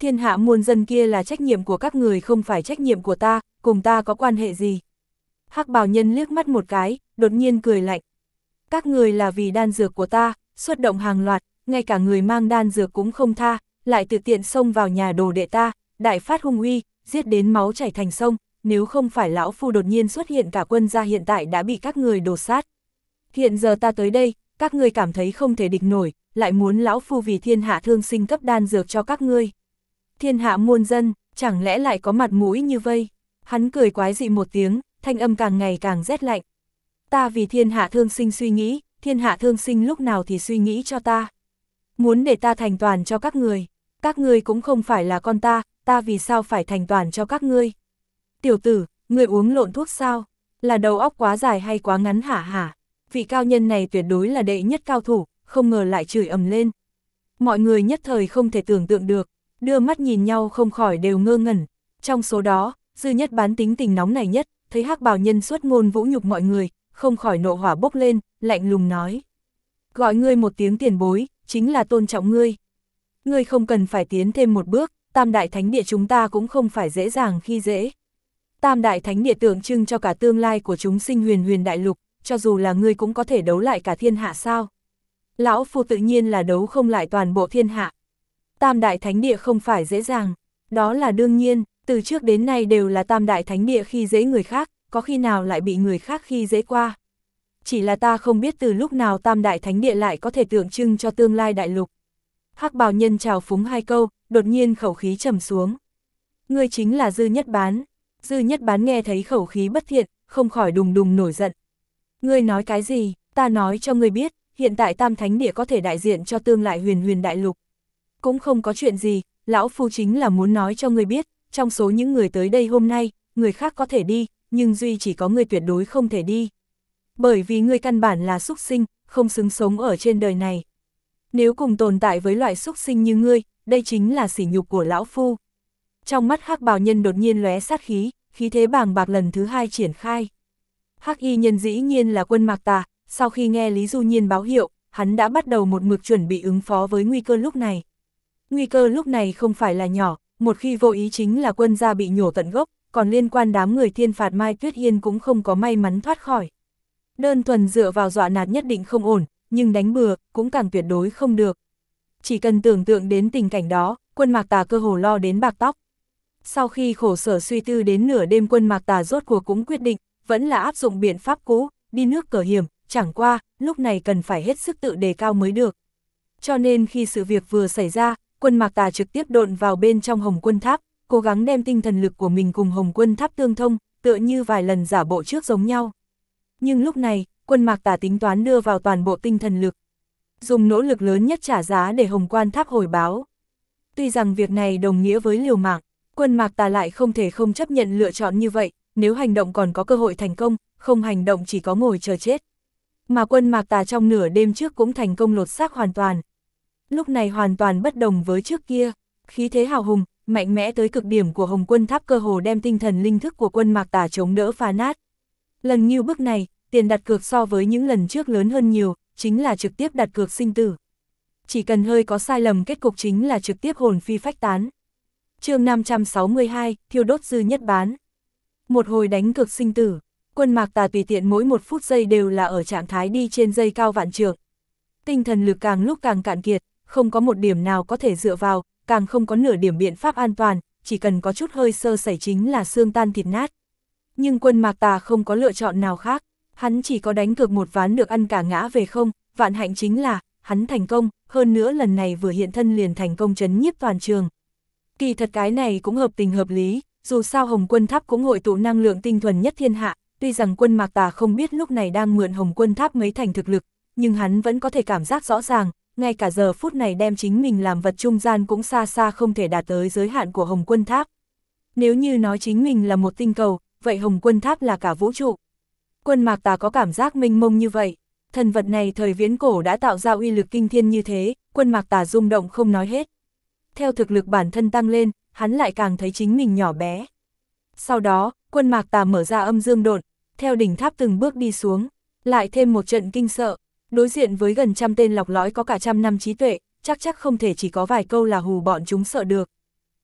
Thiên hạ muôn dân kia là trách nhiệm của các người không phải trách nhiệm của ta, cùng ta có quan hệ gì. Hắc bào nhân liếc mắt một cái, đột nhiên cười lạnh. Các người là vì đan dược của ta, xuất động hàng loạt, ngay cả người mang đan dược cũng không tha, lại tự tiện xông vào nhà đồ đệ ta, đại phát hung uy, giết đến máu chảy thành sông, nếu không phải lão phu đột nhiên xuất hiện cả quân gia hiện tại đã bị các người đổ sát. Hiện giờ ta tới đây, các ngươi cảm thấy không thể địch nổi, lại muốn lão phu vì thiên hạ thương sinh cấp đan dược cho các ngươi. Thiên hạ muôn dân, chẳng lẽ lại có mặt mũi như vây? Hắn cười quái dị một tiếng, thanh âm càng ngày càng rét lạnh. Ta vì thiên hạ thương sinh suy nghĩ, thiên hạ thương sinh lúc nào thì suy nghĩ cho ta. Muốn để ta thành toàn cho các ngươi cũng không phải là con ta vì sao phải thành toàn cho các ngươi? Tiểu tử, ngươi uống lộn thuốc sao? Là đầu óc quá dài hay quá ngắn hả hả? Vị cao nhân này tuyệt đối là đệ nhất cao thủ, không ngờ lại chửi ầm lên. Mọi người nhất thời không thể tưởng tượng được, đưa mắt nhìn nhau không khỏi đều ngơ ngẩn. Trong số đó, Dư Nhất Bán tính tình nóng này nhất, thấy Hắc bào nhân xuất ngôn vũ nhục mọi người, không khỏi nộ hỏa bốc lên, lạnh lùng nói. Gọi ngươi một tiếng tiền bối, chính là tôn trọng ngươi. Ngươi không cần phải tiến thêm một bước, Tam Đại Thánh Địa chúng ta cũng không phải dễ dàng khi dễ. Tam Đại Thánh Địa tượng trưng cho cả tương lai của chúng sinh huyền huyền đại lục, cho dù là ngươi cũng có thể đấu lại cả thiên hạ sao. Lão phu tự nhiên là đấu không lại toàn bộ thiên hạ. Tam Đại Thánh Địa không phải dễ dàng, đó là đương nhiên, từ trước đến nay đều là Tam Đại Thánh Địa khi dễ người khác, có khi nào lại bị người khác khi dễ qua. Chỉ là ta không biết từ lúc nào Tam Đại Thánh Địa lại có thể tượng trưng cho tương lai đại lục. Hắc bào nhân chào phúng hai câu, đột nhiên khẩu khí trầm xuống. Ngươi chính là Dư Nhất Bán. Dư Nhất Bán nghe thấy khẩu khí bất thiện, không khỏi đùng đùng nổi giận. Ngươi nói cái gì, ta nói cho ngươi biết, hiện tại Tam Thánh Địa có thể đại diện cho tương lai huyền huyền đại lục. Cũng không có chuyện gì, lão phu chính là muốn nói cho ngươi biết, trong số những người tới đây hôm nay, người khác có thể đi, nhưng duy chỉ có ngươi tuyệt đối không thể đi. Bởi vì ngươi căn bản là súc sinh, không xứng sống ở trên đời này. Nếu cùng tồn tại với loại súc sinh như ngươi, đây chính là sỉ nhục của lão phu. Trong mắt Hắc bào nhân đột nhiên lóe sát khí, khí thế bàng bạc lần thứ hai triển khai. Hắc y nhân dĩ nhiên là Quân Mạc Tà, sau khi nghe Lý Du Nhiên báo hiệu, hắn đã bắt đầu một mực chuẩn bị ứng phó với nguy cơ lúc này. Nguy cơ lúc này không phải là nhỏ, một khi vô ý chính là quân gia bị nhổ tận gốc, còn liên quan đám người thiên phạt Mai Tuyết Hiên cũng không có may mắn thoát khỏi. Đơn thuần dựa vào dọa nạt nhất định không ổn, nhưng đánh bừa cũng càng tuyệt đối không được. Chỉ cần tưởng tượng đến tình cảnh đó, Quân Mạc Tà cơ hồ lo đến bạc tóc. Sau khi khổ sở suy tư đến nửa đêm, Quân Mạc Tà rốt cuộc cũng quyết định, vẫn là áp dụng biện pháp cũ, đi nước cờ hiểm, chẳng qua, lúc này cần phải hết sức tự đề cao mới được. Cho nên khi sự việc vừa xảy ra, Quân Mạc Tà trực tiếp độn vào bên trong Hồng Quân Tháp, cố gắng đem tinh thần lực của mình cùng Hồng Quân Tháp tương thông, tựa như vài lần giả bộ trước giống nhau. Nhưng lúc này, Quân Mạc Tà tính toán đưa vào toàn bộ tinh thần lực, dùng nỗ lực lớn nhất trả giá để Hồng Quan Tháp hồi báo. Tuy rằng việc này đồng nghĩa với liều mạng, Quân Mạc Tà lại không thể không chấp nhận lựa chọn như vậy, nếu hành động còn có cơ hội thành công, không hành động chỉ có ngồi chờ chết. Mà Quân Mạc Tà trong nửa đêm trước cũng thành công lột xác hoàn toàn. Lúc này hoàn toàn bất đồng với trước kia, khí thế hào hùng, mạnh mẽ tới cực điểm của Hồng Quân Tháp cơ hồ đem tinh thần linh thức của Quân Mạc Tà chống đỡ phá nát. Lần như bước này, tiền đặt cược so với những lần trước lớn hơn nhiều, chính là trực tiếp đặt cược sinh tử. Chỉ cần hơi có sai lầm, kết cục chính là trực tiếp hồn phi phách tán. Chương 562, thiêu đốt Dư Nhất Bán. Một hồi đánh cược sinh tử, Quân Mạc Tà tùy tiện mỗi một phút giây đều là ở trạng thái đi trên dây cao vạn trượng. Tinh thần lực càng lúc càng cạn kiệt, không có một điểm nào có thể dựa vào, càng không có nửa điểm biện pháp an toàn, chỉ cần có chút hơi sơ sẩy chính là xương tan thịt nát. Nhưng Quân Mạc Tà không có lựa chọn nào khác, hắn chỉ có đánh cược một ván được ăn cả ngã về không, vạn hạnh chính là, hắn thành công, hơn nữa lần này vừa hiện thân liền thành công trấn nhiếp toàn trường. Kỳ thật cái này cũng hợp tình hợp lý, dù sao Hồng Quân Tháp cũng hội tụ năng lượng tinh thuần nhất thiên hạ, tuy rằng Quân Mạc Tà không biết lúc này đang mượn Hồng Quân Tháp mấy thành thực lực, nhưng hắn vẫn có thể cảm giác rõ ràng, ngay cả giờ phút này đem chính mình làm vật trung gian cũng xa xa không thể đạt tới giới hạn của Hồng Quân Tháp. Nếu như nói chính mình là một tinh cầu, vậy Hồng Quân Tháp là cả vũ trụ. Quân Mạc Tà có cảm giác mênh mông như vậy, thần vật này thời viễn cổ đã tạo ra uy lực kinh thiên như thế, Quân Mạc Tà rung động không nói hết. Theo thực lực bản thân tăng lên, hắn lại càng thấy chính mình nhỏ bé. Sau đó, Quân Mạc Tà mở ra âm dương độn, theo đỉnh tháp từng bước đi xuống, lại thêm một trận kinh sợ, đối diện với gần trăm tên lọc lõi có cả trăm năm trí tuệ, chắc không thể chỉ có vài câu là hù bọn chúng sợ được.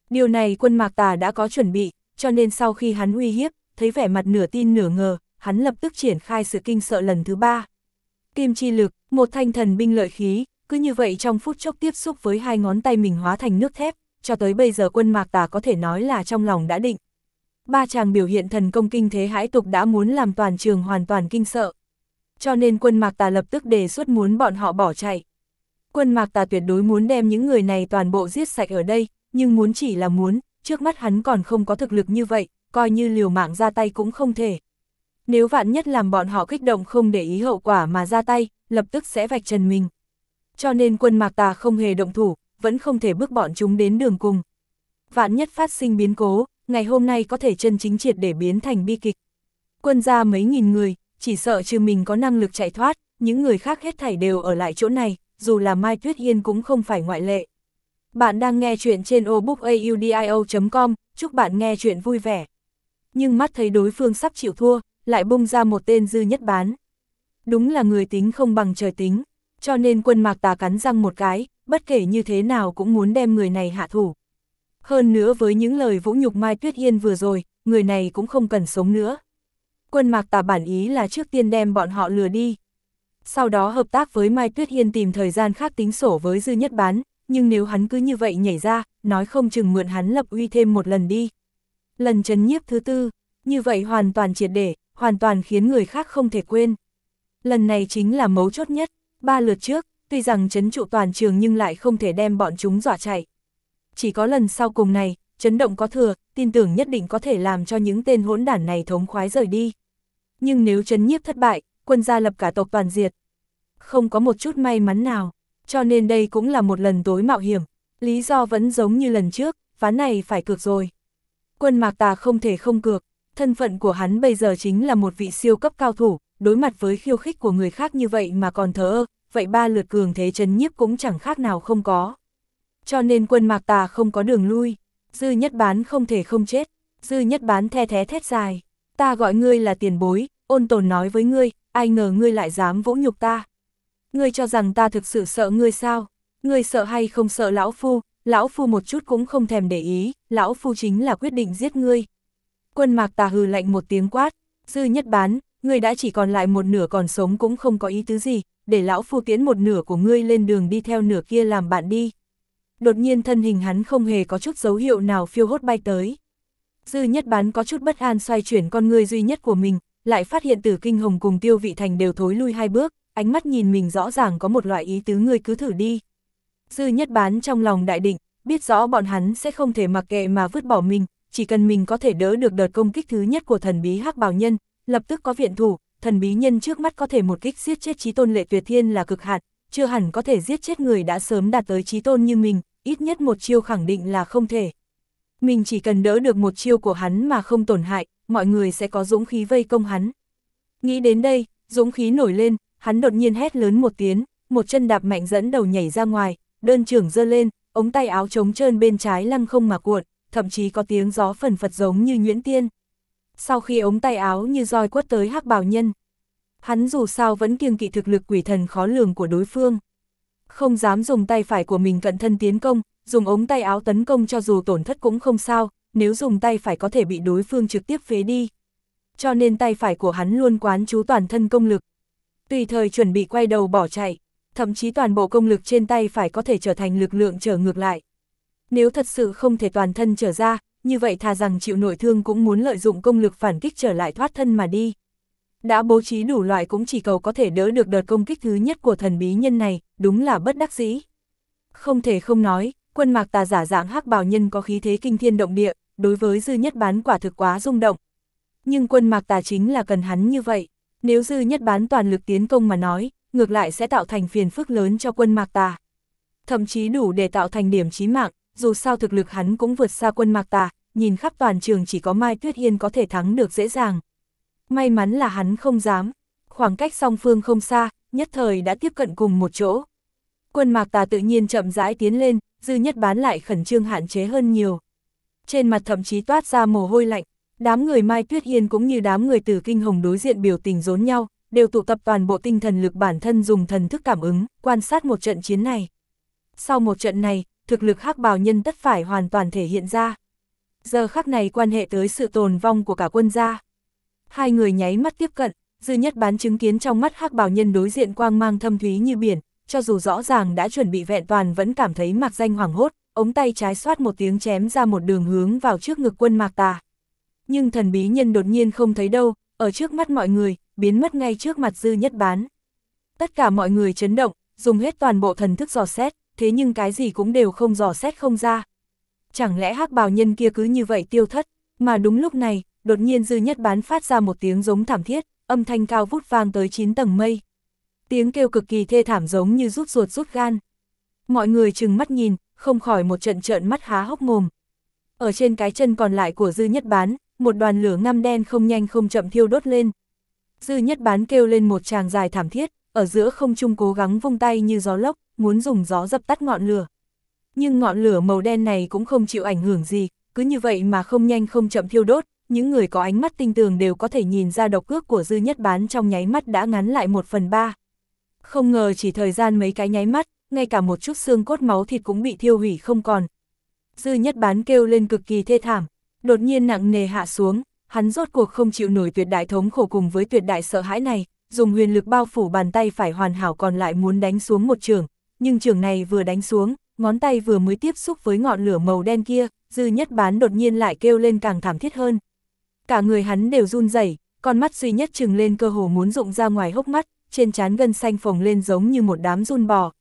Điều này Quân Mạc Tà đã có chuẩn bị, cho nên sau khi hắn uy hiếp, thấy vẻ mặt nửa tin nửa ngờ, hắn lập tức triển khai sự kinh sợ lần thứ 3. Kim chi lực, một thanh thần binh lợi khí, cứ như vậy trong phút chốc tiếp xúc với 2 ngón tay mình hóa thành nước thép, cho tới bây giờ Quân Mạc Tà có thể nói là trong lòng đã định. 3 chàng biểu hiện thần công kinh thế hãi tục đã muốn làm toàn trường hoàn toàn kinh sợ. Cho nên Quân Mạc Tà lập tức đề xuất muốn bọn họ bỏ chạy. Quân Mạc Tà tuyệt đối muốn đem những người này toàn bộ giết sạch ở đây, nhưng muốn chỉ là muốn, trước mắt hắn còn không có thực lực như vậy, coi như liều mạng ra tay cũng không thể. Nếu vạn nhất làm bọn họ kích động không để ý hậu quả mà ra tay, lập tức sẽ vạch trần mình. Cho nên Quân Mạc Tà không hề động thủ, vẫn không thể bước bọn chúng đến đường cùng. Vạn nhất phát sinh biến cố, ngày hôm nay có thể chân chính triệt để biến thành bi kịch. Quân gia mấy nghìn người, chỉ sợ trừ mình có năng lực chạy thoát, những người khác hết thảy đều ở lại chỗ này, dù là Mai Tuyết Yên cũng không phải ngoại lệ. Bạn đang nghe chuyện trên obookaudio.com, chúc bạn nghe chuyện vui vẻ. Nhưng mắt thấy đối phương sắp chịu thua, lại bung ra một tên Dư Nhất Bán. Đúng là người tính không bằng trời tính, cho nên Quân Mạc Tà cắn răng một cái, bất kể như thế nào cũng muốn đem người này hạ thủ. Hơn nữa với những lời vũ nhục Mai Tuyết Yên vừa rồi, người này cũng không cần sống nữa. Quân Mạc Tà bản ý là trước tiên đem bọn họ lừa đi. Sau đó hợp tác với Mai Tuyết Yên tìm thời gian khác tính sổ với Dư Nhất Bán, nhưng nếu hắn cứ như vậy nhảy ra, nói không chừng mượn hắn lập uy thêm một lần đi. Lần trấn nhiếp thứ 4, như vậy hoàn toàn triệt để, hoàn toàn khiến người khác không thể quên. Lần này chính là mấu chốt nhất, 3 lượt trước, tuy rằng trấn trụ toàn trường nhưng lại không thể đem bọn chúng dọa chạy. Chỉ có lần sau cùng này, chấn động có thừa, tin tưởng nhất định có thể làm cho những tên hỗn đản này thống khoái rời đi. Nhưng nếu trấn nhiếp thất bại, Quân gia lập cả tộc toàn diệt. Không có một chút may mắn nào, cho nên đây cũng là một lần tối mạo hiểm. Lý do vẫn giống như lần trước, ván này phải cược rồi. Quân Mạc Tà không thể không cược, thân phận của hắn bây giờ chính là một vị siêu cấp cao thủ, đối mặt với khiêu khích của người khác như vậy mà còn thờ ơ, vậy 3 lượt cường thế trấn nhiếp cũng chẳng khác nào không có. Cho nên Quân Mạc Tà không có đường lui, Dư Nhất Bán không thể không chết. Dư Nhất Bán the thé thét dài, ta gọi ngươi là tiền bối, ôn tồn nói với ngươi, ai ngờ ngươi lại dám vỗ nhục ta. Ngươi cho rằng ta thực sự sợ ngươi sao? Ngươi sợ hay không sợ lão phu một chút cũng không thèm để ý, lão phu chính là quyết định giết ngươi. Quân Mạc Tà hừ lạnh một tiếng quát, Dư Nhất Bán, ngươi đã chỉ còn lại một nửa còn sống cũng không có ý tứ gì, để lão phu tiến một nửa của ngươi lên đường đi theo nửa kia làm bạn đi. Đột nhiên thân hình hắn không hề có chút dấu hiệu nào phiêu hốt bay tới. Dư Nhất Bán có chút bất an xoay chuyển con ngươi duy nhất của mình, lại phát hiện Tử Kinh Hồng cùng Tiêu Vị Thành đều thối lui 2 bước, ánh mắt nhìn mình rõ ràng có một loại ý tứ ngươi cứ thử đi. Dư Nhất Bán trong lòng đại định, biết rõ bọn hắn sẽ không thể mặc kệ mà vứt bỏ mình, chỉ cần mình có thể đỡ được đợt công kích thứ nhất của thần bí Hắc Bào Nhân, lập tức có viện thủ, thần bí nhân trước mắt có thể một kích giết chết chí tôn Lệ Tuyệt Thiên là cực hạn, chưa hẳn có thể giết chết người đã sớm đạt tới chí tôn như mình, ít nhất một chiêu khẳng định là không thể. Mình chỉ cần đỡ được một chiêu của hắn mà không tổn hại, mọi người sẽ có dũng khí vây công hắn. Nghĩ đến đây, dũng khí nổi lên, hắn đột nhiên hét lớn một tiếng, một chân đạp mạnh dẫn đầu nhảy ra ngoài, đơn trưởng giơ lên, ống tay áo trống trơn bên trái lăng không mà cuộn, thậm chí có tiếng gió phần phật giống như nhuyễn tiên. Sau khi ống tay áo như roi quất tới Hắc Bào Nhân, hắn dù sao vẫn kiêng kỵ thực lực quỷ thần khó lường của đối phương. Không dám dùng tay phải của mình cận thân tiến công, dùng ống tay áo tấn công cho dù tổn thất cũng không sao, nếu dùng tay phải có thể bị đối phương trực tiếp phế đi. Cho nên tay phải của hắn luôn quán chú toàn thân công lực. Tùy thời chuẩn bị quay đầu bỏ chạy, thậm chí toàn bộ công lực trên tay phải có thể trở thành lực lượng trở ngược lại. Nếu thật sự không thể toàn thân trở ra, như vậy thà rằng chịu nội thương cũng muốn lợi dụng công lực phản kích trở lại thoát thân mà đi. Đã bố trí đủ loại cũng chỉ cầu có thể đỡ được đợt công kích thứ nhất của thần bí nhân này, đúng là bất đắc dĩ. Không thể không nói, Quân Mạc Tà giả dạng Hắc Bào Nhân có khí thế kinh thiên động địa, đối với Dư Nhất Bán quả thực quá rung động. Nhưng Quân Mạc Tà chính là cần hắn như vậy, nếu Dư Nhất Bán toàn lực tiến công mà nói, ngược lại sẽ tạo thành phiền phức lớn cho Quân Mạc Tà. Thậm chí đủ để tạo thành điểm chí mạng, dù sao thực lực hắn cũng vượt xa Quân Mạc Tà, nhìn khắp toàn trường chỉ có Mai Tuyết Yên có thể thắng được dễ dàng. May mắn là hắn không dám, khoảng cách song phương không xa, nhất thời đã tiếp cận cùng một chỗ. Quân Mạc Tà tự nhiên chậm rãi tiến lên, Dư Nhất Bán lại khẩn trương hạn chế hơn nhiều. Trên mặt thậm chí toát ra mồ hôi lạnh, đám người Mai Tuyết Yên cũng như đám người Tử Kinh Hồng đối diện biểu tình rốn nhau, đều tụ tập toàn bộ tinh thần lực bản thân dùng thần thức cảm ứng, quan sát một trận chiến này. Sau một trận này, thực lực hắc bào nhân tất phải hoàn toàn thể hiện ra. Giờ khắc này quan hệ tới sự tồn vong của cả quân gia. Hai người nháy mắt tiếp cận, Dư Nhất Bán chứng kiến trong mắt hắc bào nhân đối diện quang mang thâm thúy như biển, cho dù rõ ràng đã chuẩn bị vẹn toàn vẫn cảm thấy mạc danh hoảng hốt, ống tay trái xoát một tiếng chém ra một đường hướng vào trước ngực Quân Mạc Tà. Nhưng thần bí nhân đột nhiên không thấy đâu, ở trước mắt mọi người, biến mất ngay trước mặt Dư Nhất Bán. Tất cả mọi người chấn động, dùng hết toàn bộ thần thức dò xét, thế nhưng cái gì cũng đều không dò xét không ra. Chẳng lẽ hắc bào nhân kia cứ như vậy tiêu thất, mà đúng lúc này, đột nhiên Dư Nhất Bán phát ra một tiếng giống thảm thiết, âm thanh cao vút vang tới 9 tầng mây. Tiếng kêu cực kỳ thê thảm giống như rút ruột rút gan. Mọi người trừng mắt nhìn, không khỏi một trận trợn mắt há hốc mồm. Ở trên cái chân còn lại của Dư Nhất Bán, một đoàn lửa ngăm đen không nhanh không chậm thiêu đốt lên. Dư Nhất Bán kêu lên một tràng dài thảm thiết, ở giữa không trung cố gắng vung tay như gió lốc, muốn dùng gió dập tắt ngọn lửa. Nhưng ngọn lửa màu đen này cũng không chịu ảnh hưởng gì, cứ như vậy mà không nhanh không chậm thiêu đốt, những người có ánh mắt tinh tường đều có thể nhìn ra độc ước của Dư Nhất Bán trong nháy mắt đã ngắn lại 1/3. Không ngờ chỉ thời gian mấy cái nháy mắt, ngay cả một chút xương cốt máu thịt cũng bị thiêu hủy không còn. Dư Nhất Bán kêu lên cực kỳ thê thảm, đột nhiên nặng nề hạ xuống, hắn rốt cuộc không chịu nổi tuyệt đại thống khổ cùng với tuyệt đại sợ hãi này, dùng huyền lực bao phủ bàn tay phải hoàn hảo còn lại muốn đánh xuống một chưởng, nhưng chưởng này vừa đánh xuống, ngón tay vừa mới tiếp xúc với ngọn lửa màu đen kia, Dư Nhất Bán đột nhiên lại kêu lên càng thảm thiết hơn. Cả người hắn đều run rẩy, con mắt duy nhất trừng lên cơ hồ muốn rụng ra ngoài hốc mắt, trên trán gân xanh phồng lên giống như một đám giun bò.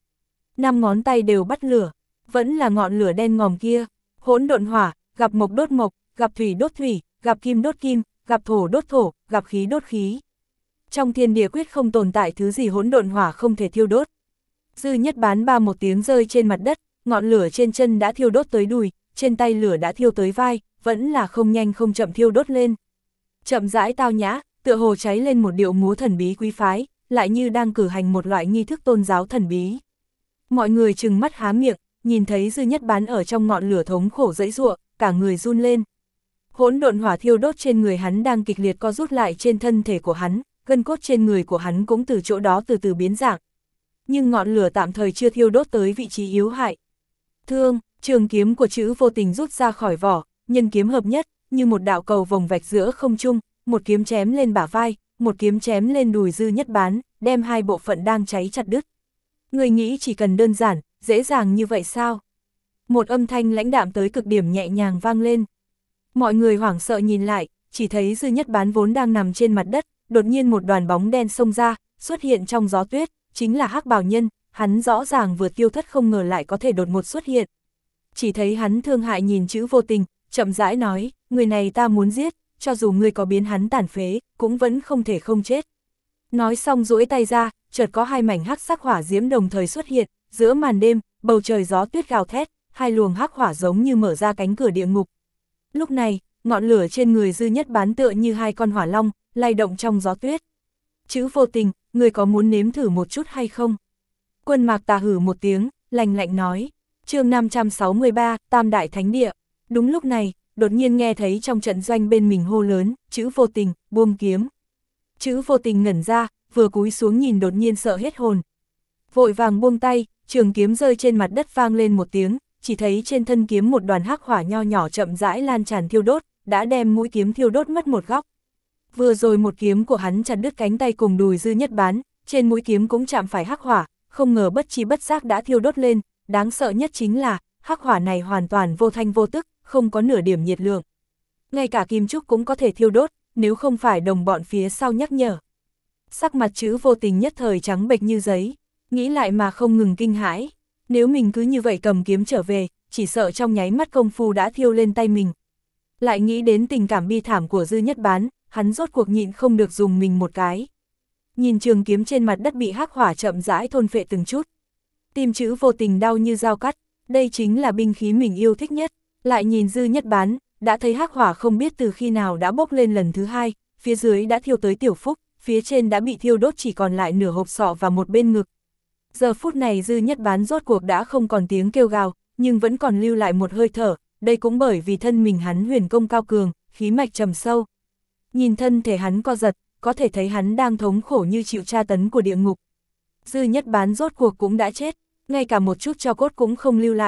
5 ngón tay đều bắt lửa, vẫn là ngọn lửa đen ngòm kia, hỗn độn hỏa, gặp mộc đốt mộc, gặp thủy đốt thủy, gặp kim đốt kim, gặp thổ đốt thổ, gặp khí đốt khí. Trong thiên địa quyết không tồn tại thứ gì hỗn độn hỏa không thể thiêu đốt. Dư Nhất Bán ba một tiếng rơi trên mặt đất, ngọn lửa trên chân đã thiêu đốt tới đùi, trên tay lửa đã thiêu tới vai, vẫn là không nhanh không chậm thiêu đốt lên. Chậm rãi tao nhã, tựa hồ cháy lên một điệu múa thần bí quý phái, lại như đang cử hành một loại nghi thức tôn giáo thần bí. Mọi người trừng mắt há miệng, nhìn thấy Dư Nhất Bán ở trong ngọn lửa thống khổ dãy giụa, cả người run lên. Hỗn độn hỏa thiêu đốt trên người hắn đang kịch liệt co rút lại trên thân thể của hắn, gân cốt trên người của hắn cũng từ chỗ đó từ từ biến dạng. Nhưng ngọn lửa tạm thời chưa thiêu đốt tới vị trí yếu hại. Thương, trường kiếm của Trữ Vô Tình rút ra khỏi vỏ, nhân kiếm hợp nhất, như một đạo cầu vòng vạch giữa không trung, một kiếm chém lên bả vai, một kiếm chém lên đùi Dư Nhất Bán, đem hai bộ phận đang cháy chặt đứt. Người nghĩ chỉ cần đơn giản, dễ dàng như vậy sao? Một âm thanh lãnh đạm tới cực điểm nhẹ nhàng vang lên. Mọi người hoảng sợ nhìn lại, chỉ thấy Dư Nhất Bán vốn đang nằm trên mặt đất, đột nhiên một đoàn bóng đen xông ra, xuất hiện trong gió tuyết, chính là hắc bào nhân, hắn rõ ràng vừa tiêu thất không ngờ lại có thể đột ngột xuất hiện. Chỉ thấy hắn thương hại nhìn Trữ Vô Tình, chậm rãi nói, người này ta muốn giết, cho dù ngươi có biến hắn tàn phế, cũng vẫn không thể không chết. Nói xong duỗi tay ra, chợt có hai mảnh hắc sắc hỏa diễm đồng thời xuất hiện, giữa màn đêm, bầu trời gió tuyết gào thét, hai luồng hắc hỏa giống như mở ra cánh cửa địa ngục. Lúc này, ngọn lửa trên người Dư Nhất Bán tựa như hai con hỏa long, lay động trong gió tuyết. Trữ Vô Tình, người có muốn nếm thử một chút hay không? Quân Mạc Tà hử một tiếng, lạnh lạnh nói. Chương 563, Tam Đại Thánh Địa. Đúng lúc này, đột nhiên nghe thấy trong trận doanh bên mình hô lớn, Trữ Vô Tình, buông kiếm. Trữ Vô Tình ngẩn ra, vừa cúi xuống nhìn đột nhiên sợ hết hồn. Vội vàng buông tay, trường kiếm rơi trên mặt đất vang lên một tiếng, chỉ thấy trên thân kiếm một đoàn hắc hỏa nho nhỏ chậm rãi lan tràn thiêu đốt, đã đem mũi kiếm thiêu đốt mất một góc. Vừa rồi một kiếm của hắn chặt đứt cánh tay cùng đùi Dư Nhất Bán, trên mũi kiếm cũng chạm phải hắc hỏa, không ngờ bất chi bất giác đã thiêu đốt lên, đáng sợ nhất chính là, hắc hỏa này hoàn toàn vô thanh vô tức, không có nửa điểm nhiệt lượng. Ngay cả kim trúc cũng có thể thiêu đốt, nếu không phải đồng bọn phía sau nhắc nhở. Sắc mặt Trữ Vô Tình nhất thời trắng bệch như giấy, nghĩ lại mà không ngừng kinh hãi, nếu mình cứ như vậy cầm kiếm trở về, chỉ sợ trong nháy mắt công phu đã thiêu lên tay mình. Lại nghĩ đến tình cảm bi thảm của Dư Nhất Bán, hắn rốt cuộc nhịn không được dùng mình một cái. Nhìn trường kiếm trên mặt đất bị hắc hỏa chậm rãi thôn phệ từng chút. Tim Trữ Vô Tình đau như dao cắt, đây chính là binh khí mình yêu thích nhất. Lại nhìn Dư Nhất Bán, đã thấy hắc hỏa không biết từ khi nào đã bốc lên lần thứ hai, phía dưới đã thiêu tới tiểu phúc, phía trên đã bị thiêu đốt chỉ còn lại nửa hộp sọ và một bên ngực. Giờ phút này Dư Nhất Bán rốt cuộc đã không còn tiếng kêu gào, nhưng vẫn còn lưu lại một hơi thở, đây cũng bởi vì thân mình hắn huyền công cao cường, khí mạch trầm sâu. Nhìn thân thể hắn co giật, có thể thấy hắn đang thống khổ như chịu tra tấn của địa ngục. Dư Nhất Bán rốt cuộc cũng đã chết, ngay cả một chút tro cốt cũng không lưu lại.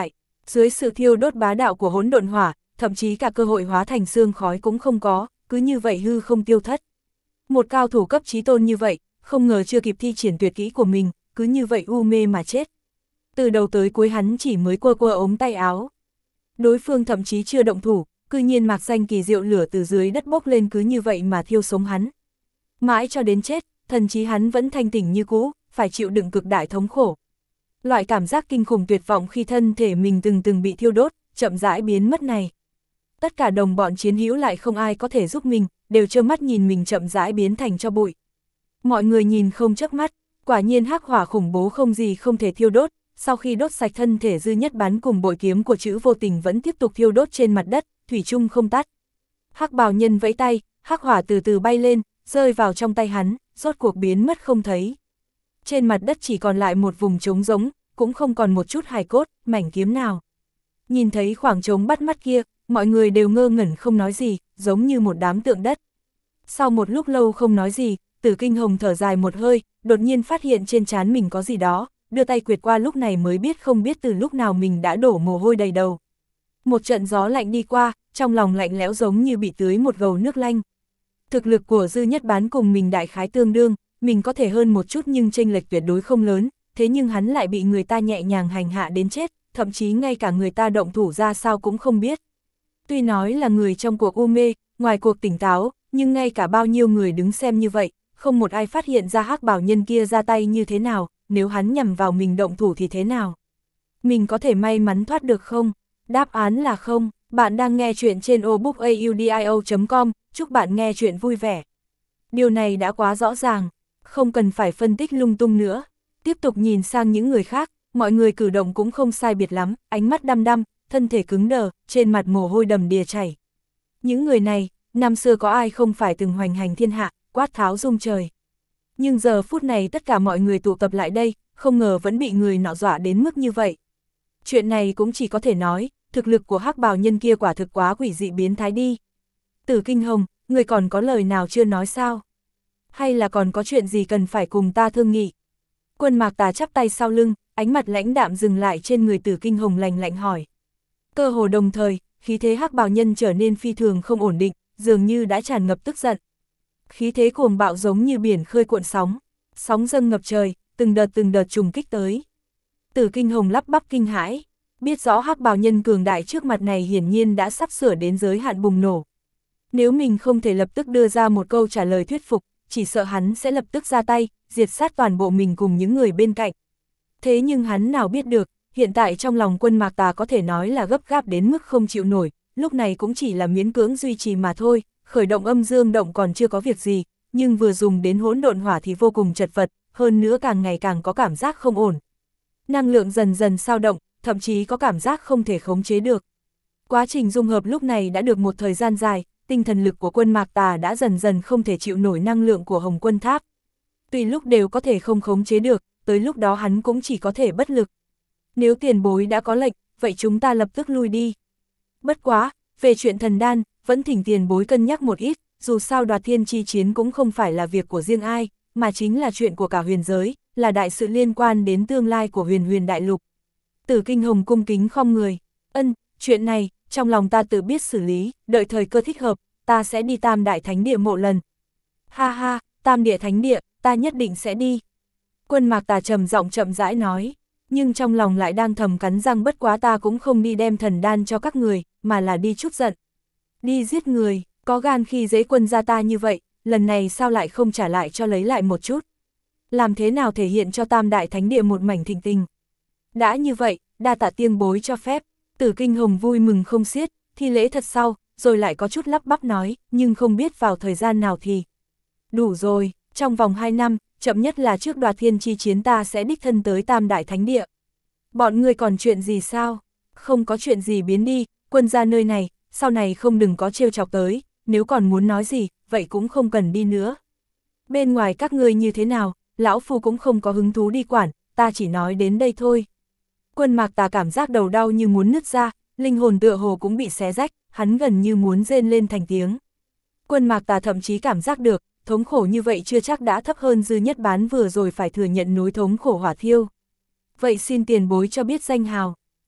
Dưới sự thiêu đốt bá đạo của hỗn độn hỏa, thậm chí cả cơ hội hóa thành sương khói cũng không có, cứ như vậy hư không tiêu thất. Một cao thủ cấp chí tôn như vậy, không ngờ chưa kịp thi triển tuyệt kỹ của mình, cứ như vậy u mê mà chết. Từ đầu tới cuối hắn chỉ mới quơ quơ ống tay áo. Đối phương thậm chí chưa động thủ, cư nhiên mạc danh kỳ diệu lửa từ dưới đất bốc lên cứ như vậy mà thiêu sống hắn. Mãi cho đến chết, thần trí hắn vẫn thanh tỉnh như cũ, phải chịu đựng cực đại thống khổ. Loại cảm giác kinh khủng tuyệt vọng khi thân thể mình từng bị thiêu đốt, chậm rãi biến mất này. Tất cả đồng bọn chiến hữu lại không ai có thể giúp mình, đều trơ mắt nhìn mình chậm rãi biến thành tro bụi. Mọi người nhìn không chớp mắt, quả nhiên hắc hỏa khủng bố không gì không thể thiêu đốt, sau khi đốt sạch thân thể Dư Nhất Bán cùng bội kiếm của Trữ Vô Tình vẫn tiếp tục thiêu đốt trên mặt đất, thủy chung không tắt. Hắc bào nhân vẫy tay, hắc hỏa từ từ bay lên, rơi vào trong tay hắn, rốt cuộc biến mất không thấy. Trên mặt đất chỉ còn lại một vùng trống rỗng, cũng không còn một chút hài cốt, mảnh kiếm nào. Nhìn thấy khoảng trống bắt mắt kia, mọi người đều ngơ ngẩn không nói gì, giống như một đám tượng đất. Sau một lúc lâu không nói gì, Tử Kinh Hồng thở dài một hơi, đột nhiên phát hiện trên trán mình có gì đó, đưa tay quệt qua lúc này mới biết không biết từ lúc nào mình đã đổ mồ hôi đầy đầu. Một trận gió lạnh đi qua, trong lòng lạnh lẽo giống như bị tưới một gầu nước lanh. Thực lực của Dư Nhất Bán cùng mình đại khái tương đương, mình có thể hơn một chút nhưng chênh lệch tuyệt đối không lớn, thế nhưng hắn lại bị người ta nhẹ nhàng hành hạ đến chết, thậm chí ngay cả người ta động thủ ra sao cũng không biết. Tuy nói là người trong cuộc u mê, ngoài cuộc tỉnh táo, nhưng ngay cả bao nhiêu người đứng xem như vậy, không một ai phát hiện ra hắc bào nhân kia ra tay như thế nào, nếu hắn nhằm vào mình động thủ thì thế nào. Mình có thể may mắn thoát được không? Đáp án là không. Bạn đang nghe chuyện trên obookaudio.com, chúc bạn nghe chuyện vui vẻ. Điều này đã quá rõ ràng, không cần phải phân tích lung tung nữa. Tiếp tục nhìn sang những người khác, mọi người cử động cũng không sai biệt lắm, ánh mắt đăm đăm, thân thể cứng đờ, trên mặt mồ hôi đầm đìa chảy. Những người này, năm xưa có ai không phải từng hoành hành thiên hạ, quát tháo rung trời. Nhưng giờ phút này tất cả mọi người tụ tập lại đây, không ngờ vẫn bị người nọ dọa đến mức như vậy. Chuyện này cũng chỉ có thể nói, thực lực của hắc bào nhân kia quả thực quá quỷ dị biến thái đi. Tử Kinh Hồng, người còn có lời nào chưa nói sao? Hay là còn có chuyện gì cần phải cùng ta thương nghị? Quân Mạc Tà chắp tay sau lưng, ánh mặt lãnh đạm dừng lại trên người Tử Kinh Hồng lạnh lạnh hỏi. Cơ hồ đồng thời, khí thế hắc bào nhân trở nên phi thường không ổn định, dường như đã tràn ngập tức giận. Khí thế cuồng bạo giống như biển khơi cuộn sóng, sóng dâng ngập trời, từng đợt trùng kích tới. Tử Kinh Hồng lắp bắp kinh hãi, biết rõ hắc bào nhân cường đại trước mặt này hiển nhiên đã sắp sửa đến giới hạn bùng nổ. Nếu mình không thể lập tức đưa ra một câu trả lời thuyết phục, chỉ sợ hắn sẽ lập tức ra tay, diệt sát toàn bộ mình cùng những người bên cạnh. Thế nhưng hắn nào biết được, hiện tại trong lòng Quân Mạc Tà có thể nói là gấp gáp đến mức không chịu nổi, lúc này cũng chỉ là miễn cưỡng duy trì mà thôi, khởi động âm dương động còn chưa có việc gì, nhưng vừa dùng đến hỗn độn hỏa thì vô cùng chật vật, hơn nữa càng ngày càng có cảm giác không ổn. Năng lượng dần dần dao động, thậm chí có cảm giác không thể khống chế được. Quá trình dung hợp lúc này đã được một thời gian dài, tinh thần lực của Quân Mạc Tà đã dần dần không thể chịu nổi năng lượng của Hồng Quân Tháp. Tuy lúc đều có thể không khống chế được, tới lúc đó hắn cũng chỉ có thể bất lực. Nếu tiền bối đã có lệnh, vậy chúng ta lập tức lui đi. Bất quá, về chuyện thần đan, vẫn thỉnh tiền bối cân nhắc một ít, dù sao đoạt thiên chi chiến cũng không phải là việc của riêng ai, mà chính là chuyện của cả huyền giới, là đại sự liên quan đến tương lai của huyền đại lục. Tử Kinh Hồng cung kính khom người, chuyện này, trong lòng ta tự biết xử lý, đợi thời cơ thích hợp, ta sẽ đi Tam Đại Thánh Địa mộ lần. Ha ha, Tam Địa Thánh Địa, ta nhất định sẽ đi. Quân Mạc Tà trầm giọng chậm rãi nói, nhưng trong lòng lại đang thầm cắn răng bất quá ta cũng không đi đem thần đan cho các người, mà là đi chút giận. Đi giết người, có gan khi dễ quân gia ta như vậy, lần này sao lại không trả lại cho lấy lại một chút. Làm thế nào thể hiện cho Tam Đại Thánh Địa một mảnh thịnh tình. Đã như vậy, đa tạ tiên bối cho phép, Tử Kinh Hồng vui mừng không xiết, thi lễ thật sau, rồi lại có chút lắp bắp nói, nhưng không biết vào thời gian nào thì. Đủ rồi, trong vòng 2 năm, chậm nhất là trước đoạt thiên chi chiến ta sẽ đích thân tới Tam Đại Thánh Địa. Bọn người còn chuyện gì sao? Không có chuyện gì biến đi, quân gia nơi này, sau này không đừng có trêu chọc tới, nếu còn muốn nói gì, vậy cũng không cần đi nữa. Bên ngoài các ngươi như thế nào, lão phu cũng không có hứng thú đi quản, ta chỉ nói đến đây thôi. Quân Mạc Tà cảm giác đầu đau như muốn nứt ra, linh hồn tựa hồ cũng bị xé rách, hắn gần như muốn rên lên thành tiếng. Quân Mạc Tà thậm chí cảm giác được, thống khổ như vậy chưa chắc đã thấp hơn Dư Nhất Bán vừa rồi phải thừa nhận núi thống khổ hỏa thiêu. Vậy xin tiền bối cho biết danh hào.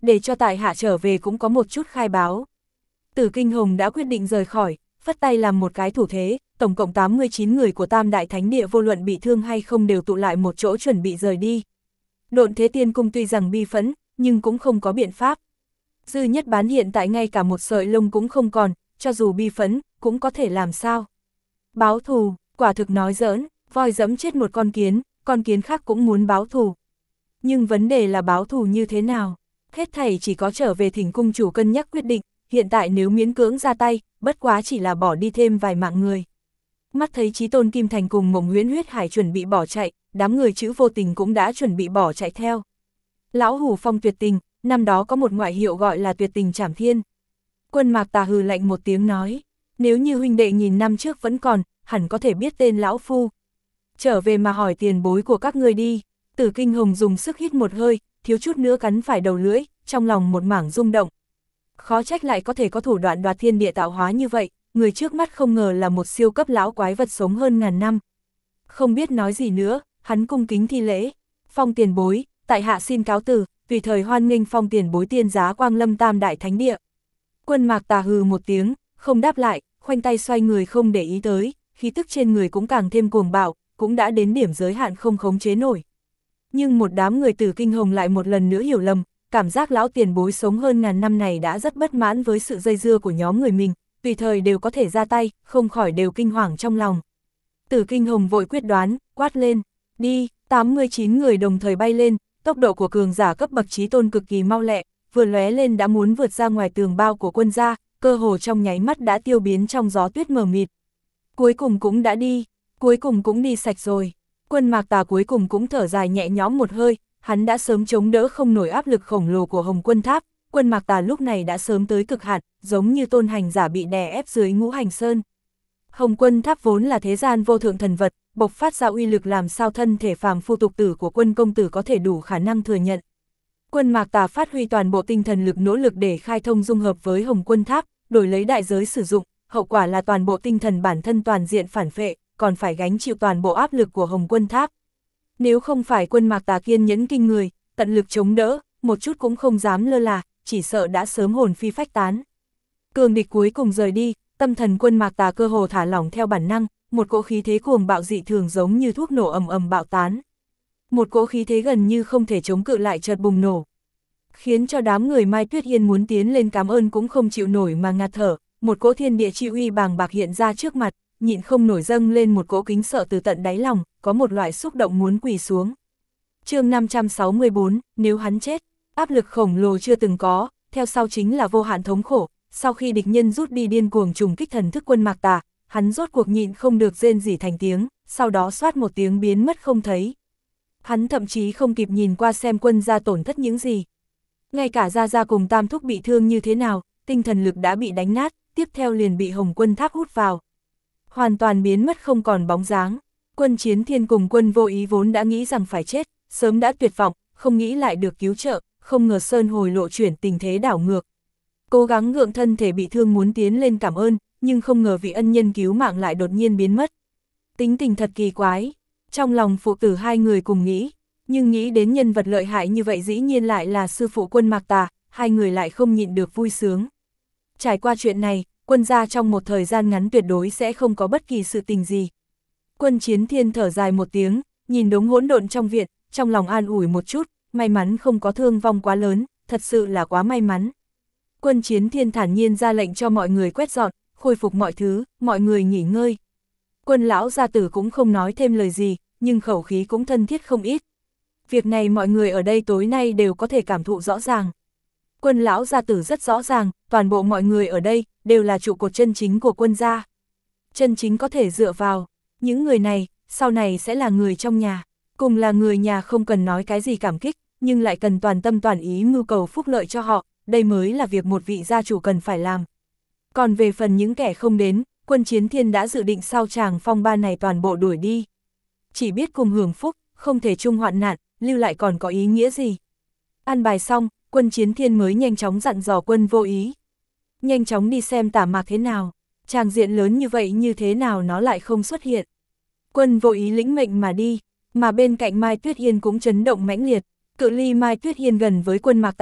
để cho tại hạ trở về cũng có một chút khai báo. Tử Kinh Hồng đã quyết định rời khỏi, phất tay làm một cái thủ thế, tổng cộng 89 người của Tam Đại Thánh Địa vô luận bị thương hay không đều tụ lại một chỗ chuẩn bị rời đi. Độn Thế Tiên Cung tuy rằng bi phẫn, nhưng cũng không có biện pháp. Dư Nhất Bán hiện tại ngay cả một sợi lông cũng không còn, cho dù bi phẫn, cũng có thể làm sao. Báo thù, quả thực nói giỡn, voi dẫm chết một con kiến khác cũng muốn báo thù. Nhưng vấn đề là báo thù như thế nào? Hết thảy chỉ có trở về Thỉnh cung chủ cân nhắc quyết định, hiện tại nếu miễn cưỡng ra tay, bất quá chỉ là bỏ đi thêm vài mạng người. Mắt thấy Chí Tôn Kim Thành cùng Mộng Huyễn Huyết Hải chuẩn bị bỏ chạy, đám người Chữ Vô Tình cũng đã chuẩn bị bỏ chạy theo. Lão Hủ Phong tuyệt tình, năm đó có một ngoại hiệu gọi là tuyệt tình trảm thiên. Quân Mạc Tà hừ lạnh một tiếng nói, nếu như huynh đệ nghìn năm trước vẫn còn, hẳn có thể biết tên lão phu. Trở về mà hỏi tiền bối của các ngươi đi. Tử Kinh Hồng dùng sức hít một hơi, thiếu chút nữa cắn phải đầu lưỡi, trong lòng một mảng rung động. Khó trách lại có thể có thủ đoạn đoạt thiên địa tạo hóa như vậy, người trước mắt không ngờ là một siêu cấp lão quái vật sống hơn ngàn năm. Không biết nói gì nữa, hắn cung kính thi lễ. Phong tiền bối, tại hạ xin cáo từ, tùy thời hoan nghênh Phong tiền bối tiên giá quang lâm Tam Đại Thánh Địa. Quân Mạc Tà hừ một tiếng, không đáp lại, khoanh tay xoay người không để ý tới, khí tức trên người cũng càng thêm cuồng bạo, cũng đã đến điểm giới hạn không khống chế nổi. Nhưng một đám người Tử Kinh Hồng lại một lần nữa hiểu lầm, cảm giác lão tiền bối sống hơn ngàn năm này đã rất bất mãn với sự dây dưa của nhóm người mình, tùy thời đều có thể ra tay, không khỏi đều kinh hoàng trong lòng. Tử Kinh Hồng vội quyết đoán, quát lên, đi, 89 người đồng thời bay lên, tốc độ của cường giả cấp bậc chí tôn cực kỳ mau lẹ, vừa lóe lên đã muốn vượt ra ngoài tường bao của quân gia, cơ hồ trong nháy mắt đã tiêu biến trong gió tuyết mờ mịt. Cuối cùng cũng đã đi, cuối cùng cũng đi sạch rồi. Quân Mạc Tà cuối cùng cũng thở dài nhẹ nhõm một hơi, hắn đã sớm chống đỡ không nổi áp lực khổng lồ của Hồng Quân Tháp, Quân Mạc Tà lúc này đã sớm tới cực hạn, giống như tôn hành giả bị đè ép dưới Ngũ Hành Sơn. Hồng Quân Tháp vốn là thế gian vô thượng thần vật, bộc phát ra uy lực làm sao thân thể phàm phu tục tử của Quân công tử có thể đủ khả năng thừa nhận. Quân Mạc Tà phát huy toàn bộ tinh thần lực nỗ lực để khai thông dung hợp với Hồng Quân Tháp, đổi lấy đại giới sử dụng, hậu quả là toàn bộ tinh thần bản thân toàn diện phản phệ, còn phải gánh chịu toàn bộ áp lực của Hồng Quân Tháp. Nếu không phải Quân Mạc Tà kiên nhẫn kinh người, tận lực chống đỡ, một chút cũng không dám lơ là, chỉ sợ đã sớm hồn phi phách tán. Cường địch cuối cùng rời đi, tâm thần Quân Mạc Tà cơ hồ thả lỏng theo bản năng, một cỗ khí thế cuồng bạo dị thường giống như thuốc nổ ầm ầm bạo tán. Một cỗ khí thế gần như không thể chống cự lại chợt bùng nổ, khiến cho đám người Mai Tuyết Hiên muốn tiến lên cảm ơn cũng không chịu nổi mà ngạt thở, một cỗ thiên địa chi uy bàng bạc hiện ra trước mặt, nhịn không nổi dâng lên một cỗ kính sợ từ tận đáy lòng, có một loại xúc động muốn quỳ xuống. Chương 564, nếu hắn chết, áp lực khổng lồ chưa từng có, theo sau chính là vô hạn thống khổ, sau khi địch nhân rút đi điên cuồng trùng kích thần thức Quân Mạc Tà, hắn rốt cuộc nhịn không được rên rỉ thành tiếng, sau đó xoát một tiếng biến mất không thấy. Hắn thậm chí không kịp nhìn qua xem quân gia tổn thất những gì. Ngay cả Gia Gia cùng Tam Thúc bị thương như thế nào, tinh thần lực đã bị đánh nát, tiếp theo liền bị Hồng Quân Tháp hút vào. Hoàn toàn biến mất không còn bóng dáng. Quân Chiến Thiên cùng Quân Vô Ý vốn đã nghĩ rằng phải chết, sớm đã tuyệt vọng, không nghĩ lại được cứu trợ, không ngờ Sơn Hồi Lộ chuyển tình thế đảo ngược. Cố gắng gượng thân thể bị thương muốn tiến lên cảm ơn, nhưng không ngờ vị ân nhân cứu mạng lại đột nhiên biến mất. Tính tình thật kỳ quái. Trong lòng phụ tử hai người cùng nghĩ, nhưng nghĩ đến nhân vật lợi hại như vậy dĩ nhiên lại là sư phụ Quân Mạc Tà, hai người lại không nhịn được vui sướng. Trải qua chuyện này, Quân gia trong một thời gian ngắn tuyệt đối sẽ không có bất kỳ sự tình gì. Quân Chiến Thiên thở dài một tiếng, nhìn đống hỗn độn trong viện, trong lòng an ủi một chút, may mắn không có thương vong quá lớn, thật sự là quá may mắn. Quân Chiến Thiên thản nhiên ra lệnh cho mọi người quét dọn, khôi phục mọi thứ, mọi người nghỉ ngơi. Quân lão gia tử cũng không nói thêm lời gì, nhưng khẩu khí cũng thân thiết không ít. Việc này mọi người ở đây tối nay đều có thể cảm thụ rõ ràng. Quân lão gia tử rất rõ ràng, toàn bộ mọi người ở đây đều là trụ cột chân chính của Quân gia. Chân chính có thể dựa vào, những người này, sau này sẽ là người trong nhà. Cùng là người nhà không cần nói cái gì cảm kích, nhưng lại cần toàn tâm toàn ý mưu cầu phúc lợi cho họ, đây mới là việc một vị gia chủ cần phải làm. Còn về phần những kẻ không đến, Quân Chiến Thiên đã dự định sau tràng phong ba này toàn bộ đuổi đi. Chỉ biết cùng hưởng phúc, không thể chung hoạn nạn, lưu lại còn có ý nghĩa gì. An bài xong, Quân Chiến Thiên mới nhanh chóng dặn dò Quân Vô Ý. Nhanh chóng đi xem Tả Mạc thế nào, tràng diện lớn như vậy như thế nào nó lại không xuất hiện. Quân Vô Ý lĩnh mệnh mà đi, mà bên cạnh Mai Tuyết Hiên cũng chấn động mãnh liệt. Cự ly Mai Tuyết Hiên gần với Quân Mạc Tà nhất,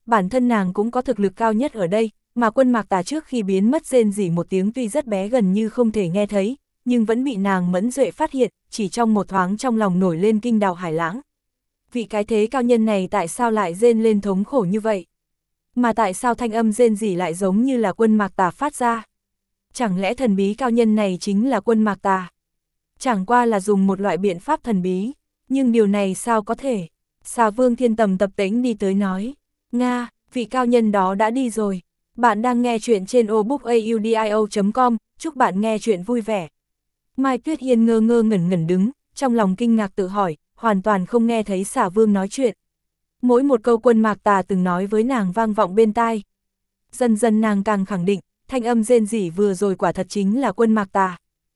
bản thân nàng cũng có thực lực cao nhất ở đây, mà Quân Mạc Tà trước khi biến mất rên rỉ một tiếng tuy rất bé gần như không thể nghe thấy, nhưng vẫn bị nàng mẫn duệ phát hiện, chỉ trong một thoáng trong lòng nổi lên kinh đào hải lãng. Vị cái thế cao nhân này tại sao lại rên lên thống khổ như vậy? Mà tại sao thanh âm rên rỉ lại giống như là Quân Mạc Tà phát ra? Chẳng lẽ thần bí cao nhân này chính là Quân Mạc Tà? Chẳng qua là dùng một loại biện pháp thần bí, nhưng điều này sao có thể? Xà Vương Thiên Tầm tập tễnh đi tới nói, Nga, vị cao nhân đó đã đi rồi. Bạn đang nghe chuyện trên audiobookaudio.com, chúc bạn nghe chuyện vui vẻ. Mai Tuyết Hiên ngơ ngơ ngẩn ngẩn đứng, trong lòng kinh ngạc tự hỏi, hoàn toàn không nghe thấy Xà Vương nói chuyện. Mỗi một câu Quân Mạc Tà từng nói với nàng vang vọng bên tai. Dần dần nàng càng khẳng định, thanh âm rên rỉ vừa rồi quả thật chính là Quân Mạc Tà.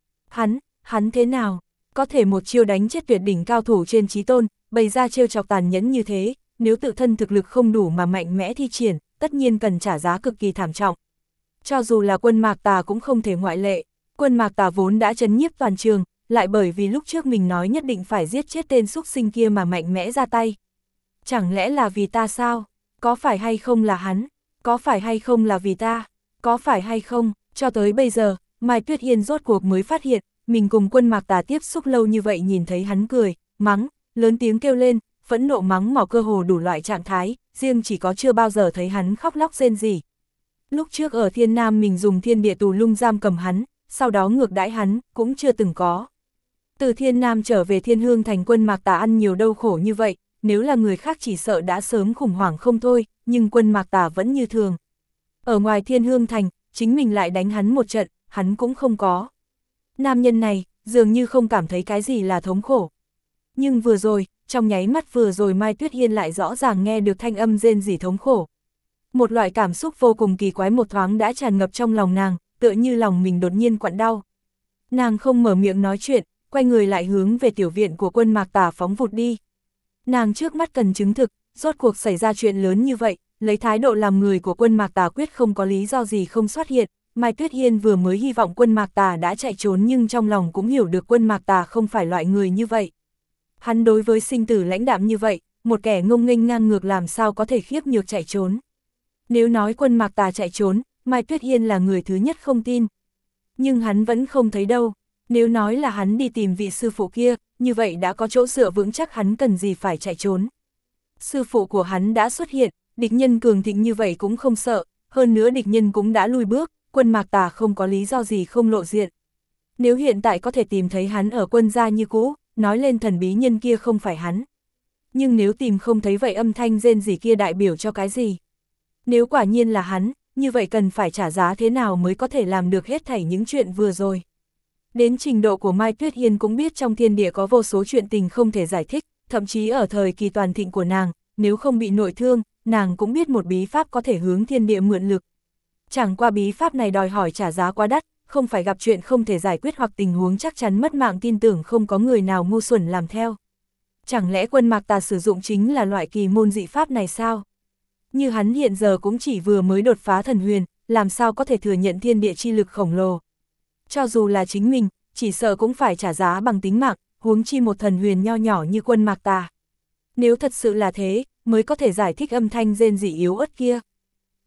Hắn thế nào? Có thể một chiêu đánh chết tuyệt đỉnh cao thủ trên chí tôn, bày ra trêu chọc tàn nhẫn như thế, nếu tự thân thực lực không đủ mà mạnh mẽ thi triển, tất nhiên cần trả giá cực kỳ thảm trọng. Cho dù là Quân Mạc Tà cũng không thể ngoại lệ, Quân Mạc Tà vốn đã trấn nhiếp toàn trường, lại bởi vì lúc trước mình nói nhất định phải giết chết tên xúc sinh kia mà mạnh mẽ ra tay. Chẳng lẽ là vì ta sao? Có phải hay không là hắn? Có phải hay không là vì ta? Có phải hay không? Cho tới bây giờ, Mai Tuyết Hiên rốt cuộc mới phát hiện, mình cùng Quân Mạc Tà tiếp xúc lâu như vậy nhìn thấy hắn cười, mắng, lớn tiếng kêu lên, phẫn nộ mắng mỏ cơ hồ đủ loại trạng thái, riêng chỉ có chưa bao giờ thấy hắn khóc lóc rên rỉ. Lúc trước ở Thiên Nam mình dùng thiên địa tù lung giam cầm hắn, sau đó ngược đãi hắn, cũng chưa từng có. Từ Thiên Nam trở về Thiên Hương Thành Quân Mạc Tà ăn nhiều đau khổ như vậy, nếu là người khác chỉ sợ đã sớm khủng hoảng không thôi, nhưng Quân Mạc Tà vẫn như thường. Ở ngoài Thiên Hương Thành, chính mình lại đánh hắn một trận, hắn cũng không có. Nam nhân này, dường như không cảm thấy cái gì là thống khổ. Nhưng vừa rồi, trong nháy mắt vừa rồi Mai Tuyết Hiên lại rõ ràng nghe được thanh âm rên rỉ thống khổ. Một loại cảm xúc vô cùng kỳ quái một thoáng đã tràn ngập trong lòng nàng, tựa như lòng mình đột nhiên quặn đau. Nàng không mở miệng nói chuyện, quay người lại hướng về tiểu viện của Quân Mạc Tà phóng vụt đi. Nàng trước mắt cần chứng thực, rốt cuộc xảy ra chuyện lớn như vậy, lấy thái độ làm người của Quân Mạc Tà quyết không có lý do gì không xuất hiện. Mai Tuyết Hiên vừa mới hy vọng Quân Mạc Tà đã chạy trốn nhưng trong lòng cũng hiểu được Quân Mạc Tà không phải loại người như vậy. Hắn đối với sinh tử lãnh đạm như vậy, một kẻ ngông nghênh ngang ngược làm sao có thể khiếp nhược chạy trốn. Nếu nói Quân Mạc Tà chạy trốn, Mai Tuyết Hiên là người thứ nhất không tin. Nhưng hắn vẫn không thấy đâu. Nếu nói là hắn đi tìm vị sư phụ kia, như vậy đã có chỗ dựa vững chắc hắn cần gì phải chạy trốn. Sư phụ của hắn đã xuất hiện, địch nhân cường thịnh như vậy cũng không sợ, hơn nữa địch nhân cũng đã lui bước, Quân Mạc Tà không có lý do gì không lộ diện. Nếu hiện tại có thể tìm thấy hắn ở Quân gia như cũ, nói lên thần bí nhân kia không phải hắn. Nhưng nếu tìm không thấy vậy âm thanh rên rỉ kia đại biểu cho cái gì? Nếu quả nhiên là hắn, như vậy cần phải trả giá thế nào mới có thể làm được hết thảy những chuyện vừa rồi? Đến trình độ của Mai Tuyết Hiên cũng biết trong thiên địa có vô số chuyện tình không thể giải thích, thậm chí ở thời kỳ toàn thịnh của nàng, nếu không bị nội thương, nàng cũng biết một bí pháp có thể hướng thiên địa mượn lực. Chẳng qua bí pháp này đòi hỏi trả giá quá đắt, không phải gặp chuyện không thể giải quyết hoặc tình huống chắc chắn mất mạng tin tưởng không có người nào ngu xuẩn làm theo. Chẳng lẽ Quân Mạc Tà sử dụng chính là loại kỳ môn dị pháp này sao? Như hắn hiện giờ cũng chỉ vừa mới đột phá thần huyền, làm sao có thể thừa nhận thiên địa chi lực khổng lồ. Cho dù là chính mình, chỉ sợ cũng phải trả giá bằng tính mạng, huống chi một thần huyền nho nhỏ như Quân Mạc Tà. Nếu thật sự là thế, mới có thể giải thích âm thanh rên rỉ yếu ớt kia.